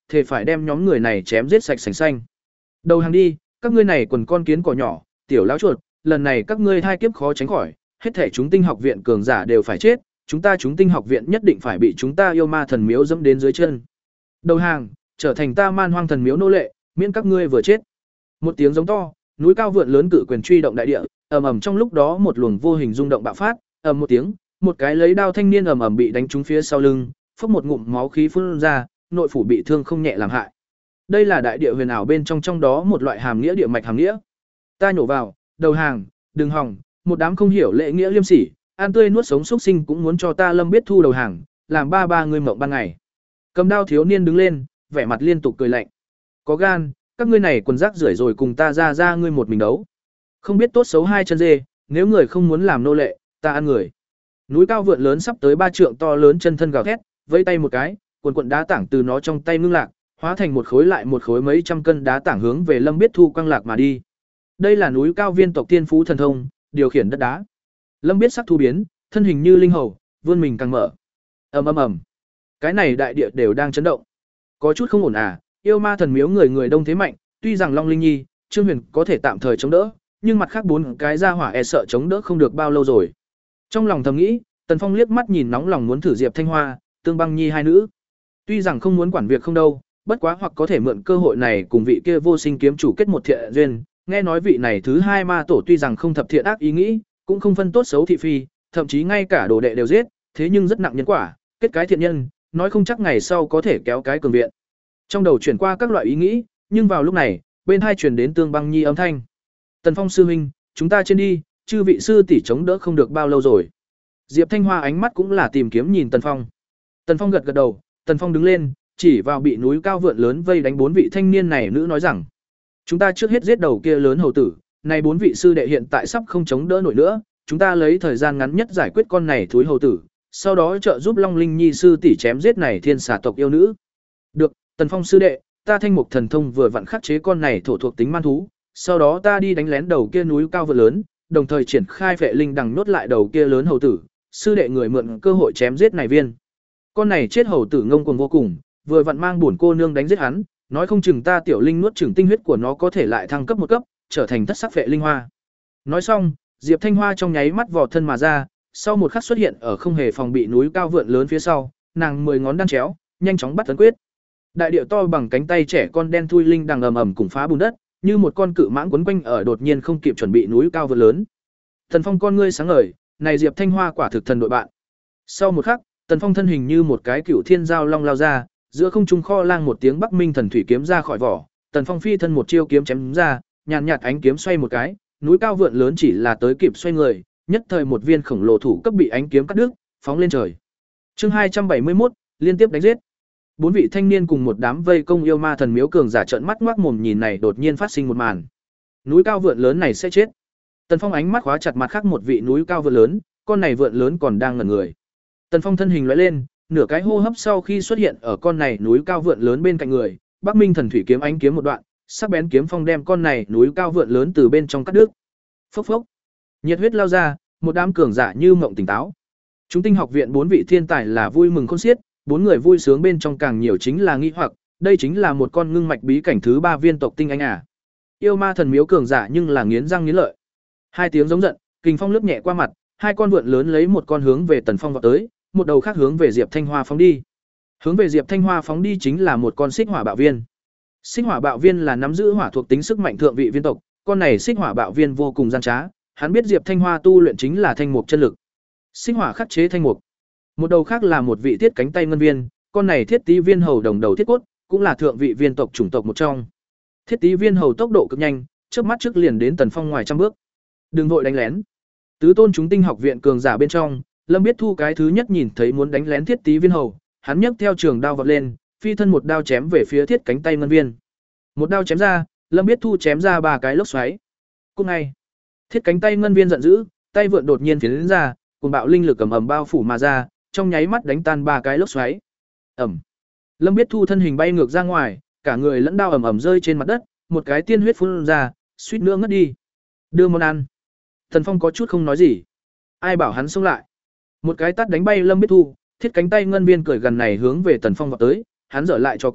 S1: thề phải đem nhóm người này chém giết sạch sành xanh. Đầu hàng đi, các ngươi này quần con kiến cỏ nhỏ, tiểu lão chuột, lần này các ngươi thai kiếp khó tránh khỏi, hết thể chúng tinh học viện cường giả đều phải chết, chúng ta chúng tinh học viện nhất định phải bị chúng ta yêu ma thần miếu dẫm đến dưới chân. Đầu hàng, trở thành ta man hoang thần miếu nô lệ, miễn các ngươi vừa chết. Một tiếng giống to, núi cao vượn lớn cự quyền truy động đại địa, ầm ầm trong lúc đó một luồng vô hình rung động bạo phát, ầm một tiếng, một cái lấy đao thanh niên ầm ầm bị đánh trúng phía sau lưng, phốc một ngụm máu khí phun ra, nội phủ bị thương không nhẹ làm hại. Đây là đại địa huyền ảo bên trong trong đó một loại hàm nghĩa địa mạch hàm nghĩa. Ta nhổ vào, đầu hàng, đừng hòng, một đám không hiểu lễ nghĩa liêm sỉ, ăn tươi nuốt sống xúc sinh cũng muốn cho ta Lâm Biết Thu đầu hàng, làm ba ba ngươi mộng ban ngày. Cầm đao thiếu niên đứng lên, vẻ mặt liên tục cười lạnh. Có gan, các ngươi này quần rác rưởi rồi cùng ta ra ra ngươi một mình đấu. Không biết tốt xấu hai chân dê, nếu người không muốn làm nô lệ, ta ăn người. Núi cao vượn lớn sắp tới ba trượng to lớn chân thân gào thét, vẫy tay một cái, quần quần đá tảng từ nó trong tay ngưng lạc, hóa thành một khối lại một khối mấy trăm cân đá tảng hướng về Lâm Biết Thu quăng lạc mà đi. Đây là núi cao viên tộc tiên phú thần thông, điều khiển đất đá. Lâm Biết sắc thu biến, thân hình như linh hầu, vươn mình càng mở. Ầm ầm ầm. Cái này đại địa đều đang chấn động. Có chút không ổn à, yêu ma thần miếu người người đông thế mạnh, tuy rằng Long Linh Nhi, Trương Huyền có thể tạm thời chống đỡ, nhưng mặt khác bốn cái gia hỏa e sợ chống đỡ không được bao lâu rồi. Trong lòng thầm nghĩ, Tần Phong liếc mắt nhìn nóng lòng muốn thử Diệp Thanh Hoa, Tương Băng Nhi hai nữ. Tuy rằng không muốn quản việc không đâu, bất quá hoặc có thể mượn cơ hội này cùng vị kia vô sinh kiếm chủ kết một thiện duyên, nghe nói vị này thứ hai ma tổ tuy rằng không thập thiện ác ý nghĩ, cũng không phân tốt xấu thị phi, thậm chí ngay cả đồ đệ đều giết, thế nhưng rất nặng nhân quả, kết cái thiện nhân, nói không chắc ngày sau có thể kéo cái cường viện. Trong đầu chuyển qua các loại ý nghĩ, nhưng vào lúc này, bên hai truyền đến Tương Băng Nhi âm thanh. Tần Phong sư huynh, chúng ta trên đi, chư vị sư tỷ chống đỡ không được bao lâu rồi. Diệp Thanh Hoa ánh mắt cũng là tìm kiếm nhìn Tần Phong. Tần Phong gật gật đầu, Tần Phong đứng lên, chỉ vào bị núi cao vượn lớn vây đánh bốn vị thanh niên này nữ nói rằng: "Chúng ta trước hết giết đầu kia lớn hầu tử, này bốn vị sư đệ hiện tại sắp không chống đỡ nổi nữa, chúng ta lấy thời gian ngắn nhất giải quyết con này thúi hầu tử, sau đó trợ giúp Long Linh Nhi sư tỷ chém giết này thiên xà tộc yêu nữ." "Được, Tần Phong sư đệ, ta thanh mục thần thông vừa vặn khắc chế con này thổ thuộc tính man thú, sau đó ta đi đánh lén đầu kia núi cao vượn lớn, đồng thời triển khai Phệ Linh đằng nhốt lại đầu kia lớn hầu tử, sư đệ người mượn cơ hội chém giết này viên. Con này chết hầu tử ngông cuồng vô cùng, vừa vặn mang bổn cô nương đánh giết hắn, nói không chừng ta tiểu linh nuốt chửng tinh huyết của nó có thể lại thăng cấp một cấp, trở thành thất sắc Phệ Linh hoa." Nói xong, Diệp Thanh Hoa trong nháy mắt vò thân mà ra, sau một khắc xuất hiện ở không hề phòng bị núi cao vượn lớn phía sau, nàng mười ngón đan chéo, nhanh chóng bắt tấn quyết. Đại điệu to bằng cánh tay trẻ con đen thui linh đằng ầm ầm cùng phá bùn đất, như một con cự mãng quấn quanh ở đột nhiên không kịp chuẩn bị núi cao vượn lớn. Tần Phong con ngươi sáng ngời, này Diệp Thanh Hoa quả thực thần đội bạn. Sau một khắc, Tần Phong thân hình như một cái cựu thiên giao long lao ra, giữa không trung kho lang một tiếng Bắc Minh thần thủy kiếm ra khỏi vỏ, Tần Phong phi thân một chiêu kiếm chém ra, nhàn nhạt ánh kiếm xoay một cái, núi cao vượn lớn chỉ là tới kịp xoay người, nhất thời một viên khổng lồ thủ cấp bị ánh kiếm cắt đứt, phóng lên trời. Chương hai trăm bảy mươi mốt, liên tiếp đánh giết. Bốn vị thanh niên cùng một đám vây công yêu ma thần miếu cường giả trợn mắt ngoác mồm nhìn này đột nhiên phát sinh một màn. Núi cao vượn lớn này sẽ chết. Tần Phong ánh mắt khóa chặt mặt khác một vị núi cao vượn lớn, con này vượn lớn còn đang ngẩn người. Tần Phong thân hình lóe lên, nửa cái hô hấp sau khi xuất hiện ở con này núi cao vượn lớn bên cạnh người, Bắc Minh thần thủy kiếm ánh kiếm một đoạn, sắc bén kiếm phong đem con này núi cao vượn lớn từ bên trong cắt đứt. Phốc phốc. Nhiệt huyết lao ra, một đám cường giả như mộng tỉnh táo. Chúng tinh học viện bốn vị thiên tài là vui mừng khôn xiết, bốn người vui sướng bên trong càng nhiều chính là nghi hoặc, đây chính là một con ngưng mạch bí cảnh thứ ba viên tộc tinh anh à? Yêu ma thần miếu cường giả nhưng là nghiến răng nghiến lợi. Hai tiếng giống giận, kình phong lướt nhẹ qua mặt, hai con vượn lớn lấy một con hướng về Tần Phong vọt tới, một đầu khác hướng về Diệp Thanh Hoa phóng đi. Hướng về Diệp Thanh Hoa phóng đi chính là một con xích hỏa bạo viên. Xích hỏa bạo viên là nắm giữ hỏa thuộc tính sức mạnh thượng vị viên tộc, con này xích hỏa bạo viên vô cùng gian trá, hắn biết Diệp Thanh Hoa tu luyện chính là thanh mục chân lực. Xích hỏa khắc chế thanh mục. Một đầu khác là một vị thiết cánh tay ngân viên, con này thiết tí viên hầu đồng đầu thiết cốt, cũng là thượng vị viên tộc chủng tộc một trong. Thiết tí viên hầu tốc độ cực nhanh, trước mắt trước liền đến Tần Phong ngoài trăm bước. Đừng vội đánh lén. Tứ tôn chúng tinh học viện cường giả bên trong, Lâm Biết Thu cái thứ nhất nhìn thấy muốn đánh lén thiết tí viên hầu, hắn nhấc theo trường đao vọt lên, phi thân một đao chém về phía thiết cánh tay ngân viên. Một đao chém ra, Lâm Biết Thu chém ra ba cái lốc xoáy. Cùng ngay, thiết cánh tay ngân viên giận dữ, tay vượn đột nhiên phiến ra, cùng bạo linh lực ầm ầm bao phủ mà ra, trong nháy mắt đánh tan ba cái lốc xoáy. Ầm. Lâm Biết Thu thân hình bay ngược ra ngoài, cả người lẫn đao ầm ầm rơi trên mặt đất, một cái tiên huyết phun ra, suýt nữa ngất đi. Đưa món ăn. Tần Phong có chút không nói gì. Ai bảo hắn xông lại? Một cái tát đánh bay Lâm Biết Thu, thiết cánh tay ngân viên cởi gần này hướng về Tần Phong vọt tới, hắn dở lại cho cũ,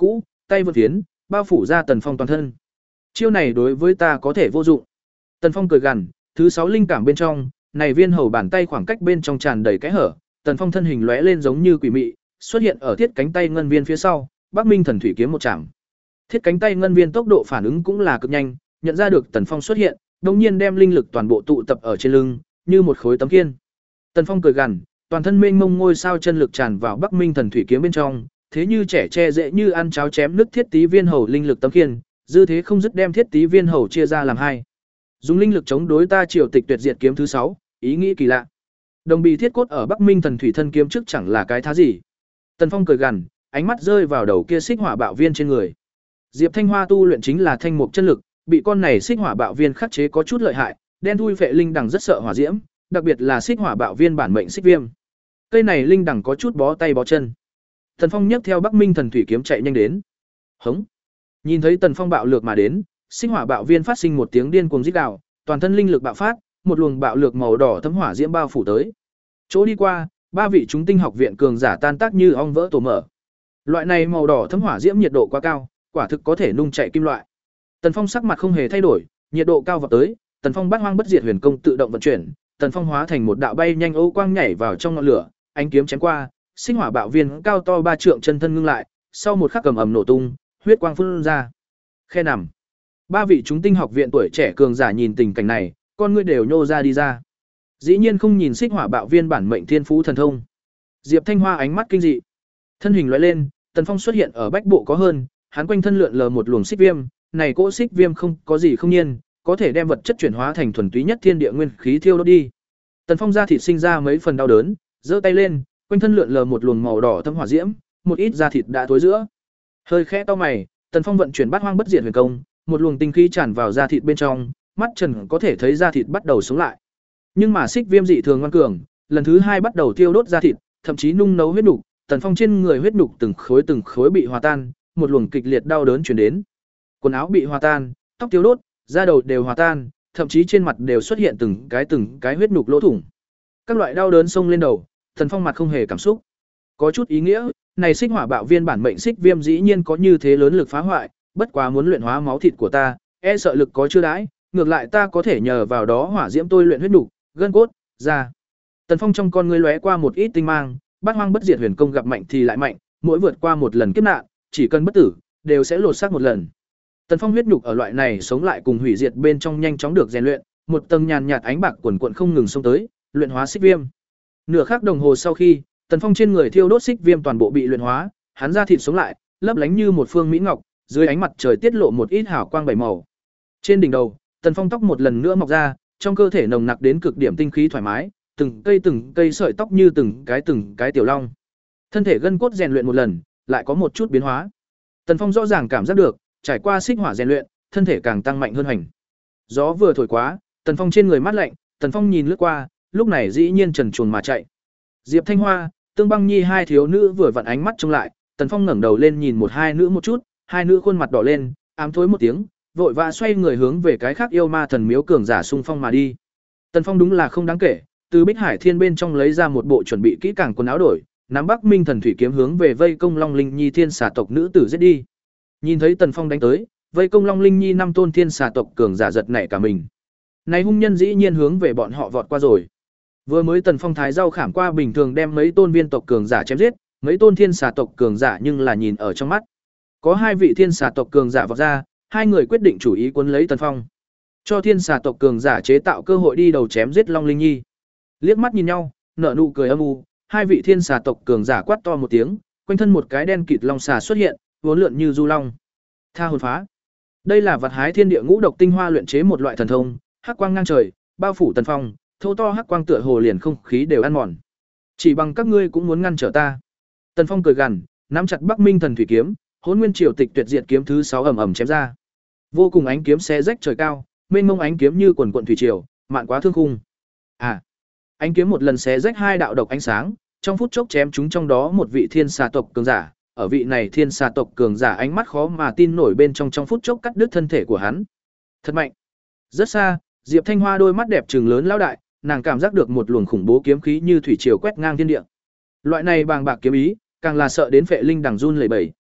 S1: tay vượt phiến, bao phủ ra Tần Phong toàn thân. Chiêu này đối với ta có thể vô dụng. Tần Phong cười gằn, thứ sáu linh cảm bên trong, này viên hầu bàn tay khoảng cách bên trong tràn đầy cái hở, Tần Phong thân hình lóe lên giống như quỷ mị, xuất hiện ở thiết cánh tay ngân viên phía sau, Bắc Minh Thần Thủy kiếm một chạm. Thiết cánh tay ngân viên tốc độ phản ứng cũng là cực nhanh, nhận ra được Tần Phong xuất hiện, đột nhiên đem linh lực toàn bộ tụ tập ở trên lưng, như một khối tấm kiên. Tần Phong cười gằn, toàn thân mênh mông ngôi sao chân lực tràn vào Bắc Minh Thần Thủy kiếm bên trong, thế như trẻ tre dễ như ăn cháo chém nứt thiết tí viên hầu linh lực tấm kiên, dư thế không dứt đem thiết tí viên hầu chia ra làm hai. Dùng linh lực chống đối ta Triều Tịch Tuyệt Diệt kiếm thứ sáu, ý nghĩ kỳ lạ. Đồng bì thiết cốt ở Bắc Minh Thần Thủy thân kiếm trước chẳng là cái thá gì. Tần Phong cười gằn, ánh mắt rơi vào đầu kia xích hỏa bạo viên trên người. Diệp Thanh Hoa tu luyện chính là thanh mục chân lực, bị con này xích hỏa bạo viên khắc chế có chút lợi hại, đen thui phệ linh đằng rất sợ hỏa diễm, đặc biệt là xích hỏa bạo viên bản mệnh xích viêm. Cây này linh đằng có chút bó tay bó chân. Tần Phong nhấc theo Bắc Minh Thần Thủy kiếm chạy nhanh đến. Hống! Nhìn thấy Tần Phong bạo lược mà đến, xích hỏa bạo viên phát sinh một tiếng điên cuồng rít gào, toàn thân linh lực bạo phát, một luồng bạo lược màu đỏ thấm hỏa diễm bao phủ tới. Chỗ đi qua, ba vị chúng tinh học viện cường giả tan tác như ong vỡ tổ mở. Loại này màu đỏ thấm hỏa diễm nhiệt độ quá cao, quả thực có thể nung chạy kim loại. Tần Phong sắc mặt không hề thay đổi, nhiệt độ cao vọt tới, Tần Phong Bát Hoang Bất Diệt Huyền Công tự động vận chuyển, Tần Phong hóa thành một đạo bay nhanh ô quang nhảy vào trong ngọn lửa, ánh kiếm chém qua, sinh hỏa bạo viên cao to ba trượng chân thân ngưng lại, sau một khắc cầm ầm nổ tung, huyết quang phun ra. Khe nằm. Ba vị chúng tinh học viện tuổi trẻ cường giả nhìn tình cảnh này, con ngươi đều nhô ra đi ra. Dĩ nhiên không nhìn xích hỏa bạo viên bản mệnh thiên phú thần thông. Diệp Thanh Hoa ánh mắt kinh dị. Thân hình lóe lên, Tần Phong xuất hiện ở bách bộ có hơn, hắn quanh thân lượn lờ một luồng xích viêm, này cỗ xích viêm không có gì không nhiên, có thể đem vật chất chuyển hóa thành thuần túy nhất thiên địa nguyên khí thiêu đốt đi. Tần Phong da thịt sinh ra mấy phần đau đớn, giơ tay lên, quanh thân lượn lờ một luồng màu đỏ thâm hỏa diễm, một ít da thịt đã tối giữa. Hơi khẽ to mày, Tần Phong vận chuyển Bát Hoang Bất Diệt Huyền Công, một luồng tinh khí tràn vào da thịt bên trong, mắt trần có thể thấy da thịt bắt đầu sống lại. Nhưng mà xích viêm dị thường ngoan cường, lần thứ hai bắt đầu tiêu đốt da thịt, thậm chí nung nấu huyết nục, Tần Phong trên người huyết nục từng khối từng khối bị hòa tan, một luồng kịch liệt đau đớn truyền đến. Quần áo bị hòa tan, tóc tiêu đốt, da đầu đều hòa tan, thậm chí trên mặt đều xuất hiện từng cái từng cái huyết nục lỗ thủng. Các loại đau đớn xông lên đầu, Tần Phong mặt không hề cảm xúc. Có chút ý nghĩa, này xích hỏa bạo viên bản mệnh xích viêm dĩ nhiên có như thế lớn lực phá hoại, bất quá muốn luyện hóa máu thịt của ta, e sợ lực có chưa đãi, ngược lại ta có thể nhờ vào đó hỏa diễm tôi luyện huyết nục, gân cốt, da. Tần Phong trong con ngươi lóe qua một ít tinh mang, Bát Hoang Bất Diệt Huyền Công gặp mạnh thì lại mạnh, mỗi vượt qua một lần kiếp nạn, chỉ cần bất tử, đều sẽ lột xác một lần. Tần Phong huyết nhục ở loại này sống lại cùng hủy diệt bên trong nhanh chóng được rèn luyện, một tầng nhàn nhạt ánh bạc quần quần không ngừng xông tới, luyện hóa xích viêm. Nửa khắc đồng hồ sau khi, Tần Phong trên người thiêu đốt xích viêm toàn bộ bị luyện hóa, hắn da thịt sống lại, lấp lánh như một phương mỹ ngọc, dưới ánh mặt trời tiết lộ một ít hào quang bảy màu. Trên đỉnh đầu, Tần Phong tóc một lần nữa mọc ra, trong cơ thể nồng nặc đến cực điểm tinh khí thoải mái, từng cây từng cây sợi tóc như từng cái từng cái tiểu long. Thân thể gân cốt rèn luyện một lần, lại có một chút biến hóa. Tần Phong rõ ràng cảm giác được, trải qua xích hỏa rèn luyện, thân thể càng tăng mạnh hơn hành. Gió vừa thổi quá, Tần Phong trên người mát lạnh, Tần Phong nhìn lướt qua, lúc này dĩ nhiên trần truồng mà chạy. Diệp Thanh Hoa, Tương Băng Nhi hai thiếu nữ vừa vặn ánh mắt trông lại, Tần Phong ngẩng đầu lên nhìn một hai nữ một chút, hai nữ khuôn mặt đỏ lên, ám thối một tiếng, vội vã xoay người hướng về cái khác yêu ma thần miếu cường giả xung phong mà đi. Tần Phong đúng là không đáng kể, từ Bích Hải Thiên bên trong lấy ra một bộ chuẩn bị kỹ càng quần áo đổi, nắm Bắc Minh Thần Thủy kiếm hướng về vây công Long Linh Nhi thiên xà tộc nữ tử giết đi. Nhìn thấy Tần Phong đánh tới, vây công Long Linh Nhi năm tôn thiên xà tộc cường giả giật nảy cả mình. Này hung nhân dĩ nhiên hướng về bọn họ vọt qua rồi. Vừa mới Tần Phong thái rau khảm qua bình thường đem mấy tôn viên tộc cường giả chém giết, mấy tôn thiên xà tộc cường giả nhưng là nhìn ở trong mắt. Có hai vị thiên xà tộc cường giả vọt ra, hai người quyết định chủ ý cuốn lấy Tần Phong, cho thiên xà tộc cường giả chế tạo cơ hội đi đầu chém giết Long Linh Nhi. Liếc mắt nhìn nhau, nở nụ cười âm u, hai vị thiên xà tộc cường giả quát to một tiếng, quanh thân một cái đen kịt long xà xuất hiện, uốn lượn như du long. Tha hồn phá. Đây là vật hái thiên địa ngũ độc tinh hoa luyện chế một loại thần thông, hắc quang ngang trời, bao phủ Tần Phong, thô to hắc quang tựa hồ liền không khí đều ăn mòn. Chỉ bằng các ngươi cũng muốn ngăn trở ta. Tần Phong cười gằn, nắm chặt Bắc Minh Thần Thủy kiếm, Hỗn Nguyên Triều Tịch Tuyệt Diệt kiếm thứ sáu ầm ầm chém ra. Vô cùng ánh kiếm xé rách trời cao, mênh mông ánh kiếm như quần quần thủy triều, mạn quá thương khung. À, ánh kiếm một lần xé rách hai đạo độc ánh sáng, trong phút chốc chém chúng trong đó một vị thiên xà tộc cường giả, ở vị này thiên xà tộc cường giả ánh mắt khó mà tin nổi bên trong trong phút chốc cắt đứt thân thể của hắn. Thật mạnh. Rất xa, Diệp Thanh Hoa đôi mắt đẹp trừng lớn lão đại, nàng cảm giác được một luồng khủng bố kiếm khí như thủy triều quét ngang thiên địa. Loại này bàng bạc kiếm ý, càng là sợ đến phệ linh đằng run lẩy bẩy.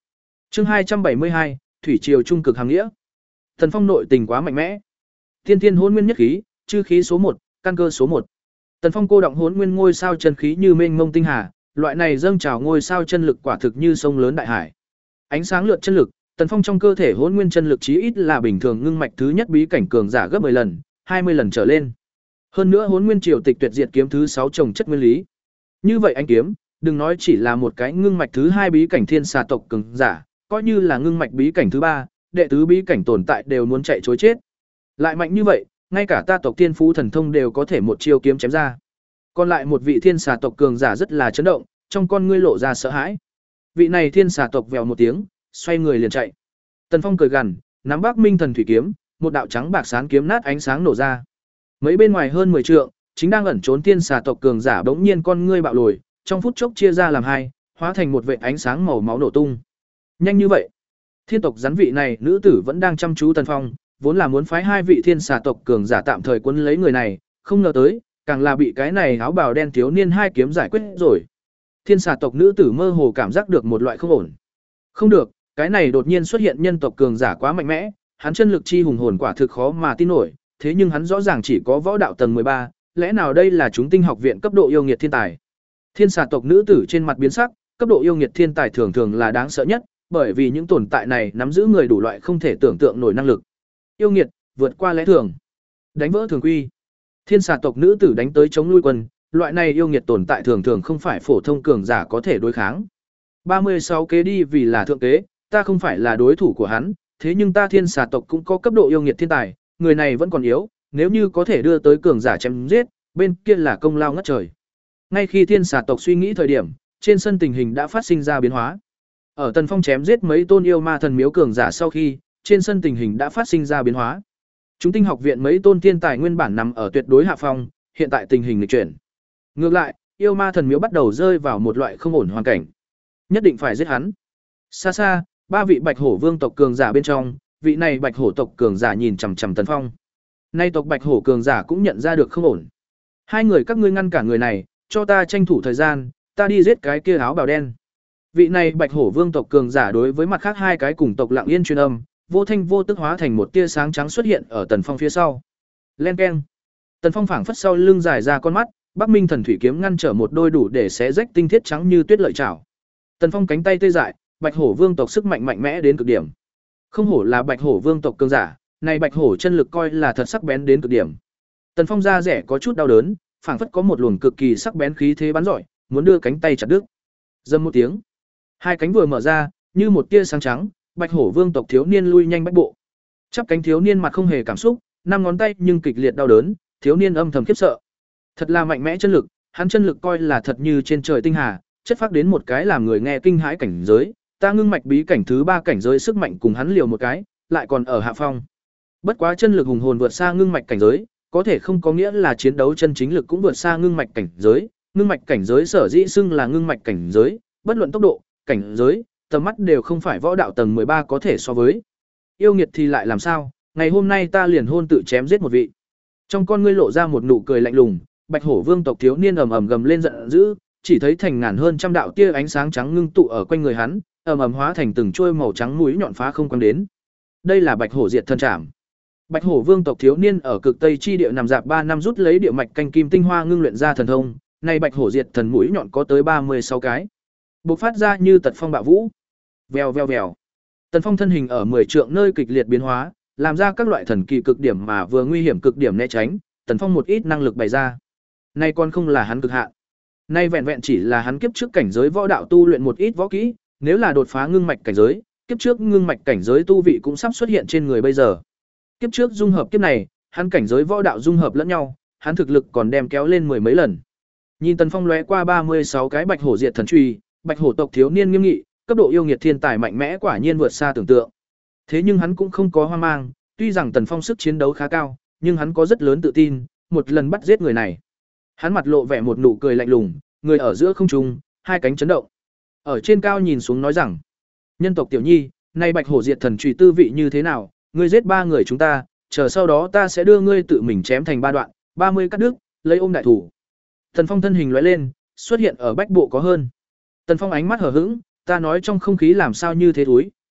S1: Chương hai trăm bảy mươi hai, thủy triều trung cực hàm nghĩa. Tần Phong nội tình quá mạnh mẽ. Tiên tiên hỗn nguyên nhất khí, chư khí số một, căn cơ số một. Tần Phong cô động hỗn nguyên ngôi sao chân khí như mênh mông tinh hà, loại này dâng trào ngôi sao chân lực quả thực như sông lớn đại hải. Ánh sáng lượn chân lực, Tần Phong trong cơ thể hỗn nguyên chân lực chí ít là bình thường ngưng mạch thứ nhất bí cảnh cường giả gấp mười lần, hai mươi lần trở lên. Hơn nữa hỗn nguyên triều tịch tuyệt diệt kiếm thứ sáu trồng chất nguyên lý. Như vậy anh kiếm, đừng nói chỉ là một cái ngưng mạch thứ hai bí cảnh thiên xà tộc cường giả, coi như là ngưng mạch bí cảnh thứ ba, đệ tứ bí cảnh tồn tại đều muốn chạy trối chết. Lại mạnh như vậy, ngay cả ta tộc tiên phú thần thông đều có thể một chiêu kiếm chém ra. Còn lại một vị thiên xà tộc cường giả rất là chấn động, trong con ngươi lộ ra sợ hãi. Vị này thiên xà tộc vèo một tiếng, xoay người liền chạy. Tần Phong cười gằn, nắm Bắc Minh thần thủy kiếm, một đạo trắng bạc sáng kiếm nát ánh sáng nổ ra. Mấy bên ngoài hơn mười trượng, chính đang ẩn trốn thiên xà tộc cường giả bỗng nhiên con ngươi bạo lồi, trong phút chốc chia ra làm hai, hóa thành một vệt ánh sáng màu máu nổ tung. Nhanh như vậy, thiên tộc rắn vị này nữ tử vẫn đang chăm chú Tần Phong, vốn là muốn phái hai vị thiên xà tộc cường giả tạm thời quấn lấy người này, không ngờ tới, càng là bị cái này áo bào đen thiếu niên hai kiếm giải quyết rồi. Thiên xà tộc nữ tử mơ hồ cảm giác được một loại không ổn. Không được, cái này đột nhiên xuất hiện nhân tộc cường giả quá mạnh mẽ, hắn chân lực chi hùng hồn quả thực khó mà tin nổi, thế nhưng hắn rõ ràng chỉ có võ đạo tầng mười ba, lẽ nào đây là chúng tinh học viện cấp độ yêu nghiệt thiên tài? Thiên xà tộc nữ tử trên mặt biến sắc, cấp độ yêu nghiệt thiên tài thường thường là đáng sợ nhất, bởi vì những tồn tại này nắm giữ người đủ loại không thể tưởng tượng nổi năng lực. Yêu nghiệt, vượt qua lẽ thường, đánh vỡ thường quy. Thiên xà tộc nữ tử đánh tới chống lui quân, loại này yêu nghiệt tồn tại thường thường không phải phổ thông cường giả có thể đối kháng. ba mươi sáu kế đi vì là thượng kế, ta không phải là đối thủ của hắn, thế nhưng ta thiên xà tộc cũng có cấp độ yêu nghiệt thiên tài, người này vẫn còn yếu, nếu như có thể đưa tới cường giả chém giết, bên kia là công lao ngất trời. Ngay khi thiên xà tộc suy nghĩ thời điểm, trên sân tình hình đã phát sinh ra biến hóa. Ở Tần Phong chém giết mấy tôn yêu ma thần miếu cường giả sau khi, trên sân tình hình đã phát sinh ra biến hóa. Chúng tinh học viện mấy tôn thiên tài nguyên bản nằm ở tuyệt đối hạ phong, hiện tại tình hình nghịch chuyển. Ngược lại, yêu ma thần miếu bắt đầu rơi vào một loại không ổn hoàn cảnh. Nhất định phải giết hắn. Xa xa, ba vị Bạch Hổ Vương tộc cường giả bên trong, vị này Bạch Hổ tộc cường giả nhìn chằm chằm Tần Phong. Nay tộc Bạch Hổ cường giả cũng nhận ra được không ổn. Hai người các ngươi ngăn cản người này, cho ta tranh thủ thời gian, ta đi giết cái kia áo bào đen. Vị này Bạch Hổ Vương tộc cường giả đối với mặt khác hai cái cùng tộc Lặng Yên truyền âm, vô thanh vô tức hóa thành một tia sáng trắng xuất hiện ở Tần Phong phía sau. Len keng. Tần Phong phảng phất sau lưng dài ra con mắt, Bắc Minh thần thủy kiếm ngăn trở một đôi đủ để xé rách tinh thiết trắng như tuyết lợi chảo. Tần Phong cánh tay tê dại, Bạch Hổ Vương tộc sức mạnh mạnh mẽ đến cực điểm. Không hổ là Bạch Hổ Vương tộc cường giả, này Bạch Hổ chân lực coi là thật sắc bén đến cực điểm. Tần Phong da rẻ có chút đau đớn, phảng phất có một luồng cực kỳ sắc bén khí thế bắn rọi, muốn đưa cánh tay chặt đứt. Rầm một tiếng, hai cánh vừa mở ra, như một tia sáng trắng, Bạch Hổ Vương tộc thiếu niên lui nhanh bách bộ. Chắp cánh thiếu niên mặt không hề cảm xúc, năm ngón tay nhưng kịch liệt đau đớn, thiếu niên âm thầm khiếp sợ. Thật là mạnh mẽ chân lực, hắn chân lực coi là thật như trên trời tinh hà, chất phác đến một cái làm người nghe kinh hãi cảnh giới, ta ngưng mạch bí cảnh thứ ba cảnh giới sức mạnh cùng hắn liều một cái, lại còn ở hạ phong. Bất quá chân lực hùng hồn vượt xa ngưng mạch cảnh giới, có thể không có nghĩa là chiến đấu chân chính lực cũng vượt xa ngưng mạch cảnh giới, ngưng mạch cảnh giới sở dĩ xưng là ngưng mạch cảnh giới, bất luận tốc độ, cảnh giới, tầm mắt đều không phải võ đạo tầng mười ba có thể so với. Yêu nghiệt thì lại làm sao, ngày hôm nay ta liền hôn tự chém giết một vị. Trong con ngươi lộ ra một nụ cười lạnh lùng, Bạch Hổ Vương tộc thiếu niên ầm ầm gầm lên giận dữ, chỉ thấy thành ngàn hơn trăm đạo tia ánh sáng trắng ngưng tụ ở quanh người hắn, ầm ầm hóa thành từng chuôi màu trắng mũi nhọn phá không quăng đến. Đây là Bạch Hổ Diệt Thần Trảm. Bạch Hổ Vương tộc thiếu niên ở cực Tây chi địa nằm dạp ba năm rút lấy địa mạch canh kim tinh hoa ngưng luyện ra thần thông, này Bạch Hổ Diệt Thần mũi nhọn có tới ba mươi sáu cái. Bộc phát ra như tật phong bạo vũ. Vèo vèo vèo. Tần Phong thân hình ở mười trượng nơi kịch liệt biến hóa, làm ra các loại thần kỳ cực điểm mà vừa nguy hiểm cực điểm né tránh, Tần Phong một ít năng lực bày ra. Nay còn không là hắn cực hạn. Nay vẹn vẹn chỉ là hắn kiếp trước cảnh giới võ đạo tu luyện một ít võ kỹ, nếu là đột phá ngưng mạch cảnh giới, kiếp trước ngưng mạch cảnh giới tu vị cũng sắp xuất hiện trên người bây giờ. Kiếp trước dung hợp kiếp này, hắn cảnh giới võ đạo dung hợp lẫn nhau, hắn thực lực còn đem kéo lên mười mấy lần. Nhìn Tần Phong lóe qua ba mươi sáu cái Bạch Hổ Diệt Thần truy, Bạch Hổ tộc thiếu niên nghiêm nghị, cấp độ yêu nghiệt thiên tài mạnh mẽ quả nhiên vượt xa tưởng tượng. Thế nhưng hắn cũng không có hoang mang, tuy rằng Tần Phong sức chiến đấu khá cao, nhưng hắn có rất lớn tự tin, một lần bắt giết người này. Hắn mặt lộ vẻ một nụ cười lạnh lùng, người ở giữa không trung, hai cánh chấn động. Ở trên cao nhìn xuống nói rằng: "Nhân tộc tiểu nhi, nay Bạch Hổ Diệt Thần chùy tư vị như thế nào, ngươi giết ba người chúng ta, chờ sau đó ta sẽ đưa ngươi tự mình chém thành ba đoạn, ba mươi cắt đứt, lấy ôm đại thủ." Tần Phong thân hình lóe lên, xuất hiện ở bách bộ có hơn. Tần Phong ánh mắt hờ hững, ta nói trong không khí làm sao như thế thúi,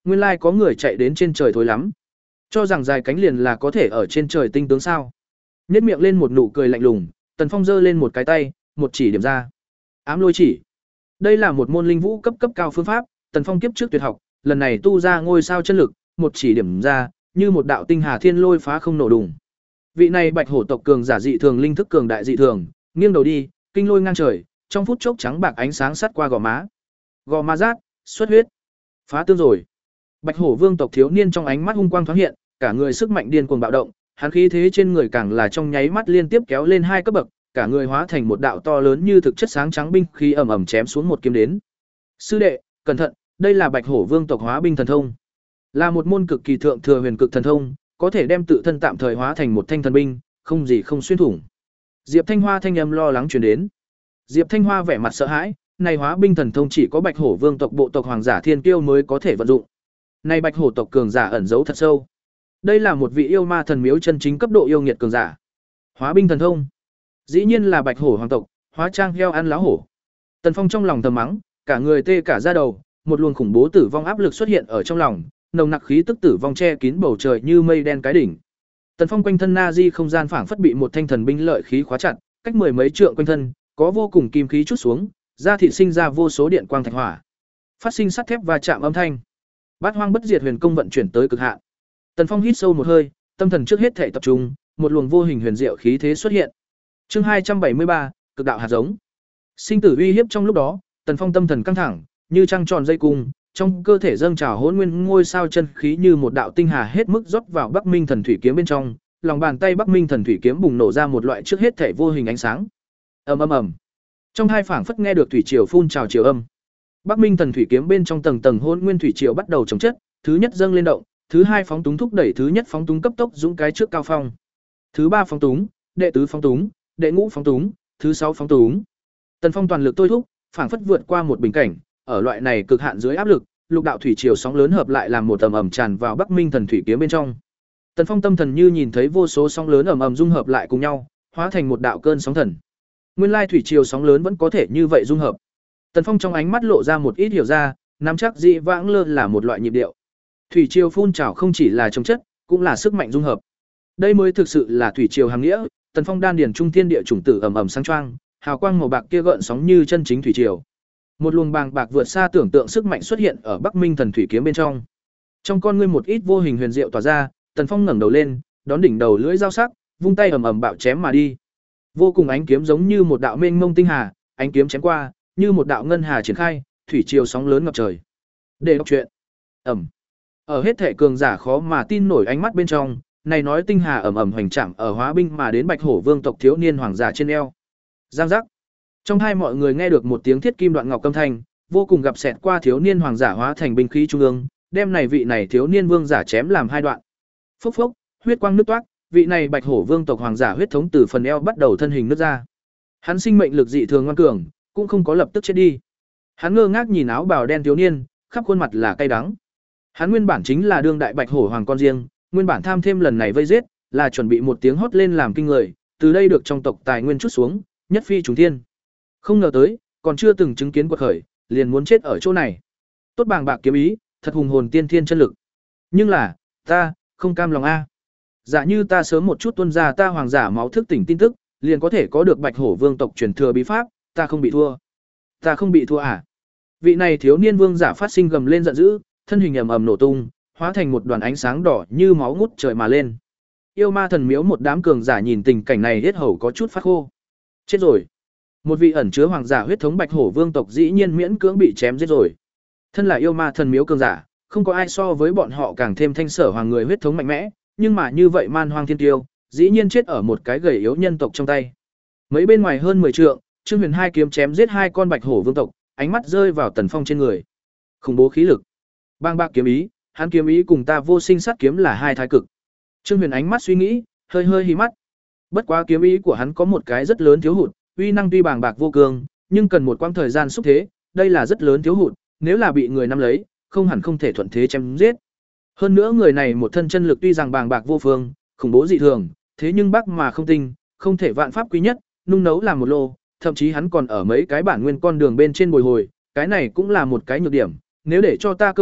S1: nguyên lai có người chạy đến trên trời thối lắm. Cho rằng dài cánh liền là có thể ở trên trời tinh tướng sao? Nhếch miệng lên một nụ cười lạnh lùng, Tần Phong giơ lên một cái tay, một chỉ điểm ra. Ám lôi chỉ. Đây là một môn linh vũ cấp cấp cao phương pháp, Tần Phong kiếp trước tuyệt học, lần này tu ra ngôi sao chân lực, một chỉ điểm ra, như một đạo tinh hà thiên lôi phá không nổ đùng. Vị này Bạch Hổ tộc cường giả dị thường linh thức cường đại dị thường, nghiêng đầu đi, kinh lôi ngang trời, trong phút chốc trắng bạc ánh sáng sắt qua gò má. Gò má rát, xuất huyết. Phá tương rồi. Bạch Hổ Vương tộc thiếu niên trong ánh mắt hung quang thoáng hiện, cả người sức mạnh điên cuồng bạo động, hắn khí thế trên người càng là trong nháy mắt liên tiếp kéo lên hai cấp bậc, cả người hóa thành một đạo to lớn như thực chất sáng trắng binh khí ầm ầm chém xuống một kiếm đến. Sư đệ, cẩn thận, đây là Bạch Hổ Vương tộc hóa binh thần thông. Là một môn cực kỳ thượng thừa huyền cực thần thông, có thể đem tự thân tạm thời hóa thành một thanh thần binh, không gì không xuyên thủng. Diệp Thanh Hoa thanh âm lo lắng truyền đến. Diệp Thanh Hoa vẻ mặt sợ hãi, này hóa binh thần thông chỉ có Bạch Hổ Vương tộc bộ tộc hoàng giả thiên kiêu mới có thể vận dụng. Này Bạch Hổ tộc cường giả ẩn giấu thật sâu. Đây là một vị yêu ma thần miếu chân chính cấp độ yêu nghiệt cường giả. Hóa binh thần thông, dĩ nhiên là Bạch Hổ hoàng tộc, hóa trang heo ăn lá hổ. Tần Phong trong lòng thầm mắng, cả người tê cả da đầu, một luồng khủng bố tử vong áp lực xuất hiện ở trong lòng, nồng nặc khí tức tử vong che kín bầu trời như mây đen cái đỉnh. Tần Phong quanh thân na di không gian phảng phất bị một thanh thần binh lợi khí khóa chặt, cách mười mấy trượng quanh thân, có vô cùng kim khí chút xuống, da thịt sinh ra vô số điện quang thạch hỏa, phát sinh sắt thép và chạm âm thanh. Bát Hoang Bất Diệt Huyền Công vận chuyển tới cực hạn. Tần Phong hít sâu một hơi, tâm thần trước hết thể tập trung, một luồng vô hình huyền diệu khí thế xuất hiện. Chương hai trăm bảy mươi ba, cực đạo hạt giống. Sinh tử uy hiếp trong lúc đó, Tần Phong tâm thần căng thẳng, như trăng tròn dây cung, trong cơ thể dâng trào hỗn nguyên ngôi sao chân khí như một đạo tinh hà hết mức rót vào Bắc Minh Thần Thủy kiếm bên trong, lòng bàn tay Bắc Minh Thần Thủy kiếm bùng nổ ra một loại trước hết thể vô hình ánh sáng. Ầm ầm ầm. Trong hai phảng phất nghe được thủy triều phun trào triều âm. Bắc Minh Thần Thủy kiếm bên trong tầng tầng hỗn nguyên thủy triều bắt đầu chồng chất, thứ nhất dâng lên động, thứ hai phóng túng thúc đẩy thứ nhất phóng túng cấp tốc dũng cái trước cao phong. Thứ ba phóng túng, đệ tứ phóng túng, đệ ngũ phóng túng, thứ sáu phóng túng. Tần Phong toàn lực thôi thúc, phảng phất vượt qua một bình cảnh, ở loại này cực hạn dưới áp lực, lục đạo thủy triều sóng lớn hợp lại làm một tầm ầm tràn vào Bắc Minh Thần Thủy kiếm bên trong. Tần Phong tâm thần như nhìn thấy vô số sóng lớn ầm ầm dung hợp lại cùng nhau, hóa thành một đạo cơn sóng thần. Nguyên lai thủy triều sóng lớn vẫn có thể như vậy dung hợp. Tần Phong trong ánh mắt lộ ra một ít hiểu ra, nắm chắc dị vãng lơ là một loại nhịp điệu. Thủy triều phun trào không chỉ là chống chất, cũng là sức mạnh dung hợp. Đây mới thực sự là thủy triều hàng nghĩa, Tần Phong đan điền trung thiên địa chủng tử ầm ầm sáng choang, hào quang màu bạc kia gợn sóng như chân chính thủy triều. Một luồng bàng bạc vượt xa tưởng tượng sức mạnh xuất hiện ở Bắc Minh Thần Thủy kiếm bên trong. Trong con ngươi một ít vô hình huyền diệu tỏa ra, Tần Phong ngẩng đầu lên, đón đỉnh đầu lưỡi dao sắc, vung tay ầm ầm bạo chém mà đi. Vô cùng ánh kiếm giống như một đạo mênh mông tinh hà, ánh kiếm chém qua, như một đạo ngân hà triển khai, thủy triều sóng lớn ngập trời. Để đọc truyện. Ầm. Ở hết thể cường giả khó mà tin nổi ánh mắt bên trong, này nói tinh hà ầm ầm hoành trảm ở hóa binh mà đến Bạch Hổ Vương tộc thiếu niên hoàng giả trên eo. Giang giác. Trong hai mọi người nghe được một tiếng thiết kim đoạn ngọc âm thanh, vô cùng gặp xẹt qua thiếu niên hoàng giả hóa thành binh khí trung ương, đem này vị này thiếu niên vương giả chém làm hai đoạn. Phốc phốc, huyết quang nứt toát, vị này Bạch Hổ Vương tộc hoàng giả huyết thống từ phần eo bắt đầu thân hình nứt ra. Hắn sinh mệnh lực dị thường ngoan cường, cũng không có lập tức chết đi. Hắn ngơ ngác nhìn áo bào đen thiếu niên, khắp khuôn mặt là cay đắng. Hắn nguyên bản chính là đương đại Bạch Hổ hoàng con riêng, nguyên bản tham thêm lần này vây giết, là chuẩn bị một tiếng hót lên làm kinh người, từ đây được trong tộc tài nguyên chút xuống, nhất phi trùng thiên. Không ngờ tới, còn chưa từng chứng kiến quật khởi, liền muốn chết ở chỗ này. Tốt bàng bạc kiếm ý, thật hùng hồn tiên thiên chân lực. Nhưng là, ta không cam lòng a. Dạ như ta sớm một chút tuân ra ta hoàng giả máu thức tỉnh tin tức, liền có thể có được Bạch Hổ Vương tộc truyền thừa bí pháp, ta không bị thua. Ta không bị thua à? Vị này thiếu niên vương giả phát sinh gầm lên giận dữ, thân hình ầm ầm nổ tung, hóa thành một đoàn ánh sáng đỏ như máu ngút trời mà lên. Yêu ma thần miếu một đám cường giả nhìn tình cảnh này hết hầu có chút phát khô. Chết rồi. Một vị ẩn chứa hoàng giả huyết thống Bạch Hổ Vương tộc dĩ nhiên miễn cưỡng bị chém giết rồi. Thân là yêu ma thần miếu cường giả, không có ai so với bọn họ càng thêm thanh sở hoàng người huyết thống mạnh mẽ, nhưng mà như vậy man hoang thiên tiêu, dĩ nhiên chết ở một cái gầy yếu nhân tộc trong tay. Mấy bên ngoài hơn mười trượng, Trương Huyền hai kiếm chém giết hai con Bạch Hổ Vương tộc, ánh mắt rơi vào Tần Phong trên người. Khủng bố khí lực, bang bạc kiếm ý, hắn kiếm ý cùng ta vô sinh sát kiếm là hai thái cực. Trương Huyền ánh mắt suy nghĩ, hơi hơi hí mắt. Bất quá kiếm ý của hắn có một cái rất lớn thiếu hụt, uy năng tuy bàng bạc vô cường, nhưng cần một quãng thời gian xúc thế, đây là rất lớn thiếu hụt, nếu là bị người nắm lấy, không hẳn không thể thuận thế chém giết. Hơn nữa người này một thân chân lực tuy rằng bàng bạc vô phương, khủng bố dị thường, thế nhưng bắc mà không tinh, không thể vạn pháp quý nhất, nung nấu làm một lô, thậm chí hắn còn ở mấy cái bản nguyên con đường bên trên bồi hồi, cái này cũng là một cái nhược điểm, nếu để cho ta cơ hội,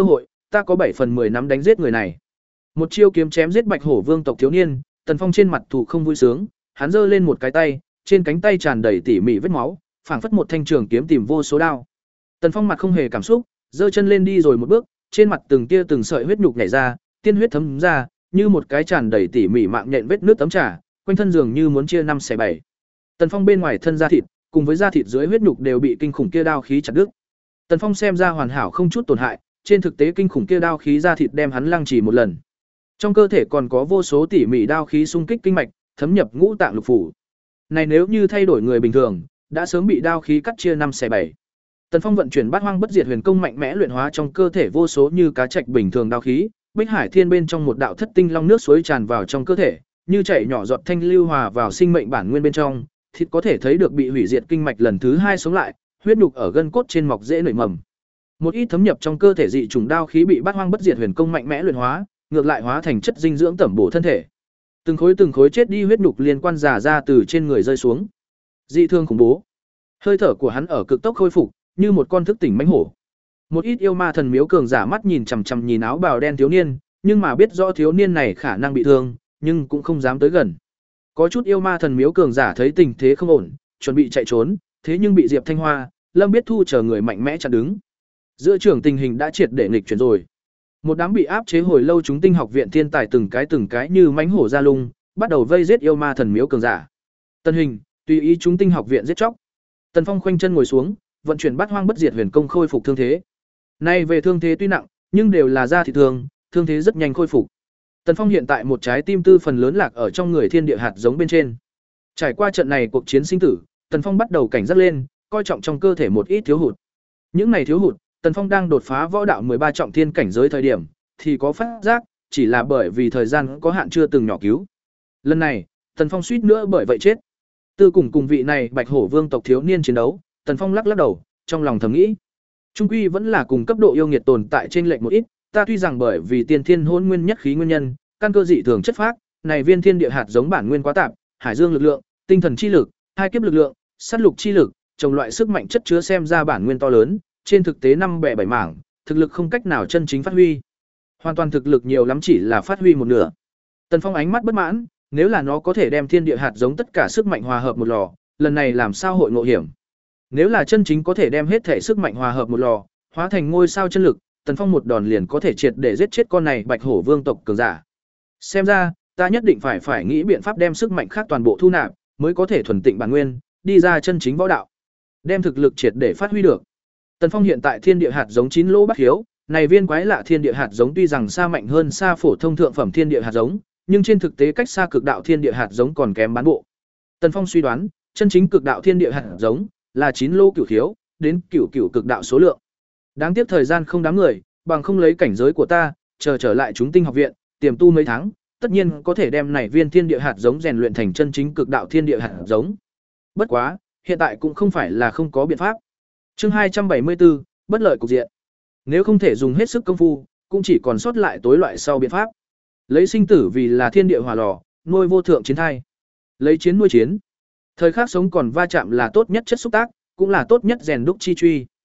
S1: ta có bảy phần mười nắm đánh giết người này. Một chiêu kiếm chém giết Bạch Hổ Vương tộc thiếu niên, Tần Phong trên mặt thủ không vui sướng, hắn giơ lên một cái tay, trên cánh tay tràn đầy tỉ mỉ vết máu, phảng phất một thanh trường kiếm tìm vô số đao. Tần Phong mặt không hề cảm xúc, giơ chân lên đi rồi một bước, trên mặt từng tia từng sợi huyết nhục nhảy ra, tiên huyết thấm ra, như một cái tràn đầy tỉ mỉ mạng nhện vết nước tấm trà, quanh thân dường như muốn chia năm xẻ bảy. Tần Phong bên ngoài thân da thịt, cùng với da thịt dưới huyết nhục đều bị kinh khủng kia đao khí chặt đứt. Tần Phong xem ra hoàn hảo không chút tổn hại, trên thực tế kinh khủng kia đao khí da thịt đem hắn lăng trì một lần. Trong cơ thể còn có vô số tỉ mỉ đao khí xung kích kinh mạch, thấm nhập ngũ tạng lục phủ. Này nếu như thay đổi người bình thường, đã sớm bị đao khí cắt chia năm xẻ bảy. Tần Phong vận chuyển Bát Hoang Bất Diệt Huyền Công mạnh mẽ luyện hóa trong cơ thể vô số như cá trạch bình thường đao khí, Bích Hải Thiên bên trong một đạo thất tinh long nước suối tràn vào trong cơ thể, như chảy nhỏ giọt thanh lưu hòa vào sinh mệnh bản nguyên bên trong, thịt có thể thấy được bị hủy diệt kinh mạch lần thứ hai sống lại, huyết nhục ở gân cốt trên mọc dễ nảy mầm. Một ít thấm nhập trong cơ thể dị trùng đao khí bị Bát Hoang Bất Diệt Huyền Công mạnh mẽ luyện hóa, ngược lại hóa thành chất dinh dưỡng tẩm bổ thân thể. Từng khối từng khối chết đi huyết nhục liên quan giả ra từ trên người rơi xuống. Dị thương khủng bố. Hơi thở của hắn ở cực tốc khôi phục, như một con thức tỉnh mãnh hổ. Một ít yêu ma thần miếu cường giả mắt nhìn chằm chằm nhìn áo bào đen thiếu niên, nhưng mà biết rõ thiếu niên này khả năng bị thương, nhưng cũng không dám tới gần. Có chút yêu ma thần miếu cường giả thấy tình thế không ổn, chuẩn bị chạy trốn, thế nhưng bị Diệp Thanh Hoa, Lâm Biết Thu chờ người mạnh mẽ chặn đứng. Giữa trường tình hình đã triệt để nghịch chuyển rồi. Một đám bị áp chế hồi lâu chúng tinh học viện thiên tài từng cái từng cái như mãnh hổ ra lung, bắt đầu vây giết yêu ma thần miếu cường giả. Tân hình, tùy ý chúng tinh học viện giết chóc. Tần Phong khoanh chân ngồi xuống, vận chuyển Bát Hoang Bất Diệt Huyền Công khôi phục thương thế. Nay về thương thế tuy nặng, nhưng đều là da thịt thường, thương thế rất nhanh khôi phục. Tần Phong hiện tại một trái tim tư phần lớn lạc ở trong người thiên địa hạt giống bên trên. Trải qua trận này cuộc chiến sinh tử, Tần Phong bắt đầu cảnh giác lên, coi trọng trong cơ thể một ít thiếu hụt. Những này thiếu hụt, Tần Phong đang đột phá võ đạo ba trọng thiên cảnh giới thời điểm, thì có phát giác, chỉ là bởi vì thời gian có hạn chưa từng nhỏ cứu. Lần này, Tần Phong suýt nữa bởi vậy chết. Tư cùng cùng vị này Bạch Hổ Vương tộc thiếu niên chiến đấu, Tần Phong lắc lắc đầu, trong lòng thầm nghĩ, trung quy vẫn là cùng cấp độ yêu nghiệt tồn tại trên lệch một ít, ta tuy rằng bởi vì tiên thiên hỗn nguyên nhất khí nguyên nhân, căn cơ dị thường chất phác, này viên thiên địa hạt giống bản nguyên quá tạp, hải dương lực lượng, tinh thần chi lực, hai kiếp lực lượng, sát lục chi lực, trồng loại sức mạnh chất chứa xem ra bản nguyên to lớn, trên thực tế năm bẻ bảy mảng, thực lực không cách nào chân chính phát huy. Hoàn toàn thực lực nhiều lắm chỉ là phát huy một nửa. Tần Phong ánh mắt bất mãn, nếu là nó có thể đem thiên địa hạt giống tất cả sức mạnh hòa hợp một lò, lần này làm sao hội ngộ hiểm. Nếu là chân chính có thể đem hết thể sức mạnh hòa hợp một lò, hóa thành ngôi sao chân lực, Tần Phong một đòn liền có thể triệt để giết chết con này Bạch Hổ Vương tộc cường giả. Xem ra, ta nhất định phải phải nghĩ biện pháp đem sức mạnh khác toàn bộ thu nạp, mới có thể thuần tịnh bản nguyên, đi ra chân chính võ đạo. Đem thực lực triệt để phát huy được. Tần Phong hiện tại thiên địa hạt giống chín lỗ bắt hiếu, này viên quái lạ thiên địa hạt giống tuy rằng xa mạnh hơn xa phổ thông thượng phẩm thiên địa hạt giống, nhưng trên thực tế cách xa cực đạo thiên địa hạt giống còn kém bán bộ. Tần Phong suy đoán, chân chính cực đạo thiên địa hạt giống là chín lô cửu khiếu, đến cửu cửu cực đạo số lượng. Đáng tiếc thời gian không đám người, bằng không lấy cảnh giới của ta, chờ trở lại chúng tinh học viện, tiềm tu mấy tháng, tất nhiên có thể đem này viên thiên địa hạt giống rèn luyện thành chân chính cực đạo thiên địa hạt giống. Bất quá, hiện tại cũng không phải là không có biện pháp. Chương hai trăm bảy mươi tư, bất lợi cục diện. Nếu không thể dùng hết sức công phu, cũng chỉ còn sót lại tối loại sau biện pháp. Lấy sinh tử vì là thiên địa hỏa lò, nuôi vô thượng chiến thai. Lấy chiến nuôi chiến. Thời khắc sống còn va chạm là tốt nhất chất xúc tác, cũng là tốt nhất rèn đúc chi truy.